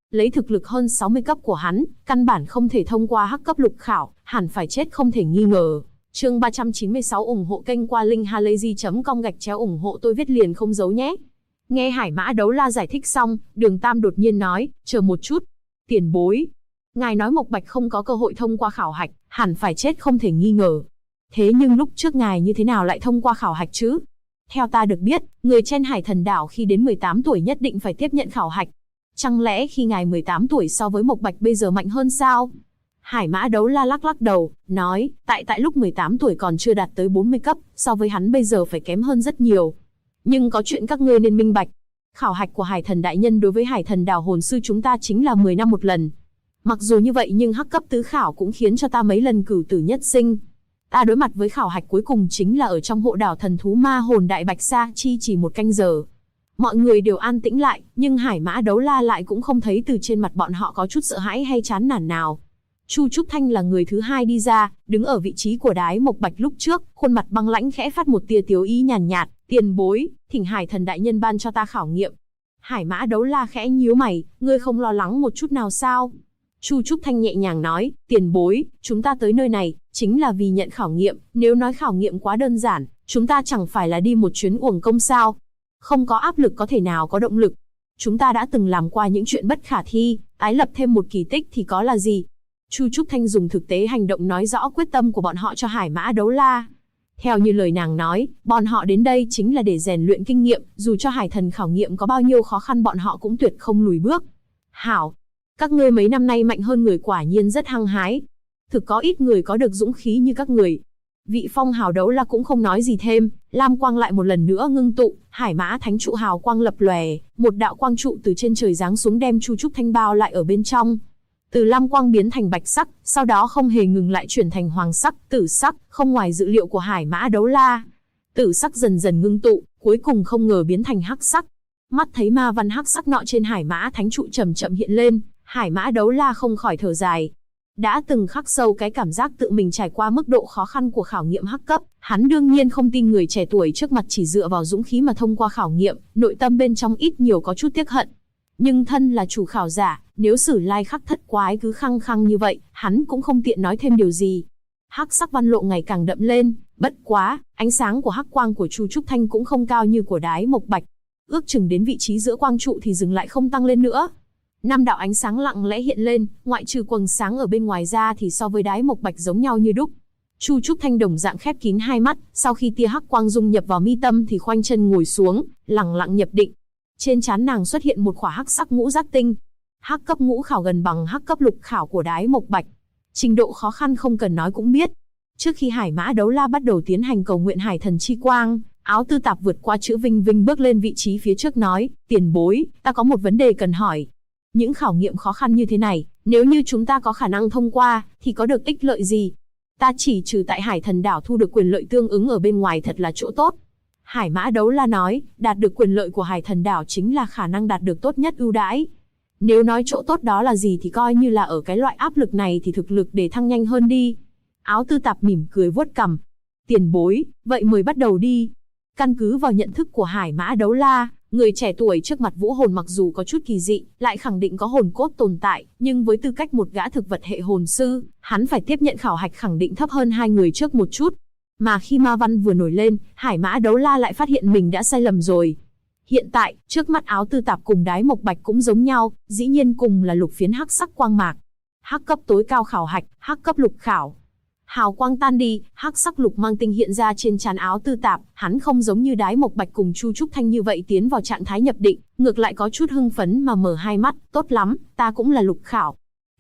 Lấy thực lực hơn 60 cấp của hắn, căn bản không thể thông qua hắc cấp lục khảo, hẳn phải chết không thể nghi ngờ. Chương 396 ủng hộ kênh qua linkhalazy.com ủng hộ tôi viết liền không giấu nhé. Nghe Hải Mã Đấu La giải thích xong, Đường Tam đột nhiên nói, chờ một chút. Tiền bối. Ngài nói Mộc Bạch không có cơ hội thông qua khảo hạch, hẳn phải chết không thể nghi ngờ. Thế nhưng lúc trước ngài như thế nào lại thông qua khảo hạch chứ? Theo ta được biết, người trên Hải Thần Đảo khi đến 18 tuổi nhất định phải tiếp nhận khảo hạch. Chẳng lẽ khi ngài 18 tuổi so với Mộc Bạch bây giờ mạnh hơn sao? Hải Mã Đấu La lắc lắc đầu, nói, tại lúc 18 tuổi còn chưa đạt tới 40 cấp, so với hắn bây giờ phải kém hơn rất nhiều. Nhưng có chuyện các ngươi nên minh bạch. Khảo hạch của Hải Thần Đại Nhân đối với Hải Thần Đảo hồn sư chúng ta chính là 10 năm một lần. Mặc dù như vậy nhưng hắc cấp tứ khảo cũng khiến cho ta mấy lần cửu tử nhất sinh. Ta đối mặt với khảo hạch cuối cùng chính là ở trong hộ đảo thần thú ma hồn Đại Bạch Sa chi chỉ 1 canh giờ. Mọi người đều an tĩnh lại, nhưng Hải Mã Đấu La lại cũng không thấy từ trên mặt bọn họ có chút sợ hãi hay chán nản nào. Chu Trúc Thanh là người thứ hai đi ra, đứng ở vị trí của Đái Mộc Bạch lúc trước, khuôn mặt băng lãnh khẽ phát một tia tiếu ý nhàn nhạt, tiền bối, thỉnh Hải Thần Đại Nhân ban cho ta khảo nghiệm. Hải Mã Đấu La khẽ nhíu mày, ngươi không lo lắng một chút nào sao? Chu Trúc Thanh nhẹ nhàng nói, tiền bối, chúng ta tới nơi này, chính là vì nhận khảo nghiệm, nếu nói khảo nghiệm quá đơn giản, chúng ta chẳng phải là đi một chuyến uổng công sao? Không có áp lực có thể nào có động lực. Chúng ta đã từng làm qua những chuyện bất khả thi, tái lập thêm một kỳ tích thì có là gì? Chu Trúc Thanh dùng thực tế hành động nói rõ quyết tâm của bọn họ cho Hải Mã Đấu La. Theo như lời nàng nói, bọn họ đến đây chính là để rèn luyện kinh nghiệm, dù cho Hải Thần khảo nghiệm có bao nhiêu khó khăn bọn họ cũng tuyệt không lùi bước. Hảo! Các ngươi mấy năm nay mạnh hơn người quả nhiên rất hăng hái. Thực có ít người có được dũng khí như các người. Vị Phong Hào Đấu La cũng không nói gì thêm, lam quang lại một lần nữa ngưng tụ, Hải Mã Thánh trụ hào quang lập lòe, một đạo quang trụ từ trên trời giáng xuống đem Chu Trúc Thanh bao lại ở bên trong. Từ lam quang biến thành bạch sắc, sau đó không hề ngừng lại chuyển thành hoàng sắc, tử sắc, không ngoài dự liệu của Hải Mã Đấu La. Tử sắc dần dần ngưng tụ, cuối cùng không ngờ biến thành hắc sắc. Mắt thấy ma văn hắc sắc nọ trên Hải Mã Thánh trụ chậm chậm hiện lên, Hải Mã Đấu La không khỏi thở dài. Đã từng khắc sâu cái cảm giác tự mình trải qua mức độ khó khăn của khảo nghiệm hắc cấp, hắn đương nhiên không tin người trẻ tuổi trước mặt chỉ dựa vào dũng khí mà thông qua khảo nghiệm, nội tâm bên trong ít nhiều có chút tiếc hận. Nhưng thân là chủ khảo giả, nếu Sử Lai Khắc Thất Quái cứ khăng khăng như vậy, hắn cũng không tiện nói thêm điều gì. Hắc sắc văn lộ ngày càng đậm lên, bất quá, ánh sáng của hắc quang của Chu Trúc Thanh cũng không cao như của Đái Mộc Bạch. Ước chừng đến vị trí giữa quang trụ thì dừng lại không tăng lên nữa. 5 đạo ánh sáng lặng lẽ hiện lên, ngoại trừ quầng sáng ở bên ngoài ra thì so với Đái Mộc Bạch giống nhau như đúc. Chu Trúc Thanh đồng dạng khép kín hai mắt, sau khi tia hắc quang dung nhập vào mi tâm thì khoanh chân ngồi xuống, lặng lặng nhập định. Trên trán nàng xuất hiện một khỏa hắc sắc ngũ giác tinh. Hắc cấp ngũ khảo gần bằng hắc cấp lục khảo của Đái Mộc Bạch. Trình độ khó khăn không cần nói cũng biết. Trước khi Hải Mã Đấu La bắt đầu tiến hành cầu nguyện Hải Thần chi quang, Áo Tư Tạp vượt qua chữ Vinh Vinh bước lên vị trí phía trước nói, tiền bối, ta có một vấn đề cần hỏi. Những khảo nghiệm khó khăn như thế này, nếu như chúng ta có khả năng thông qua, thì có được ích lợi gì? Ta chỉ trừ tại Hải Thần Đảo thu được quyền lợi tương ứng ở bên ngoài thật là chỗ tốt. Hải Mã Đấu La nói, đạt được quyền lợi của Hải Thần Đảo chính là khả năng đạt được tốt nhất ưu đãi. Nếu nói chỗ tốt đó là gì thì coi như là ở cái loại áp lực này thì thực lực để thăng nhanh hơn đi. Áo Tư Tạp mỉm cười vuốt cằm. Tiền bối, vậy mời bắt đầu đi. Căn cứ vào nhận thức của Hải Mã Đấu La, người trẻ tuổi trước mặt vũ hồn mặc dù có chút kỳ dị, lại khẳng định có hồn cốt tồn tại, nhưng với tư cách một gã thực vật hệ hồn sư, hắn phải tiếp nhận khảo hạch khẳng định thấp hơn hai người trước một chút. Mà khi ma văn vừa nổi lên, Hải Mã Đấu La lại phát hiện mình đã sai lầm rồi. Hiện tại, trước mắt Áo Tư Tạp cùng Đái Mộc Bạch cũng giống nhau, dĩ nhiên cùng là lục phiến hắc sắc quang mạc. Hắc cấp tối cao khảo hạch, hắc cấp lục khảo. Hào quang tan đi, hắc sắc lục mang tinh hiện ra trên trán Áo Tư Tạp, hắn không giống như Đái Mộc Bạch cùng Chu Trúc Thanh như vậy tiến vào trạng thái nhập định, ngược lại có chút hưng phấn mà mở hai mắt, tốt lắm, ta cũng là lục khảo.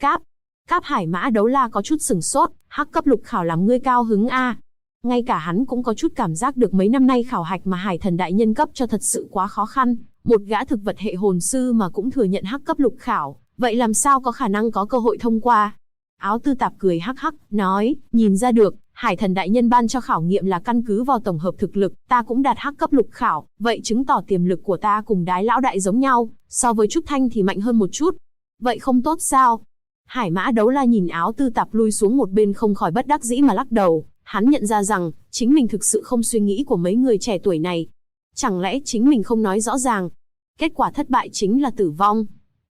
Cáp Hải Mã Đấu La có chút sửng sốt, hắc cấp lục khảo làm ngươi cao hứng a. Ngay cả hắn cũng có chút cảm giác được mấy năm nay khảo hạch mà Hải Thần Đại Nhân cấp cho thật sự quá khó khăn, một gã thực vật hệ hồn sư mà cũng thừa nhận hắc cấp lục khảo, vậy làm sao có khả năng có cơ hội thông qua? Áo Tư Tạp cười hắc hắc, nói, nhìn ra được, Hải Thần Đại Nhân ban cho khảo nghiệm là căn cứ vào tổng hợp thực lực, ta cũng đạt hắc cấp lục khảo, vậy chứng tỏ tiềm lực của ta cùng Đái lão đại giống nhau, so với Trúc Thanh thì mạnh hơn một chút. Vậy không tốt sao? Hải Mã Đấu La nhìn Áo Tư Tạp lui xuống một bên không khỏi bất đắc dĩ mà lắc đầu, hắn nhận ra rằng, chính mình thực sự không suy nghĩ của mấy người trẻ tuổi này. Chẳng lẽ chính mình không nói rõ ràng? Kết quả thất bại chính là tử vong.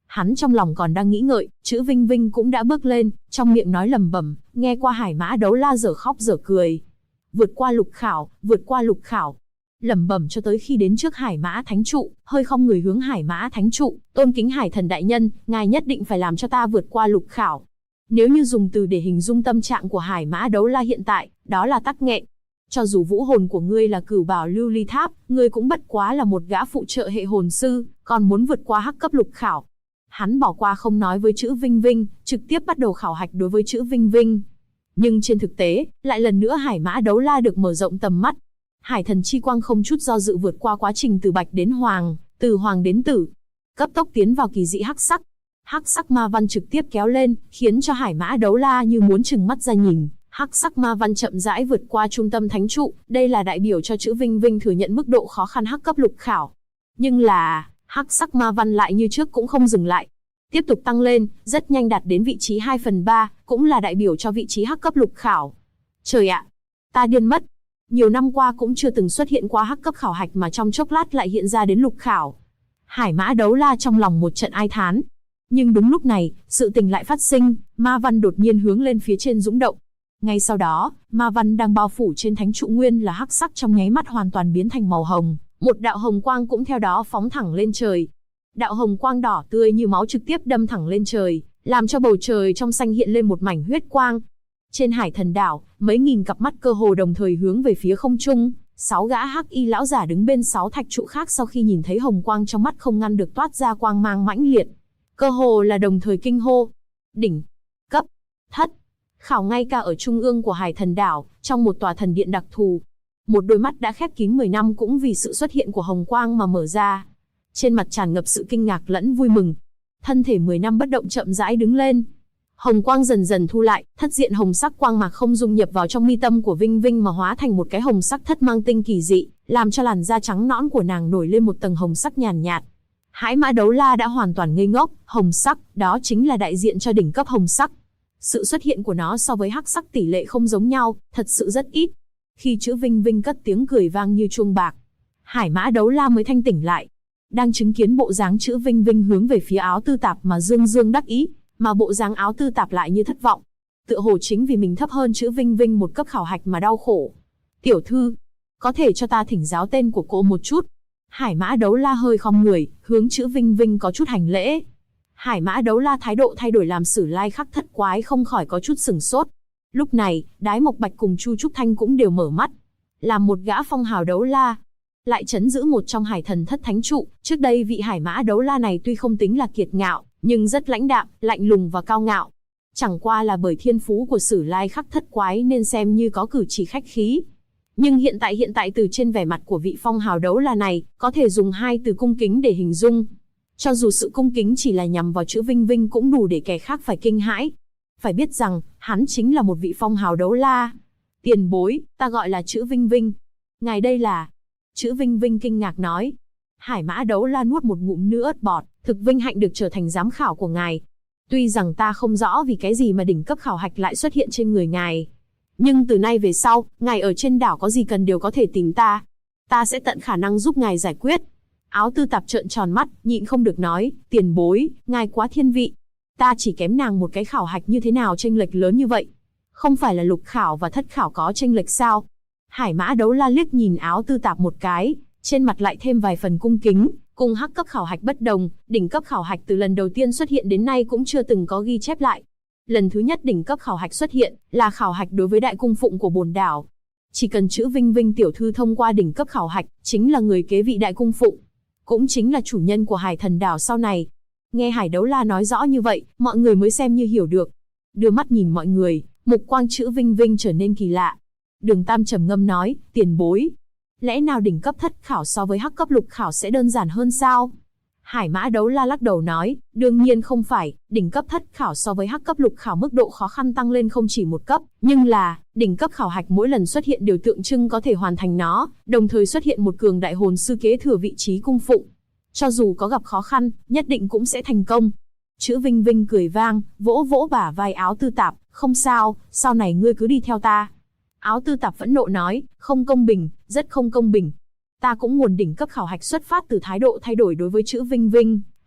Hắn trong lòng còn đang nghĩ ngợi, chữ Vinh Vinh cũng đã bước lên, trong miệng nói lẩm bẩm, nghe qua Hải Mã Đấu La dở khóc dở cười. Vượt qua lục khảo, vượt qua lục khảo. Lẩm bẩm cho tới khi đến trước Hải Mã Thánh Trụ, hơi không người hướng Hải Mã Thánh Trụ, tôn kính Hải Thần đại nhân, ngài nhất định phải làm cho ta vượt qua lục khảo. Nếu như dùng từ để hình dung tâm trạng của Hải Mã Đấu La hiện tại, đó là tắc nghẹn. Cho dù vũ hồn của ngươi là Cửu Bảo Lưu Ly Tháp, ngươi cũng bất quá là một gã phụ trợ hệ hồn sư, còn muốn vượt qua hắc cấp lục khảo. Hắn bỏ qua không nói với chữ Vinh Vinh, trực tiếp bắt đầu khảo hạch đối với chữ Vinh Vinh. Nhưng trên thực tế, lại lần nữa Hải Mã Đấu La được mở rộng tầm mắt. Hải Thần chi quang không chút do dự vượt qua quá trình từ bạch đến hoàng, từ hoàng đến tử, cấp tốc tiến vào kỳ dị hắc sắc. Hắc sắc ma văn trực tiếp kéo lên, khiến cho Hải Mã Đấu La như muốn trừng mắt ra nhìn. Hắc sắc ma văn chậm rãi vượt qua trung tâm thánh trụ, đây là đại biểu cho chữ Vinh Vinh thừa nhận mức độ khó khăn hắc cấp lục khảo. Nhưng là, hắc sắc ma văn lại như trước cũng không dừng lại. Tiếp tục tăng lên, rất nhanh đạt đến vị trí 2/3, cũng là đại biểu cho vị trí hắc cấp lục khảo. Trời ạ, ta điên mất. Nhiều năm qua cũng chưa từng xuất hiện qua hắc cấp khảo hạch mà trong chốc lát lại hiện ra đến lục khảo. Hải Mã Đấu La trong lòng một trận ai thán. Nhưng đúng lúc này, sự tình lại phát sinh, ma văn đột nhiên hướng lên phía trên dũng động. Ngay sau đó, ma văn đang bao phủ trên thánh trụ nguyên là hắc sắc trong nháy mắt hoàn toàn biến thành màu hồng, một đạo hồng quang cũng theo đó phóng thẳng lên trời. Đạo hồng quang đỏ tươi như máu trực tiếp đâm thẳng lên trời, làm cho bầu trời trong xanh hiện lên một mảnh huyết quang. Trên Hải Thần đảo, mấy nghìn cặp mắt cơ hồ đồng thời hướng về phía không trung, 6 gã hắc y lão giả đứng bên 6 thạch trụ khác sau khi nhìn thấy hồng quang trong mắt không ngăn được toát ra quang mang mãnh liệt. Cơ hồ là đồng thời kinh hô. Đỉnh cấp thất khảo. Ngay cả ở trung ương của Hải Thần đảo, trong một tòa thần điện đặc thù, một đôi mắt đã khép kín 10 năm cũng vì sự xuất hiện của hồng quang mà mở ra. Trên mặt tràn ngập sự kinh ngạc lẫn vui mừng. Thân thể 10 năm bất động chậm rãi đứng lên. Hồng quang dần dần thu lại, thất diện hồng sắc quang mạc không dung nhập vào trong mi tâm của Vinh Vinh mà hóa thành một cái hồng sắc thất mang tinh kỳ dị, làm cho làn da trắng nõn của nàng nổi lên một tầng hồng sắc nhàn nhạt. Hải Mã Đấu La đã hoàn toàn ngây ngốc, hồng sắc, đó chính là đại diện cho đỉnh cấp hồng sắc. Sự xuất hiện của nó so với hắc sắc tỷ lệ không giống nhau, thật sự rất ít. Khi chữ Vinh Vinh cất tiếng cười vang như chuông bạc, Hải Mã Đấu La mới thanh tỉnh lại. Đang chứng kiến bộ dáng chữ Vinh Vinh hướng về phía áo tư tạp mà dương dương đắc ý, mà bộ dáng áo tư tạp lại như thất vọng. Tựa hồ chính vì mình thấp hơn chữ Vinh Vinh một cấp khảo hạch mà đau khổ. Tiểu thư, có thể cho ta thỉnh giáo tên của cô một chút? Hải Mã Đấu La hơi khom người, hướng chữ Vinh Vinh có chút hành lễ. Hải Mã Đấu La thái độ thay đổi làm Sử Lai Khắc Thất Quái không khỏi có chút sửng sốt. Lúc này, Đái Mộc Bạch cùng Chu Trúc Thanh cũng đều mở mắt. Làm một gã phong hào đấu la, lại trấn giữ một trong Hải Thần Thất Thánh Trụ, trước đây vị Hải Mã Đấu La này tuy không tính là kiệt ngạo, nhưng rất lãnh đạm, lạnh lùng và cao ngạo. Chẳng qua là bởi thiên phú của Sử Lai Khắc Thất Quái nên xem như có cử chỉ khách khí. Nhưng hiện tại từ trên vẻ mặt của vị phong hào đấu la này, có thể dùng 2 từ cung kính để hình dung. Cho dù sự cung kính chỉ là nhằm vào chữ Vinh Vinh cũng đủ để kẻ khác phải kinh hãi. Phải biết rằng, hắn chính là một vị phong hào đấu la. Tiền bối, ta gọi là chữ Vinh Vinh. Ngài đây là... Chữ Vinh Vinh kinh ngạc nói. Hải Mã Đấu La nuốt một ngụm nữa ớt bọt, thực vinh hạnh được trở thành giám khảo của ngài. Tuy rằng ta không rõ vì cái gì mà đỉnh cấp khảo hạch lại xuất hiện trên người ngài. Nhưng từ nay về sau, ngài ở trên đảo có gì cần đều có thể tìm ta. Ta sẽ tận khả năng giúp ngài giải quyết. Áo tư tạp trợn tròn mắt, nhịn không được nói, tiền bối, ngài quá thiên vị. Ta chỉ kém nàng một cái khảo hạch như thế nào chênh lệch lớn như vậy? Không phải là lục khảo và thất khảo có chênh lệch sao? Hải Mã Đấu La liếc nhìn áo tư tạp một cái, trên mặt lại thêm vài phần cung kính, cùng hắc cấp khảo hạch bất đồng, đỉnh cấp khảo hạch từ lần đầu tiên xuất hiện đến nay cũng chưa từng có ghi chép lại. Lần thứ nhất đỉnh cấp khảo hạch xuất hiện, là khảo hạch đối với đại cung phụng của bồn đảo. Chỉ cần chữ Vinh Vinh tiểu thư thông qua đỉnh cấp khảo hạch, chính là người kế vị đại cung phụng, cũng chính là chủ nhân của Hải Thần đảo sau này. Nghe Hải Đấu La nói rõ như vậy, mọi người mới xem như hiểu được. Đưa mắt nhìn mọi người, mục quang chữ Vinh Vinh trở nên kỳ lạ. Đường Tam trầm ngâm nói, tiền bối, lẽ nào đỉnh cấp thất khảo so với hắc cấp lục khảo sẽ đơn giản hơn sao? Hải Mã Đấu La lắc đầu nói, đương nhiên không phải, đỉnh cấp thất khảo so với hắc cấp lục khảo mức độ khó khăn tăng lên không chỉ một cấp, nhưng là, đỉnh cấp khảo hạch mỗi lần xuất hiện đều tượng trưng có thể hoàn thành nó, đồng thời xuất hiện một cường đại hồn sư kế thừa vị trí cung phụng. Cho dù có gặp khó khăn, nhất định cũng sẽ thành công. Chữ Vinh Vinh cười vang, vỗ vỗ bả vai áo tư tạp, không sao, sau này ngươi cứ đi theo ta. Áo tư tạp phẫn nộ nói, không công bình, rất không công bình. Ta cũng muốn đỉnh cấp khảo hạch xuất phát từ thái độ thay đổi đối với chữ Vinh Vinh.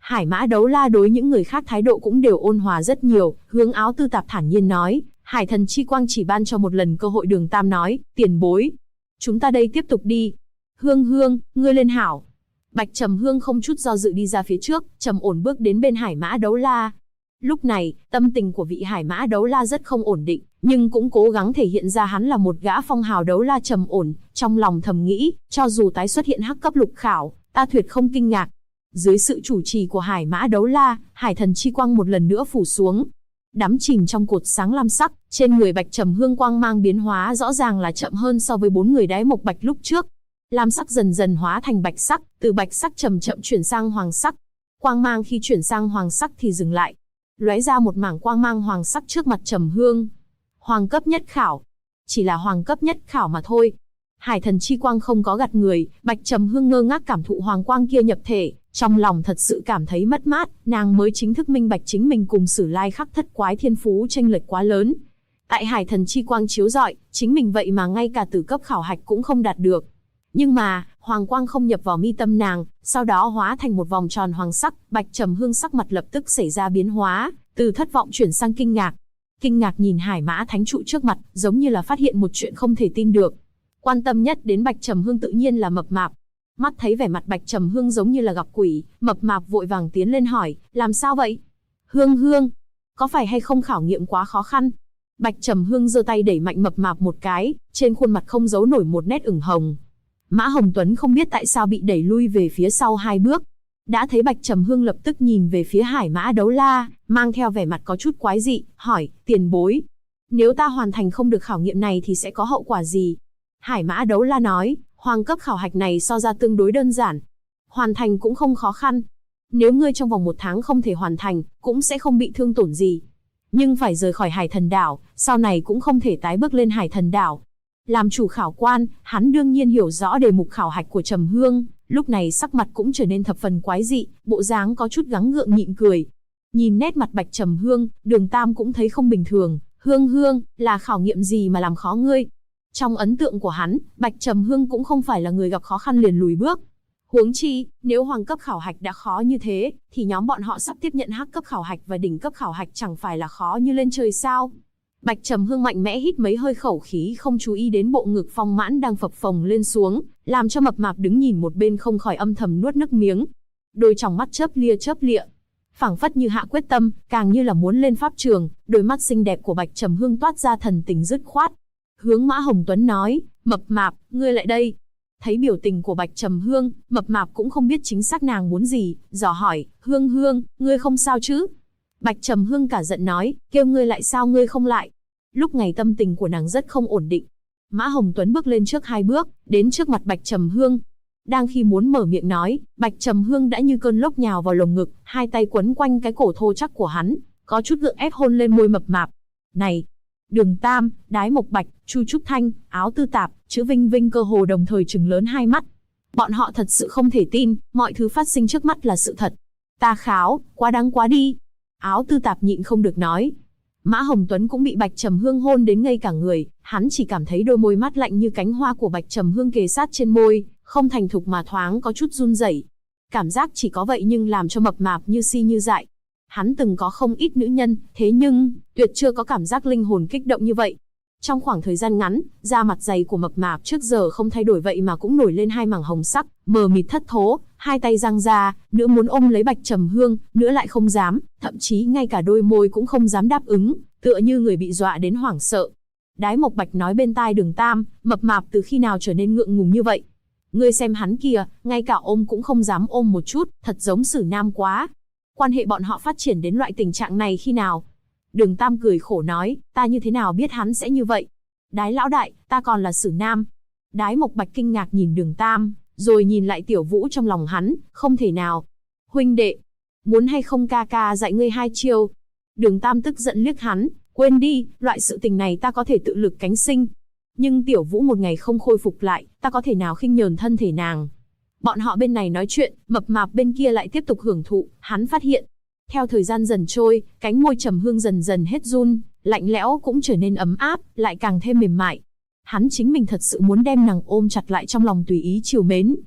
Hải Mã Đấu La đối những người khác thái độ cũng đều ôn hòa rất nhiều, hướng Áo Tư Tạp thản nhiên nói, Hải Thần Chi Quang chỉ ban cho một lần cơ hội. Đường Tam nói, tiền bối, chúng ta đây tiếp tục đi. Hương Hương, ngươi lên hảo. Bạch Trầm Hương không chút do dự đi ra phía trước, trầm ổn bước đến bên Hải Mã Đấu La. Lúc này, tâm tình của vị Hải Mã Đấu La rất không ổn định, nhưng cũng cố gắng thể hiện ra hắn là một gã phong hào đấu la trầm ổn, trong lòng thầm nghĩ, cho dù tái xuất hiện hắc cấp lục khảo, ta tuyệt không kinh ngạc. Dưới sự chủ trì của Hải Mã Đấu La, Hải Thần Chi Quang một lần nữa phủ xuống. Đắm chìm trong cột sáng lam sắc, trên người Bạch Trầm Hương quang mang biến hóa rõ ràng là chậm hơn so với 4 người Đái Mộc Bạch lúc trước. Lam sắc dần dần hóa thành bạch sắc, từ bạch sắc chậm chậm chuyển sang hoàng sắc. Quang mang khi chuyển sang hoàng sắc thì dừng lại, lóe ra một mảng quang mang hoàng sắc trước mặt Trầm Hương. Hoàng cấp nhất khảo. Chỉ là hoàng cấp nhất khảo mà thôi. Hải Thần Chi Quang không có gạt người, Bạch Trầm Hương ngơ ngác cảm thụ hoàng quang kia nhập thể, trong lòng thật sự cảm thấy mất mát, nàng mới chính thức minh bạch chính mình cùng Sử Lai Khắc Thất Quái thiên phú chênh lệch quá lớn. Tại Hải Thần Chi Quang chiếu rọi, chính mình vậy mà ngay cả tử cấp khảo hạch cũng không đạt được. Nhưng mà, hoàng quang không nhập vào mi tâm nàng, sau đó hóa thành một vòng tròn hoàng sắc, Bạch Trầm Hương sắc mặt lập tức xảy ra biến hóa, từ thất vọng chuyển sang kinh ngạc. Kinh ngạc nhìn Hải Mã Thánh Trụ trước mặt, giống như là phát hiện một chuyện không thể tin được. Quan tâm nhất đến Bạch Trầm Hương tự nhiên là Mập Mạp. Mắt thấy vẻ mặt Bạch Trầm Hương giống như là gặp quỷ, Mập Mạp vội vàng tiến lên hỏi, làm sao vậy? Hương Hương, có phải hay không khảo nghiệm quá khó khăn? Bạch Trầm Hương giơ tay đẩy mạnh Mập Mạp một cái, trên khuôn mặt không giấu nổi một nét ửng hồng. Mã Hồng Tuấn không biết tại sao bị đẩy lui về phía sau 2 bước. Đã thấy Bạch Trầm Hương lập tức nhìn về phía Hải Mã Đấu La, mang theo vẻ mặt có chút quái dị, hỏi, tiền bối, nếu ta hoàn thành không được khảo nghiệm này thì sẽ có hậu quả gì? Hải Mã Đấu La nói, hoàng cấp khảo hạch này so ra tương đối đơn giản. Hoàn thành cũng không khó khăn. Nếu ngươi trong vòng 1 tháng không thể hoàn thành, cũng sẽ không bị thương tổn gì. Nhưng phải rời khỏi Hải Thần Đảo, sau này cũng không thể tái bước lên Hải Thần Đảo. Làm chủ khảo quan, hắn đương nhiên hiểu rõ đề mục khảo hạch của Trầm Hương, lúc này sắc mặt cũng trở nên thập phần quái dị, bộ dáng có chút gắng gượng nhịn cười. Nhìn nét mặt Bạch Trầm Hương, Đường Tam cũng thấy không bình thường, Hương Hương, là khảo nghiệm gì mà làm khó ngươi? Trong ấn tượng của hắn, Bạch Trầm Hương cũng không phải là người gặp khó khăn liền lùi bước. Huống chi, nếu hoàng cấp khảo hạch đã khó như thế, thì nhóm bọn họ sắp tiếp nhận hắc cấp khảo hạch và đỉnh cấp khảo hạch chẳng phải là khó như lên trời sao? Bạch Trầm Hương mạnh mẽ hít mấy hơi khẩu khí, không chú ý đến bộ ngực phong mãn đang phập phồng lên xuống, làm cho Mập Mạp đứng nhìn một bên không khỏi âm thầm nuốt nước miếng. Đôi tròng mắt chớp lịa, phảng phất như hạ quyết tâm, càng như là muốn lên pháp trường. Đôi mắt xinh đẹp của Bạch Trầm Hương toát ra thần tình dứt khoát. Hướng Mã Hồng Tuấn nói, Mập Mạp, ngươi lại đây. Thấy biểu tình của Bạch Trầm Hương, Mập Mạp cũng không biết chính xác nàng muốn gì, dò hỏi, Hương Hương, ngươi không sao chứ? Bạch Trầm Hương cả giận nói, kêu ngươi lại sao ngươi không lại? Lúc này tâm tình của nàng rất không ổn định. Mã Hồng Tuấn bước lên trước 2 bước, đến trước mặt Bạch Trầm Hương. Đang khi muốn mở miệng nói, Bạch Trầm Hương đã như cơn lốc nhào vào lồng ngực, 2 tay quấn quanh cái cổ thô chắc của hắn, có chút gượng ép hôn lên môi Mập Mạp. Này, Đường Tam, Đái Mộc Bạch, Chu Trúc Thanh, Áo Tư Tạp, Chữ Vinh Vinh cơ hồ đồng thời trừng lớn 2 mắt. Bọn họ thật sự không thể tin, mọi thứ phát sinh trước mắt là sự thật. Ta kháo, quá đáng quá đi. Áo Tư Tạp nhịn không được nói. Mã Hồng Tuấn cũng bị Bạch Trầm Hương hôn đến ngây cả người, hắn chỉ cảm thấy đôi môi mát lạnh như cánh hoa của Bạch Trầm Hương kề sát trên môi, không thành thục mà thoáng có chút run rẩy. Cảm giác chỉ có vậy nhưng làm cho Mập Mạp như si như dại. Hắn từng có không ít nữ nhân, thế nhưng tuyệt chưa có cảm giác linh hồn kích động như vậy. Trong khoảng thời gian ngắn, da mặt dày của Mập Mạp trước giờ không thay đổi vậy mà cũng nổi lên 2 mảng hồng sắc, mờ mịt thất thố, 2 tay giang ra, nữa muốn ôm lấy Bạch Trầm Hương, nữa lại không dám, thậm chí ngay cả đôi môi cũng không dám đáp ứng, tựa như người bị dọa đến hoảng sợ. Đái Mộc Bạch nói bên tai Đường Tam, Mập Mạp từ khi nào trở nên ngượng ngùng như vậy? Ngươi xem hắn kìa, ngay cả ôm cũng không dám ôm một chút, thật giống Sử Nam quá. Quan hệ bọn họ phát triển đến loại tình trạng này khi nào? Đường Tam cười khổ nói, ta như thế nào biết hắn sẽ như vậy? Đái lão đại, ta còn là Sử Nam. Đái Mộc Bạch kinh ngạc nhìn Đường Tam, rồi nhìn lại Tiểu Vũ trong lòng hắn, không thể nào. Huynh đệ, muốn hay không ca ca dạy ngươi 2 chiêu? Đường Tam tức giận liếc hắn, quên đi, loại sự tình này ta có thể tự lực cánh sinh. Nhưng Tiểu Vũ một ngày không khôi phục lại, ta có thể nào khinh nhờn thân thể nàng? Bọn họ bên này nói chuyện, Mập Mạp bên kia lại tiếp tục hưởng thụ, hắn phát hiện. Theo thời gian dần trôi, cánh môi Trầm Hương dần dần hết run, lạnh lẽo cũng trở nên ấm áp, lại càng thêm mềm mại. Hắn chính mình thật sự muốn đem nàng ôm chặt lại trong lòng tùy ý chiều mến.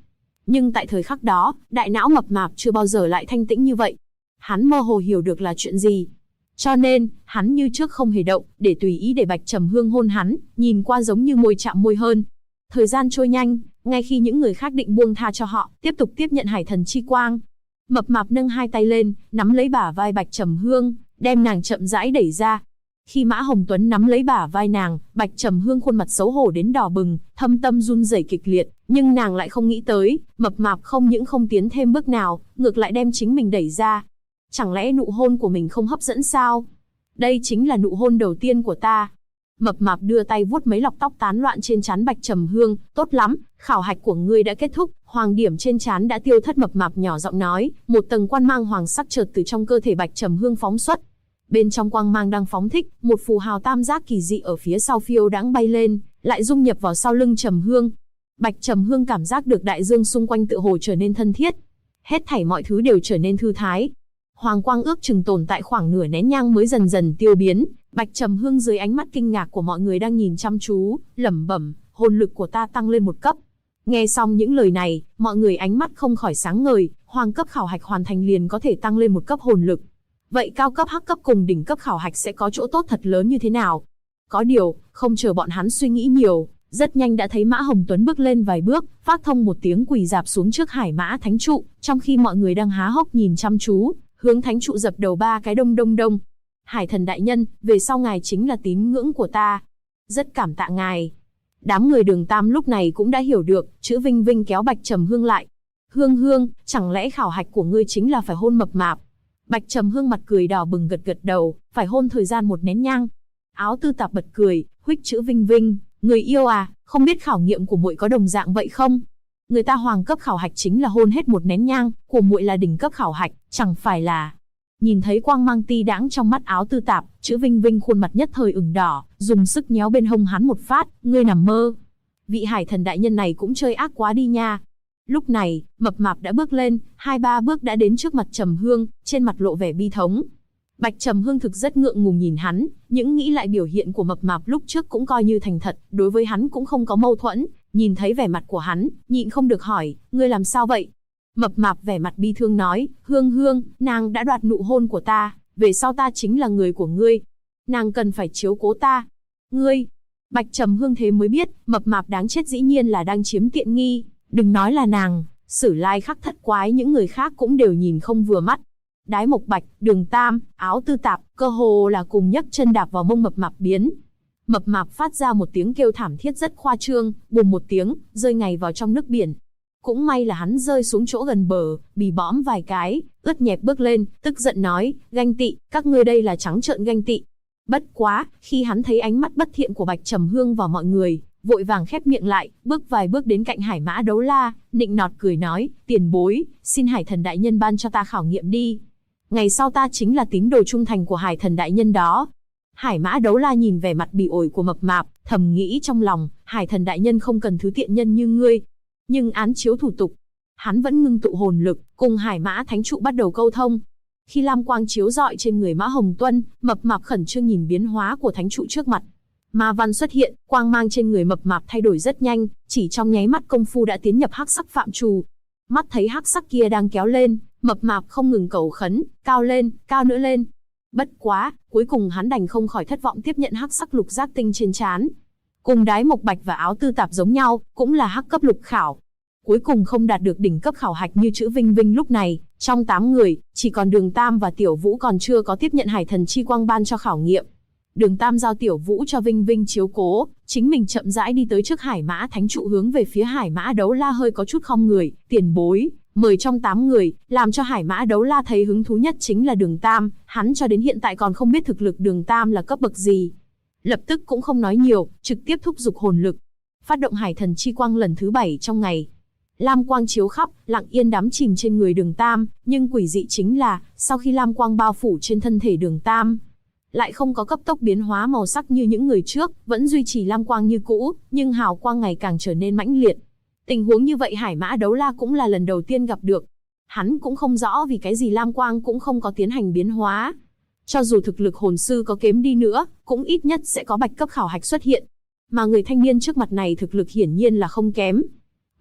Nhưng tại thời khắc đó, đại não mập mạp chưa bao giờ lại thanh tĩnh như vậy. Hắn mơ hồ hiểu được là chuyện gì. Cho nên, hắn như trước không hề động, để tùy ý để Bạch Trầm Hương hôn hắn, nhìn qua giống như môi chạm môi hơn. Thời gian trôi nhanh, ngay khi những người khác định buông tha cho họ, tiếp tục tiếp nhận hải thần chi quang. Mập mạp nâng hai tay lên, nắm lấy bả vai Bạch Trầm Hương, đem nàng chậm rãi đẩy ra. Khi Mã Hồng Tuấn nắm lấy bả vai nàng, Bạch Trầm Hương khuôn mặt xấu hổ đến đỏ bừng, thâm tâm run rẩy kịch liệt, nhưng nàng lại không nghĩ tới, mập mạp không những không tiến thêm bước nào, ngược lại đem chính mình đẩy ra. Chẳng lẽ nụ hôn của mình không hấp dẫn sao? Đây chính là nụ hôn đầu tiên của ta. Mập mạp đưa tay vuốt mấy lọc tóc tán loạn trên trán Bạch Trầm Hương, tốt lắm, khảo hạch của ngươi đã kết thúc, hoàng điểm trên trán đã tiêu thất. Mập mạp nhỏ giọng nói, một tầng quang mang hoàng sắc chợt từ trong cơ thể Bạch Trầm Hương phóng xuất. Bên trong quang mang đang phóng thích, một phù hào tam giác kỳ dị ở phía sau phiêu đãng bay lên, lại dung nhập vào sau lưng Trầm Hương. Bạch Trầm Hương cảm giác được đại dương xung quanh tựa hồ trở nên thân thiết. Hết thảy mọi thứ đều trở nên thư thái. Hoàng quang ước chừng tồn tại khoảng nửa nén nhang mới dần dần tiêu biến. Bạch Trầm Hương dưới ánh mắt kinh ngạc của mọi người đang nhìn chăm chú, lẩm bẩm, hồn lực của ta tăng lên một cấp. Nghe xong những lời này, mọi người ánh mắt không khỏi sáng ngời, hoàng cấp khảo hạch hoàn thành liền có thể tăng lên một cấp hồn lực. Vậy cao cấp, hắc cấp cùng đỉnh cấp khảo hạch sẽ có chỗ tốt thật lớn như thế nào? Có điều, không chờ bọn hắn suy nghĩ nhiều, rất nhanh đã thấy Mã Hồng Tuấn bước lên vài bước, phát thông một tiếng quỳ rạp xuống trước Hải Mã Thánh Trụ, trong khi mọi người đang há hốc nhìn chăm chú, hướng Thánh Trụ dập đầu ba cái đông đông đông. Hải thần đại nhân, về sau ngài chính là tín ngưỡng của ta. Rất cảm tạ ngài. Đám người Đường Tam lúc này cũng đã hiểu được, chữ Vinh Vinh kéo Bạch Trầm Hương lại. Hương Hương, chẳng lẽ khảo hạch của ngươi chính là phải hôn mập mạp? Bạch Trầm Hương mặt cười đỏ bừng gật gật đầu, phải hôn thời gian một nén nhang. Áo Tư Tạp bật cười, huých chữ Vinh Vinh, người yêu à, không biết khảo nghiệm của muội có đồng dạng vậy không? Người ta hoàng cấp khảo hạch chính là hôn hết một nén nhang, của muội là đỉnh cấp khảo hạch, chẳng phải là... Nhìn thấy quang mang ti đãng trong mắt Áo Tư Tạp, chữ Vinh Vinh khuôn mặt nhất thời ửng đỏ, dùng sức nhéo bên hông hắn một phát, ngươi nằm mơ. Vị hải thần đại nhân này cũng chơi ác quá đi nha. Lúc này, mập mạp đã bước lên, 2-3 bước đã đến trước mặt Trầm Hương, trên mặt lộ vẻ bi thống. Bạch Trầm Hương thực rất ngượng ngùng nhìn hắn, những nghĩ lại biểu hiện của mập mạp lúc trước cũng coi như thành thật, đối với hắn cũng không có mâu thuẫn, nhìn thấy vẻ mặt của hắn, nhịn không được hỏi, ngươi làm sao vậy? Mập mạp vẻ mặt bi thương nói, Hương Hương, nàng đã đoạt nụ hôn của ta, về sau ta chính là người của ngươi. Nàng cần phải chiếu cố ta. Ngươi, Bạch Trầm Hương thế mới biết, mập mạp đáng chết dĩ nhiên là đang chiếm tiện nghi, đừng nói là nàng, Sử Lai Khắc Thất Quái những người khác cũng đều nhìn không vừa mắt. Đái Mộc Bạch, Đường Tam, Áo Tư Tạp, cơ hồ là cùng nhấc chân đạp vào mông mập mạp biến. Mập mạp phát ra một tiếng kêu thảm thiết rất khoa trương, bùm một tiếng, rơi ngay vào trong nước biển. Cũng may là hắn rơi xuống chỗ gần bờ, bì bõm vài cái, ướt nhẹp bước lên, tức giận nói, ganh tị, các ngươi đây là trắng trợn ganh tị. Bất quá, khi hắn thấy ánh mắt bất thiện của Bạch Trầm Hương vào mọi người, vội vàng khép miệng lại, bước vài bước đến cạnh Hải Mã Đấu La, nịnh nọt cười nói, tiền bối, xin Hải thần đại nhân ban cho ta khảo nghiệm đi. Ngày sau ta chính là tín đồ trung thành của Hải thần đại nhân đó. Hải Mã Đấu La nhìn vẻ mặt bỉ ổi của mập mạp, thầm nghĩ trong lòng, Hải thần đại nhân không cần thứ tiện nhân như ngươi. Nhưng án chiếu thủ tục, hắn vẫn ngưng tụ hồn lực, cùng Hải Mã Thánh Trụ bắt đầu câu thông. Khi lam quang chiếu rọi trên người Mã Hồng Tuân, mập mạp khẩn trương nhìn biến hóa của Thánh Trụ trước mặt. Ma văn xuất hiện, quang mang trên người mập mạp thay đổi rất nhanh, chỉ trong nháy mắt công phu đã tiến nhập hắc sắc phạm trù. Mắt thấy hắc sắc kia đang kéo lên, mập mạp không ngừng cầu khấn, cao lên, cao nữa lên. Bất quá, cuối cùng hắn đành không khỏi thất vọng tiếp nhận hắc sắc lục giác tinh trên trán. Cùng Đái Mộc Bạch và Áo Tư Tạp giống nhau, cũng là hắc cấp lục khảo. Cuối cùng không đạt được đỉnh cấp khảo hạch như chữ Vinh Vinh lúc này, trong 8 người, chỉ còn Đường Tam và Tiểu Vũ còn chưa có tiếp nhận Hải thần chi quang ban cho khảo nghiệm. Đường Tam giao Tiểu Vũ cho Vinh Vinh chiếu cố, chính mình chậm rãi đi tới trước Hải Mã Thánh Trụ hướng về phía Hải Mã Đấu La hơi có chút khom người, tiền bối, mời trong 8 người, làm cho Hải Mã Đấu La thấy hứng thú nhất chính là Đường Tam, hắn cho đến hiện tại còn không biết thực lực Đường Tam là cấp bậc gì. Lập tức cũng không nói nhiều, trực tiếp thúc giục hồn lực, phát động Hải thần chi quang lần thứ 7 trong ngày. Lam quang chiếu khắp, lặng yên đắm chìm trên người Đường Tam, nhưng quỷ dị chính là, sau khi lam quang bao phủ trên thân thể Đường Tam, lại không có cấp tốc biến hóa màu sắc như những người trước, vẫn duy trì lam quang như cũ, nhưng hào quang ngày càng trở nên mãnh liệt. Tình huống như vậy Hải Mã Đấu La cũng là lần đầu tiên gặp được. Hắn cũng không rõ vì cái gì lam quang cũng không có tiến hành biến hóa. Cho dù thực lực hồn sư có kém đi nữa, cũng ít nhất sẽ có bạch cấp khảo hạch xuất hiện. Mà người thanh niên trước mặt này thực lực hiển nhiên là không kém.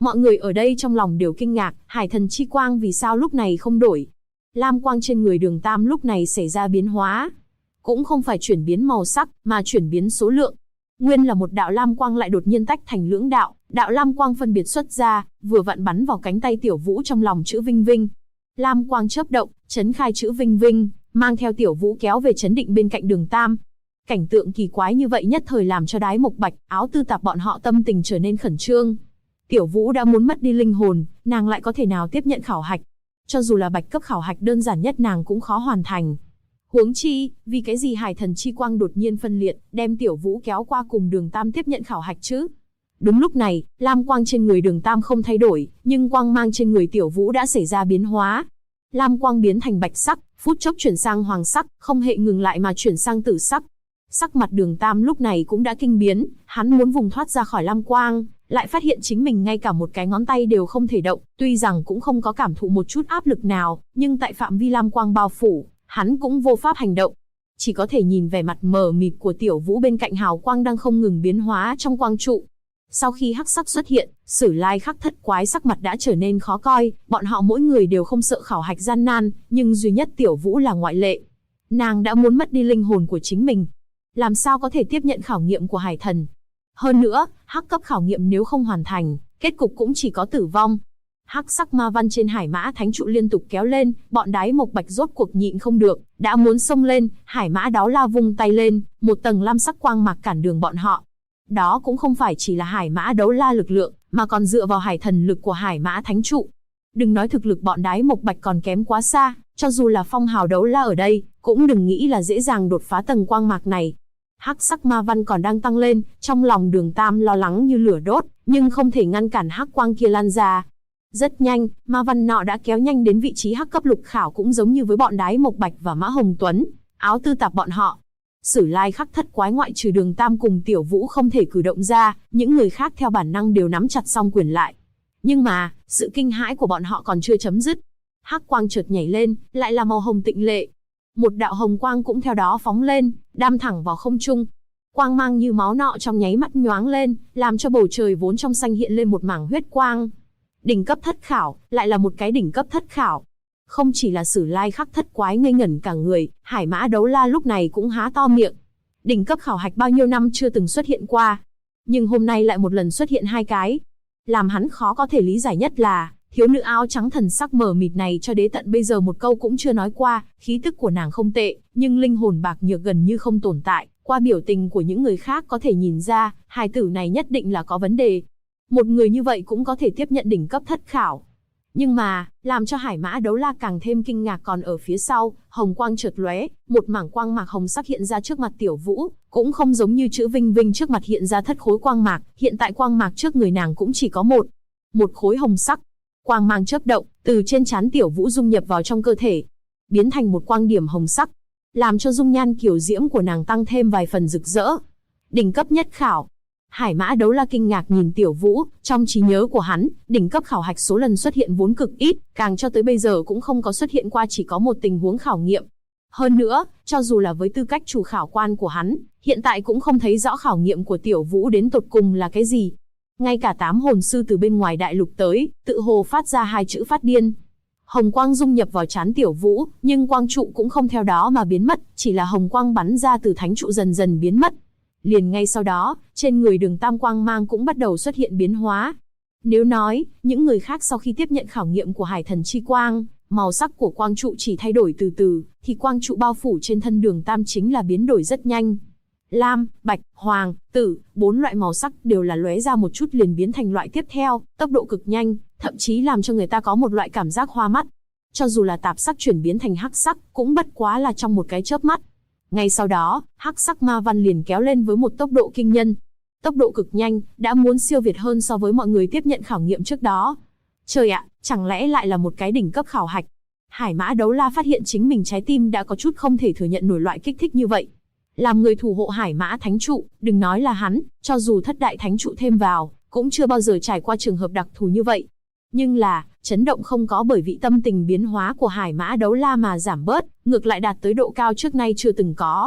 Mọi người ở đây trong lòng đều kinh ngạc, hải thần chi quang vì sao lúc này không đổi. Lam quang trên người Đường Tam lúc này xảy ra biến hóa. Cũng không phải chuyển biến màu sắc, mà chuyển biến số lượng. Nguyên là một đạo lam quang lại đột nhiên tách thành lưỡng đạo, đạo lam quang phân biệt xuất ra, vừa vặn bắn vào cánh tay Tiểu Vũ trong lòng chữ Vinh Vinh. Lam quang chớp động, chấn khai chữ Vinh Vinh, mang theo Tiểu Vũ kéo về chấn định bên cạnh Đường Tam. Cảnh tượng kỳ quái như vậy nhất thời làm cho Đái Mộc Bạch, Áo Tư Tạp bọn họ tâm tình trở nên khẩn trương. Tiểu Vũ đã muốn mất đi linh hồn, nàng lại có thể nào tiếp nhận khảo hạch? Cho dù là bạch cấp khảo hạch đơn giản nhất nàng cũng khó hoàn thành. Huống chi, vì cái gì hải thần chi quang đột nhiên phân liệt, đem Tiểu Vũ kéo qua cùng Đường Tam tiếp nhận khảo hạch chứ? Đúng lúc này, lam quang trên người Đường Tam không thay đổi, nhưng quang mang trên người Tiểu Vũ đã xảy ra biến hóa. Lam quang biến thành bạch sắc, phút chốc chuyển sang hoàng sắc, không hề ngừng lại mà chuyển sang tử sắc. Sắc mặt Đường Tam lúc này cũng đã kinh biến, hắn muốn vùng thoát ra khỏi lam quang, lại phát hiện chính mình ngay cả một cái ngón tay đều không thể động, tuy rằng cũng không có cảm thụ một chút áp lực nào, nhưng tại phạm vi lam quang bao phủ, hắn cũng vô pháp hành động. Chỉ có thể nhìn vẻ mặt mờ mịt của Tiểu Vũ bên cạnh hào quang đang không ngừng biến hóa trong quang trụ. Sau khi hắc sắc xuất hiện, Sử Lai Khắc Thất Quái sắc mặt đã trở nên khó coi, bọn họ mỗi người đều không sợ khảo hạch gian nan, nhưng duy nhất Tiểu Vũ là ngoại lệ. Nàng đã muốn mất đi linh hồn của chính mình, làm sao có thể tiếp nhận khảo nghiệm của hải thần? Hơn nữa, hắc cấp khảo nghiệm nếu không hoàn thành, kết cục cũng chỉ có tử vong. Hắc sắc ma văn trên Hải Mã Thánh trụ liên tục kéo lên, bọn Đái Mộc Bạch rốt cuộc nhịn không được, đã muốn xông lên, Hải Mã Đáo La vung tay lên, một tầng lam sắc quang mạc cản đường bọn họ. Đó cũng không phải chỉ là Hải Mã Đấu La lực lượng, mà còn dựa vào hải thần lực của Hải Mã Thánh trụ. Đừng nói thực lực bọn Đái Mộc Bạch còn kém quá xa, cho dù là phong hào Đấu La ở đây, cũng đừng nghĩ là dễ dàng đột phá tầng quang mạc này. Hắc sắc ma văn còn đang tăng lên, trong lòng Đường Tam lo lắng như lửa đốt, nhưng không thể ngăn cản hắc quang kia lan ra. Rất nhanh, ma văn nọ đã kéo nhanh đến vị trí hắc cấp lục khảo, cũng giống như với bọn Đái Mộc Bạch và Mã Hồng Tuấn, Áo Tư Tạp bọn họ. Sử Lai Khắc Thất Quái ngoại trừ Đường Tam cùng Tiểu Vũ không thể cử động ra, những người khác theo bản năng đều nắm chặt song quyền lại. Nhưng mà, sự kinh hãi của bọn họ còn chưa chấm dứt. Hắc quang chợt nhảy lên, lại là màu hồng tịnh lệ. Một đạo hồng quang cũng theo đó phóng lên, đam thẳng vào không trung. Quang mang như máu nọ trong nháy mắt nhoáng lên, làm cho bầu trời vốn trong xanh hiện lên một mảng huyết quang. Đỉnh cấp thất khảo, lại là một cái đỉnh cấp thất khảo. Không chỉ là Sử Lai Khắc Thất Quái ngây ngẩn cả người, Hải Mã Đấu La lúc này cũng há to miệng. Đỉnh cấp khảo hạch bao nhiêu năm chưa từng xuất hiện qua, nhưng hôm nay lại một lần xuất hiện hai cái. Làm hắn khó có thể lý giải nhất là, thiếu nữ áo trắng thần sắc mờ mịt này cho đến tận bây giờ một câu cũng chưa nói qua, khí tức của nàng không tệ, nhưng linh hồn bạc nhược gần như không tồn tại. Qua biểu tình của những người khác có thể nhìn ra, hài tử này nhất định là có vấn đề. Một người như vậy cũng có thể tiếp nhận đỉnh cấp thất khảo. Nhưng mà, làm cho Hải Mã Đấu La càng thêm kinh ngạc còn ở phía sau, hồng quang chợt lóe, một mảng quang mạc hồng sắc hiện ra trước mặt Tiểu Vũ, cũng không giống như chữ Vinh Vinh trước mặt hiện ra thất khối quang mạc, hiện tại quang mạc trước người nàng cũng chỉ có một khối hồng sắc. Quang mang chớp động, từ trên trán Tiểu Vũ dung nhập vào trong cơ thể, biến thành một quang điểm hồng sắc, làm cho dung nhan kiều diễm của nàng tăng thêm vài phần rực rỡ. Đỉnh cấp nhất khảo. Hải Mã Đấu La kinh ngạc nhìn Tiểu Vũ, trong trí nhớ của hắn, đỉnh cấp khảo hạch số lần xuất hiện vốn cực ít, càng cho tới bây giờ cũng không có xuất hiện qua, chỉ có một tình huống khảo nghiệm. Hơn nữa, cho dù là với tư cách chủ khảo quan của hắn, hiện tại cũng không thấy rõ khảo nghiệm của Tiểu Vũ đến tột cùng là cái gì. Ngay cả 8 hồn sư từ bên ngoài đại lục tới, tự hồ phát ra hai chữ phát điên. Hồng quang dung nhập vào trán Tiểu Vũ, nhưng quang trụ cũng không theo đó mà biến mất, chỉ là hồng quang bắn ra từ thánh trụ dần dần biến mất. Liền ngay sau đó, trên người Đường Tam quang mang cũng bắt đầu xuất hiện biến hóa. Nếu nói, những người khác sau khi tiếp nhận khảo nghiệm của hải thần chi quang, màu sắc của quang trụ chỉ thay đổi từ từ, thì quang trụ bao phủ trên thân Đường Tam chính là biến đổi rất nhanh. Lam, bạch, hoàng, tử, 4 loại màu sắc đều là lóe ra một chút liền biến thành loại tiếp theo, tốc độ cực nhanh, thậm chí làm cho người ta có một loại cảm giác hoa mắt. Cho dù là tạp sắc chuyển biến thành hắc sắc, cũng bất quá là trong một cái chớp mắt. Ngay sau đó, hắc sắc ma văn liền kéo lên với một tốc độ kinh nhân. Tốc độ cực nhanh, đã muốn siêu việt hơn so với mọi người tiếp nhận khảo nghiệm trước đó. Trời ạ, chẳng lẽ lại là một cái đỉnh cấp khảo hạch? Hải Mã Đấu La phát hiện chính mình trái tim đã có chút không thể thừa nhận nổi loại kích thích như vậy. Làm người thủ hộ Hải Mã Thánh trụ, đừng nói là hắn, cho dù thất đại thánh trụ thêm vào, cũng chưa bao giờ trải qua trường hợp đặc thù như vậy. Nhưng là, chấn động không có bởi vì tâm tình biến hóa của Hải Mã Đấu La mà giảm bớt, ngược lại đạt tới độ cao trước nay chưa từng có.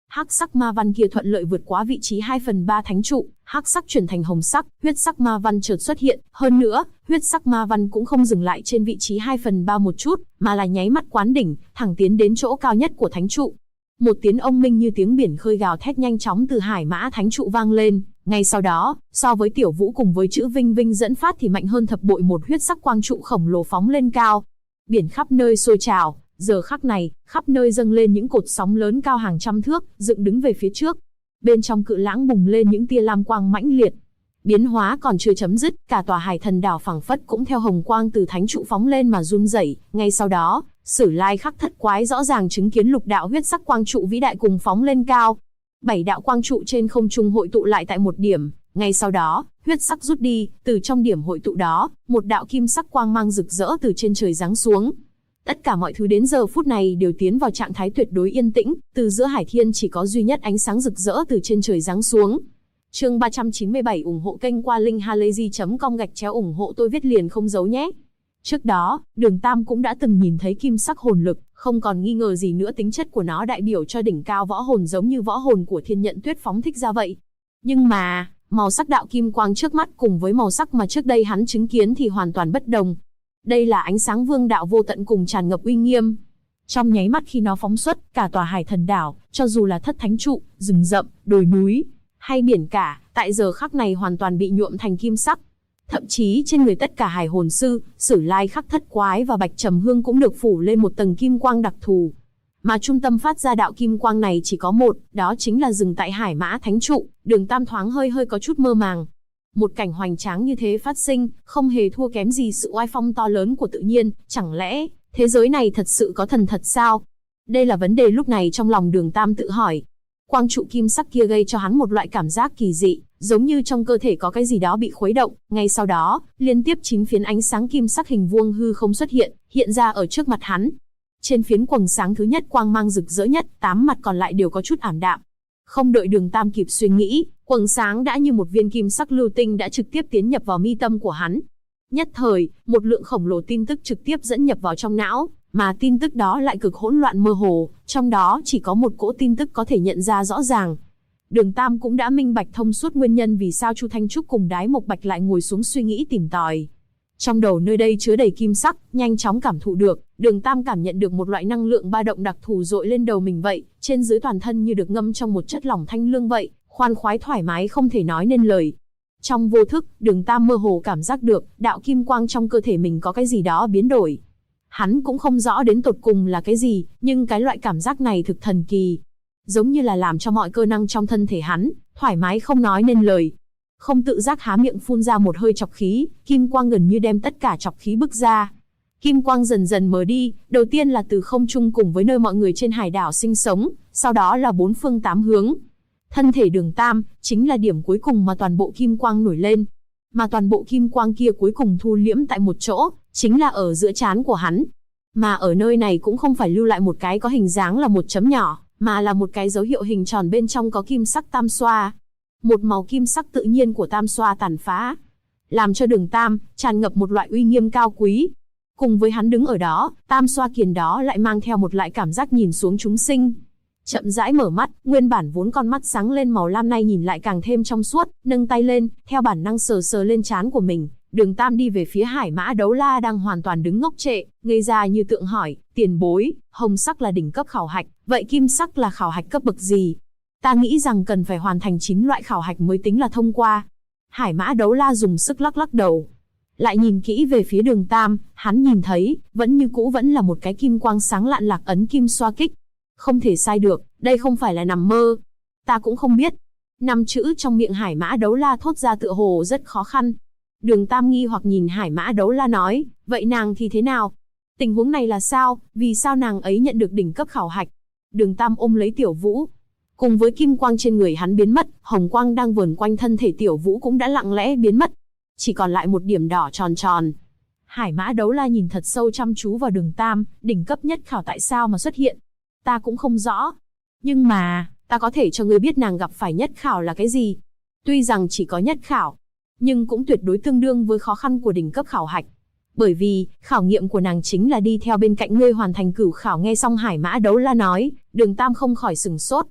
Hắc sắc ma văn kia thuận lợi vượt quá vị trí 2/3 thánh trụ, hắc sắc chuyển thành hồng sắc, huyết sắc ma văn chợt xuất hiện, hơn nữa, huyết sắc ma văn cũng không dừng lại trên vị trí 2/3 một chút, mà là nháy mắt quán đỉnh, thẳng tiến đến chỗ cao nhất của thánh trụ. Một tiếng ông minh như tiếng biển khơi gào thét nhanh chóng từ Hải Mã thánh trụ vang lên, ngay sau đó, so với Tiểu Vũ cùng với chữ Vinh Vinh dẫn phát thì mạnh hơn thập bội, một huyết sắc quang trụ khổng lồ phóng lên cao. Biển khắp nơi sôi trào. Giờ khắc này, khắp nơi dâng lên những cột sóng lớn cao hàng trăm thước, dựng đứng về phía trước. Bên trong cự lãng bùng lên những tia lam quang mãnh liệt. Biến hóa còn chưa chấm dứt, cả tòa Hải Thần đảo phảng phất cũng theo hồng quang từ thánh trụ phóng lên mà run rẩy. Ngay sau đó, Sử Lai Khắc Thất Quái rõ ràng chứng kiến lục đạo huyết sắc quang trụ vĩ đại cùng phóng lên cao. 7 đạo quang trụ trên không trung hội tụ lại tại một điểm. Ngay sau đó, huyết sắc rút đi, từ trong điểm hội tụ đó, một đạo kim sắc quang mang rực rỡ từ trên trời giáng xuống. Tất cả mọi thứ đến giờ phút này đều tiến vào trạng thái tuyệt đối yên tĩnh, từ giữa hải thiên chỉ có duy nhất ánh sáng rực rỡ từ trên trời giáng xuống. Chương 397 ủng hộ kênh qua linkhalazy.com ủng hộ tôi viết liền không giấu nhé. Trước đó, Đường Tam cũng đã từng nhìn thấy kim sắc hồn lực, không còn nghi ngờ gì nữa tính chất của nó đại biểu cho đỉnh cao võ hồn giống như võ hồn của Thiên Nhận Tuyết phóng thích ra vậy. Nhưng mà, màu sắc đạo kim quang trước mắt cùng với màu sắc mà trước đây hắn chứng kiến thì hoàn toàn bất đồng. Đây là ánh sáng vương đạo vô tận cùng tràn ngập uy nghiêm. Trong nháy mắt khi nó phóng xuất, cả tòa Hải Thần đảo, cho dù là thất thánh trụ, rừng rậm, đồi núi, hay biển cả, tại giờ khắc này hoàn toàn bị nhuộm thành kim sắc. Thậm chí trên người tất cả hải hồn sư, Sử Lai Khắc Thất Quái và Bạch Trầm Hương cũng được phủ lên một tầng kim quang đặc thù. Mà trung tâm phát ra đạo kim quang này chỉ có một, đó chính là dừng tại Hải Mã Thánh Trụ. Đường Tam thoáng hơi có chút mơ màng. Một cảnh hoành tráng như thế phát sinh, không hề thua kém gì sự oai phong to lớn của tự nhiên, chẳng lẽ, thế giới này thật sự có thần thật sao? Đây là vấn đề lúc này trong lòng Đường Tam tự hỏi. Quang trụ kim sắc kia gây cho hắn một loại cảm giác kỳ dị, giống như trong cơ thể có cái gì đó bị khuấy động, ngay sau đó, liên tiếp 9 phiến ánh sáng kim sắc hình vuông hư không xuất hiện ra ở trước mặt hắn. Trên phiến quầng sáng thứ nhất quang mang rực rỡ nhất, 8 mặt còn lại đều có chút ảm đạm. Không đợi Đường Tam kịp suy nghĩ, quầng sáng đã như một viên kim sắc lưu tinh đã trực tiếp tiến nhập vào mi tâm của hắn. Nhất thời, một lượng khổng lồ tin tức trực tiếp dẫn nhập vào trong não, mà tin tức đó lại cực hỗn loạn mơ hồ, trong đó chỉ có một cỗ tin tức có thể nhận ra rõ ràng. Đường Tam cũng đã minh bạch thông suốt nguyên nhân vì sao Chu Thanh Trúc cùng Đái Mộc Bạch lại ngồi xuống suy nghĩ tìm tòi. Trong đầu nơi đây chứa đầy kim sắc, nhanh chóng cảm thụ được, Đường Tam cảm nhận được một loại năng lượng ba động đặc thù dội lên đầu mình vậy, trên dưới toàn thân như được ngâm trong một chất lỏng thanh lương vậy, khoan khoái thoải mái không thể nói nên lời. Trong vô thức, Đường Tam mơ hồ cảm giác được, đạo kim quang trong cơ thể mình có cái gì đó biến đổi. Hắn cũng không rõ đến tột cùng là cái gì, nhưng cái loại cảm giác này thực thần kỳ. Giống như là làm cho mọi cơ năng trong thân thể hắn, thoải mái không nói nên lời. Không tự giác há miệng phun ra một hơi trọc khí, kim quang gần như đem tất cả trọc khí bức ra. Kim quang dần dần mờ đi, đầu tiên là từ không trung cùng với nơi mọi người trên hải đảo sinh sống, sau đó là 4 phương 8 hướng. Thân thể Đường Tam, chính là điểm cuối cùng mà toàn bộ kim quang nổi lên. Mà toàn bộ kim quang kia cuối cùng thu liễm tại một chỗ, chính là ở giữa trán của hắn. Mà ở nơi này cũng không phải lưu lại một cái có hình dáng là một chấm nhỏ, mà là một cái dấu hiệu hình tròn bên trong có kim sắc tam xoa. Một màu kim sắc tự nhiên của tam xoa tàn phá, làm cho Đường Tam tràn ngập một loại uy nghiêm cao quý. Cùng với hắn đứng ở đó, tam xoa kiền đó lại mang theo một loại cảm giác nhìn xuống chúng sinh. Chậm rãi mở mắt, nguyên bản vốn con mắt sáng lên màu lam nay nhìn lại càng thêm trong suốt, nâng tay lên, theo bản năng sờ lên trán của mình. Đường Tam đi về phía Hải Mã Đấu La đang hoàn toàn đứng ngốc trệ, ngây ra như tượng hỏi, tiền bối, hồng sắc là đỉnh cấp khảo hạch, vậy kim sắc là khảo hạch cấp bậc gì? Ta nghĩ rằng cần phải hoàn thành 9 loại khảo hạch mới tính là thông qua. Hải Mã Đấu La dùng sức lắc đầu. Lại nhìn kỹ về phía Đường Tam, hắn nhìn thấy, vẫn như cũ vẫn là một cái kim quang sáng lạn lạc ấn kim xoa kích. Không thể sai được, đây không phải là nằm mơ. Ta cũng không biết. 5 chữ trong miệng Hải Mã Đấu La thốt ra tựa hồ rất khó khăn. Đường Tam nghi hoặc nhìn Hải Mã Đấu La nói, vậy nàng thì thế nào? Tình huống này là sao? Vì sao nàng ấy nhận được đỉnh cấp khảo hạch? Đường Tam ôm lấy Tiểu Vũ. Cùng với kim quang trên người hắn biến mất, hồng quang đang vờn quanh thân thể Tiểu Vũ cũng đã lặng lẽ biến mất. Chỉ còn lại một điểm đỏ tròn. Hải Mã Đấu La nhìn thật sâu chăm chú vào Đường Tam, đỉnh cấp nhất khảo tại sao mà xuất hiện? Ta cũng không rõ. Nhưng mà, ta có thể cho ngươi biết nàng gặp phải nhất khảo là cái gì. Tuy rằng chỉ có nhất khảo, nhưng cũng tuyệt đối tương đương với khó khăn của đỉnh cấp khảo hạch. Bởi vì, khảo nghiệm của nàng chính là đi theo bên cạnh ngươi hoàn thành cửu khảo. Nghe xong Hải Mã Đấu La nói, Đường Tam không khỏi sửng sốt.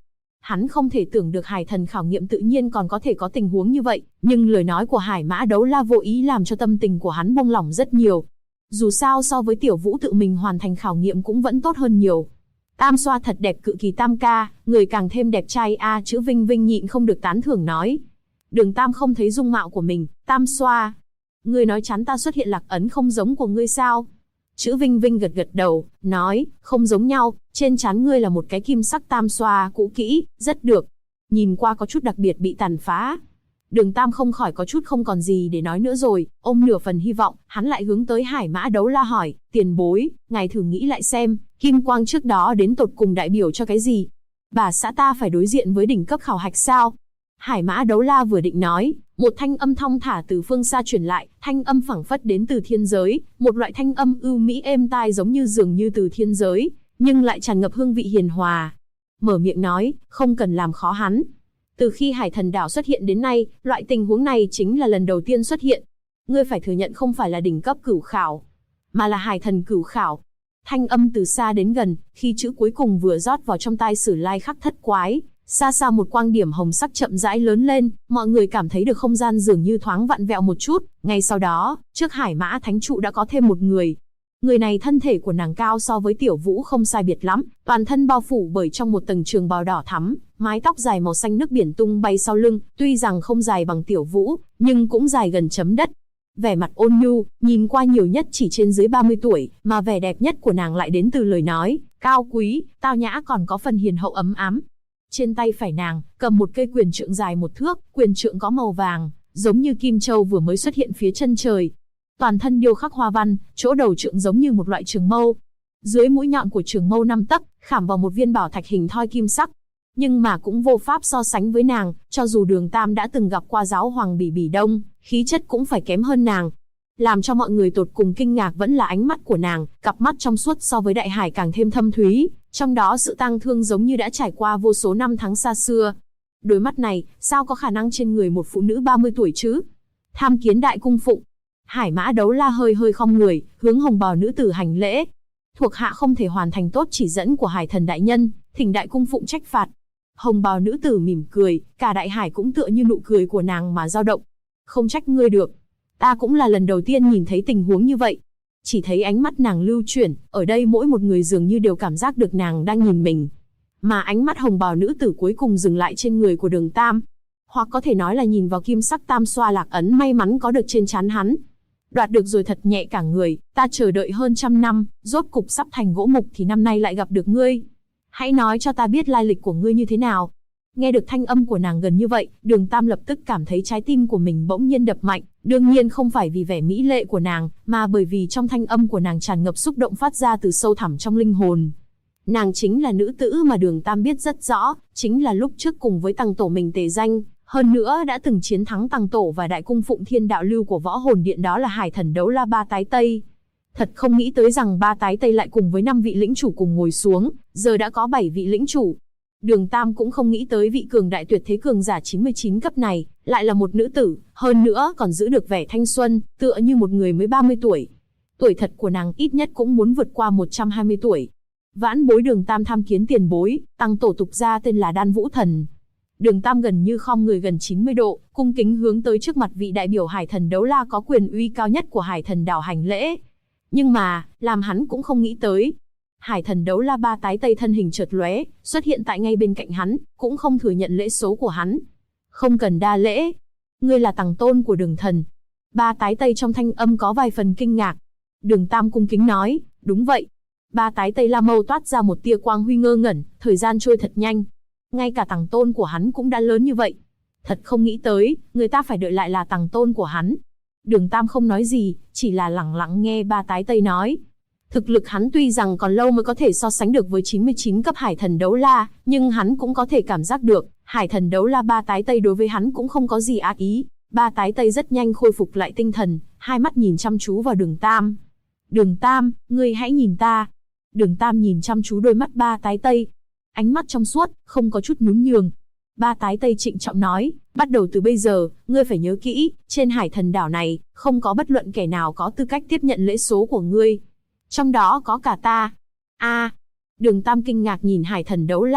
Hắn không thể tưởng được hải thần khảo nghiệm tự nhiên còn có thể có tình huống như vậy, nhưng lời nói của Hải Mã Đấu La vô ý làm cho tâm tình của hắn buông lỏng rất nhiều. Dù sao so với Tiểu Vũ tự mình hoàn thành khảo nghiệm cũng vẫn tốt hơn nhiều. Tam xoa thật đẹp cự kỳ Tam ca, người càng thêm đẹp trai a. Chữ Vinh Vinh nhịn không được tán thưởng nói. Đường Tam không thấy dung mạo của mình, Tam xoa. Ngươi nói chắn ta xuất hiện lạc ấn không giống của ngươi sao? Chữ Vinh Vinh gật gật đầu, nói, không giống nhau, trên trán ngươi là một cái kim sắc tam xoa cũ kỹ, rất được. Nhìn qua có chút đặc biệt bị tàn phá. Đường Tam không khỏi có chút không còn gì để nói nữa rồi, ôm nửa phần hy vọng, hắn lại hướng tới Hải Mã Đấu La hỏi, tiền bối, ngài thử nghĩ lại xem, kim quang trước đó đến tột cùng đại biểu cho cái gì? Bà xã ta phải đối diện với đỉnh cấp khảo hạch sao? Hải Mã Đấu La vừa định nói, một thanh âm thong thả từ phương xa truyền lại, thanh âm phảng phất đến từ thiên giới, một loại thanh âm ưu mỹ êm tai giống như dường như từ thiên giới, nhưng lại tràn ngập hương vị hiền hòa. Mở miệng nói, không cần làm khó hắn. Từ khi Hải Thần Đảo xuất hiện đến nay, loại tình huống này chính là lần đầu tiên xuất hiện. Ngươi phải thừa nhận không phải là đỉnh cấp cửu khảo, mà là Hải Thần cửu khảo. Thanh âm từ xa đến gần, khi chữ cuối cùng vừa rót vào trong tai Sử Lai Khắc Thất Quái, xa xa một quang điểm hồng sắc chậm rãi lớn lên, mọi người cảm thấy được không gian dường như thoáng vặn vẹo một chút. Ngay sau đó, trước Hải Mã Thánh Trụ đã có thêm một người. Người này thân thể của nàng cao so với Tiểu Vũ không sai biệt lắm, toàn thân bao phủ bởi trong một tầng trường bào đỏ thắm, mái tóc dài màu xanh nước biển tung bay sau lưng, tuy rằng không dài bằng Tiểu Vũ, nhưng cũng dài gần chấm đất. Vẻ mặt ôn nhu, nhìn qua nhiều nhất chỉ trên dưới 30 tuổi, mà vẻ đẹp nhất của nàng lại đến từ lời nói, cao quý, tao nhã còn có phần hiền hậu ấm ám. Trên tay phải nàng, cầm một cây quyền trượng dài 1 thước, quyền trượng có màu vàng, giống như kim châu vừa mới xuất hiện phía chân trời. Toàn thân điêu khắc hoa văn, chỗ đầu trượng giống như một loại trường mâu. Dưới mũi nhọn của trường mâu 5 tấc, khảm vào một viên bảo thạch hình thoi kim sắc. Nhưng mà cũng vô pháp so sánh với nàng, cho dù Đường Tam đã từng gặp qua giáo hoàng Bỉ Bỉ Đông, khí chất cũng phải kém hơn nàng. Làm cho mọi người tột cùng kinh ngạc vẫn là ánh mắt của nàng, cặp mắt trong suốt so với đại hải càng thêm thâm thúy, trong đó sự tang thương giống như đã trải qua vô số năm tháng xa xưa. Đôi mắt này, sao có khả năng trên người một phụ nữ 30 tuổi chứ? Tham kiến đại cung phụng. Hải Mã Đấu La hơi hơi khom người, hướng hồng bào nữ tử hành lễ. Thuộc hạ không thể hoàn thành tốt chỉ dẫn của Hải Thần đại nhân, thỉnh đại cung phụng trách phạt. Hồng bào nữ tử mỉm cười, cả đại hải cũng tựa như nụ cười của nàng mà dao động. Không trách ngươi được. Ta cũng là lần đầu tiên nhìn thấy tình huống như vậy. Chỉ thấy ánh mắt nàng lưu chuyển, ở đây mỗi một người dường như đều cảm giác được nàng đang nhìn mình. Mà ánh mắt hồng bào nữ tử cuối cùng dừng lại trên người của Đường Tam. Hoặc có thể nói là nhìn vào kim sắc tam xoa lạc ấn may mắn có được trên trán hắn. Đoạt được rồi thật nhẹ cả người, ta chờ đợi hơn 100 năm, rốt cục sắp thành gỗ mục thì năm nay lại gặp được ngươi. Hãy nói cho ta biết lai lịch của ngươi như thế nào. Nghe được thanh âm của nàng gần như vậy, Đường Tam lập tức cảm thấy trái tim của mình bỗng nhiên đập mạnh, đương nhiên không phải vì vẻ mỹ lệ của nàng, mà bởi vì trong thanh âm của nàng tràn ngập xúc động phát ra từ sâu thẳm trong linh hồn. Nàng chính là nữ tử mà Đường Tam biết rất rõ, chính là lúc trước cùng với Tằng Tổ mình tề danh, hơn nữa đã từng chiến thắng Tằng Tổ và đại cung phụng Thiên Đạo Lưu của Võ Hồn Điện, đó là Hải Thần Đấu La Ba Tái Tây. Thật không nghĩ tới rằng Ba Tái Tây lại cùng với 5 vị lĩnh chủ cùng ngồi xuống, giờ đã có 7 vị lĩnh chủ. Đường Tam cũng không nghĩ tới vị cường đại tuyệt thế cường giả 99 cấp này, lại là một nữ tử, hơn nữa còn giữ được vẻ thanh xuân, tựa như một người mới 30 tuổi. Tuổi thật của nàng ít nhất cũng muốn vượt qua 120 tuổi. Vãn bối Đường Tam tham kiến tiền bối, Tằng Tổ tục gia tên là Đan Vũ Thần. Đường Tam gần như khom người gần 90 độ, cung kính hướng tới trước mặt vị đại biểu Hải Thần Đấu La có quyền uy cao nhất của Hải Thần đảo hành lễ. Nhưng mà, làm hắn cũng không nghĩ tới, Hải Thần Đấu La Ba Tái Tây thân hình chợt lóe, xuất hiện tại ngay bên cạnh hắn, cũng không thừa nhận lễ số của hắn. Không cần đa lễ, ngươi là tằng tôn của Đường thần. Ba Tái Tây trong thanh âm có vài phần kinh ngạc. Đường Tam cung kính nói, đúng vậy. Ba Tái Tây La Mâu toát ra một tia quang huy ngơ ngẩn, thời gian trôi thật nhanh. Ngay cả tằng tôn của hắn cũng đã lớn như vậy. Thật không nghĩ tới, người ta phải đợi lại là tằng tôn của hắn. Đường Tam không nói gì, chỉ là lẳng lặng nghe Ba Tái Tây nói. Thực lực hắn tuy rằng còn lâu mới có thể so sánh được với 99 cấp Hải Thần Đấu La, nhưng hắn cũng có thể cảm giác được, Hải Thần Đấu La Ba Tái Tây đối với hắn cũng không có gì ác ý. Ba Tái Tây rất nhanh khôi phục lại tinh thần, hai mắt nhìn chăm chú vào Đường Tam. Đường Tam, ngươi hãy nhìn ta. Đường Tam nhìn chăm chú đôi mắt Ba Tái Tây. Ánh mắt trong suốt, không có chút nhún nhường. Ba Tái Tây trịnh trọng nói, bắt đầu từ bây giờ, ngươi phải nhớ kỹ, trên Hải Thần đảo này, không có bất luận kẻ nào có tư cách tiếp nhận lễ số của ngươi. Trong đó có cả ta. Đường Tam kinh ngạc nhìn Hải Thần Đấu La,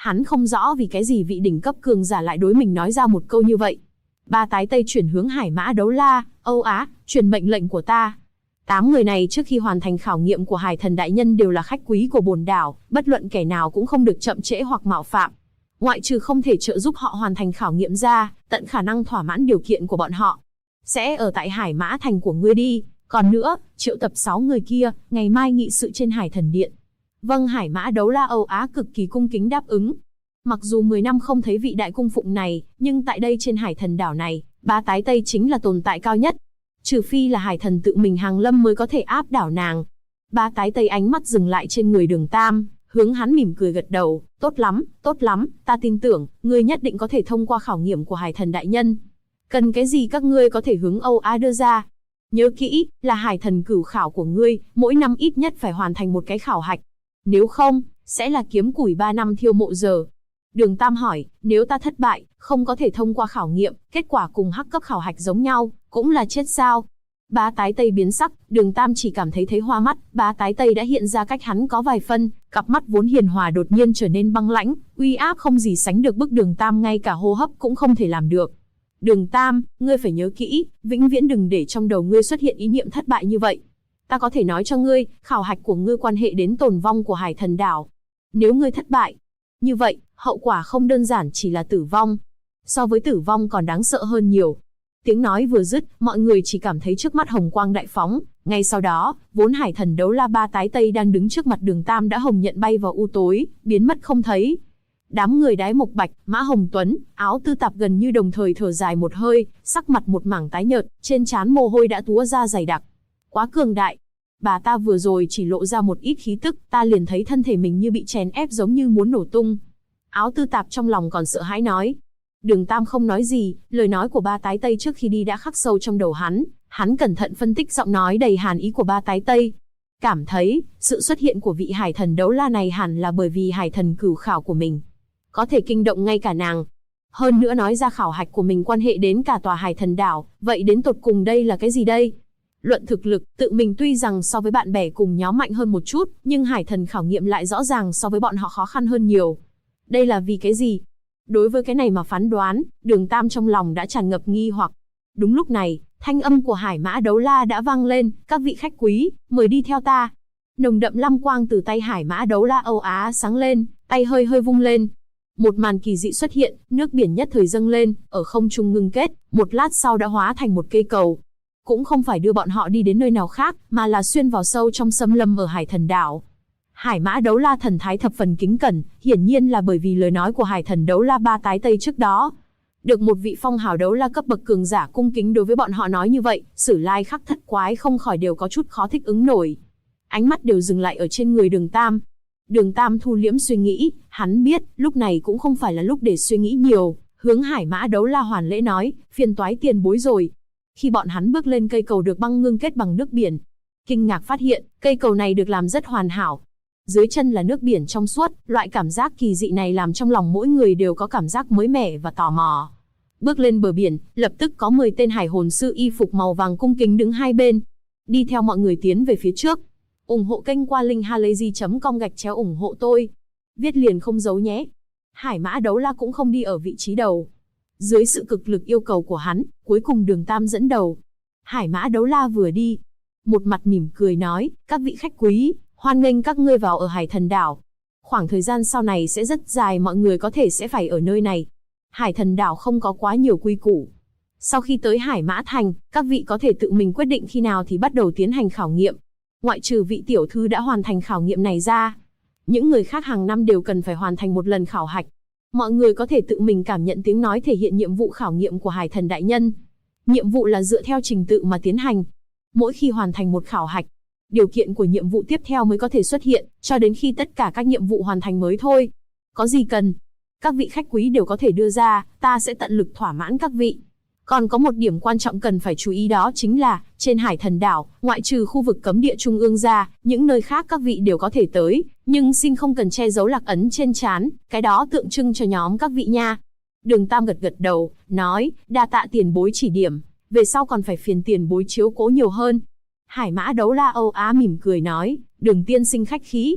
Hắn không rõ vì cái gì vị đỉnh cấp cường giả lại đối mình nói ra một câu như vậy. Ba tái Tây chuyển hướng Hải Mã Đấu La, Âu Á, truyền mệnh lệnh của ta. 8 người này trước khi hoàn thành khảo nghiệm của Hải Thần đại nhân đều là khách quý của bồn đảo, bất luận kẻ nào cũng không được chậm trễ hoặc mạo phạm. Ngoại trừ không thể trợ giúp họ hoàn thành khảo nghiệm ra, tận khả năng thỏa mãn điều kiện của bọn họ. Sẽ ở tại Hải Mã Thành của ngươi đi, còn nữa, triệu tập 6 người kia, ngày mai nghị sự trên Hải Thần Điện. Vâng, Hải Mã Đấu La Âu Á cực kỳ cung kính đáp ứng. Mặc dù 10 năm không thấy vị đại cung phụng này, nhưng tại đây trên Hải Thần đảo này, ba tái Tây chính là tồn tại cao nhất. Trừ phi là Hải Thần tự mình hàng lâm mới có thể áp đảo nàng. Ba tái Tây ánh mắt dừng lại trên người Đường Tam, hướng hắn mỉm cười gật đầu, tốt lắm, ta tin tưởng, ngươi nhất định có thể thông qua khảo nghiệm của Hải Thần đại nhân. Cần cái gì các ngươi có thể hướng Âu Á đưa ra. Nhớ kỹ, là Hải Thần cửu khảo của ngươi, mỗi năm ít nhất phải hoàn thành một cái khảo hạch. Nếu không, sẽ là kiếm củi 3 năm thiêu mộ giờ. Đường Tam hỏi, nếu ta thất bại, không có thể thông qua khảo nghiệm, kết quả cùng hắc cấp khảo hạch giống nhau, cũng là chết sao? Ba tái Tây biến sắc, Đường Tam chỉ cảm thấy hoa mắt, ba tái Tây đã hiện ra cách hắn có vài phân, cặp mắt vốn hiền hòa đột nhiên trở nên băng lãnh, uy áp không gì sánh được bức Đường Tam ngay cả hô hấp cũng không thể làm được. Đường Tam, ngươi phải nhớ kỹ, vĩnh viễn đừng để trong đầu ngươi xuất hiện ý niệm thất bại như vậy. Ta có thể nói cho ngươi, khảo hạch của ngươi quan hệ đến tồn vong của Hải Thần đảo. Nếu ngươi thất bại, như vậy, hậu quả không đơn giản chỉ là tử vong. So với tử vong còn đáng sợ hơn nhiều. Tiếng nói vừa dứt, mọi người chỉ cảm thấy trước mắt hồng quang đại phóng. Ngay sau đó, vốn Hải Thần Đấu La ba tái Tây đang đứng trước mặt Đường Tam đã hồng nhận bay vào u tối, biến mất không thấy. Đám người Đái Mộc Bạch, Mã Hồng Tuấn, Áo Tư Tạp gần như đồng thời thở dài một hơi, sắc mặt một mảng tái nhợt, trên trán mồ hôi đã túa ra dày đặc. Quá cường đại. Bà ta vừa rồi chỉ lộ ra một ít khí tức, ta liền thấy thân thể mình như bị chèn ép giống như muốn nổ tung. Áo Tư Tạp trong lòng còn sợ hãi nói. Đường Tam không nói gì, lời nói của ba tái Tây trước khi đi đã khắc sâu trong đầu hắn. Hắn cẩn thận phân tích giọng nói đầy hàn ý của ba tái Tây. Cảm thấy, sự xuất hiện của vị Hải Thần Đấu La này hẳn là bởi vì Hải Thần cửu khảo của mình có thể kinh động ngay cả nàng. Hơn nữa nói ra khảo hạch của mình quan hệ đến cả tòa Hải Thần đảo, vậy đến tột cùng đây là cái gì đây? Luận thực lực, tự mình tuy rằng so với bạn bè cùng nhóm mạnh hơn một chút, nhưng Hải Thần khảo nghiệm lại rõ ràng so với bọn họ khó khăn hơn nhiều. Đây là vì cái gì? Đối với cái này mà phán đoán, Đường Tam trong lòng đã tràn ngập nghi hoặc. Đúng lúc này, thanh âm của Hải Mã Đấu La đã vang lên, các vị khách quý, mời đi theo ta. Nồng đậm lam quang từ tay Hải Mã Đấu La Âu Á sáng lên, tay hơi hơi vung lên. Một màn kỳ dị xuất hiện, nước biển nhất thời dâng lên, ở không trung ngưng kết, một lát sau đã hóa thành một cây cầu. Cũng không phải đưa bọn họ đi đến nơi nào khác, mà là xuyên vào sâu trong xâm lâm ở Hải Thần đảo. Hải Mã Đấu La thần thái thập phần kính cẩn, hiển nhiên là bởi vì lời nói của Hải Thần Đấu La ba tái Tây trước đó. Được một vị phong hào đấu la cấp bậc cường giả cung kính đối với bọn họ nói như vậy, Sử Lai Khắc Thất Quái không khỏi đều có chút khó thích ứng nổi. Ánh mắt đều dừng lại ở trên người Đường Tam. Đường Tam thu liễm suy nghĩ, hắn biết, lúc này cũng không phải là lúc để suy nghĩ nhiều, hướng Hải Mã Đấu La hoàn lễ nói, phiền toái tiền bối rồi. Khi bọn hắn bước lên cây cầu được băng ngưng kết bằng nước biển, kinh ngạc phát hiện, cây cầu này được làm rất hoàn hảo. Dưới chân là nước biển trong suốt, loại cảm giác kỳ dị này làm trong lòng mỗi người đều có cảm giác mới mẻ và tò mò. Bước lên bờ biển, lập tức có 10 tên hải hồn sư y phục màu vàng cung kính đứng hai bên. Đi theo mọi người tiến về phía trước. Ủng hộ kênh qua linkhalazy.com ủng hộ tôi. Viết liền không giấu nhé. Hải Mã Đấu La cũng không đi ở vị trí đầu. Dưới sự cực lực yêu cầu của hắn, cuối cùng Đường Tam dẫn đầu. Hải Mã Đấu La vừa đi, một mặt mỉm cười nói, các vị khách quý, hoan nghênh các ngươi vào ở Hải Thần đảo. Khoảng thời gian sau này sẽ rất dài, mọi người có thể sẽ phải ở nơi này. Hải Thần đảo không có quá nhiều quy củ. Sau khi tới Hải Mã Thành, các vị có thể tự mình quyết định khi nào thì bắt đầu tiến hành khảo nghiệm. Ngoại trừ vị tiểu thư đã hoàn thành khảo nghiệm này ra, những người khác hàng năm đều cần phải hoàn thành một lần khảo hạch. Mọi người có thể tự mình cảm nhận tiếng nói thể hiện nhiệm vụ khảo nghiệm của Hải Thần đại nhân. Nhiệm vụ là dựa theo trình tự mà tiến hành. Mỗi khi hoàn thành một khảo hạch, điều kiện của nhiệm vụ tiếp theo mới có thể xuất hiện, cho đến khi tất cả các nhiệm vụ hoàn thành mới thôi. Có gì cần, các vị khách quý đều có thể đưa ra, ta sẽ tận lực thỏa mãn các vị. Còn có một điểm quan trọng cần phải chú ý, đó chính là, trên Hải Thần đảo, ngoại trừ khu vực cấm địa trung ương ra, những nơi khác các vị đều có thể tới, nhưng xin không cần che giấu lạc ấn trên trán, cái đó tượng trưng cho nhóm các vị nha. Đường Tam gật gật đầu, nói, đa tạ tiền bối chỉ điểm, về sau còn phải phiền tiền bối chiếu cố nhiều hơn. Hải Mã Đấu La Âu Á mỉm cười nói, Đường tiên sinh khách khí.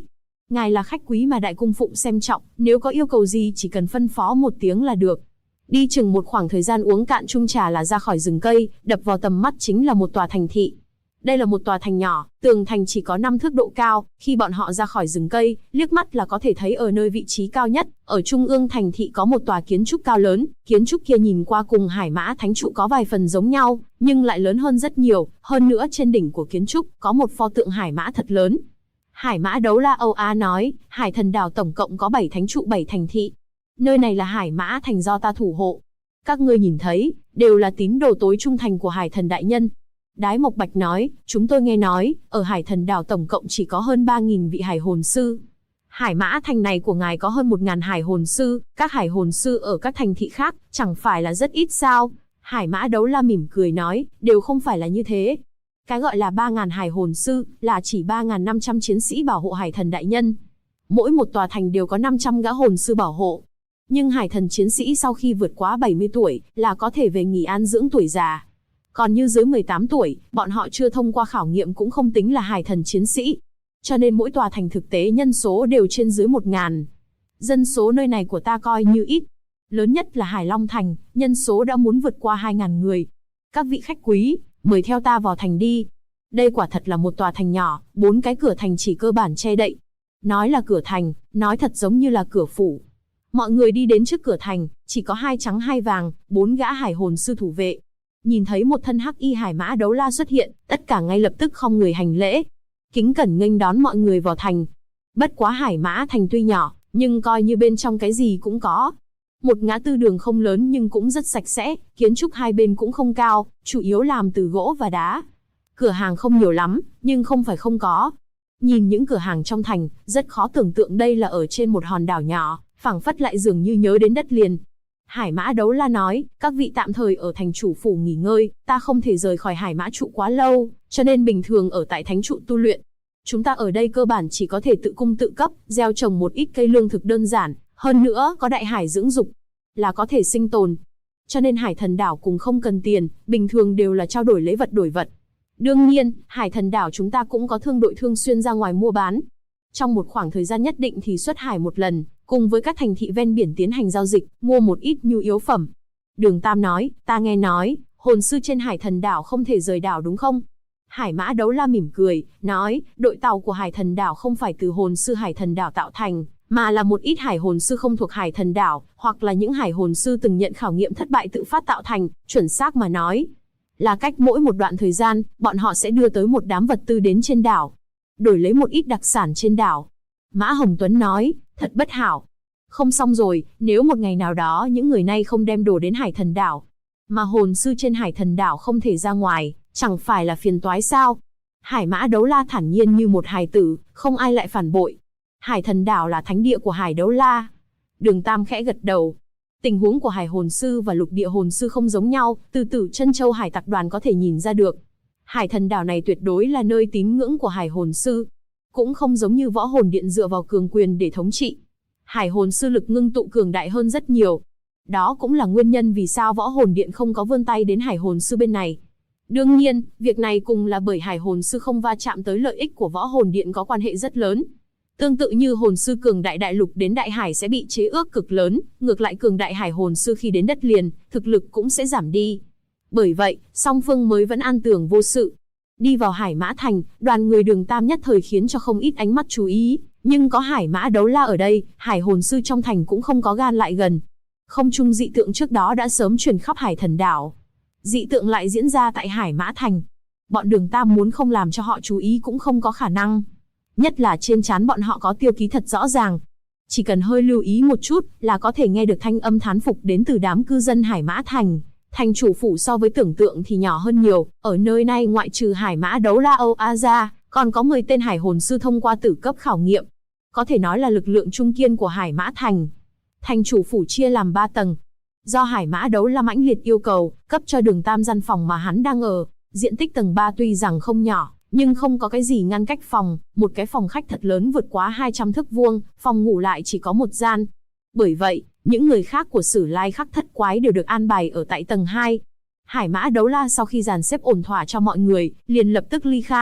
Ngài là khách quý mà đại cung phụng xem trọng, nếu có yêu cầu gì chỉ cần phân phó một tiếng là được. Đi chừng một khoảng thời gian uống cạn chung trà là ra khỏi rừng cây, đập vào tầm mắt chính là một tòa thành thị. Đây là một tòa thành nhỏ, tường thành chỉ có 5 thước độ cao, khi bọn họ ra khỏi rừng cây, liếc mắt là có thể thấy ở nơi vị trí cao nhất, ở trung ương thành thị có một tòa kiến trúc cao lớn, kiến trúc kia nhìn qua cùng Hải Mã Thánh trụ có vài phần giống nhau, nhưng lại lớn hơn rất nhiều, hơn nữa trên đỉnh của kiến trúc có một pho tượng Hải Mã thật lớn. Hải Mã Đấu La Âu Á nói, Hải Thần Đảo tổng cộng có 7 thánh trụ 7 thành thị. Nơi này là Hải Mã Thành do ta thủ hộ. Các ngươi nhìn thấy, đều là tín đồ tối trung thành của Hải Thần Đại Nhân. Đái Mộc Bạch nói, chúng tôi nghe nói, ở Hải Thần Đảo tổng cộng chỉ có hơn 3.000 vị hải hồn sư. Hải Mã Thành này của ngài có hơn 1.000 hải hồn sư, các hải hồn sư ở các thành thị khác, chẳng phải là rất ít sao? Hải Mã Đấu La mỉm cười nói, đều không phải là như thế. Cái gọi là 3.000 hải hồn sư, là chỉ 3.500 chiến sĩ bảo hộ Hải Thần Đại Nhân. Mỗi một tòa thành đều có 500 gã hồn sư bảo hộ. Nhưng Hải Thần chiến sĩ sau khi vượt quá 70 tuổi, là có thể về nghỉ an dưỡng tuổi già. Còn như dưới 18 tuổi, bọn họ chưa thông qua khảo nghiệm cũng không tính là Hải Thần chiến sĩ. Cho nên mỗi tòa thành thực tế nhân số đều trên dưới 1.000. Dân số nơi này của ta coi như ít. Lớn nhất là Hải Long Thành, nhân số đã muốn vượt qua 2.000 người. Các vị khách quý, mời theo ta vào thành đi. Đây quả thật là một tòa thành nhỏ, 4 cái cửa thành chỉ cơ bản che đậy. Nói là cửa thành, nói thật giống như là cửa phủ. Mọi người đi đến trước cửa thành, chỉ có 2 trắng 2 vàng, 4 gã hải hồn sư thủ vệ. Nhìn thấy một thân hắc y Hải Mã Đấu La xuất hiện, tất cả ngay lập tức khom người hành lễ, kính cẩn nghênh đón mọi người vào thành. Bất quá Hải Mã Thành tuy nhỏ, nhưng coi như bên trong cái gì cũng có. Một ngã tư đường không lớn nhưng cũng rất sạch sẽ, kiến trúc hai bên cũng không cao, chủ yếu làm từ gỗ và đá. Cửa hàng không nhiều lắm, nhưng không phải không có. Nhìn những cửa hàng trong thành, rất khó tưởng tượng đây là ở trên một hòn đảo nhỏ, phảng phất lại dường như nhớ đến đất liền. Hải Mã Đấu La nói, các vị tạm thời ở thành chủ phủ nghỉ ngơi, ta không thể rời khỏi Hải Mã trụ quá lâu, cho nên bình thường ở tại thánh trụ tu luyện. Chúng ta ở đây cơ bản chỉ có thể tự cung tự cấp, gieo trồng một ít cây lương thực đơn giản, hơn nữa có đại hải dưỡng dục, là có thể sinh tồn. Cho nên Hải Thần đảo cũng không cần tiền, bình thường đều là trao đổi lấy vật đổi vật. Đương nhiên, Hải Thần đảo chúng ta cũng có thương đội thường xuyên ra ngoài mua bán. Trong một khoảng thời gian nhất định thì xuất hải một lần, cùng với các thành thị ven biển tiến hành giao dịch, mua một ít nhu yếu phẩm. Đường Tam nói, ta nghe nói, hồn sư trên Hải Thần đảo không thể rời đảo đúng không? Hải Mã Đấu La mỉm cười, nói, đội tàu của Hải Thần đảo không phải từ hồn sư Hải Thần đảo tạo thành, mà là một ít hải hồn sư không thuộc Hải Thần đảo, hoặc là những hải hồn sư từng nhận khảo nghiệm thất bại tự phát tạo thành, chuẩn xác mà nói. Là cách mỗi một đoạn thời gian, bọn họ sẽ đưa tới một đám vật tư đến trên đảo, đổi lấy một ít đặc sản trên đảo. Mã Hồng Tuấn nói, thật bất hảo. Không xong rồi, nếu một ngày nào đó những người này không đem đồ đến Hải Thần đảo, mà hồn sư trên Hải Thần đảo không thể ra ngoài, chẳng phải là phiền toái sao? Hải Mã Đấu La thản nhiên như một hài tử, không ai lại phản bội. Hải Thần đảo là thánh địa của Hải Đấu La. Đường Tam khẽ gật đầu. Tình huống của hải hồn sư và lục địa hồn sư không giống nhau, từ Tử Chân Châu Hải Tặc Đoàn có thể nhìn ra được. Hải Thần đảo này tuyệt đối là nơi tín ngưỡng của hải hồn sư. Cũng không giống như Võ Hồn Điện dựa vào cường quyền để thống trị. Hải hồn sư lực ngưng tụ cường đại hơn rất nhiều. Đó cũng là nguyên nhân vì sao Võ Hồn Điện không có vươn tay đến hải hồn sư bên này. Đương nhiên, việc này cùng là bởi hải hồn sư không va chạm tới lợi ích của Võ Hồn Điện có quan hệ rất lớn. Tương tự như hồn sư cường đại đại lục đến đại hải sẽ bị chế ước cực lớn, ngược lại cường đại hải hồn sư khi đến đất liền, thực lực cũng sẽ giảm đi. Bởi vậy, song phương mới vẫn an tường vô sự. Đi vào Hải Mã Thành, đoàn người Đường Tam nhất thời khiến cho không ít ánh mắt chú ý, nhưng có Hải Mã Đấu La ở đây, hải hồn sư trong thành cũng không có gan lại gần. Không trung dị tượng trước đó đã sớm truyền khắp Hải Thần đảo. Dị tượng lại diễn ra tại Hải Mã Thành. Bọn Đường Tam muốn không làm cho họ chú ý cũng không có khả năng. Nhất là trên trán bọn họ có tiêu ký thật rõ ràng. Chỉ cần hơi lưu ý một chút là có thể nghe được thanh âm thán phục đến từ đám cư dân Hải Mã Thành. Thành chủ phủ so với tưởng tượng thì nhỏ hơn nhiều, ở nơi này ngoại trừ Hải Mã Đấu La Âu A ra, còn có 10 tên hải hồn sư thông qua tử cấp khảo nghiệm. Có thể nói là lực lượng trung kiên của Hải Mã Thành. Thành chủ phủ chia làm 3 tầng. Do Hải Mã Đấu La mãnh liệt yêu cầu, cấp cho Đường Tam gian phòng mà hắn đang ở. Diện tích tầng 3 tuy rằng không nhỏ, nhưng không có cái gì ngăn cách phòng, một cái phòng khách thật lớn vượt quá 200 thước vuông, phòng ngủ lại chỉ có một gian. Bởi vậy, những người khác của Sử Lai Khắc Thất Quái đều được an bài ở tại tầng 2. Hải Mã Đấu La sau khi dàn xếp ổn thỏa cho mọi người, liền lập tức ly khai,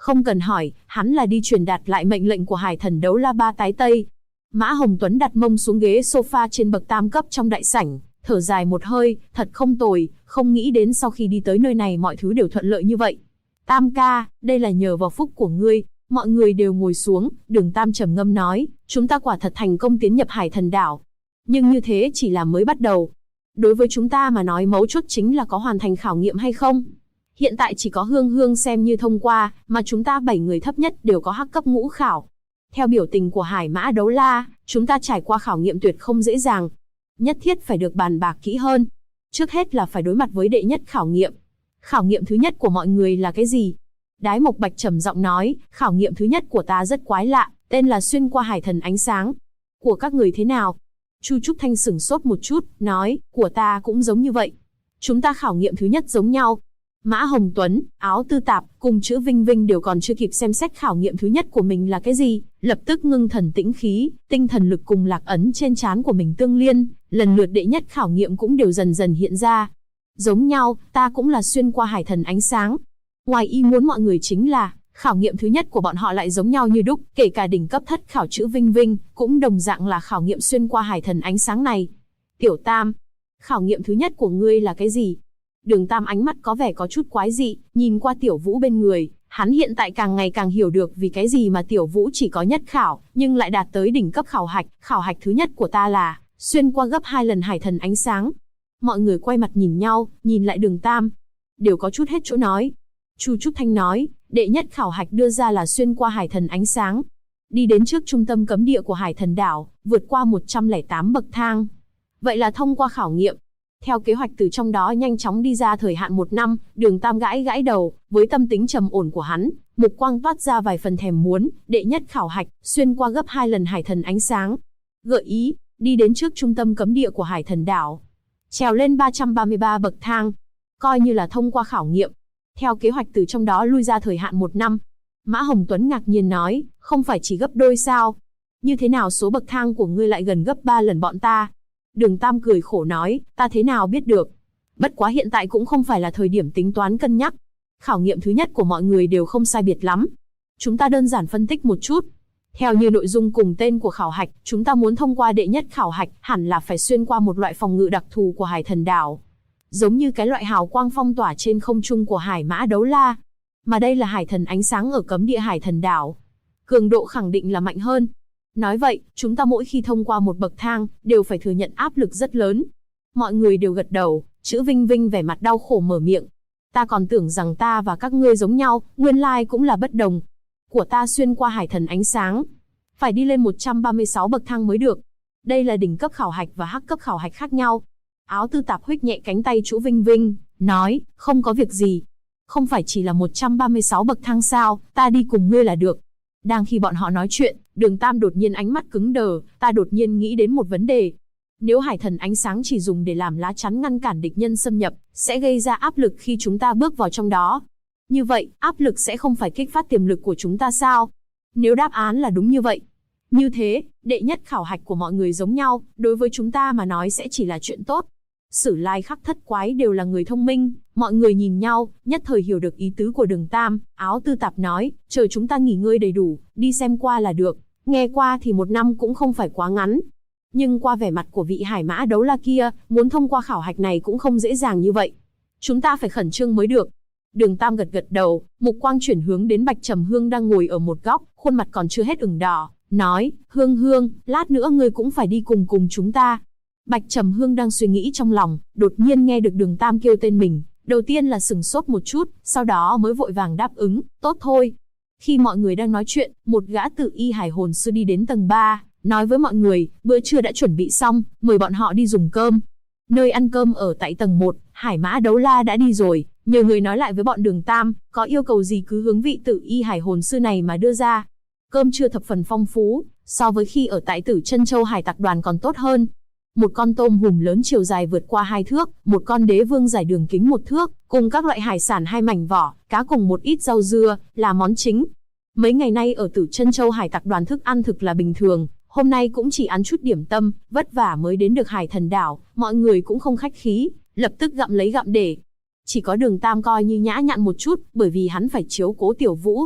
Không cần hỏi, hắn là đi truyền đạt lại mệnh lệnh của hải thần đấu la ba tái Tây. Mã Hồng Tuấn đặt mông xuống ghế sofa trên bậc tam cấp trong đại sảnh, thở dài một hơi, thật không tồi, không nghĩ đến sau khi đi tới nơi này mọi thứ đều thuận lợi như vậy. Tam ca, đây là nhờ vào phúc của ngươi. Mọi người đều ngồi xuống, Đường Tam trầm ngâm nói, chúng ta quả thật thành công tiến nhập hải thần đảo. Nhưng như thế chỉ là mới bắt đầu. Đối với chúng ta mà nói mấu chốt chính là có hoàn thành khảo nghiệm hay không. Hiện tại chỉ có Hương Hương xem như thông qua, mà chúng ta 7 người thấp nhất đều có hắc cấp ngũ khảo. Theo biểu tình của Hải Mã Đấu La, chúng ta trải qua khảo nghiệm tuyệt không dễ dàng. Nhất thiết phải được bàn bạc kỹ hơn. Trước hết là phải đối mặt với đệ nhất khảo nghiệm. Khảo nghiệm thứ nhất của mọi người là cái gì? Đái Mộc Bạch trầm giọng nói, khảo nghiệm thứ nhất của ta rất quái lạ, tên là xuyên qua hải thần ánh sáng. Của các người thế nào? Chu Trúc Thanh sửng sốt một chút, nói, của ta cũng giống như vậy. Chúng ta khảo nghiệm thứ nhất giống nhau. Mã Hồng Tuấn, Áo Tư Tạp, cùng chữ Vinh Vinh đều còn chưa kịp xem xét khảo nghiệm thứ nhất của mình là cái gì, lập tức ngưng thần tĩnh khí, tinh thần lực cùng lạc ấn trên trán của mình tương liên, lần lượt đệ nhất khảo nghiệm cũng đều dần dần hiện ra. Giống nhau, ta cũng là xuyên qua hải thần ánh sáng. Ngoài ý muốn mọi người chính là, khảo nghiệm thứ nhất của bọn họ lại giống nhau như đúc, kể cả đỉnh cấp thất khảo chữ Vinh Vinh, cũng đồng dạng là khảo nghiệm xuyên qua hải thần ánh sáng này. Tiểu Tam, khảo nghiệm thứ nhất của ngươi là cái gì? Đường Tam ánh mắt có vẻ có chút quái dị, nhìn qua Tiểu Vũ bên người, hắn hiện tại càng ngày càng hiểu được vì cái gì mà Tiểu Vũ chỉ có nhất khảo, nhưng lại đạt tới đỉnh cấp khảo hạch thứ nhất của ta là, xuyên qua gấp 2 lần hải thần ánh sáng. Mọi người quay mặt nhìn nhau, nhìn lại Đường Tam, đều có chút hết chỗ nói. Chu Trúc Thanh nói, đệ nhất khảo hạch đưa ra là xuyên qua hải thần ánh sáng. Đi đến trước trung tâm cấm địa của hải thần đảo, vượt qua 108 bậc thang. Vậy là thông qua khảo nghiệm. Theo kế hoạch từ trong đó nhanh chóng đi ra thời hạn 1 năm, Đường Tam gãi gãi đầu, với tâm tính trầm ổn của hắn, mục quang toát ra vài phần thèm muốn, đệ nhất khảo hạch, xuyên qua gấp 2 lần hải thần ánh sáng. Gợi ý, đi đến trước trung tâm cấm địa của hải thần đảo. Trèo lên 333 bậc thang. Coi như là thông qua khảo nghiệm. Theo kế hoạch từ trong đó lui ra thời hạn 1 năm. Mã Hồng Tuấn ngạc nhiên nói, không phải chỉ gấp đôi sao? Như thế nào số bậc thang của ngươi lại gần gấp 3 lần bọn ta? Đường Tam cười khổ nói, ta thế nào biết được? Bất quá hiện tại cũng không phải là thời điểm tính toán cân nhắc. Khảo nghiệm thứ nhất của mọi người đều không sai biệt lắm. Chúng ta đơn giản phân tích một chút. Theo như nội dung cùng tên của khảo hạch, chúng ta muốn thông qua đệ nhất khảo hạch, hẳn là phải xuyên qua một loại phòng ngự đặc thù của hải thần đảo. Giống như cái loại hào quang phong tỏa trên không trung của Hải Mã Đấu La. Mà đây là hải thần ánh sáng ở cấm địa hải thần đảo. Cường độ khẳng định là mạnh hơn. Nói vậy, chúng ta mỗi khi thông qua một bậc thang, đều phải thừa nhận áp lực rất lớn. Mọi người đều gật đầu, chữ Vinh Vinh vẻ mặt đau khổ mở miệng. Ta còn tưởng rằng ta và các ngươi giống nhau, nguyên lai cũng là bất đồng. Của ta xuyên qua hải thần ánh sáng. Phải đi lên 136 bậc thang mới được. Đây là đỉnh cấp khảo hạch và hắc cấp khảo hạch khác nhau. Áo Tư Tạp huých nhẹ cánh tay chữ Vinh Vinh, nói, không có việc gì. Không phải chỉ là 136 bậc thang sao, ta đi cùng ngươi là được. Đang khi bọn họ nói chuyện, Đường Tam đột nhiên ánh mắt cứng đờ, ta đột nhiên nghĩ đến một vấn đề. Nếu hải thần ánh sáng chỉ dùng để làm lá chắn ngăn cản địch nhân xâm nhập, sẽ gây ra áp lực khi chúng ta bước vào trong đó. Như vậy, áp lực sẽ không phải kích phát tiềm lực của chúng ta sao? Nếu đáp án là đúng như vậy, như thế, đệ nhất khảo hạch của mọi người giống nhau, đối với chúng ta mà nói sẽ chỉ là chuyện tốt. Sử Lai Khắc Thất Quái đều là người thông minh, mọi người nhìn nhau, nhất thời hiểu được ý tứ của Đường Tam. Áo Tư Tạp nói, chờ chúng ta nghỉ ngơi đầy đủ, đi xem qua là được. Nghe qua thì 1 năm cũng không phải quá ngắn. Nhưng qua vẻ mặt của vị Hải Mã Đấu La kia, muốn thông qua khảo hạch này cũng không dễ dàng như vậy. Chúng ta phải khẩn trương mới được. Đường Tam gật gật đầu, mục quang chuyển hướng đến Bạch Trầm Hương đang ngồi ở một góc, khuôn mặt còn chưa hết ửng đỏ, nói, Hương Hương, lát nữa ngươi cũng phải đi cùng chúng ta. Bạch Trầm Hương đang suy nghĩ trong lòng, đột nhiên nghe được Đường Tam kêu tên mình, đầu tiên là sửng sốt một chút, sau đó mới vội vàng đáp ứng, tốt thôi. Khi mọi người đang nói chuyện, một gã tự y hải hồn sư đi đến tầng 3, nói với mọi người, bữa trưa đã chuẩn bị xong, mời bọn họ đi dùng cơm. Nơi ăn cơm ở tại tầng 1, Hải Mã Đấu La đã đi rồi, nhờ người nói lại với bọn Đường Tam, có yêu cầu gì cứ hướng vị tự y hải hồn sư này mà đưa ra. Cơm trưa thập phần phong phú, so với khi ở tại Tử Chân Châu Hải Tặc Đoàn còn tốt hơn. Một con tôm hùm lớn chiều dài vượt qua 2 thước, một con đế vương dài đường kính 1 thước, cùng các loại hải sản 2 mảnh vỏ, cá cùng một ít rau dưa, là món chính. Mấy ngày nay ở Tử Chân Châu Hải Tặc Đoàn thức ăn thực là bình thường, hôm nay cũng chỉ ăn chút điểm tâm, vất vả mới đến được Hải Thần Đảo, mọi người cũng không khách khí, lập tức gặm lấy gặm để. Chỉ có Đường Tam coi như nhã nhặn một chút, bởi vì hắn phải chiếu cố Tiểu Vũ.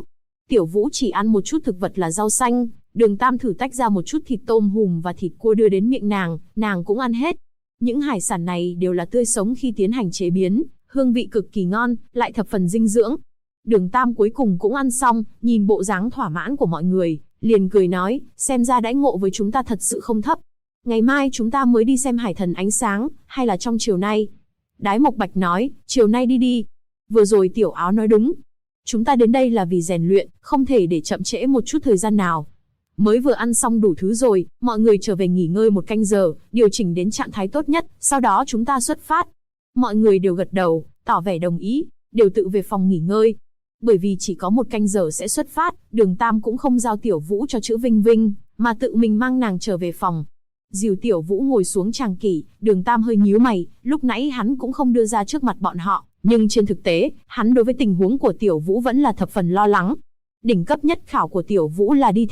Tiểu Vũ chỉ ăn một chút thực vật là rau xanh, Đường Tam thử tách ra một chút thịt tôm hùm và thịt cua đưa đến miệng nàng cũng ăn hết. Những hải sản này đều là tươi sống khi tiến hành chế biến, hương vị cực kỳ ngon, lại thập phần dinh dưỡng. Đường Tam cuối cùng cũng ăn xong, nhìn bộ dáng thỏa mãn của mọi người, liền cười nói, xem ra đãi ngộ với chúng ta thật sự không thấp. Ngày mai chúng ta mới đi xem hải thần ánh sáng, hay là trong chiều nay? Đái Mộc Bạch nói, chiều nay đi. Vừa rồi Tiểu Áo nói đúng. Chúng ta đến đây là vì rèn luyện, không thể để chậm trễ một chút thời gian nào. Mới vừa ăn xong đủ thứ rồi, mọi người trở về nghỉ ngơi 1 canh giờ, điều chỉnh đến trạng thái tốt nhất, sau đó chúng ta xuất phát. Mọi người đều gật đầu, tỏ vẻ đồng ý, đều tự về phòng nghỉ ngơi. Bởi vì chỉ có 1 canh giờ sẽ xuất phát, Đường Tam cũng không giao Tiểu Vũ cho Chữ Vinh Vinh, mà tự mình mang nàng trở về phòng. Dìu Tiểu Vũ ngồi xuống tràng kỷ, Đường Tam hơi nhíu mày, lúc nãy hắn cũng không đưa ra trước mặt bọn họ, nhưng trên thực tế, hắn đối với tình huống của Tiểu Vũ vẫn là thập phần lo lắng. Đỉnh cấp nhất khảo của Tiểu Vũ là đi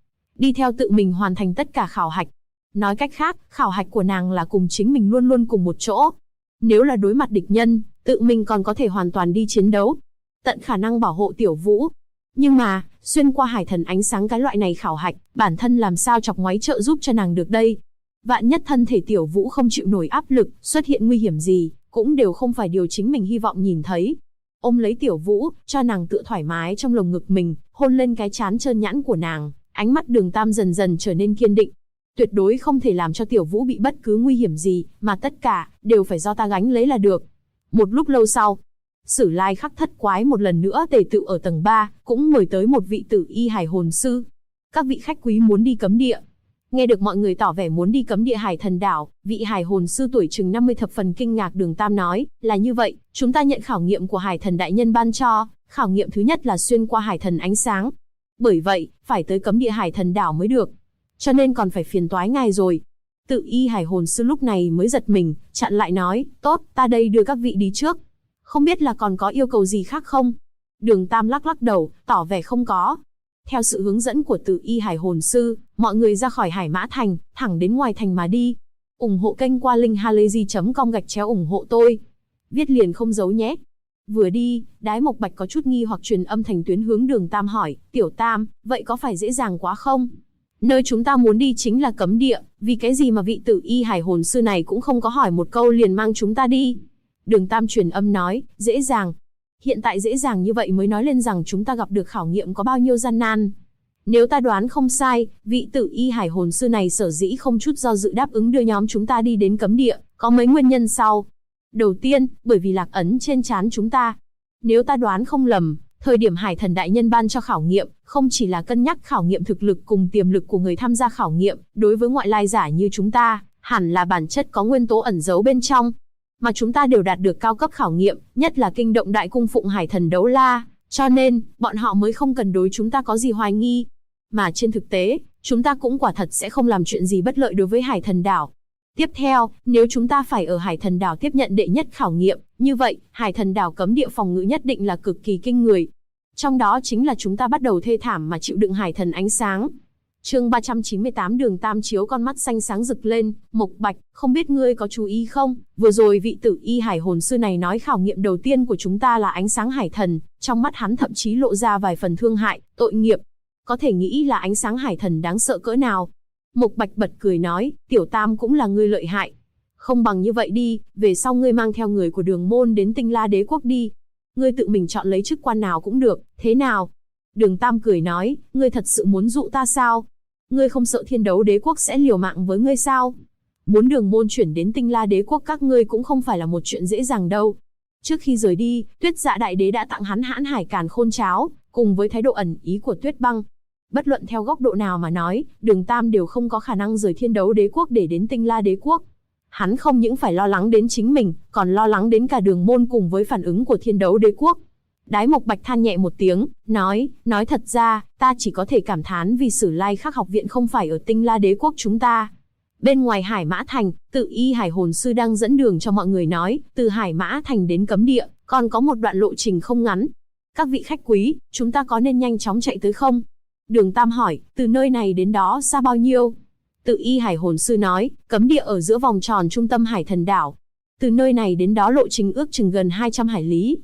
theo tự mình hoàn thành tất cả khảo hạch. Nói cách khác, khảo hạch của nàng là cùng chính mình luôn luôn cùng một chỗ. Nếu là đối mặt địch nhân, tự mình còn có thể hoàn toàn đi chiến đấu, tận khả năng bảo hộ Tiểu Vũ. Nhưng mà, xuyên qua hải thần ánh sáng cái loại này khảo hạch, bản thân làm sao chọc ngoáy trợ giúp cho nàng được đây? Vạn nhất thân thể Tiểu Vũ không chịu nổi áp lực, xuất hiện nguy hiểm gì, cũng đều không phải điều chính mình hy vọng nhìn thấy. Ôm lấy Tiểu Vũ, cho nàng tựa thoải mái trong lồng ngực mình, hôn lên cái trán trơn nhẵn của nàng, ánh mắt Đường Tam dần dần trở nên kiên định. Tuyệt đối không thể làm cho Tiểu Vũ bị bất cứ nguy hiểm gì, mà tất cả đều phải do ta gánh lấy là được. Một lúc lâu sau, Sử Lai Khắc Thất Quái một lần nữa tề tựu ở tầng 3, cũng mời tới một vị tử y hải hồn sư. Các vị khách quý muốn đi cấm địa. Nghe được mọi người tỏ vẻ muốn đi cấm địa Hải Thần Đảo, vị hải hồn sư tuổi chừng 50 thập phần kinh ngạc. Đường Tam nói, là như vậy, chúng ta nhận khảo nghiệm của Hải Thần Đại Nhân ban cho, khảo nghiệm thứ nhất là xuyên qua Hải Thần ánh sáng. Bởi vậy, phải tới cấm địa Hải Thần Đảo mới được. Cho nên còn phải phiền toái ngài rồi. Tự y hải hồn sư lúc này mới giật mình, chặn lại nói, tốt, ta đây đưa các vị đi trước. Không biết là còn có yêu cầu gì khác không? Đường Tam lắc lắc đầu, tỏ vẻ không có. Theo sự hướng dẫn của Tự y hải hồn sư, mọi người ra khỏi Hải Mã Thành, thẳng đến ngoài thành mà đi. Ủng hộ kênh qua link halayzi.com/ủng hộ tôi. Viết liền không giấu nhé. Vừa đi, Đái Mộc Bạch có chút nghi hoặc truyền âm thành tuyến hướng Đường Tam hỏi, Tiểu Tam, vậy có phải dễ dàng quá không? Nơi chúng ta muốn đi chính là cấm địa, vì cái gì mà vị Tử y hải hồn sư này cũng không có hỏi một câu liền mang chúng ta đi? Đường Tam truyền âm nói, dễ dàng. Hiện tại dễ dàng như vậy mới nói lên rằng chúng ta gặp được khảo nghiệm có bao nhiêu gian nan. Nếu ta đoán không sai, vị Tử y hải hồn sư này sở dĩ không chút do dự đáp ứng đưa nhóm chúng ta đi đến cấm địa, có mấy nguyên nhân sau. Đầu tiên, bởi vì lạc ấn trên trán chúng ta. Nếu ta đoán không lầm, thời điểm Hải Thần Đại Nhân ban cho khảo nghiệm, không chỉ là cân nhắc khảo nghiệm thực lực cùng tiềm lực của người tham gia khảo nghiệm, đối với ngoại lai giả như chúng ta, hẳn là bản chất có nguyên tố ẩn giấu bên trong. Mà chúng ta đều đạt được cao cấp khảo nghiệm, nhất là kinh động đại cung phụng Hải Thần Đấu La, cho nên, bọn họ mới không cần đối chúng ta có gì hoài nghi. Mà trên thực tế, chúng ta cũng quả thật sẽ không làm chuyện gì bất lợi đối với Hải Thần Đảo. Tiếp theo, nếu chúng ta phải ở Hải Thần Đảo tiếp nhận đệ nhất khảo nghiệm, như vậy, Hải Thần Đảo cấm địa phòng ngự nhất định là cực kỳ kinh người. Trong đó chính là chúng ta bắt đầu thê thảm mà chịu đựng Hải Thần ánh sáng. Chương 398 Đường Tam chiếu con mắt xanh sáng rực lên, Mộc Bạch, không biết ngươi có chú ý không? Vừa rồi vị Tử y hải hồn sư này nói khảo nghiệm đầu tiên của chúng ta là ánh sáng hải thần, trong mắt hắn thậm chí lộ ra vài phần thương hại, tội nghiệp. Có thể nghĩ là ánh sáng hải thần đáng sợ cỡ nào. Mộc Bạch bật cười nói, Tiểu Tam cũng là ngươi lợi hại. Không bằng như vậy đi, về sau ngươi mang theo người của Đường môn đến Tinh La Đế quốc đi. Ngươi tự mình chọn lấy chức quan nào cũng được, thế nào? Đường Tam cười nói, ngươi thật sự muốn dụ ta sao? Ngươi không sợ Thiên Đấu Đế quốc sẽ liều mạng với ngươi sao? Muốn Đường môn chuyển đến Tinh La Đế quốc các ngươi cũng không phải là một chuyện dễ dàng đâu. Trước khi rời đi, Tuyết Dạ Đại Đế đã tặng hắn Hãn Hải Càn Khôn Cháo, cùng với thái độ ẩn ý của Tuyết Băng. Bất luận theo góc độ nào mà nói, Đường Tam đều không có khả năng rời Thiên Đấu Đế quốc để đến Tinh La Đế quốc. Hắn không những phải lo lắng đến chính mình, còn lo lắng đến cả Đường môn cùng với phản ứng của Thiên Đấu Đế quốc. Đái Mộc Bạch than nhẹ một tiếng, nói thật ra, ta chỉ có thể cảm thán vì Sử Lai Khắc học viện không phải ở Tinh La Đế quốc chúng ta. Bên ngoài Hải Mã Thành, Tự y hải hồn sư đang dẫn đường cho mọi người nói, từ Hải Mã Thành đến cấm địa, còn có một đoạn lộ trình không ngắn. Các vị khách quý, chúng ta có nên nhanh chóng chạy tới không? Đường Tam hỏi, từ nơi này đến đó xa bao nhiêu? Tự y hải hồn sư nói, cấm địa ở giữa vòng tròn trung tâm Hải Thần Đảo. Từ nơi này đến đó lộ trình ước chừng gần 200 hải lý.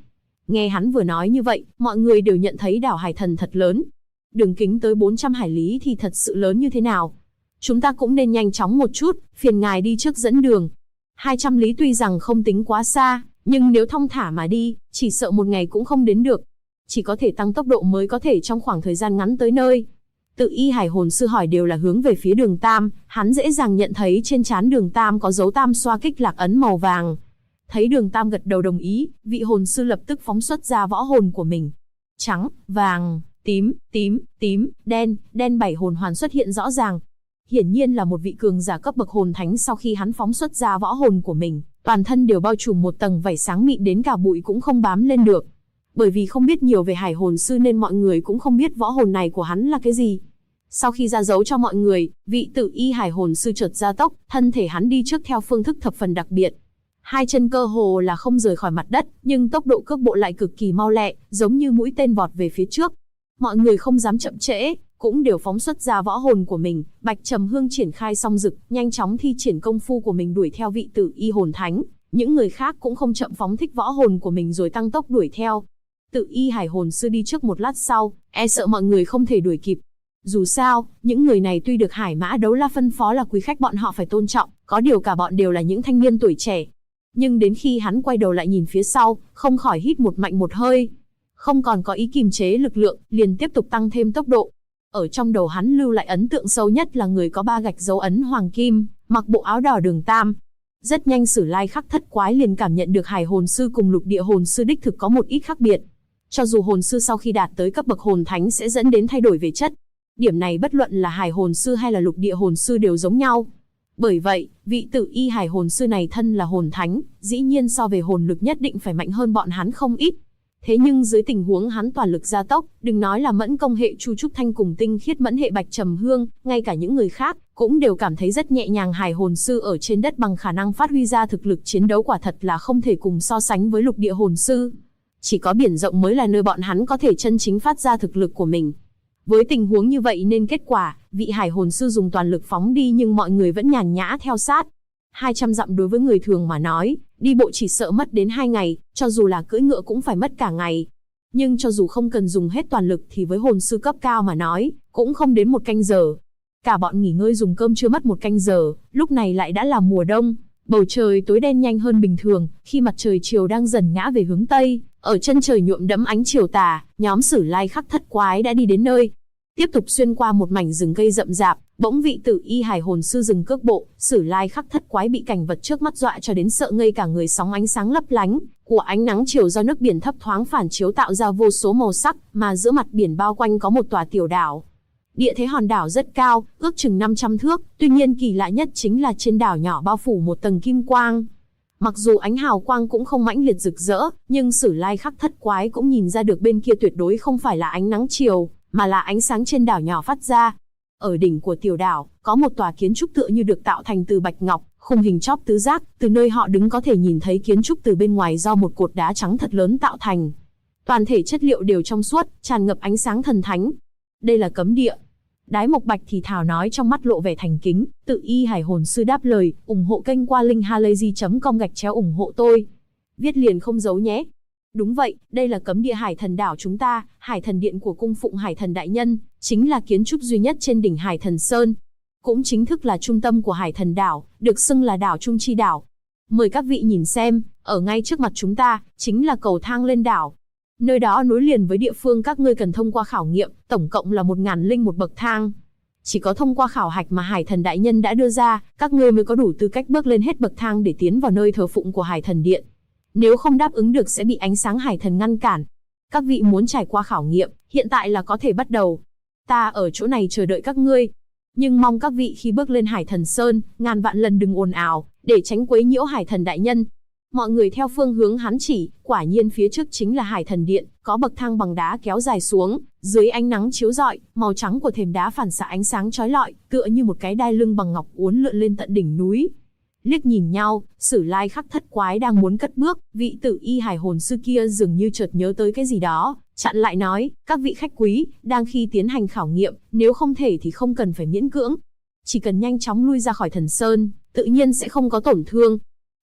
Nghe hắn vừa nói như vậy, mọi người đều nhận thấy đảo Hải Thần thật lớn. Đường kính tới 400 hải lý thì thật sự lớn như thế nào. Chúng ta cũng nên nhanh chóng một chút, phiền ngài đi trước dẫn đường. 200 lý tuy rằng không tính quá xa, nhưng nếu thong thả mà đi, chỉ sợ một ngày cũng không đến được. Chỉ có thể tăng tốc độ mới có thể trong khoảng thời gian ngắn tới nơi. Tự y hải hồn sư hỏi đều là hướng về phía Đường Tam, hắn dễ dàng nhận thấy trên trán Đường Tam có dấu tam xoa kích lạc ấn màu vàng. Thấy Đường Tam gật đầu đồng ý, vị hồn sư lập tức phóng xuất ra võ hồn của mình. Trắng, vàng, tím, đen 7 hồn hoàn xuất hiện rõ ràng. Hiển nhiên là một vị cường giả cấp bậc hồn thánh. Sau khi hắn phóng xuất ra võ hồn của mình, toàn thân đều bao trùm một tầng vảy sáng mịn đến cả bụi cũng không bám lên được. Bởi vì không biết nhiều về hải hồn sư nên mọi người cũng không biết võ hồn này của hắn là cái gì. Sau khi ra dấu cho mọi người, vị Tự y hải hồn sư chợt gia tốc, thân thể hắn đi trước theo phương thức thập phần đặc biệt. Hai chân cơ hồ là không rời khỏi mặt đất, nhưng tốc độ cước bộ lại cực kỳ mau lẹ, giống như mũi tên vọt về phía trước. Mọi người không dám chậm trễ, cũng đều phóng xuất ra võ hồn của mình. Bạch Trầm Hương triển khai song dực, nhanh chóng thi triển công phu của mình đuổi theo vị Tự y hồn thánh. Những người khác cũng không chậm phóng thích võ hồn của mình rồi tăng tốc đuổi theo. Tự y hải hồn sư đi trước một lát sau, e sợ mọi người không thể đuổi kịp. Dù sao, những người này tuy được Hải Mã Đấu La phân phó là quý khách bọn họ phải tôn trọng, có điều cả bọn đều là những thanh niên tuổi trẻ. Nhưng đến khi hắn quay đầu lại nhìn phía sau, không khỏi hít một mạnh một hơi. Không còn có ý kiềm chế lực lượng, liền tiếp tục tăng thêm tốc độ. Ở trong đầu hắn lưu lại ấn tượng sâu nhất là người có 3 gạch dấu ấn hoàng kim, mặc bộ áo đỏ Đường Tam. Rất nhanh Sử Lai Khắc Thất Quái liền cảm nhận được hải hồn sư cùng lục địa hồn sư đích thực có một ít khác biệt. Cho dù hồn sư sau khi đạt tới cấp bậc hồn thánh sẽ dẫn đến thay đổi về chất. Điểm này bất luận là hải hồn sư hay là lục địa hồn sư đều giống nhau. Bởi vậy, vị Tự y hải hồn sư này thân là hồn thánh, dĩ nhiên so về hồn lực nhất định phải mạnh hơn bọn hắn không ít. Thế nhưng dưới tình huống hắn toàn lực gia tốc, đừng nói là mẫn công hệ Chu Trúc Thanh cùng tinh khiết mẫn hệ Bạch Trầm Hương, ngay cả những người khác cũng đều cảm thấy rất nhẹ nhàng. Hải hồn sư ở trên đất bằng khả năng phát huy ra thực lực chiến đấu quả thật là không thể cùng so sánh với lục địa hồn sư. Chỉ có biển rộng mới là nơi bọn hắn có thể chân chính phát ra thực lực của mình. Với tình huống như vậy nên kết quả, vị hải hồn sư dùng toàn lực phóng đi nhưng mọi người vẫn nhàn nhã theo sát. 200 dặm đối với người thường mà nói, đi bộ chỉ sợ mất đến 2 ngày, cho dù là cưỡi ngựa cũng phải mất cả ngày. Nhưng cho dù không cần dùng hết toàn lực thì với hồn sư cấp cao mà nói, cũng không đến 1 canh giờ. Cả bọn nghỉ ngơi dùng cơm chưa mất 1 canh giờ, lúc này lại đã là mùa đông. Bầu trời tối đen nhanh hơn bình thường, khi mặt trời chiều đang dần ngã về hướng Tây, ở chân trời nhuộm đẫm ánh chiều tà, nhóm Sử Lai Khắc Thất Quái đã đi đến nơi. Tiếp tục xuyên qua một mảnh rừng cây rậm rạp, bỗng vị Tự y hải hồn sư dừng cước bộ, Sử Lai Khắc Thất Quái bị cảnh vật trước mắt dọa cho đến sợ ngây cả người. Sóng ánh sáng lấp lánh của ánh nắng chiều do nước biển thấp thoáng phản chiếu tạo ra vô số màu sắc, mà giữa mặt biển bao quanh có một tòa tiểu đảo. Địa thế hòn đảo rất cao, ước chừng 500 thước, tuy nhiên kỳ lạ nhất chính là trên đảo nhỏ bao phủ một tầng kim quang. Mặc dù ánh hào quang cũng không mãnh liệt rực rỡ, nhưng Sử Lai Khắc Thất Quái cũng nhìn ra được bên kia tuyệt đối không phải là ánh nắng chiều, mà là ánh sáng trên đảo nhỏ phát ra. Ở đỉnh của tiểu đảo, có một tòa kiến trúc tựa như được tạo thành từ bạch ngọc, khung hình chóp tứ giác, từ nơi họ đứng có thể nhìn thấy kiến trúc từ bên ngoài do một cột đá trắng thật lớn tạo thành. Toàn thể chất liệu đều trong suốt, tràn ngập ánh sáng thần thánh. Đây là cấm địa. Đái Mộc Bạch thì thào nói, trong mắt lộ vẻ thành kính. Tự y hải hồn sư đáp lời, ủng hộ kênh qua link halayzi.com ủng hộ tôi. Viết liền không giấu nhé. Đúng vậy, đây là cấm địa Hải Thần đảo chúng ta, Hải Thần điện của cung phụng Hải Thần đại nhân, chính là kiến trúc duy nhất trên đỉnh Hải Thần Sơn. Cũng chính thức là trung tâm của Hải Thần đảo, được xưng là đảo Trung Chi đảo. Mời các vị nhìn xem, ở ngay trước mặt chúng ta, chính là cầu thang lên đảo. Nơi đó nối liền với địa phương các ngươi cần thông qua khảo nghiệm, tổng cộng là 1001 bậc thang. Chỉ có thông qua khảo hạch mà Hải Thần đại nhân đã đưa ra, các ngươi mới có đủ tư cách bước lên hết bậc thang để tiến vào nơi thờ phụng của Hải Thần điện. Nếu không đáp ứng được sẽ bị ánh sáng Hải Thần ngăn cản. Các vị muốn trải qua khảo nghiệm, hiện tại là có thể bắt đầu. Ta ở chỗ này chờ đợi các ngươi. Nhưng mong các vị khi bước lên Hải Thần Sơn, ngàn vạn lần đừng ồn ào, để tránh quấy nhiễu Hải Thần đại nhân. Mọi người theo phương hướng hắn chỉ, quả nhiên phía trước chính là Hải Thần điện, có bậc thang bằng đá kéo dài xuống, dưới ánh nắng chiếu rọi, màu trắng của thềm đá phản xạ ánh sáng chói lọi, tựa như một cái đai lưng bằng ngọc uốn lượn lên tận đỉnh núi. Liếc nhìn nhau, Sử Lai Khắc Thất Quái đang muốn cất bước, vị Tự y hải hồn sư kia dường như chợt nhớ tới cái gì đó, chặn lại nói, các vị khách quý, đang khi tiến hành khảo nghiệm, nếu không thể thì không cần phải miễn cưỡng. Chỉ cần nhanh chóng lui ra khỏi Thần Sơn, tự nhiên sẽ không có tổn thương.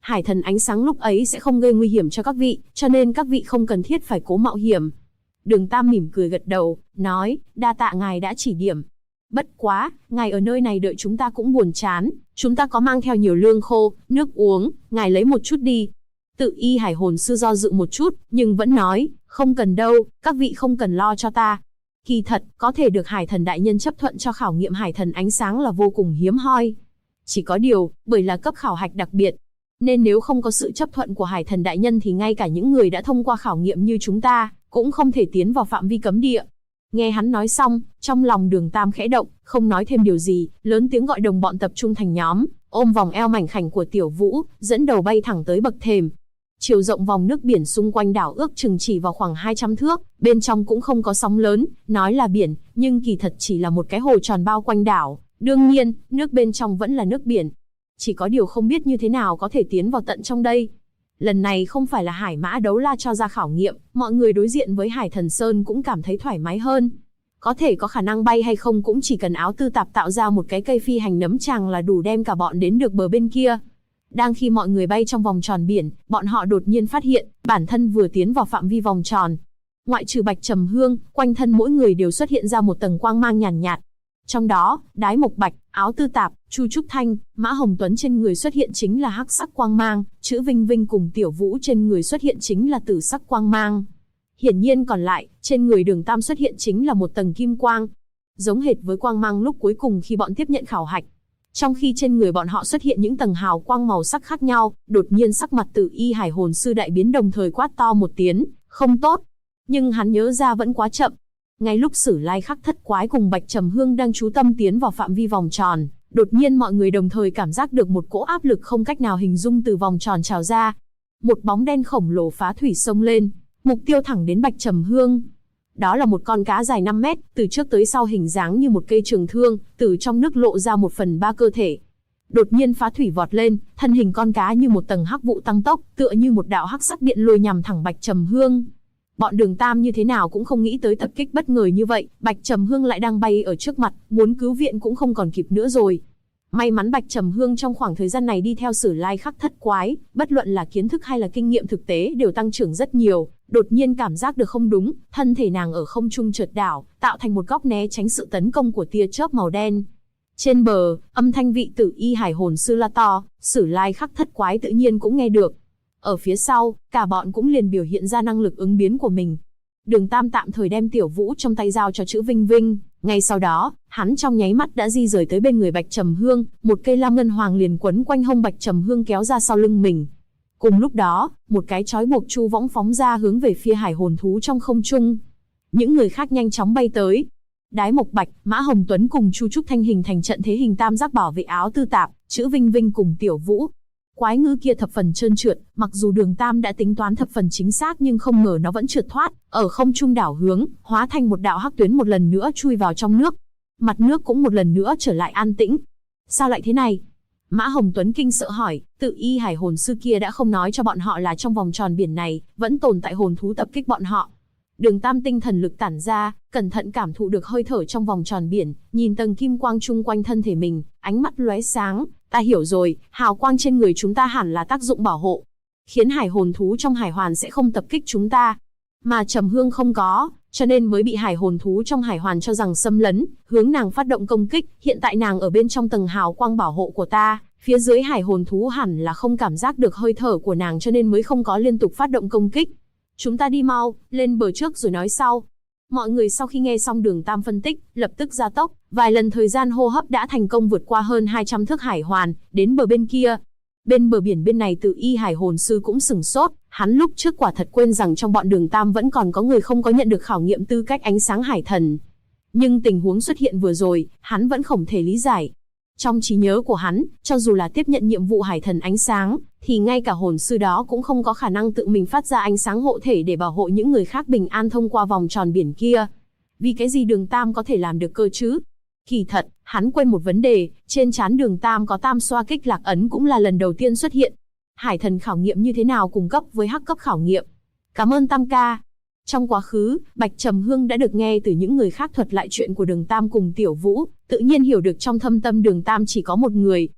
Hải thần ánh sáng lúc ấy sẽ không gây nguy hiểm cho các vị, cho nên các vị không cần thiết phải cố mạo hiểm. Đường Tam mỉm cười gật đầu, nói, đa tạ ngài đã chỉ điểm. Bất quá, ngài ở nơi này đợi chúng ta cũng buồn chán, chúng ta có mang theo nhiều lương khô, nước uống, ngài lấy một chút đi. Tự y hải hồn sư do dự một chút, nhưng vẫn nói, không cần đâu, các vị không cần lo cho ta. Kỳ thật, có thể được hải thần đại nhân chấp thuận cho khảo nghiệm hải thần ánh sáng là vô cùng hiếm hoi. Chỉ có điều, bởi là cấp khảo hạch đặc biệt, nên nếu không có sự chấp thuận của hải thần đại nhân thì ngay cả những người đã thông qua khảo nghiệm như chúng ta, cũng không thể tiến vào phạm vi cấm địa. Nghe hắn nói xong, trong lòng Đường Tam khẽ động, không nói thêm điều gì, lớn tiếng gọi đồng bọn tập trung thành nhóm, ôm vòng eo mảnh khảnh của Tiểu Vũ, dẫn đầu bay thẳng tới bậc thềm. Chiều rộng vòng nước biển xung quanh đảo ước chừng chỉ vào khoảng 200 thước, bên trong cũng không có sóng lớn, nói là biển, nhưng kỳ thật chỉ là một cái hồ tròn bao quanh đảo. Đương nhiên, nước bên trong vẫn là nước biển. Chỉ có điều không biết như thế nào có thể tiến vào tận trong đây. Lần này không phải là Hải Mã Đấu La cho ra khảo nghiệm, mọi người đối diện với Hải Thần Sơn cũng cảm thấy thoải mái hơn. Có thể có khả năng bay hay không cũng chỉ cần áo tư tạp tạo ra một cái cây phi hành nấm tràng là đủ đem cả bọn đến được bờ bên kia. Đang khi mọi người bay trong vòng tròn biển, bọn họ đột nhiên phát hiện, bản thân vừa tiến vào phạm vi vòng tròn. Ngoại trừ Bạch Trầm Hương, quanh thân mỗi người đều xuất hiện ra một tầng quang mang nhàn nhạt. Trong đó, Đái Mộc Bạch, Áo Tư Tạp, Chu Trúc Thanh, Mã Hồng Tuấn trên người xuất hiện chính là hắc sắc quang mang, chữ Vinh Vinh cùng Tiểu Vũ trên người xuất hiện chính là tử sắc quang mang. Hiển nhiên còn lại, trên người Đường Tam xuất hiện chính là một tầng kim quang, giống hệt với quang mang lúc cuối cùng khi bọn tiếp nhận khảo hạch. Trong khi trên người bọn họ xuất hiện những tầng hào quang màu sắc khác nhau, đột nhiên sắc mặt Tử Y Hải Hồn Sư đại biến, đồng thời quát to một tiếng, không tốt. Nhưng hắn nhớ ra vẫn quá chậm. Ngay lúc Sử Lai Khắc Thất Quái cùng Bạch Trầm Hương đang chú tâm tiến vào phạm vi vòng tròn, đột nhiên mọi người đồng thời cảm giác được một cỗ áp lực không cách nào hình dung từ vòng tròn trào ra. Một bóng đen khổng lồ phá thủy xông lên, mục tiêu thẳng đến Bạch Trầm Hương. Đó là một con cá dài 5 mét, từ trước tới sau hình dáng như một cây trường thương, từ trong nước lộ ra 1/3 cơ thể. Đột nhiên phá thủy vọt lên, thân hình con cá như một tầng hắc vụ tăng tốc, tựa như một đạo hắc sắc điện lôi nhằm thẳng Bạch Trầm Hương. Bọn Đường Tam như thế nào cũng không nghĩ tới tập kích bất ngờ như vậy, Bạch Trầm Hương lại đang bay ở trước mặt, muốn cứu viện cũng không còn kịp nữa rồi. May mắn Bạch Trầm Hương trong khoảng thời gian này đi theo Sử Lai Khắc Thất Quái, bất luận là kiến thức hay là kinh nghiệm thực tế đều tăng trưởng rất nhiều, đột nhiên cảm giác được không đúng, thân thể nàng ở không trung chợt đảo, tạo thành một góc né tránh sự tấn công của tia chớp màu đen. Trên bờ, âm thanh vị Tử Y Hải Hồn Sư la to, Sử Lai Khắc Thất Quái tự nhiên cũng nghe được. Ở phía sau, cả bọn cũng liền biểu hiện ra năng lực ứng biến của mình. Đường Tam tạm thời đem Tiểu Vũ trong tay giao cho chữ Vinh Vinh, ngay sau đó, hắn trong nháy mắt đã di rời tới bên người Bạch Trầm Hương, một cây lam ngân hoàng liền quấn quanh hông Bạch Trầm Hương kéo ra sau lưng mình. Cùng lúc đó, một cái trói buộc chu võng phóng ra hướng về phía hải hồn thú trong không trung. Những người khác nhanh chóng bay tới. Đái Mộc Bạch, Mã Hồng Tuấn cùng Chu Trúc Thanh hình thành trận thế hình tam giác bảo vệ Áo Tư Tạp, chữ Vinh Vinh cùng Tiểu Vũ. Quái ngư kia thập phần trơn trượt, mặc dù Đường Tam đã tính toán thập phần chính xác nhưng không ngờ nó vẫn trượt thoát, ở không trung đảo hướng, hóa thành một đạo hắc tuyến một lần nữa chui vào trong nước. Mặt nước cũng một lần nữa trở lại an tĩnh. Sao lại thế này? Mã Hồng Tuấn kinh sợ hỏi, Tự Y Hải Hồn Sư kia đã không nói cho bọn họ là trong vòng tròn biển này, vẫn tồn tại hồn thú tập kích bọn họ. Đường Tam tinh thần lực tản ra, cẩn thận cảm thụ được hơi thở trong vòng tròn biển, nhìn tầng kim quang chung quanh thân thể mình, ánh mắt lóe sáng. Ta hiểu rồi, hào quang trên người chúng ta hẳn là tác dụng bảo hộ, khiến hải hồn thú trong hải hoàn sẽ không tập kích chúng ta. Mà Trầm Hương không có, cho nên mới bị hải hồn thú trong hải hoàn cho rằng xâm lấn, hướng nàng phát động công kích. Hiện tại nàng ở bên trong tầng hào quang bảo hộ của ta, phía dưới hải hồn thú hẳn là không cảm giác được hơi thở của nàng cho nên mới không có liên tục phát động công kích. Chúng ta đi mau, lên bờ trước rồi nói sau. Mọi người sau khi nghe xong Đường Tam phân tích, lập tức gia tốc, vài lần thời gian hô hấp đã thành công vượt qua hơn 200 thước hải hoàn, đến bờ bên kia. Bên bờ biển bên này Tự Y Hải Hồn Sư cũng sửng sốt, hắn lúc trước quả thật quên rằng trong bọn Đường Tam vẫn còn có người không có nhận được khảo nghiệm tư cách ánh sáng hải thần. Nhưng tình huống xuất hiện vừa rồi, hắn vẫn không thể lý giải. Trong trí nhớ của hắn, cho dù là tiếp nhận nhiệm vụ hải thần ánh sáng, thì ngay cả hồn sư đó cũng không có khả năng tự mình phát ra ánh sáng hộ thể để bảo hộ những người khác bình an thông qua vòng tròn biển kia. Vì cái gì Đường Tam có thể làm được cơ chứ? Kỳ thật, hắn quên một vấn đề, trên trán Đường Tam có tam xoa kích lạc ấn cũng là lần đầu tiên xuất hiện. Hải thần khảo nghiệm như thế nào cùng cấp với hắc cấp khảo nghiệm? Cảm ơn Tam ca. Trong quá khứ, Bạch Trầm Hương đã được nghe từ những người khác thuật lại chuyện của Đường Tam cùng Tiểu Vũ, tự nhiên hiểu được trong thâm tâm Đường Tam chỉ có một người.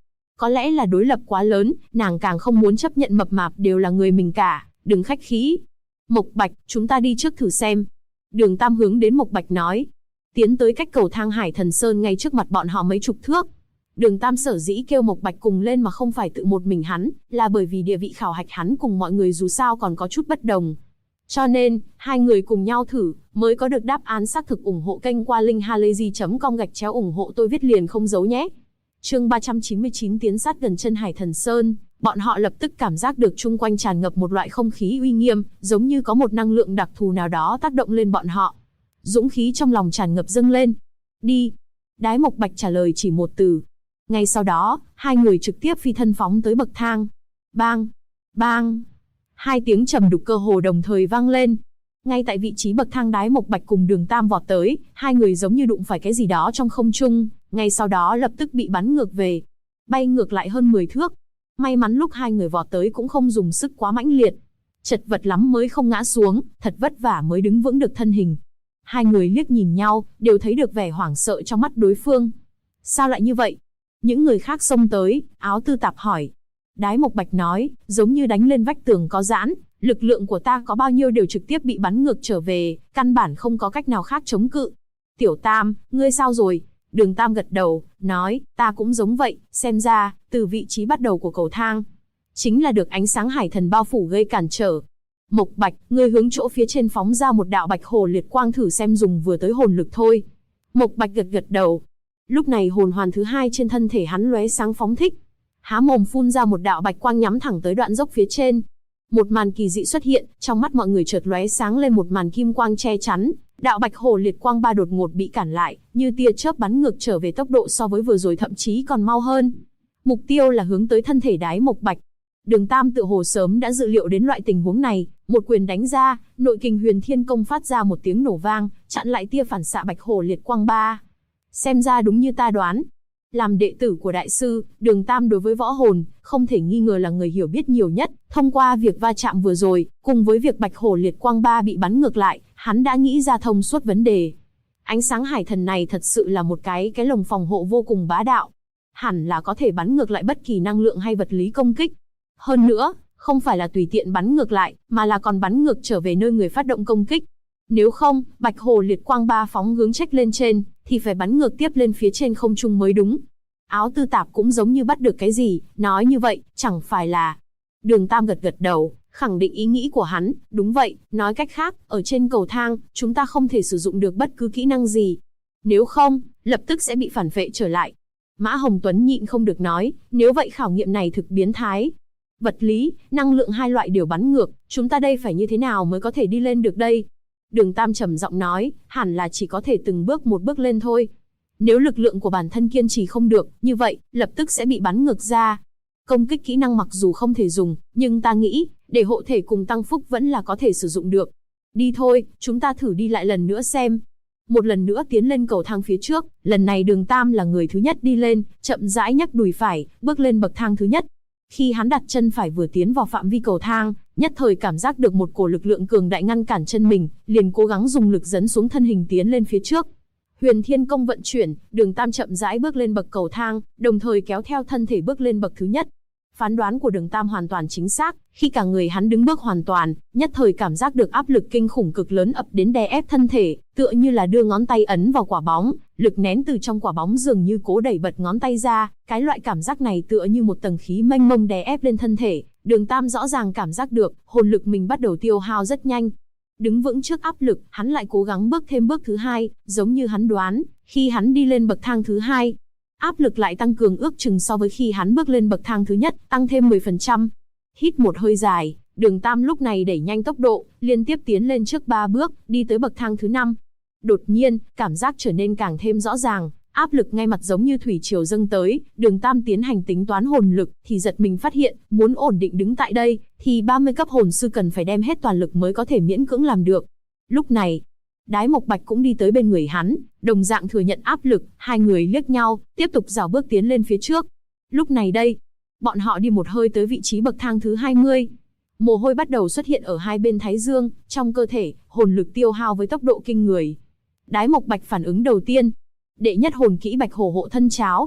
có lẽ là đối lập quá lớn, nàng càng không muốn chấp nhận mập mạp đều là người mình cả, đừng khách khí. Mộc Bạch, chúng ta đi trước thử xem. Đường Tam hướng đến Mộc Bạch nói. Tiến tới cách cầu thang Hải Thần Sơn ngay trước mặt bọn họ mấy chục thước. Đường Tam sở dĩ kêu Mộc Bạch cùng lên mà không phải tự một mình hắn, là bởi vì địa vị khảo hạch hắn cùng mọi người dù sao còn có chút bất đồng. Cho nên, hai người cùng nhau thử, mới có được đáp án xác thực. Ủng hộ kênh qua link halayzi.com ủng hộ tôi viết liền không giấu nhé. Chương 399 tiến sát gần chân Hải Thần Sơn, bọn họ lập tức cảm giác được chung quanh tràn ngập một loại không khí uy nghiêm, giống như có một năng lượng đặc thù nào đó tác động lên bọn họ. Dũng khí trong lòng tràn ngập dâng lên. Đi. Đái Mộc Bạch trả lời chỉ một từ. Ngay sau đó, hai người trực tiếp phi thân phóng tới bậc thang. Bang! Bang! Hai tiếng trầm đục cơ hồ đồng thời vang lên. Ngay tại vị trí bậc thang Đái Mộc Bạch cùng Đường Tam vọt tới, hai người giống như đụng phải cái gì đó trong không trung, ngay sau đó lập tức bị bắn ngược về. Bay ngược lại hơn 10 thước. May mắn lúc hai người vọt tới cũng không dùng sức quá mãnh liệt. Chật vật lắm mới không ngã xuống, thật vất vả mới đứng vững được thân hình. Hai người liếc nhìn nhau, đều thấy được vẻ hoảng sợ trong mắt đối phương. Sao lại như vậy? Những người khác xông tới, Áo Tư Tạp hỏi. Đái Mộc Bạch nói, giống như đánh lên vách tường có giãn, lực lượng của ta có bao nhiêu đều trực tiếp bị bắn ngược trở về, căn bản không có cách nào khác chống cự. Tiểu Tam, ngươi sao rồi? Đường Tam gật đầu, nói, ta cũng giống vậy, xem ra, từ vị trí bắt đầu của cầu thang, chính là được ánh sáng hải thần bao phủ gây cản trở. Mộc Bạch, ngươi hướng chỗ phía trên phóng ra một đạo bạch hồ liệt quang thử xem, dùng vừa tới hồn lực thôi. Mộc Bạch gật gật đầu. Lúc này hồn hoàn thứ hai trên thân thể hắn lóe sáng phóng thích. Há mồm phun ra một đạo bạch quang nhắm thẳng tới đoạn dốc phía trên. Một màn kỳ dị xuất hiện, trong mắt mọi người chợt lóe sáng lên một màn kim quang che chắn. Đạo bạch hồ liệt quang ba đột ngột bị cản lại, như tia chớp bắn ngược trở về, tốc độ so với vừa rồi thậm chí còn mau hơn. Mục tiêu là hướng tới thân thể Đái Mộc Bạch. Đường Tam tự hồ sớm đã dự liệu đến loại tình huống này, một quyền đánh ra, nội kình Huyền Thiên Công phát ra một tiếng nổ vang, chặn lại tia phản xạ bạch hồ liệt quang ba. Xem ra đúng như ta đoán. Làm đệ tử của đại sư, Đường Tam đối với võ hồn, không thể nghi ngờ là người hiểu biết nhiều nhất. Thông qua việc va chạm vừa rồi, cùng với việc bạch hổ liệt quang ba bị bắn ngược lại, hắn đã nghĩ ra thông suốt vấn đề. Ánh sáng hải thần này thật sự là một cái lồng phòng hộ vô cùng bá đạo. Hẳn là có thể bắn ngược lại bất kỳ năng lượng hay vật lý công kích. Hơn nữa, không phải là tùy tiện bắn ngược lại, mà là còn bắn ngược trở về nơi người phát động công kích. Nếu không, bạch hồ liệt quang ba phóng hướng trách lên trên, thì phải bắn ngược tiếp lên phía trên không trung mới đúng. Áo Tư Tạp cũng giống như bắt được cái gì, nói như vậy, chẳng phải là... Đường Tam gật gật đầu, khẳng định ý nghĩ của hắn, đúng vậy, nói cách khác, ở trên cầu thang, chúng ta không thể sử dụng được bất cứ kỹ năng gì. Nếu không, lập tức sẽ bị phản vệ trở lại. Mã Hồng Tuấn nhịn không được nói, nếu vậy khảo nghiệm này thực biến thái. Vật lý, năng lượng hai loại đều bắn ngược, chúng ta đây phải như thế nào mới có thể đi lên được đây? Đường Tam trầm giọng nói, hẳn là chỉ có thể từng bước một bước lên thôi. Nếu lực lượng của bản thân kiên trì không được, như vậy, lập tức sẽ bị bắn ngược ra. Công kích kỹ năng mặc dù không thể dùng, nhưng ta nghĩ, để hộ thể cùng tăng phúc vẫn là có thể sử dụng được. Đi thôi, chúng ta thử đi lại lần nữa xem. Một lần nữa tiến lên cầu thang phía trước, lần này Đường Tam là người thứ nhất đi lên, chậm rãi nhấc đùi phải, bước lên bậc thang thứ nhất. Khi hắn đặt chân phải vừa tiến vào phạm vi cầu thang, nhất thời cảm giác được một cổ lực lượng cường đại ngăn cản chân mình, liền cố gắng dùng lực dẫn xuống thân hình tiến lên phía trước. Huyền Thiên Công vận chuyển, Đường Tam chậm rãi bước lên bậc cầu thang, đồng thời kéo theo thân thể bước lên bậc thứ nhất. Phán đoán của Đường Tam hoàn toàn chính xác, khi cả người hắn đứng bước hoàn toàn, nhất thời cảm giác được áp lực kinh khủng cực lớn ập đến đè ép thân thể, tựa như là đưa ngón tay ấn vào quả bóng, lực nén từ trong quả bóng dường như cố đẩy bật ngón tay ra, cái loại cảm giác này tựa như một tầng khí mênh mông đè ép lên thân thể. Đường Tam rõ ràng cảm giác được, hồn lực mình bắt đầu tiêu hao rất nhanh. Đứng vững trước áp lực, hắn lại cố gắng bước thêm bước thứ hai, giống như hắn đoán, khi hắn đi lên bậc thang thứ hai, áp lực lại tăng cường ước chừng so với khi hắn bước lên bậc thang thứ nhất, tăng thêm 10%. Hít một hơi dài, Đường Tam lúc này đẩy nhanh tốc độ, liên tiếp tiến lên trước 3 bước, đi tới bậc thang thứ 5. Đột nhiên, cảm giác trở nên càng thêm rõ ràng, áp lực ngay mặt giống như thủy triều dâng tới, Đường Tam tiến hành tính toán hồn lực, thì giật mình phát hiện, muốn ổn định đứng tại đây, thì 30 cấp hồn sư cần phải đem hết toàn lực mới có thể miễn cưỡng làm được. Lúc này, Đái Mộc Bạch cũng đi tới bên người hắn, đồng dạng thừa nhận áp lực, hai người liếc nhau, tiếp tục rảo bước tiến lên phía trước. Lúc này đây, bọn họ đi một hơi tới vị trí bậc thang thứ 20. Mồ hôi bắt đầu xuất hiện ở hai bên thái dương, trong cơ thể, hồn lực tiêu hao với tốc độ kinh người. Đái Mộc Bạch phản ứng đầu tiên, đệ nhất hồn kỹ Bạch Hổ hộ thân cháo.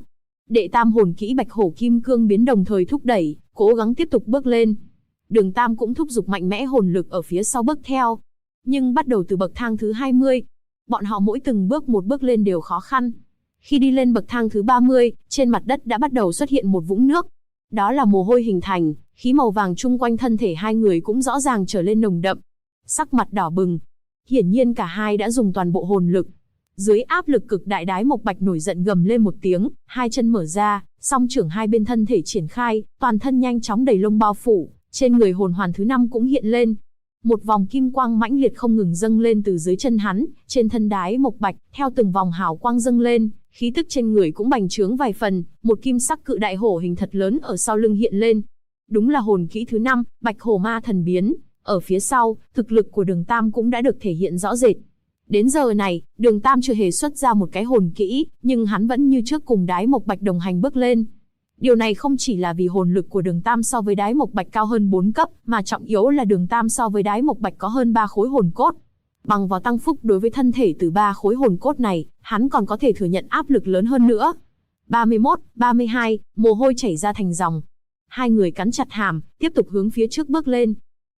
Đệ tam hồn kỹ Bạch Hổ Kim Cương biến đồng thời thúc đẩy, cố gắng tiếp tục bước lên. Đường Tam cũng thúc giục mạnh mẽ hồn lực ở phía sau bước theo. Nhưng bắt đầu từ bậc thang thứ 20, bọn họ mỗi từng bước một bước lên đều khó khăn. Khi đi lên bậc thang thứ 30, trên mặt đất đã bắt đầu xuất hiện một vũng nước. Đó là mồ hôi hình thành, khí màu vàng chung quanh thân thể hai người cũng rõ ràng trở lên nồng đậm. Sắc mặt đỏ bừng. Hiển nhiên cả hai đã dùng toàn bộ hồn lực. Dưới áp lực cực đại, Đái Mộc Bạch nổi giận gầm lên một tiếng, hai chân mở ra, song trưởng hai bên thân thể triển khai, toàn thân nhanh chóng đầy lông bao phủ, trên người hồn hoàn thứ 5 cũng hiện lên. Một vòng kim quang mãnh liệt không ngừng dâng lên từ dưới chân hắn, trên thân Đái Mộc Bạch, theo từng vòng hào quang dâng lên, khí tức trên người cũng bành trướng vài phần, một kim sắc cự đại hổ hình thật lớn ở sau lưng hiện lên. Đúng là hồn kỹ thứ 5, Bạch Hổ Ma Thần Biến. Ở phía sau, thực lực của Đường Tam cũng đã được thể hiện rõ rệt. Đến giờ này, Đường Tam chưa hề xuất ra một cái hồn kỹ, nhưng hắn vẫn như trước cùng Đái Mộc Bạch đồng hành bước lên. Điều này không chỉ là vì hồn lực của Đường Tam so với Đái Mộc Bạch cao hơn 4 cấp, mà trọng yếu là Đường Tam so với Đái Mộc Bạch có hơn 3 khối hồn cốt. Bằng vào tăng phúc đối với thân thể từ 3 khối hồn cốt này, hắn còn có thể thừa nhận áp lực lớn hơn nữa. 31, 32, mồ hôi chảy ra thành dòng. Hai người cắn chặt hàm, tiếp tục hướng phía trước bước lên.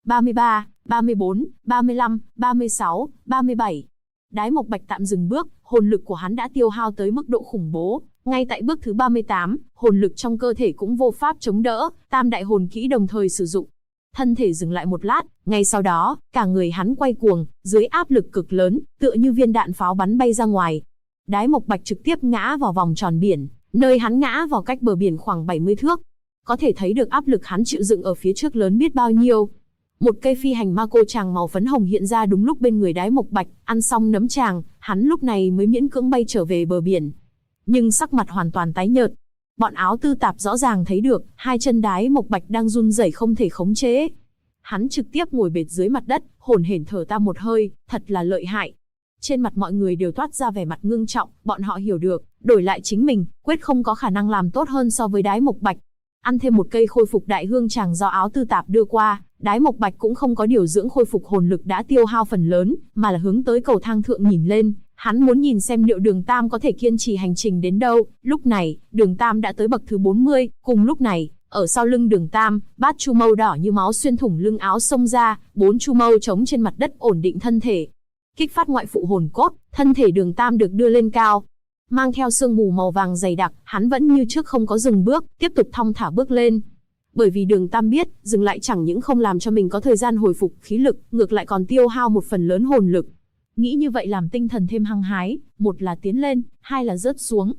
33, 34, 35, 36, 37. Đái Mộc Bạch tạm dừng bước, hồn lực của hắn đã tiêu hao tới mức độ khủng bố. Ngay tại bước thứ 38, hồn lực trong cơ thể cũng vô pháp chống đỡ, tam đại hồn kỹ đồng thời sử dụng. Thân thể dừng lại một lát, ngay sau đó, cả người hắn quay cuồng, dưới áp lực cực lớn, tựa như viên đạn pháo bắn bay ra ngoài. Đái Mộc Bạch trực tiếp ngã vào vòng tròn biển, nơi hắn ngã vào cách bờ biển khoảng 70 thước. Có thể thấy được áp lực hắn chịu đựng ở phía trước lớn biết bao nhiêu. Một cây phi hành ma cô tràng màu phấn hồng hiện ra đúng lúc bên người Đái Mộc Bạch, ăn xong nấm tràng, hắn lúc này mới miễn cưỡng bay trở về bờ biển. Nhưng sắc mặt hoàn toàn tái nhợt. Bọn áo tư tạp rõ ràng thấy được, hai chân Đái Mộc Bạch đang run rẩy không thể khống chế. Hắn trực tiếp ngồi bệt dưới mặt đất, hổn hển thở ta một hơi, thật là lợi hại. Trên mặt mọi người đều toát ra vẻ mặt ngưng trọng, bọn họ hiểu được, đổi lại chính mình, quyết không có khả năng làm tốt hơn so với Đái Mộc Bạch. Ăn thêm một cây khôi phục đại hương tràng do áo tư tạp đưa qua, Đái Mộc Bạch cũng không có điều dưỡng khôi phục hồn lực đã tiêu hao phần lớn, mà là hướng tới cầu thang thượng nhìn lên. Hắn muốn nhìn xem liệu Đường Tam có thể kiên trì hành trình đến đâu. Lúc này, Đường Tam đã tới bậc thứ 40, cùng lúc này, ở sau lưng Đường Tam, bát chu mâu đỏ như máu xuyên thủng lưng áo xông ra, 4 chu mâu chống trên mặt đất ổn định thân thể. Kích phát ngoại phụ hồn cốt, thân thể Đường Tam được đưa lên cao. Mang theo sương mù màu vàng dày đặc, hắn vẫn như trước không có dừng bước, tiếp tục thong thả bước lên. Bởi vì Đường Tam biết, dừng lại chẳng những không làm cho mình có thời gian hồi phục khí lực, ngược lại còn tiêu hao một phần lớn hồn lực. Nghĩ như vậy làm tinh thần thêm hăng hái, một là tiến lên, hai là rớt xuống.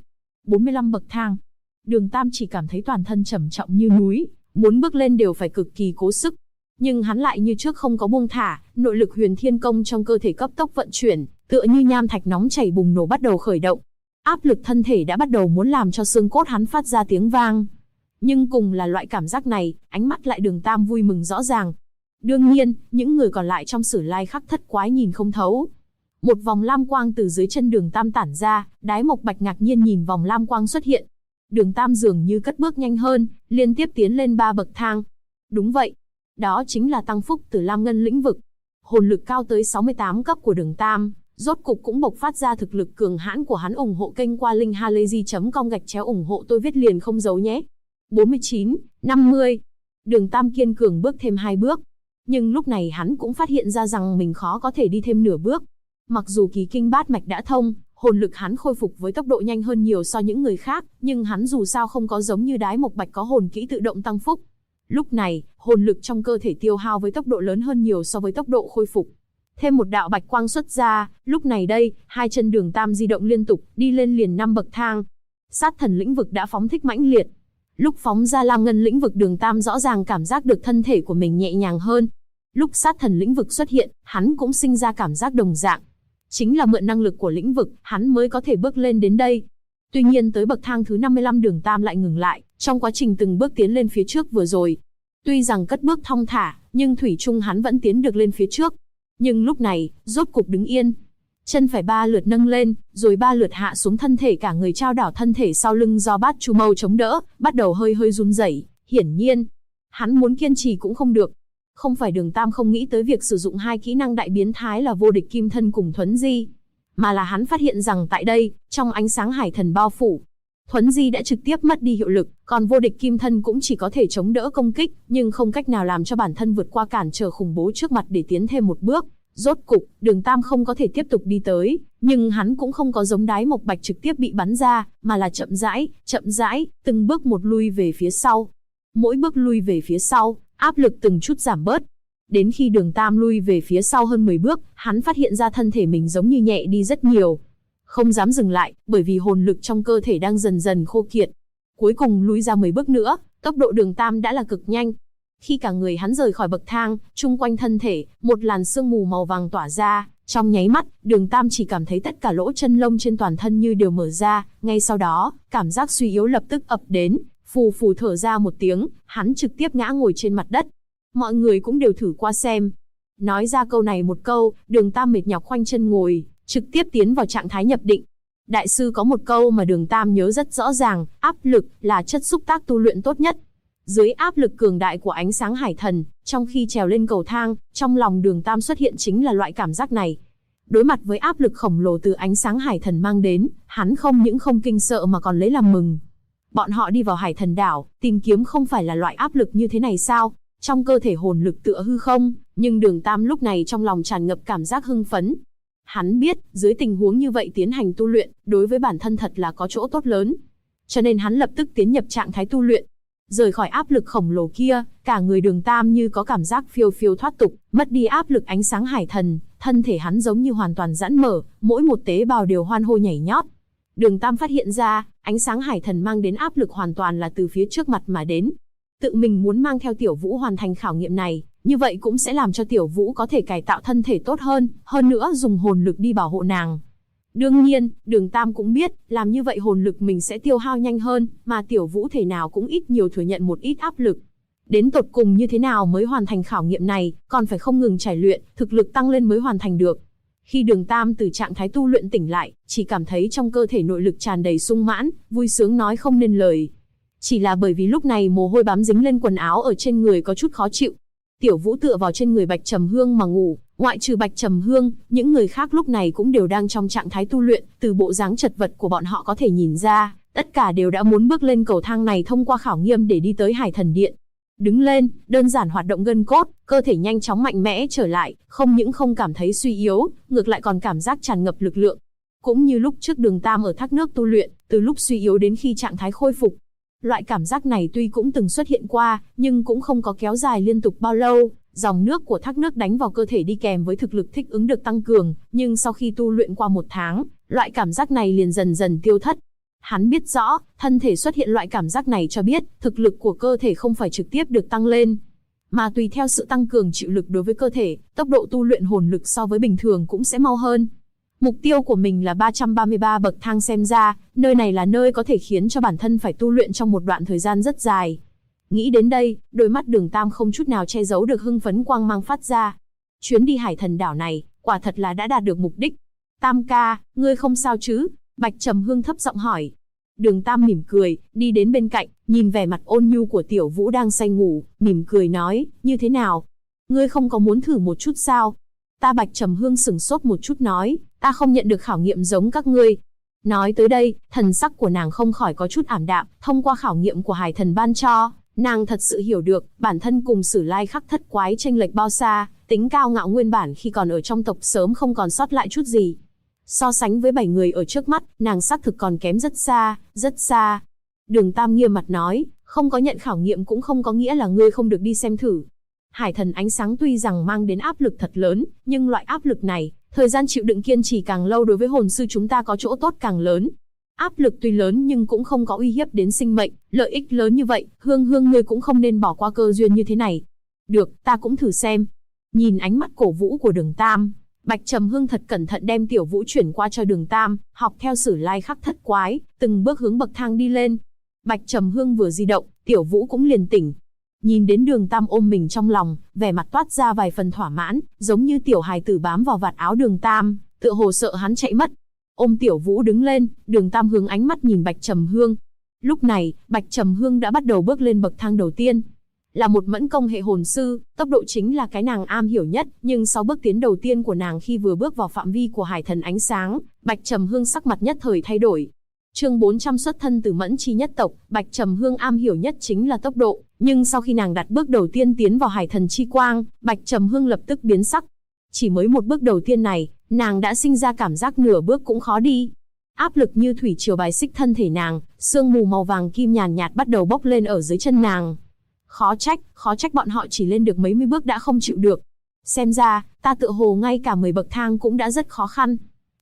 45 bậc thang. Đường Tam chỉ cảm thấy toàn thân trầm trọng như núi, muốn bước lên đều phải cực kỳ cố sức. Nhưng hắn lại như trước không có buông thả, nội lực Huyền Thiên Công trong cơ thể cấp tốc vận chuyển, tựa như nham thạch nóng chảy bùng nổ bắt đầu khởi động. Áp lực thân thể đã bắt đầu muốn làm cho xương cốt hắn phát ra tiếng vang. Nhưng cùng là loại cảm giác này, ánh mắt lại Đường Tam vui mừng rõ ràng. Đương nhiên, những người còn lại trong Sử Lai Khắc Thất Quái nhìn không thấu. Một vòng lam quang từ dưới chân Đường Tam tản ra, Đái Mộc Bạch ngạc nhiên nhìn vòng lam quang xuất hiện. Đường Tam dường như cất bước nhanh hơn, liên tiếp tiến lên 3 bậc thang. Đúng vậy, đó chính là tăng phúc từ Lam Ngân lĩnh vực. Hồn lực cao tới 68 cấp của Đường Tam, rốt cục cũng bộc phát ra thực lực cường hãn của hắn. Ủng hộ kênh qua linkhalazy.com/ủng hộ tôi viết liền không giấu nhé. 49, 50. Đường Tam kiên cường bước thêm 2 bước. Nhưng lúc này hắn cũng phát hiện ra rằng mình khó có thể đi thêm nửa bước. Mặc dù kỳ kinh bát mạch đã thông, hồn lực hắn khôi phục với tốc độ nhanh hơn nhiều so những người khác, nhưng hắn dù sao không có giống như Đái Mộc Bạch có hồn kỹ tự động tăng phúc. Lúc này, hồn lực trong cơ thể tiêu hao với tốc độ lớn hơn nhiều so với tốc độ khôi phục. Thêm một đạo bạch quang xuất ra, lúc này đây, hai chân Đường Tam di động liên tục, đi lên liền 5 bậc thang. Sát thần lĩnh vực đã phóng thích mãnh liệt. Lúc phóng ra Lam Ngân lĩnh vực, Đường Tam rõ ràng cảm giác được thân thể của mình nhẹ nhàng hơn. Lúc sát thần lĩnh vực xuất hiện, hắn cũng sinh ra cảm giác đồng dạng. Chính là mượn năng lực của lĩnh vực, hắn mới có thể bước lên đến đây. Tuy nhiên tới bậc thang thứ 55 Đường Tam lại ngừng lại, trong quá trình từng bước tiến lên phía trước vừa rồi. Tuy rằng cất bước thong thả, nhưng thủy chung hắn vẫn tiến được lên phía trước. Nhưng lúc này, rốt cục đứng yên. Chân phải 3 lượt nâng lên, rồi 3 lượt hạ xuống, thân thể cả người trao đảo, thân thể sau lưng do bát chu mâu chống đỡ, bắt đầu hơi hơi run rẩy. Hiển nhiên, hắn muốn kiên trì cũng không được. Không phải Đường Tam không nghĩ tới việc sử dụng 2 kỹ năng đại biến thái là vô địch kim thân cùng thuấn di, mà là hắn phát hiện rằng tại đây, trong ánh sáng hải thần bao phủ, Thuấn di đã trực tiếp mất đi hiệu lực, còn vô địch kim thân cũng chỉ có thể chống đỡ công kích, nhưng không cách nào làm cho bản thân vượt qua cản trở khủng bố trước mặt để tiến thêm một bước. Rốt cục, Đường Tam không có thể tiếp tục đi tới, nhưng hắn cũng không có giống Đái Mộc Bạch trực tiếp bị bắn ra, mà là chậm rãi, từng bước một lui về phía sau. Mỗi bước lui về phía sau, áp lực từng chút giảm bớt. Đến khi Đường Tam lui về phía sau hơn 10 bước, hắn phát hiện ra thân thể mình giống như nhẹ đi rất nhiều. Không dám dừng lại, bởi vì hồn lực trong cơ thể đang dần dần khô kiệt. Cuối cùng lùi ra 10 bước nữa, tốc độ Đường Tam đã là cực nhanh. Khi cả người hắn rời khỏi bậc thang, chung quanh thân thể, một làn sương mù màu vàng tỏa ra. Trong nháy mắt, Đường Tam chỉ cảm thấy tất cả lỗ chân lông trên toàn thân như đều mở ra. Ngay sau đó, cảm giác suy yếu lập tức ập đến. Phù phù thở ra một tiếng, hắn trực tiếp ngã ngồi trên mặt đất. Mọi người cũng đều thử qua xem. Nói ra câu này một câu, Đường Tam mệt nhọc khoanh chân ngồi, trực tiếp tiến vào trạng thái nhập định. Đại sư có một câu mà Đường Tam nhớ rất rõ ràng, áp lực là chất xúc tác tu luyện tốt nhất. Dưới áp lực cường đại của ánh sáng hải thần, trong khi trèo lên cầu thang, trong lòng Đường Tam xuất hiện chính là loại cảm giác này. Đối mặt với áp lực khổng lồ từ ánh sáng hải thần mang đến, hắn không những không kinh sợ mà còn lấy làm mừng. Bọn họ đi vào Hải Thần đảo, tìm kiếm không phải là loại áp lực như thế này sao? Trong cơ thể hồn lực tựa hư không, nhưng Đường Tam lúc này trong lòng tràn ngập cảm giác hưng phấn. Hắn biết, dưới tình huống như vậy tiến hành tu luyện, đối với bản thân thật là có chỗ tốt lớn. Cho nên hắn lập tức tiến nhập trạng thái tu luyện. Rời khỏi áp lực khổng lồ kia, cả người Đường Tam như có cảm giác phiêu phiêu thoát tục, mất đi áp lực ánh sáng hải thần, thân thể hắn giống như hoàn toàn giãn mở, mỗi một tế bào đều hoan hô nhảy nhót. Đường Tam phát hiện ra, ánh sáng hải thần mang đến áp lực hoàn toàn là từ phía trước mặt mà đến. Tự mình muốn mang theo Tiểu Vũ hoàn thành khảo nghiệm này, như vậy cũng sẽ làm cho Tiểu Vũ có thể cải tạo thân thể tốt hơn nữa dùng hồn lực đi bảo hộ nàng. Đương nhiên, Đường Tam cũng biết, làm như vậy hồn lực mình sẽ tiêu hao nhanh hơn, mà Tiểu Vũ thể nào cũng ít nhiều thừa nhận một ít áp lực. Đến tột cùng như thế nào mới hoàn thành khảo nghiệm này, còn phải không ngừng trải luyện, thực lực tăng lên mới hoàn thành được. Khi Đường Tam từ trạng thái tu luyện tỉnh lại, chỉ cảm thấy trong cơ thể nội lực tràn đầy sung mãn, vui sướng nói không nên lời. Chỉ là bởi vì lúc này mồ hôi bám dính lên quần áo ở trên người có chút khó chịu. Tiểu Vũ tựa vào trên người Bạch Trầm Hương mà ngủ, ngoại trừ Bạch Trầm Hương, những người khác lúc này cũng đều đang trong trạng thái tu luyện, từ bộ dáng chật vật của bọn họ có thể nhìn ra, tất cả đều đã muốn bước lên cầu thang này thông qua khảo nghiệm để đi tới Hải Thần Điện. Đứng lên, đơn giản hoạt động gân cốt, cơ thể nhanh chóng mạnh mẽ trở lại, không những không cảm thấy suy yếu, ngược lại còn cảm giác tràn ngập lực lượng. Cũng như lúc trước Đường Tam ở thác nước tu luyện, từ lúc suy yếu đến khi trạng thái khôi phục. Loại cảm giác này tuy cũng từng xuất hiện qua, nhưng cũng không có kéo dài liên tục bao lâu. Dòng nước của thác nước đánh vào cơ thể đi kèm với thực lực thích ứng được tăng cường, nhưng sau khi tu luyện qua 1 tháng, loại cảm giác này liền dần dần tiêu thất. Hắn biết rõ, thân thể xuất hiện loại cảm giác này cho biết, thực lực của cơ thể không phải trực tiếp được tăng lên, mà tùy theo sự tăng cường chịu lực đối với cơ thể, tốc độ tu luyện hồn lực so với bình thường cũng sẽ mau hơn. Mục tiêu của mình là 333 bậc thang xem ra, nơi này là nơi có thể khiến cho bản thân phải tu luyện trong một đoạn thời gian rất dài. Nghĩ đến đây, đôi mắt Đường Tam không chút nào che giấu được hưng phấn quang mang phát ra. Chuyến đi Hải Thần đảo này, quả thật là đã đạt được mục đích. Tam ca, ngươi không sao chứ? Bạch Trầm Hương thấp giọng hỏi. Đường Tam mỉm cười, đi đến bên cạnh, nhìn vẻ mặt ôn nhu của Tiểu Vũ đang say ngủ, mỉm cười nói, như thế nào? Ngươi không có muốn thử một chút sao? Ta Bạch Trầm Hương sửng sốt một chút nói, ta không nhận được khảo nghiệm giống các ngươi. Nói tới đây, thần sắc của nàng không khỏi có chút ảm đạm, thông qua khảo nghiệm của Hải Thần ban cho, nàng thật sự hiểu được, bản thân cùng Sử Lai Khắc Thất Quái chênh lệch bao xa, tính cao ngạo nguyên bản khi còn ở trong tộc sớm không còn sót lại chút gì. So sánh với 7 người ở trước mắt, nàng xác thực còn kém rất xa, rất xa. Đường Tam nghiêm mặt nói, không có nhận khảo nghiệm cũng không có nghĩa là ngươi không được đi xem thử. Hải Thần ánh sáng tuy rằng mang đến áp lực thật lớn, nhưng loại áp lực này, thời gian chịu đựng kiên trì càng lâu đối với hồn sư chúng ta có chỗ tốt càng lớn. Áp lực tuy lớn nhưng cũng không có uy hiếp đến sinh mệnh, lợi ích lớn như vậy, Hương Hương ngươi cũng không nên bỏ qua cơ duyên như thế này. Được, ta cũng thử xem. Nhìn ánh mắt cổ vũ của Đường Tam, Bạch Trầm Hương thật cẩn thận đem Tiểu Vũ chuyển qua cho Đường Tam, học theo Sử Lai Khắc Thất Quái, từng bước hướng bậc thang đi lên. Bạch Trầm Hương vừa di động, Tiểu Vũ cũng liền tỉnh. Nhìn đến Đường Tam ôm mình trong lòng, vẻ mặt toát ra vài phần thỏa mãn, giống như tiểu hài tử bám vào vạt áo Đường Tam, tựa hồ sợ hắn chạy mất. Ôm Tiểu Vũ đứng lên, Đường Tam hướng ánh mắt nhìn Bạch Trầm Hương. Lúc này, Bạch Trầm Hương đã bắt đầu bước lên bậc thang đầu tiên. Là một mẫn công hệ hồn sư, tốc độ chính là cái nàng am hiểu nhất, nhưng sau bước tiến đầu tiên của nàng khi vừa bước vào phạm vi của Hải Thần ánh sáng, Bạch Trầm Hương sắc mặt nhất thời thay đổi. Chương 400 xuất thân từ Mẫn Chi nhất tộc, Bạch Trầm Hương am hiểu nhất chính là tốc độ, nhưng sau khi nàng đặt bước đầu tiên tiến vào Hải Thần Chi Quang, Bạch Trầm Hương lập tức biến sắc. Chỉ mới một bước đầu tiên này, nàng đã sinh ra cảm giác nửa bước cũng khó đi. Áp lực như thủy triều bài xích thân thể nàng, sương mù màu vàng kim nhàn nhạt bắt đầu bốc lên ở dưới chân nàng. Khó trách bọn họ chỉ lên được mấy mươi bước đã không chịu được. Xem ra, ta tựa hồ ngay cả 10 bậc thang cũng đã rất khó khăn.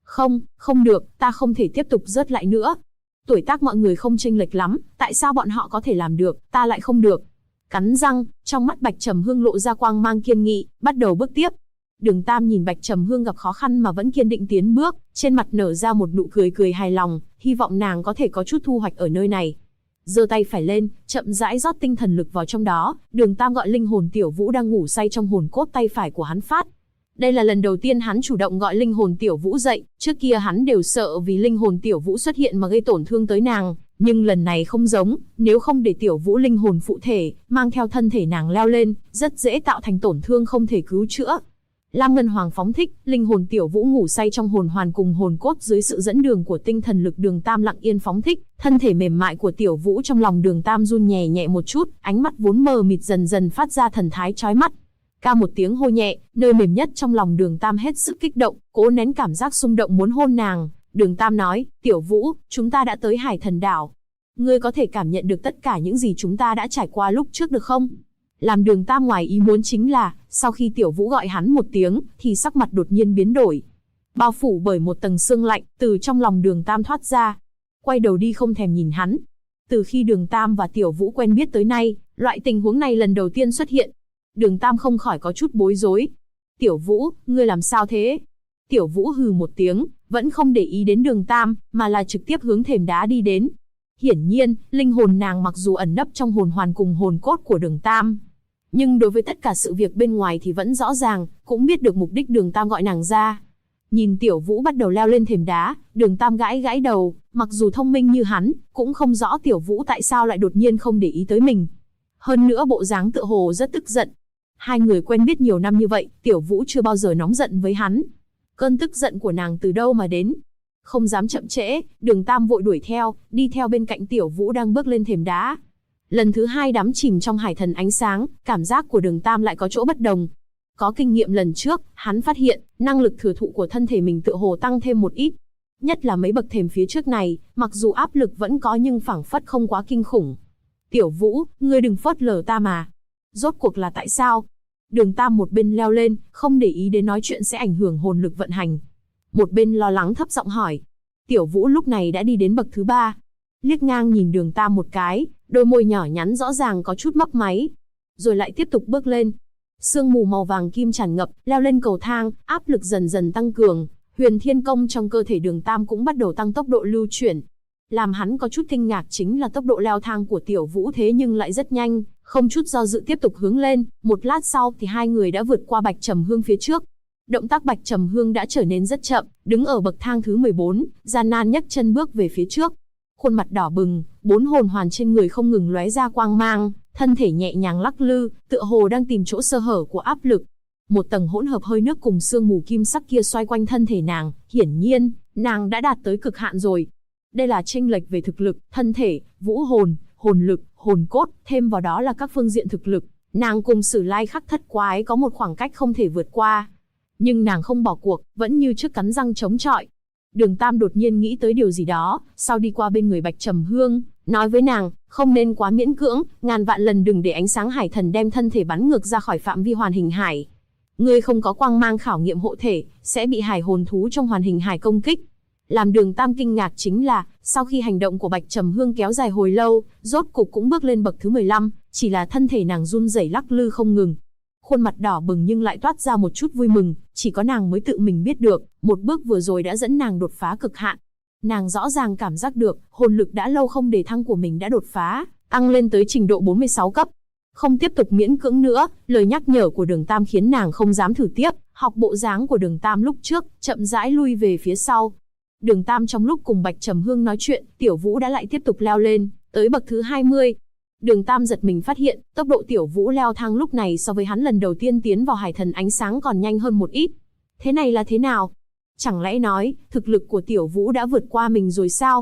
Không được, ta không thể tiếp tục rớt lại nữa. Tuổi tác mọi người không chênh lệch lắm, tại sao bọn họ có thể làm được, ta lại không được? Cắn răng, trong mắt Bạch Trầm Hương lộ ra quang mang kiên nghị, bắt đầu bước tiếp. Đường Tam nhìn Bạch Trầm Hương gặp khó khăn mà vẫn kiên định tiến bước, trên mặt nở ra một nụ cười hài lòng, hy vọng nàng có thể có chút thu hoạch ở nơi này. Giơ tay phải lên, chậm rãi rót tinh thần lực vào trong đó, Đường Tam gọi linh hồn Tiểu Vũ đang ngủ say trong hồn cốt tay phải của hắn phát. Đây là lần đầu tiên hắn chủ động gọi linh hồn Tiểu Vũ dậy, trước kia hắn đều sợ vì linh hồn Tiểu Vũ xuất hiện mà gây tổn thương tới nàng, nhưng lần này không giống, nếu không để Tiểu Vũ linh hồn phụ thể, mang theo thân thể nàng leo lên, rất dễ tạo thành tổn thương không thể cứu chữa. Lam Ngân Hoàng phóng thích, linh hồn Tiểu Vũ ngủ say trong hồn hoàn cùng hồn cốt dưới sự dẫn đường của tinh thần lực Đường Tam lặng yên phóng thích, thân thể mềm mại của Tiểu Vũ trong lòng Đường Tam run nhẹ nhẹ một chút, ánh mắt vốn mờ mịt dần dần phát ra thần thái chói mắt. Ca một tiếng hô nhẹ, nơi mềm nhất trong lòng Đường Tam hết sức kích động, cố nén cảm giác xung động muốn hôn nàng. Đường Tam nói, Tiểu Vũ, chúng ta đã tới Hải Thần Đảo. Ngươi có thể cảm nhận được tất cả những gì chúng ta đã trải qua lúc trước được không? Làm Đường Tam ngoài ý muốn chính là, sau khi Tiểu Vũ gọi hắn một tiếng, thì sắc mặt đột nhiên biến đổi. Bao phủ bởi một tầng sương lạnh, từ trong lòng Đường Tam thoát ra. Quay đầu đi không thèm nhìn hắn. Từ khi Đường Tam và Tiểu Vũ quen biết tới nay, loại tình huống này lần đầu tiên xuất hiện. Đường Tam không khỏi có chút bối rối. Tiểu Vũ, ngươi làm sao thế? Tiểu Vũ hừ một tiếng, vẫn không để ý đến Đường Tam, mà là trực tiếp hướng thềm đá đi đến. Hiển nhiên, linh hồn nàng mặc dù ẩn nấp trong hồn hoàn cùng hồn cốt của Đường Tam, nhưng đối với tất cả sự việc bên ngoài thì vẫn rõ ràng, cũng biết được mục đích Đường Tam gọi nàng ra. Nhìn Tiểu Vũ bắt đầu leo lên thềm đá, Đường Tam gãi gãi đầu, mặc dù thông minh như hắn, cũng không rõ Tiểu Vũ tại sao lại đột nhiên không để ý tới mình. Hơn nữa bộ dáng tựa hồ rất tức giận. Hai người quen biết nhiều năm như vậy, Tiểu Vũ chưa bao giờ nóng giận với hắn. Cơn tức giận của nàng từ đâu mà đến? Không dám chậm trễ, Đường Tam vội đuổi theo, đi theo bên cạnh Tiểu Vũ đang bước lên thềm đá. Lần thứ hai đắm chìm trong hải thần ánh sáng, cảm giác của Đường Tam lại có chỗ bất đồng. Có kinh nghiệm lần trước, hắn phát hiện, năng lực thừa thụ của thân thể mình tựa hồ tăng thêm một ít. Nhất là mấy bậc thềm phía trước này, mặc dù áp lực vẫn có nhưng phảng phất không quá kinh khủng. Tiểu Vũ, ngươi đừng phớt lờ ta mà. Rốt cuộc là tại sao? Đường Tam một bên leo lên, không để ý đến nói chuyện sẽ ảnh hưởng hồn lực vận hành. Một bên lo lắng thấp giọng hỏi. Tiểu Vũ lúc này đã đi đến bậc thứ 3. Liếc ngang nhìn Đường Tam một cái, đôi môi nhỏ nhắn rõ ràng có chút mấp máy. Rồi lại tiếp tục bước lên. Sương mù màu vàng kim tràn ngập, leo lên cầu thang, áp lực dần dần tăng cường. Huyền Thiên Công trong cơ thể Đường Tam cũng bắt đầu tăng tốc độ lưu chuyển. Làm hắn có chút kinh ngạc chính là tốc độ leo thang của Tiểu Vũ thế nhưng lại rất nhanh, không chút do dự tiếp tục hướng lên, một lát sau thì hai người đã vượt qua Bạch Trầm Hương phía trước. Động tác Bạch Trầm Hương đã trở nên rất chậm, đứng ở bậc thang thứ 14, gian nan nhấc chân bước về phía trước. Khuôn mặt đỏ bừng, 4 hồn hoàn trên người không ngừng lóe ra quang mang, thân thể nhẹ nhàng lắc lư, tựa hồ đang tìm chỗ sơ hở của áp lực. Một tầng hỗn hợp hơi nước cùng sương mù kim sắc kia xoay quanh thân thể nàng, hiển nhiên, nàng đã đạt tới cực hạn rồi. Đây là chênh lệch về thực lực, thân thể, vũ hồn, hồn lực, hồn cốt, thêm vào đó là các phương diện thực lực. Nàng cùng Sử Lai Khắc Thất Quái có một khoảng cách không thể vượt qua. Nhưng nàng không bỏ cuộc, vẫn như trước cắn răng chống chọi. Đường Tam đột nhiên nghĩ tới điều gì đó, sau đi qua bên người Bạch Trầm Hương, nói với nàng, không nên quá miễn cưỡng, ngàn vạn lần đừng để ánh sáng hải thần đem thân thể bắn ngược ra khỏi phạm vi hoàn hình hải. Ngươi không có quang mang khảo nghiệm hộ thể, sẽ bị hải hồn thú trong hoàn hình hải công kích. Làm Đường Tam kinh ngạc chính là, sau khi hành động của Bạch Trầm Hương kéo dài hồi lâu, rốt cục cũng bước lên bậc thứ 15, chỉ là thân thể nàng run rẩy lắc lư không ngừng. Khuôn mặt đỏ bừng nhưng lại toát ra một chút vui mừng, chỉ có nàng mới tự mình biết được, một bước vừa rồi đã dẫn nàng đột phá cực hạn. Nàng rõ ràng cảm giác được, hồn lực đã lâu không đề thăng của mình đã đột phá, tăng lên tới trình độ 46 cấp. Không tiếp tục miễn cưỡng nữa, lời nhắc nhở của Đường Tam khiến nàng không dám thử tiếp, học bộ dáng của Đường Tam lúc trước, chậm rãi lui về phía sau. Đường Tam trong lúc cùng Bạch Trầm Hương nói chuyện, Tiểu Vũ đã lại tiếp tục leo lên, tới bậc thứ 20. Đường Tam giật mình phát hiện, tốc độ Tiểu Vũ leo thang lúc này so với hắn lần đầu tiên tiến vào hải thần ánh sáng còn nhanh hơn một ít. Thế này là thế nào? Chẳng lẽ nói, thực lực của Tiểu Vũ đã vượt qua mình rồi sao?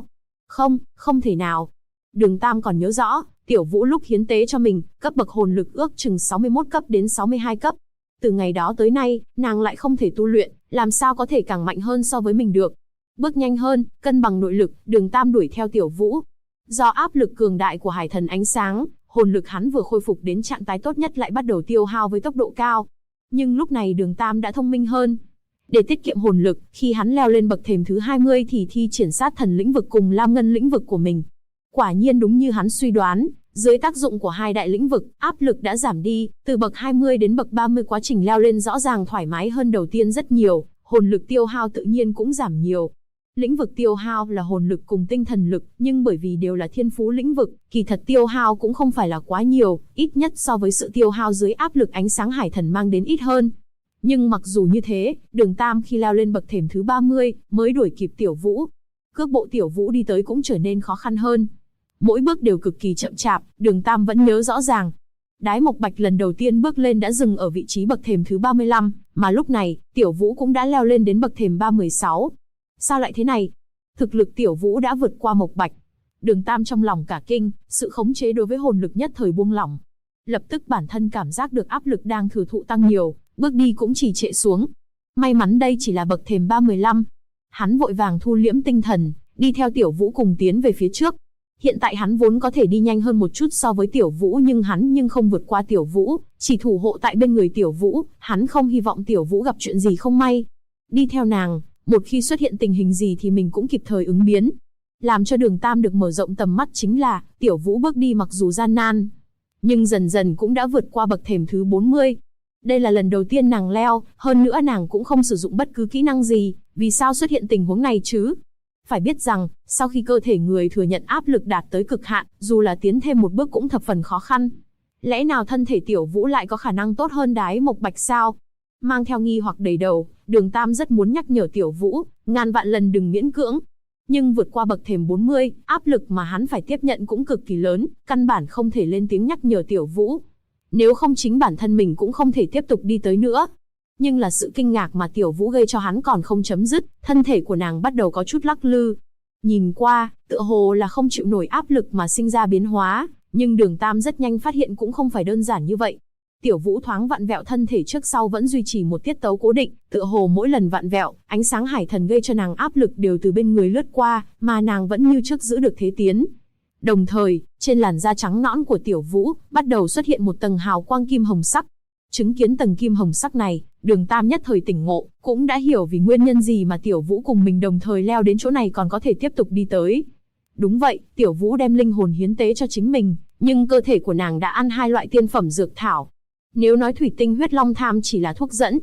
Không, không thể nào. Đường Tam còn nhớ rõ, Tiểu Vũ lúc hiến tế cho mình, cấp bậc hồn lực ước chừng 61 cấp đến 62 cấp. Từ ngày đó tới nay, nàng lại không thể tu luyện, làm sao có thể càng mạnh hơn so với mình được. Bước nhanh hơn, cân bằng nội lực, Đường Tam đuổi theo Tiểu Vũ. Do áp lực cường đại của hải thần ánh sáng, hồn lực hắn vừa khôi phục đến trạng thái tốt nhất lại bắt đầu tiêu hao với tốc độ cao. Nhưng lúc này Đường Tam đã thông minh hơn. Để tiết kiệm hồn lực, khi hắn leo lên bậc thềm thứ 20 thì thi triển sát thần lĩnh vực cùng lam ngân lĩnh vực của mình. Quả nhiên đúng như hắn suy đoán, dưới tác dụng của hai đại lĩnh vực, áp lực đã giảm đi, từ bậc 20 đến bậc 30 quá trình leo lên rõ ràng thoải mái hơn đầu tiên rất nhiều, hồn lực tiêu hao tự nhiên cũng giảm nhiều. Lĩnh vực tiêu hao là hồn lực cùng tinh thần lực, nhưng bởi vì đều là thiên phú lĩnh vực, kỳ thật tiêu hao cũng không phải là quá nhiều, ít nhất so với sự tiêu hao dưới áp lực ánh sáng hải thần mang đến ít hơn. Nhưng mặc dù như thế, Đường Tam khi leo lên bậc thềm thứ 30, mới đuổi kịp Tiểu Vũ. Cước bộ Tiểu Vũ đi tới cũng trở nên khó khăn hơn. Mỗi bước đều cực kỳ chậm chạp, Đường Tam vẫn nhớ rõ ràng. Đái Mộc Bạch lần đầu tiên bước lên đã dừng ở vị trí bậc thềm thứ 35, mà lúc này, Tiểu Vũ cũng đã leo lên đến bậc thềm 36. Sao lại thế này? Thực lực Tiểu Vũ đã vượt qua Mộc Bạch. Đường Tam trong lòng cả kinh, sự khống chế đối với hồn lực nhất thời buông lỏng. Lập tức bản thân cảm giác được áp lực đang thừa thụ tăng nhiều, bước đi cũng trì trệ xuống. May mắn đây chỉ là bậc thềm 35. Hắn vội vàng thu liễm tinh thần, đi theo Tiểu Vũ cùng tiến về phía trước. Hiện tại hắn vốn có thể đi nhanh hơn một chút so với Tiểu Vũ nhưng hắn không vượt qua Tiểu Vũ, chỉ thủ hộ tại bên người Tiểu Vũ, hắn không hy vọng Tiểu Vũ gặp chuyện gì không may. Đi theo nàng, một khi xuất hiện tình hình gì thì mình cũng kịp thời ứng biến. Làm cho Đường Tam được mở rộng tầm mắt chính là, Tiểu Vũ bước đi mặc dù gian nan, nhưng dần dần cũng đã vượt qua bậc thềm thứ 40. Đây là lần đầu tiên nàng leo, hơn nữa nàng cũng không sử dụng bất cứ kỹ năng gì, vì sao xuất hiện tình huống này chứ? Phải biết rằng, sau khi cơ thể người thừa nhận áp lực đạt tới cực hạn, dù là tiến thêm một bước cũng thập phần khó khăn. Lẽ nào thân thể Tiểu Vũ lại có khả năng tốt hơn Đái Mộc Bạch sao? Mang theo nghi hoặc đầy đầu, Đường Tam rất muốn nhắc nhở Tiểu Vũ, ngàn vạn lần đừng miễn cưỡng. Nhưng vượt qua bậc thềm 40, áp lực mà hắn phải tiếp nhận cũng cực kỳ lớn, căn bản không thể lên tiếng nhắc nhở Tiểu Vũ. Nếu không chính bản thân mình cũng không thể tiếp tục đi tới nữa. Nhưng là sự kinh ngạc mà Tiểu Vũ gây cho hắn còn không chấm dứt, thân thể của nàng bắt đầu có chút lắc lư. Nhìn qua, tựa hồ là không chịu nổi áp lực mà sinh ra biến hóa, nhưng Đường Tam rất nhanh phát hiện cũng không phải đơn giản như vậy. Tiểu Vũ thoáng vặn vẹo thân thể trước sau vẫn duy trì một tiết tấu cố định, tựa hồ mỗi lần vặn vẹo, ánh sáng hải thần gây cho nàng áp lực đều từ bên người lướt qua, mà nàng vẫn như trước giữ được thế tiến. Đồng thời, trên làn da trắng nõn của Tiểu Vũ, bắt đầu xuất hiện một tầng hào quang kim hồng sắc. Chứng kiến tầng kim hồng sắc này, Đường Tam nhất thời tỉnh ngộ, cũng đã hiểu vì nguyên nhân gì mà Tiểu Vũ cùng mình đồng thời leo đến chỗ này còn có thể tiếp tục đi tới. Đúng vậy, Tiểu Vũ đem linh hồn hiến tế cho chính mình, nhưng cơ thể của nàng đã ăn hai loại tiên phẩm dược thảo. Nếu nói thủy tinh huyết long tham chỉ là thuốc dẫn,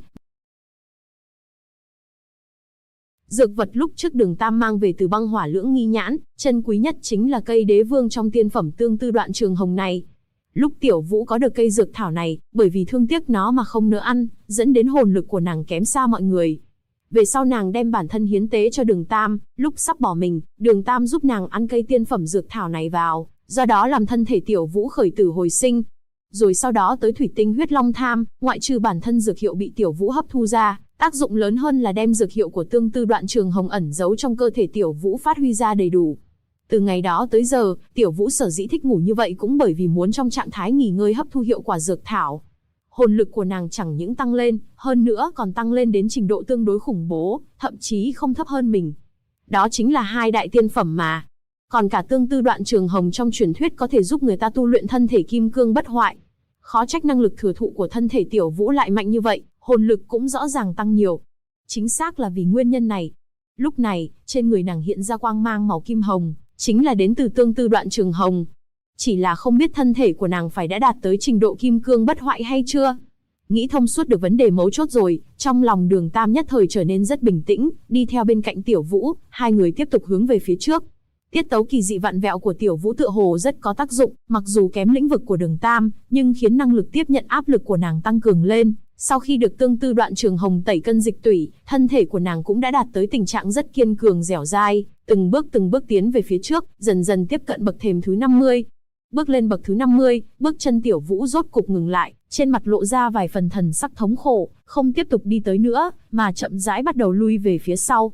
dược vật lúc trước Đường Tam mang về từ băng hỏa lưỡng nghi nhãn, chân quý nhất chính là cây đế vương trong tiên phẩm tương tư đoạn trường hồng này. Lúc Tiểu Vũ có được cây dược thảo này, bởi vì thương tiếc nó mà không nỡ ăn, dẫn đến hồn lực của nàng kém xa mọi người. Về sau nàng đem bản thân hiến tế cho Đường Tam, lúc sắp bỏ mình, Đường Tam giúp nàng ăn cây tiên phẩm dược thảo này vào, do đó làm thân thể Tiểu Vũ khởi tử hồi sinh. Rồi sau đó tới thủy tinh huyết long tham, ngoại trừ bản thân dược hiệu bị Tiểu Vũ hấp thu ra, tác dụng lớn hơn là đem dược hiệu của tương tư đoạn trường hồng ẩn giấu trong cơ thể Tiểu Vũ phát huy ra đầy đủ. Từ ngày đó tới giờ, Tiểu Vũ sở dĩ thích ngủ như vậy cũng bởi vì muốn trong trạng thái nghỉ ngơi hấp thu hiệu quả dược thảo. Hồn lực của nàng chẳng những tăng lên, hơn nữa còn tăng lên đến trình độ tương đối khủng bố, thậm chí không thấp hơn mình. Đó chính là hai đại tiên phẩm mà. Còn cả tương tư đoạn trường hồng trong truyền thuyết có thể giúp người ta tu luyện thân thể kim cương bất hoại. Khó trách năng lực thừa thụ của thân thể Tiểu Vũ lại mạnh như vậy, hồn lực cũng rõ ràng tăng nhiều. Chính xác là vì nguyên nhân này. Lúc này, trên người nàng hiện ra quang mang màu kim hồng, chính là đến từ tương tư đoạn trường hồng. Chỉ là không biết thân thể của nàng phải đã đạt tới trình độ kim cương bất hoại hay chưa. Nghĩ thông suốt được vấn đề mấu chốt rồi, trong lòng Đường Tam nhất thời trở nên rất bình tĩnh, đi theo bên cạnh Tiểu Vũ, hai người tiếp tục hướng về phía trước. Tiết tấu kỳ dị vặn vẹo của Tiểu Vũ tựa hồ rất có tác dụng, mặc dù kém lĩnh vực của Đường Tam, nhưng khiến năng lực tiếp nhận áp lực của nàng tăng cường lên. Sau khi được tương tư đoạn trường hồng tẩy cân dịch tủy, thân thể của nàng cũng đã đạt tới tình trạng rất kiên cường dẻo dai, từng bước tiến về phía trước, dần dần tiếp cận bậc thềm thứ 50. Bước lên bậc thứ 50, bước chân Tiểu Vũ rốt cục ngừng lại, trên mặt lộ ra vài phần thần sắc thống khổ, không tiếp tục đi tới nữa, mà chậm rãi bắt đầu lui về phía sau.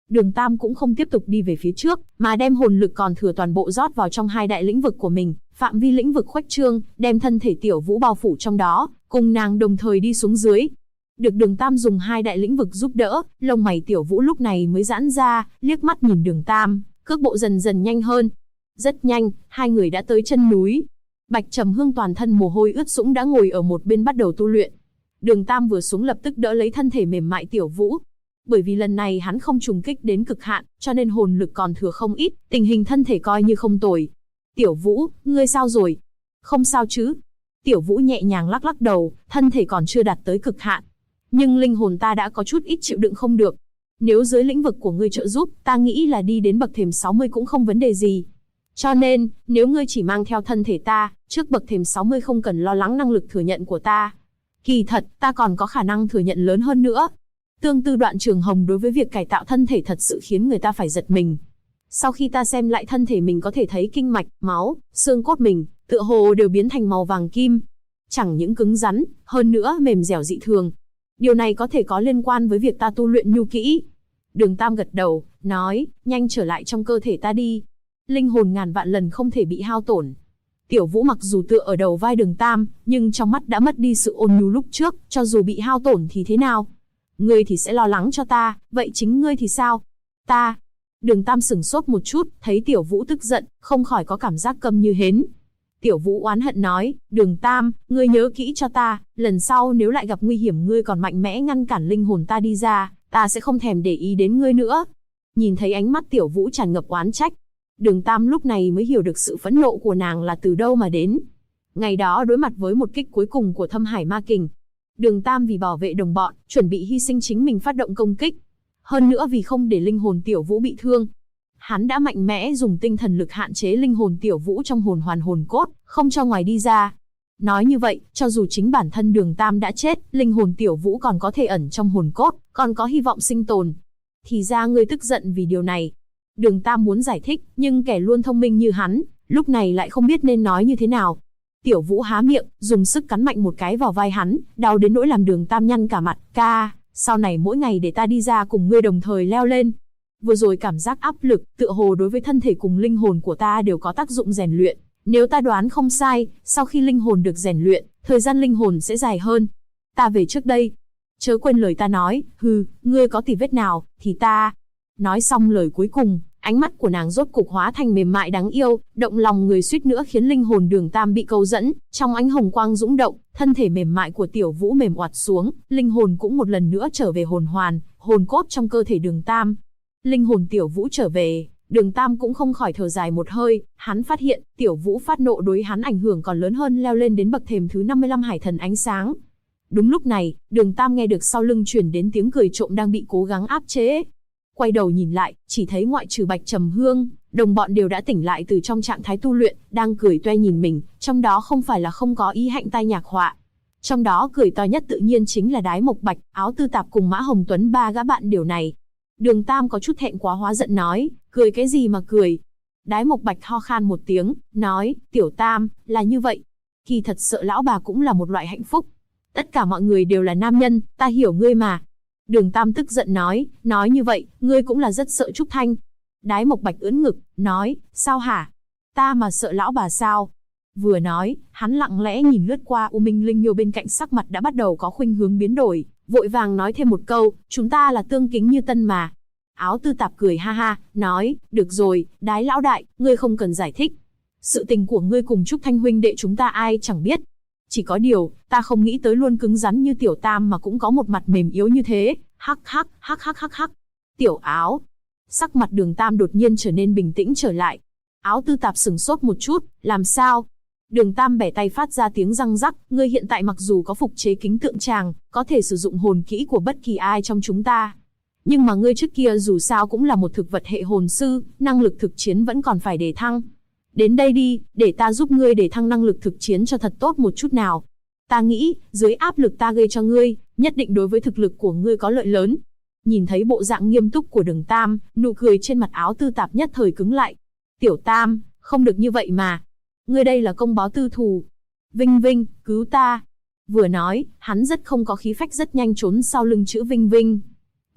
Đường Tam cũng không tiếp tục đi về phía trước, mà đem hồn lực còn thừa toàn bộ rót vào trong hai đại lĩnh vực của mình, phạm vi lĩnh vực khuếch trương, đem thân thể Tiểu Vũ bao phủ trong đó, cùng nàng đồng thời đi xuống dưới. Được Đường Tam dùng hai đại lĩnh vực giúp đỡ, lông mày Tiểu Vũ lúc này mới giãn ra, liếc mắt nhìn Đường Tam, cước bộ dần dần nhanh hơn. Rất nhanh, hai người đã tới chân núi. Bạch Trầm Hương toàn thân mồ hôi ướt sũng đã ngồi ở một bên bắt đầu tu luyện. Đường Tam vừa xuống lập tức đỡ lấy thân thể mềm mại Tiểu Vũ. Bởi vì lần này hắn không trùng kích đến cực hạn, cho nên hồn lực còn thừa không ít, tình hình thân thể coi như không tồi. Tiểu Vũ, ngươi sao rồi? Không sao chứ? Tiểu Vũ nhẹ nhàng lắc lắc đầu, thân thể còn chưa đạt tới cực hạn. Nhưng linh hồn ta đã có chút ít chịu đựng không được. Nếu dưới lĩnh vực của ngươi trợ giúp, ta nghĩ là đi đến bậc thềm 60 cũng không vấn đề gì. Cho nên, nếu ngươi chỉ mang theo thân thể ta, trước bậc thềm 60 không cần lo lắng năng lực thừa nhận của ta. Kỳ thật, ta còn có khả năng thừa nhận lớn hơn nữa. Tương tự Đoạn Trường Hồng đối với việc cải tạo thân thể thật sự khiến người ta phải giật mình. Sau khi ta xem lại thân thể mình có thể thấy kinh mạch, máu, xương cốt mình, tựa hồ đều biến thành màu vàng kim. Chẳng những cứng rắn, hơn nữa mềm dẻo dị thường. Điều này có thể có liên quan với việc ta tu luyện nhu kỹ. Đường Tam gật đầu, nói, nhanh trở lại trong cơ thể ta đi. Linh hồn ngàn vạn lần không thể bị hao tổn. Tiểu Vũ mặc dù tựa ở đầu vai Đường Tam, nhưng trong mắt đã mất đi sự ôn nhu lúc trước, cho dù bị hao tổn thì thế nào? Ngươi thì sẽ lo lắng cho ta, vậy chính ngươi thì sao? Ta. Đường Tam sửng sốt một chút, thấy Tiểu Vũ tức giận, không khỏi có cảm giác câm như hến. Tiểu Vũ oán hận nói, Đường Tam, ngươi nhớ kỹ cho ta, lần sau nếu lại gặp nguy hiểm ngươi còn mạnh mẽ ngăn cản linh hồn ta đi ra, ta sẽ không thèm để ý đến ngươi nữa. Nhìn thấy ánh mắt Tiểu Vũ tràn ngập oán trách, Đường Tam lúc này mới hiểu được sự phẫn nộ của nàng là từ đâu mà đến. Ngày đó đối mặt với một kích cuối cùng của Thâm Hải Ma Kình, Đường Tam vì bảo vệ đồng bọn, chuẩn bị hy sinh chính mình phát động công kích. Hơn nữa vì không để linh hồn Tiểu Vũ bị thương, hắn đã mạnh mẽ dùng tinh thần lực hạn chế linh hồn Tiểu Vũ trong hồn hoàn hồn cốt, không cho ngoài đi ra. Nói như vậy, cho dù chính bản thân Đường Tam đã chết, linh hồn Tiểu Vũ còn có thể ẩn trong hồn cốt, còn có hy vọng sinh tồn. Thì ra ngươi tức giận vì điều này. Đường Tam muốn giải thích, nhưng kẻ luôn thông minh như hắn, lúc này lại không biết nên nói như thế nào. Tiểu Vũ há miệng, dùng sức cắn mạnh một cái vào vai hắn, đau đến nỗi làm Đường Tam nhăn cả mặt. Ca, sau này mỗi ngày để ta đi ra cùng ngươi đồng thời leo lên. Vừa rồi cảm giác áp lực, tựa hồ đối với thân thể cùng linh hồn của ta đều có tác dụng rèn luyện. Nếu ta đoán không sai, sau khi linh hồn được rèn luyện, thời gian linh hồn sẽ dài hơn. Ta về trước đây. Chớ quên lời ta nói, ngươi có tỉ vết nào, thì ta. Nói xong lời cuối cùng, ánh mắt của nàng rốt cục hóa thành mềm mại đáng yêu, động lòng người suýt nữa khiến linh hồn Đường Tam bị câu dẫn, trong ánh hồng quang dũng động, thân thể mềm mại của Tiểu Vũ mềm oặt xuống, linh hồn cũng một lần nữa trở về hồn hoàn, hồn cốt trong cơ thể Đường Tam. Linh hồn Tiểu Vũ trở về, Đường Tam cũng không khỏi thở dài một hơi, hắn phát hiện, Tiểu Vũ phát nộ đối hắn ảnh hưởng còn lớn hơn leo lên đến bậc thềm thứ 55 Hải Thần Ánh Sáng. Đúng lúc này, Đường Tam nghe được sau lưng truyền đến tiếng cười trộm đang bị cố gắng áp chế. Quay đầu nhìn lại, chỉ thấy ngoại trừ Bạch Trầm Hương, đồng bọn đều đã tỉnh lại từ trong trạng thái tu luyện, đang cười toe nhìn mình, trong đó không phải là không có ý hạnh tai nhạc họa. Trong đó cười to nhất tự nhiên chính là Đái Mộc Bạch, Áo Tư Tạp cùng Mã Hồng Tuấn ba gã bạn điều này. Đường Tam có chút thẹn quá hóa giận nói, cười cái gì mà cười. Đái Mộc Bạch ho khan một tiếng, nói, Tiểu Tam, là như vậy. Kỳ thật sợ lão bà cũng là một loại hạnh phúc. Tất cả mọi người đều là nam nhân, ta hiểu ngươi mà. Đường Tam tức giận nói như vậy, ngươi cũng là rất sợ Trúc Thanh. Đái Mộc Bạch ưỡn ngực, nói, sao hả? Ta mà sợ lão bà sao? Vừa nói, hắn lặng lẽ nhìn lướt qua U Minh Linh Miêu bên cạnh, sắc mặt đã bắt đầu có khuynh hướng biến đổi, vội vàng nói thêm một câu, chúng ta là tương kính như tân mà. Áo Tư Tạp cười ha ha, nói, được rồi, Đái lão đại, ngươi không cần giải thích. Sự tình của ngươi cùng Trúc Thanh huynh đệ chúng ta ai chẳng biết. Chỉ có điều, ta không nghĩ tới luôn cứng rắn như Tiểu Tam mà cũng có một mặt mềm yếu như thế. Hắc hắc, hắc hắc hắc hắc. Tiểu Áo. Sắc mặt Đường Tam đột nhiên trở nên bình tĩnh trở lại. Áo Tư Tạp sừng sốt một chút, làm sao? Đường Tam bẻ tay phát ra tiếng răng rắc, ngươi hiện tại mặc dù có phục chế kính tượng tràng, có thể sử dụng hồn kỹ của bất kỳ ai trong chúng ta. Nhưng mà ngươi trước kia dù sao cũng là một thực vật hệ hồn sư, năng lực thực chiến vẫn còn phải đề thăng. Đến đây đi, để ta giúp ngươi đề thăng năng lực thực chiến cho thật tốt một chút nào. Ta nghĩ, dưới áp lực ta gây cho ngươi, nhất định đối với thực lực của ngươi có lợi lớn. Nhìn thấy bộ dạng nghiêm túc của Đường Tam, nụ cười trên mặt Áo Tư Tạp nhất thời cứng lại. Tiểu Tam, không được như vậy mà. Ngươi đây là công báo tư thù. Vinh Vinh, cứu ta. Vừa nói, hắn rất không có khí phách rất nhanh trốn sau lưng chữ Vinh Vinh.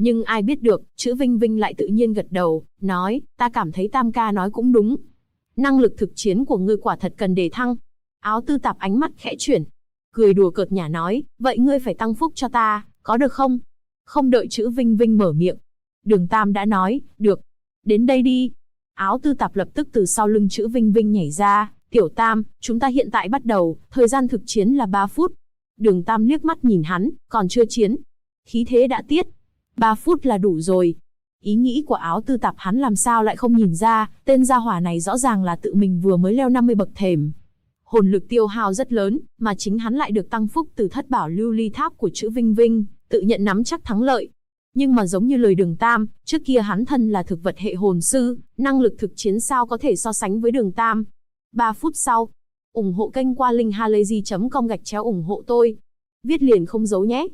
Nhưng ai biết được, chữ Vinh Vinh lại tự nhiên gật đầu, nói, ta cảm thấy Tam ca nói cũng đúng. Năng lực thực chiến của ngươi quả thật cần đề thăng. Áo Tư Tạp ánh mắt khẽ chuyển, cười đùa cợt nhả nói, vậy ngươi phải tăng phúc cho ta, có được không? Không đợi chữ Vinh Vinh mở miệng, Đường Tam đã nói, được. Đến đây đi. Áo Tư Tạp lập tức từ sau lưng chữ Vinh Vinh nhảy ra, Tiểu Tam, chúng ta hiện tại bắt đầu, thời gian thực chiến là 3 phút. Đường Tam liếc mắt nhìn hắn, còn chưa chiến. Khí thế đã tiết. 3 phút là đủ rồi. Ý nghĩ của Áo Tư Tạp hắn làm sao lại không nhìn ra, tên gia hỏa này rõ ràng là tự mình vừa mới leo 50 bậc thềm. Hồn lực tiêu hao rất lớn, mà chính hắn lại được tăng phúc từ thất bảo lưu ly tháp của chữ Vinh Vinh, tự nhận nắm chắc thắng lợi. Nhưng mà giống như lời Đường Tam, trước kia hắn thân là thực vật hệ hồn sư, năng lực thực chiến sao có thể so sánh với Đường Tam. 3 phút sau, ủng hộ kênh qua link halayzi.com/ủng hộ tôi. Viết liền không giấu nhé.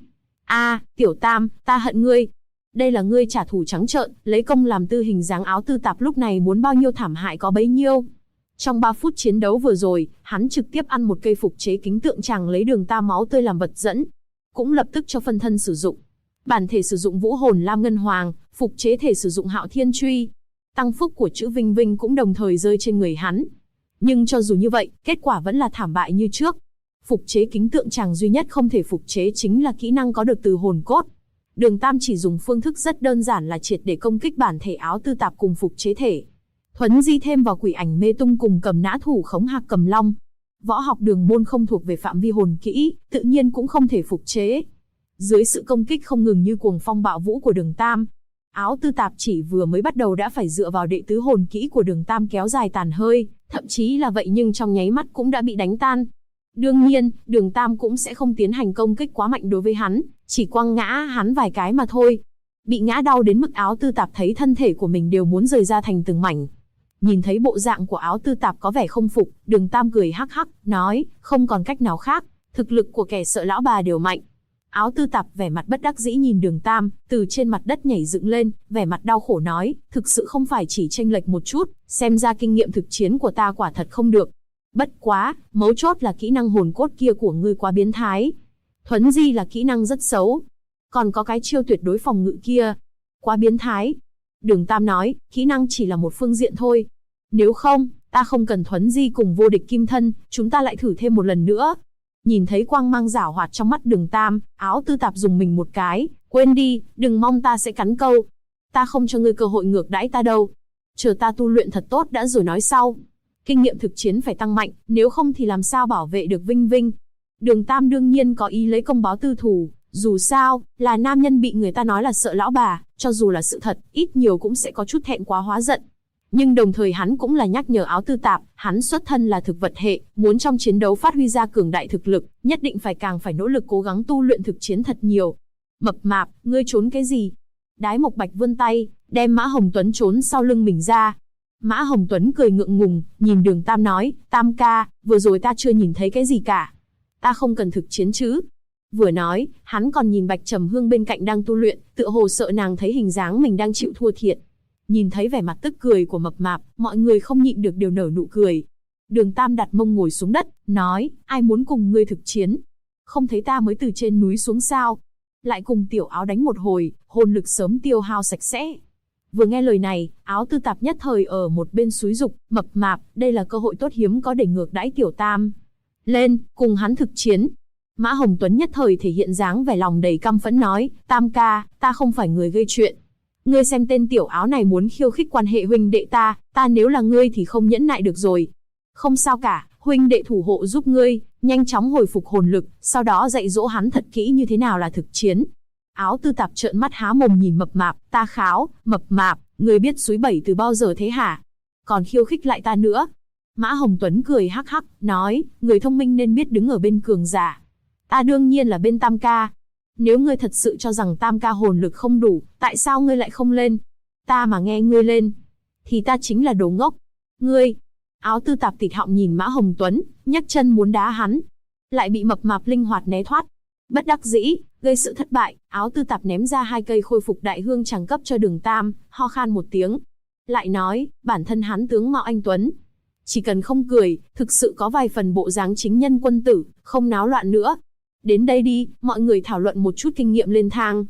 Tiểu Tam, ta hận ngươi. Đây là ngươi trả thù trắng trợn, lấy công làm tư hình dáng. Áo Tư Tạp lúc này muốn bao nhiêu thảm hại có bấy nhiêu. Trong 3 phút chiến đấu vừa rồi, hắn trực tiếp ăn một cây phục chế kính tượng tràng lấy Đường Tam máu tươi làm vật dẫn. Cũng lập tức cho phân thân sử dụng. Bản thể sử dụng vũ hồn lam ngân hoàng, phục chế thể sử dụng hạo thiên truy. Tăng phúc của chữ Vinh Vinh cũng đồng thời rơi trên người hắn. Nhưng cho dù như vậy, kết quả vẫn là thảm bại như trước. Phục chế kính tượng tràng duy nhất không thể phục chế chính là kỹ năng có được từ hồn cốt. Đường Tam chỉ dùng phương thức rất đơn giản là triệt để công kích bản thể Áo Tư Tạp cùng phục chế thể. Thuấn di thêm vào quỷ ảnh mê tung cùng cầm nã thủ khống hạc cầm long. Võ học đường môn không thuộc về phạm vi hồn kỹ, tự nhiên cũng không thể phục chế. Dưới sự công kích không ngừng như cuồng phong bạo vũ của Đường Tam, Áo Tư Tạp chỉ vừa mới bắt đầu đã phải dựa vào đệ tứ hồn kỹ của Đường Tam kéo dài tàn hơi, thậm chí là vậy nhưng trong nháy mắt cũng đã bị đánh tan. Đương nhiên, Đường Tam cũng sẽ không tiến hành công kích quá mạnh đối với hắn, chỉ quăng ngã hắn vài cái mà thôi. Bị ngã đau đến mức Áo Tư Tạp thấy thân thể của mình đều muốn rời ra thành từng mảnh. Nhìn thấy bộ dạng của Áo Tư Tạp có vẻ không phục, Đường Tam cười hắc hắc, nói, không còn cách nào khác, thực lực của kẻ sợ lão bà đều mạnh. Áo Tư Tạp vẻ mặt bất đắc dĩ nhìn Đường Tam, từ trên mặt đất nhảy dựng lên, vẻ mặt đau khổ nói, thực sự không phải chỉ chênh lệch một chút, xem ra kinh nghiệm thực chiến của ta quả thật không được. Bất quá, mấu chốt là kỹ năng hồn cốt kia của ngươi quá biến thái. Thuấn di là kỹ năng rất xấu. Còn có cái chiêu tuyệt đối phòng ngự kia, quá biến thái. Đường Tam nói, kỹ năng chỉ là một phương diện thôi. Nếu không, ta không cần thuấn di cùng vô địch kim thân, chúng ta lại thử thêm một lần nữa. Nhìn thấy quang mang giảo hoạt trong mắt Đường Tam, Áo Tư Tạp dùng mình một cái, quên đi, đừng mong ta sẽ cắn câu. Ta không cho ngươi cơ hội ngược đãi ta đâu. Chờ ta tu luyện thật tốt đã rồi nói sau. Kinh nghiệm thực chiến phải tăng mạnh, nếu không thì làm sao bảo vệ được Vinh Vinh. Đường Tam đương nhiên có ý lấy công báo tư thù, dù sao, là nam nhân bị người ta nói là sợ lão bà, cho dù là sự thật, ít nhiều cũng sẽ có chút thẹn quá hóa giận. Nhưng đồng thời hắn cũng là nhắc nhở Áo Tư Tạp, hắn xuất thân là thực vật hệ, muốn trong chiến đấu phát huy ra cường đại thực lực, nhất định phải nỗ lực cố gắng tu luyện thực chiến thật nhiều. Mập mạp, ngươi trốn cái gì? Đái Mộc Bạch vươn tay, đem Mã Hồng Tuấn trốn sau lưng mình ra. Mã Hồng Tuấn cười ngượng ngùng, nhìn Đường Tam nói, Tam ca, vừa rồi ta chưa nhìn thấy cái gì cả. Ta không cần thực chiến chứ. Vừa nói, hắn còn nhìn Bạch Trầm Hương bên cạnh đang tu luyện, tựa hồ sợ nàng thấy hình dáng mình đang chịu thua thiệt. Nhìn thấy vẻ mặt tức cười của mập mạp, mọi người không nhịn được đều nở nụ cười. Đường Tam đặt mông ngồi xuống đất, nói, ai muốn cùng ngươi thực chiến? Không thấy ta mới từ trên núi xuống sao? Lại cùng Tiểu Áo đánh một hồi, hồn lực sớm tiêu hao sạch sẽ. Vừa nghe lời này, Áo Tư Tạp nhất thời ở một bên xúi giục, mập mạp, đây là cơ hội tốt hiếm có để ngược đãi Tiểu Tam. Lên, cùng hắn thực chiến. Mã Hồng Tuấn nhất thời thể hiện dáng vẻ lòng đầy căm phẫn nói, Tam ca, ta không phải người gây chuyện. Ngươi xem tên Tiểu Áo này muốn khiêu khích quan hệ huynh đệ ta nếu là ngươi thì không nhẫn nại được rồi. Không sao cả, huynh đệ thủ hộ giúp ngươi, nhanh chóng hồi phục hồn lực, sau đó dạy dỗ hắn thật kỹ như thế nào là thực chiến. Áo Tư Tạp trợn mắt há mồm nhìn mập mạp, ta kháo, mập mạp, ngươi biết suối bảy từ bao giờ thế hả? Còn khiêu khích lại ta nữa. Mã Hồng Tuấn cười hắc hắc, nói, người thông minh nên biết đứng ở bên cường giả. Ta đương nhiên là bên Tam ca. Nếu ngươi thật sự cho rằng Tam ca hồn lực không đủ, tại sao ngươi lại không lên? Ta mà nghe ngươi lên, thì ta chính là đồ ngốc. Ngươi. Áo Tư Tạp tịt họng nhìn Mã Hồng Tuấn, nhấc chân muốn đá hắn. Lại bị mập mạp linh hoạt né thoát. Bất đắc dĩ, gây sự thất bại, Áo Tư Tạp ném ra 2 cây khôi phục đại hương tràng cấp cho Đường Tam, ho khan một tiếng. Lại nói, bản thân hắn tướng mạo anh tuấn. Chỉ cần không cười, thực sự có vài phần bộ dáng chính nhân quân tử, không náo loạn nữa. Đến đây đi, mọi người thảo luận một chút kinh nghiệm lên thang.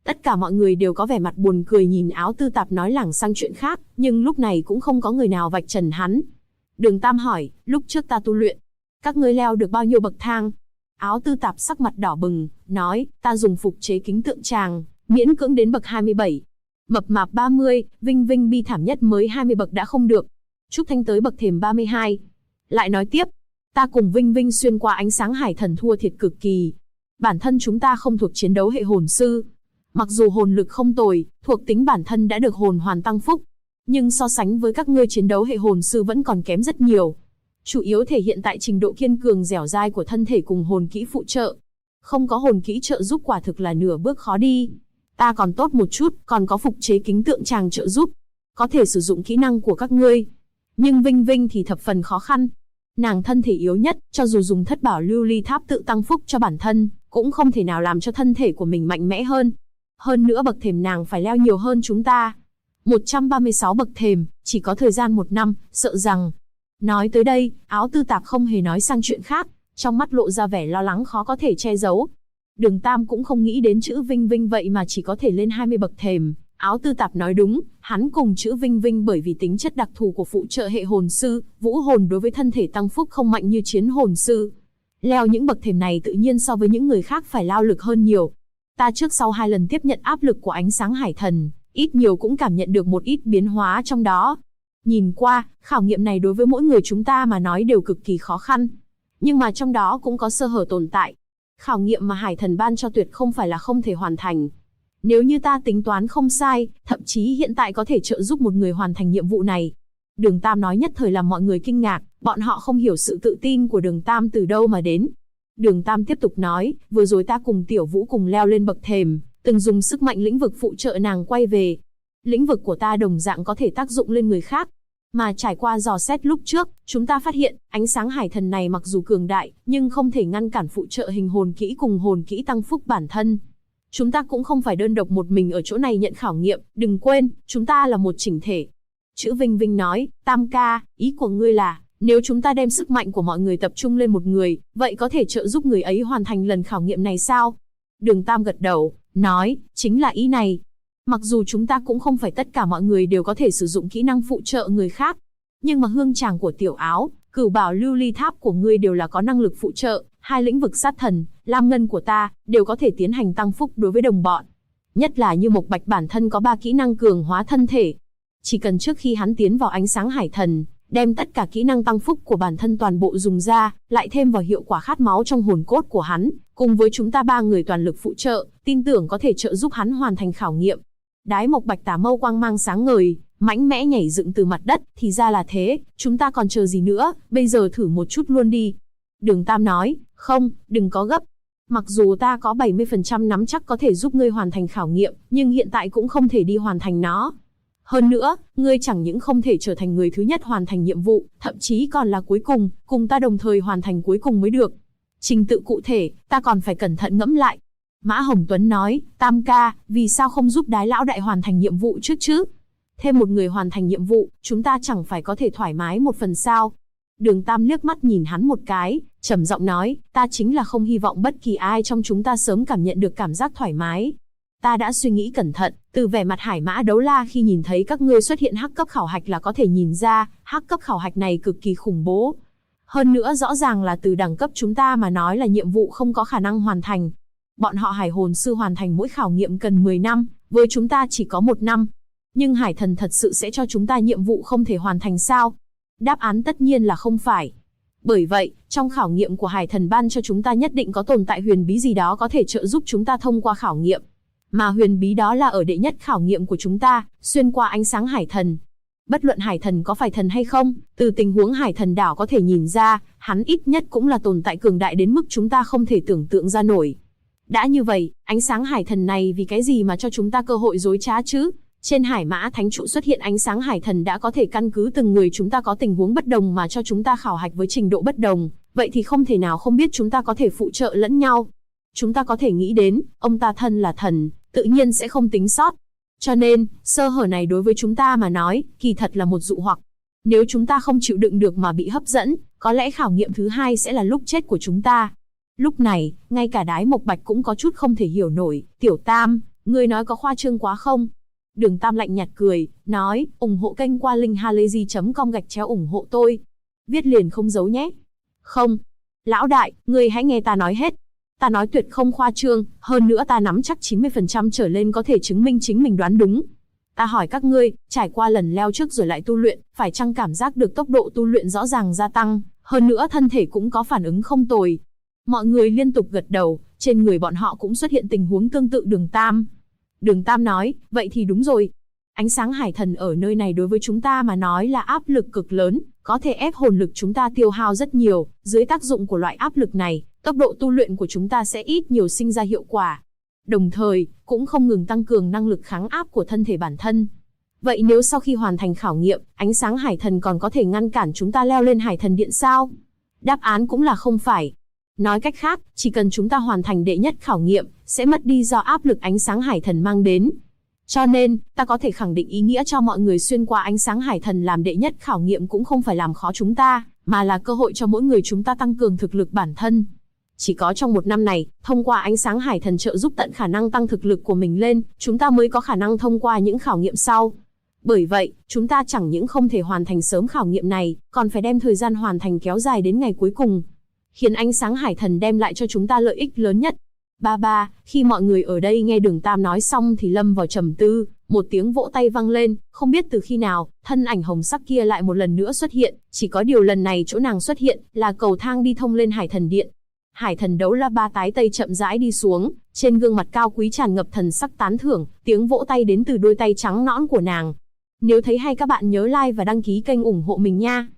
Tất cả mọi người đều có vẻ mặt buồn cười nhìn Áo Tư Tạp nói lảng sang chuyện khác, nhưng lúc này cũng không có người nào vạch trần hắn. Đường Tam hỏi, lúc trước ta tu luyện, các ngươi leo được bao nhiêu bậc thang? Áo Tư Tạp sắc mặt đỏ bừng, nói, ta dùng phục chế kính tượng tràng, miễn cưỡng đến bậc 27. Mập mạp 30, Vinh Vinh bi thảm nhất mới 20 bậc đã không được. Trúc Thanh tới bậc thềm 32. Lại nói tiếp, ta cùng Vinh Vinh xuyên qua ánh sáng hải thần thua thiệt cực kỳ. Bản thân chúng ta không thuộc chiến đấu hệ hồn sư. Mặc dù hồn lực không tồi, thuộc tính bản thân đã được hồn hoàn tăng phúc. Nhưng so sánh với các ngươi chiến đấu hệ hồn sư vẫn còn kém rất nhiều. Chủ yếu thể hiện tại trình độ kiên cường dẻo dai của thân thể cùng hồn kỹ phụ trợ. Không có hồn kỹ trợ giúp quả thực là nửa bước khó đi. Ta còn tốt một chút, còn có phục chế kính tượng tràng trợ giúp. Có thể sử dụng kỹ năng của các ngươi. Nhưng Vinh Vinh thì thập phần khó khăn. Nàng thân thể yếu nhất, cho dù dùng thất bảo lưu ly tháp tự tăng phúc cho bản thân, cũng không thể nào làm cho thân thể của mình mạnh mẽ hơn. Hơn nữa bậc thềm nàng phải leo nhiều hơn chúng ta. 136 bậc thềm, chỉ có thời gian 1 năm, sợ rằng. Nói tới đây, Áo Tư Tạp không hề nói sang chuyện khác, trong mắt lộ ra vẻ lo lắng khó có thể che giấu. Đường Tam cũng không nghĩ đến chữ Vinh Vinh vậy mà chỉ có thể lên 20 bậc thềm. Áo Tư Tạp nói đúng, hắn cùng chữ Vinh Vinh bởi vì tính chất đặc thù của phụ trợ hệ hồn sư, vũ hồn đối với thân thể tăng phúc không mạnh như chiến hồn sư. Leo những bậc thềm này tự nhiên so với những người khác phải lao lực hơn nhiều. Ta trước sau 2 lần tiếp nhận áp lực của ánh sáng hải thần, ít nhiều cũng cảm nhận được một ít biến hóa trong đó. Nhìn qua, khảo nghiệm này đối với mỗi người chúng ta mà nói đều cực kỳ khó khăn. Nhưng mà trong đó cũng có sơ hở tồn tại. Khảo nghiệm mà hải thần ban cho tuyệt không phải là không thể hoàn thành. Nếu như ta tính toán không sai, thậm chí hiện tại có thể trợ giúp một người hoàn thành nhiệm vụ này. Đường Tam nói nhất thời làm mọi người kinh ngạc, bọn họ không hiểu sự tự tin của Đường Tam từ đâu mà đến. Đường Tam tiếp tục nói, vừa rồi ta cùng Tiểu Vũ cùng leo lên bậc thềm, từng dùng sức mạnh lĩnh vực phụ trợ nàng quay về. Lĩnh vực của ta đồng dạng có thể tác dụng lên người khác. Mà trải qua dò xét lúc trước, chúng ta phát hiện, ánh sáng hải thần này mặc dù cường đại, nhưng không thể ngăn cản phụ trợ hình hồn kỹ cùng hồn kỹ tăng phúc bản thân. Chúng ta cũng không phải đơn độc một mình ở chỗ này nhận khảo nghiệm, đừng quên, chúng ta là một chỉnh thể. Chữ Vinh Vinh nói, Tam ca, ý của ngươi là, nếu chúng ta đem sức mạnh của mọi người tập trung lên một người, vậy có thể trợ giúp người ấy hoàn thành lần khảo nghiệm này sao? Đường Tam gật đầu, nói, chính là ý này. Mặc dù chúng ta cũng không phải tất cả mọi người đều có thể sử dụng kỹ năng phụ trợ người khác, nhưng mà hương tràng của Tiểu Áo, cửu bảo lưu ly tháp của ngươi đều là có năng lực phụ trợ, 2 lĩnh vực sát thần, lam ngân của ta, đều có thể tiến hành tăng phúc đối với đồng bọn. Nhất là như Mộc Bạch bản thân có 3 kỹ năng cường hóa thân thể. Chỉ cần trước khi hắn tiến vào ánh sáng hải thần, đem tất cả kỹ năng tăng phúc của bản thân toàn bộ dùng ra, lại thêm vào hiệu quả khát máu trong hồn cốt của hắn, cùng với chúng ta 3 người toàn lực phụ trợ, tin tưởng có thể trợ giúp hắn hoàn thành khảo nghiệm. Đái Mộc Bạch tà mâu quang mang sáng ngời, mãnh mẽ nhảy dựng từ mặt đất, thì ra là thế, chúng ta còn chờ gì nữa, bây giờ thử một chút luôn đi. Đường Tam nói, không, đừng có gấp. Mặc dù ta có 70% nắm chắc có thể giúp ngươi hoàn thành khảo nghiệm, nhưng hiện tại cũng không thể đi hoàn thành nó. Hơn nữa, ngươi chẳng những không thể trở thành người thứ nhất hoàn thành nhiệm vụ, thậm chí còn là cuối cùng, cùng ta đồng thời hoàn thành cuối cùng mới được. Trình tự cụ thể, ta còn phải cẩn thận ngẫm lại. Mã Hồng Tuấn nói, Tam ca, vì sao không giúp Đái lão đại hoàn thành nhiệm vụ trước chứ? Thêm một người hoàn thành nhiệm vụ, chúng ta chẳng phải có thể thoải mái một phần sao? Đường Tam liếc mắt nhìn hắn một cái, trầm giọng nói, ta chính là không hy vọng bất kỳ ai trong chúng ta sớm cảm nhận được cảm giác thoải mái. Ta đã suy nghĩ cẩn thận, từ vẻ mặt Hải Mã Đấu La khi nhìn thấy các ngươi xuất hiện hắc cấp khảo hạch là có thể nhìn ra, hắc cấp khảo hạch này cực kỳ khủng bố. Hơn nữa rõ ràng là từ đẳng cấp chúng ta mà nói là nhiệm vụ không có khả năng hoàn thành. Bọn họ hải hồn sư hoàn thành mỗi khảo nghiệm cần 10 năm, với chúng ta chỉ có 1 năm. Nhưng hải thần thật sự sẽ cho chúng ta nhiệm vụ không thể hoàn thành sao? Đáp án tất nhiên là không phải. Bởi vậy, trong khảo nghiệm của hải thần ban cho chúng ta nhất định có tồn tại huyền bí gì đó có thể trợ giúp chúng ta thông qua khảo nghiệm. Mà huyền bí đó là ở đệ nhất khảo nghiệm của chúng ta, xuyên qua ánh sáng hải thần. Bất luận hải thần có phải thần hay không, từ tình huống hải thần đảo có thể nhìn ra, hắn ít nhất cũng là tồn tại cường đại đến mức chúng ta không thể tưởng tượng ra nổi. Đã như vậy, ánh sáng hải thần này vì cái gì mà cho chúng ta cơ hội dối trá chứ? Trên Hải Mã Thánh Trụ xuất hiện ánh sáng hải thần đã có thể căn cứ từng người chúng ta có tình huống bất đồng mà cho chúng ta khảo hạch với trình độ bất đồng, vậy thì không thể nào không biết chúng ta có thể phụ trợ lẫn nhau. Chúng ta có thể nghĩ đến, ông ta thân là thần, tự nhiên sẽ không tính sót. Cho nên, sơ hở này đối với chúng ta mà nói, kỳ thật là một dụ hoặc. Nếu chúng ta không chịu đựng được mà bị hấp dẫn, có lẽ khảo nghiệm thứ hai sẽ là lúc chết của chúng ta. Lúc này, ngay cả Đái Mộc Bạch cũng có chút không thể hiểu nổi, Tiểu Tam, Ngươi nói có khoa trương quá không? Đường Tam lạnh nhạt cười, nói, ủng hộ kênh qua link halayzi.com ủng hộ tôi. Viết liền không giấu nhé. Không. Lão đại, ngươi hãy nghe ta nói hết. Ta nói tuyệt không khoa trương, hơn nữa ta nắm chắc 90% trở lên có thể chứng minh chính mình đoán đúng. Ta hỏi các ngươi, trải qua lần leo trước rồi lại tu luyện, phải chăng cảm giác được tốc độ tu luyện rõ ràng gia tăng, hơn nữa thân thể cũng có phản ứng không tồi. Mọi người liên tục gật đầu, trên người bọn họ cũng xuất hiện tình huống tương tự Đường Tam. Đường Tam nói, vậy thì đúng rồi. Ánh sáng hải thần ở nơi này đối với chúng ta mà nói là áp lực cực lớn, có thể ép hồn lực chúng ta tiêu hao rất nhiều, dưới tác dụng của loại áp lực này, tốc độ tu luyện của chúng ta sẽ ít nhiều sinh ra hiệu quả. Đồng thời, cũng không ngừng tăng cường năng lực kháng áp của thân thể bản thân. Vậy nếu sau khi hoàn thành khảo nghiệm, ánh sáng hải thần còn có thể ngăn cản chúng ta leo lên hải thần điện sao? Đáp án cũng là không phải. Nói cách khác, chỉ cần chúng ta hoàn thành đệ nhất khảo nghiệm, sẽ mất đi do áp lực ánh sáng hải thần mang đến. Cho nên, ta có thể khẳng định ý nghĩa cho mọi người xuyên qua ánh sáng hải thần làm đệ nhất khảo nghiệm cũng không phải làm khó chúng ta, mà là cơ hội cho mỗi người chúng ta tăng cường thực lực bản thân. Chỉ có trong một năm này, thông qua ánh sáng hải thần trợ giúp tận khả năng tăng thực lực của mình lên, chúng ta mới có khả năng thông qua những khảo nghiệm sau. Bởi vậy, chúng ta chẳng những không thể hoàn thành sớm khảo nghiệm này, còn phải đem thời gian hoàn thành kéo dài đến ngày cuối cùng, khiến ánh sáng hải thần đem lại cho chúng ta lợi ích lớn nhất. Ba, khi mọi người ở đây nghe Đường Tam nói xong thì lâm vào trầm tư, một tiếng vỗ tay vang lên, không biết từ khi nào, thân ảnh hồng sắc kia lại một lần nữa xuất hiện, chỉ có điều lần này chỗ nàng xuất hiện là cầu thang đi thông lên hải thần điện. Hải thần đấu la ba tái tây chậm rãi đi xuống, trên gương mặt cao quý tràn ngập thần sắc tán thưởng, tiếng vỗ tay đến từ đôi tay trắng nõn của nàng. Nếu thấy hay các bạn nhớ like và đăng ký kênh ủng hộ mình nha.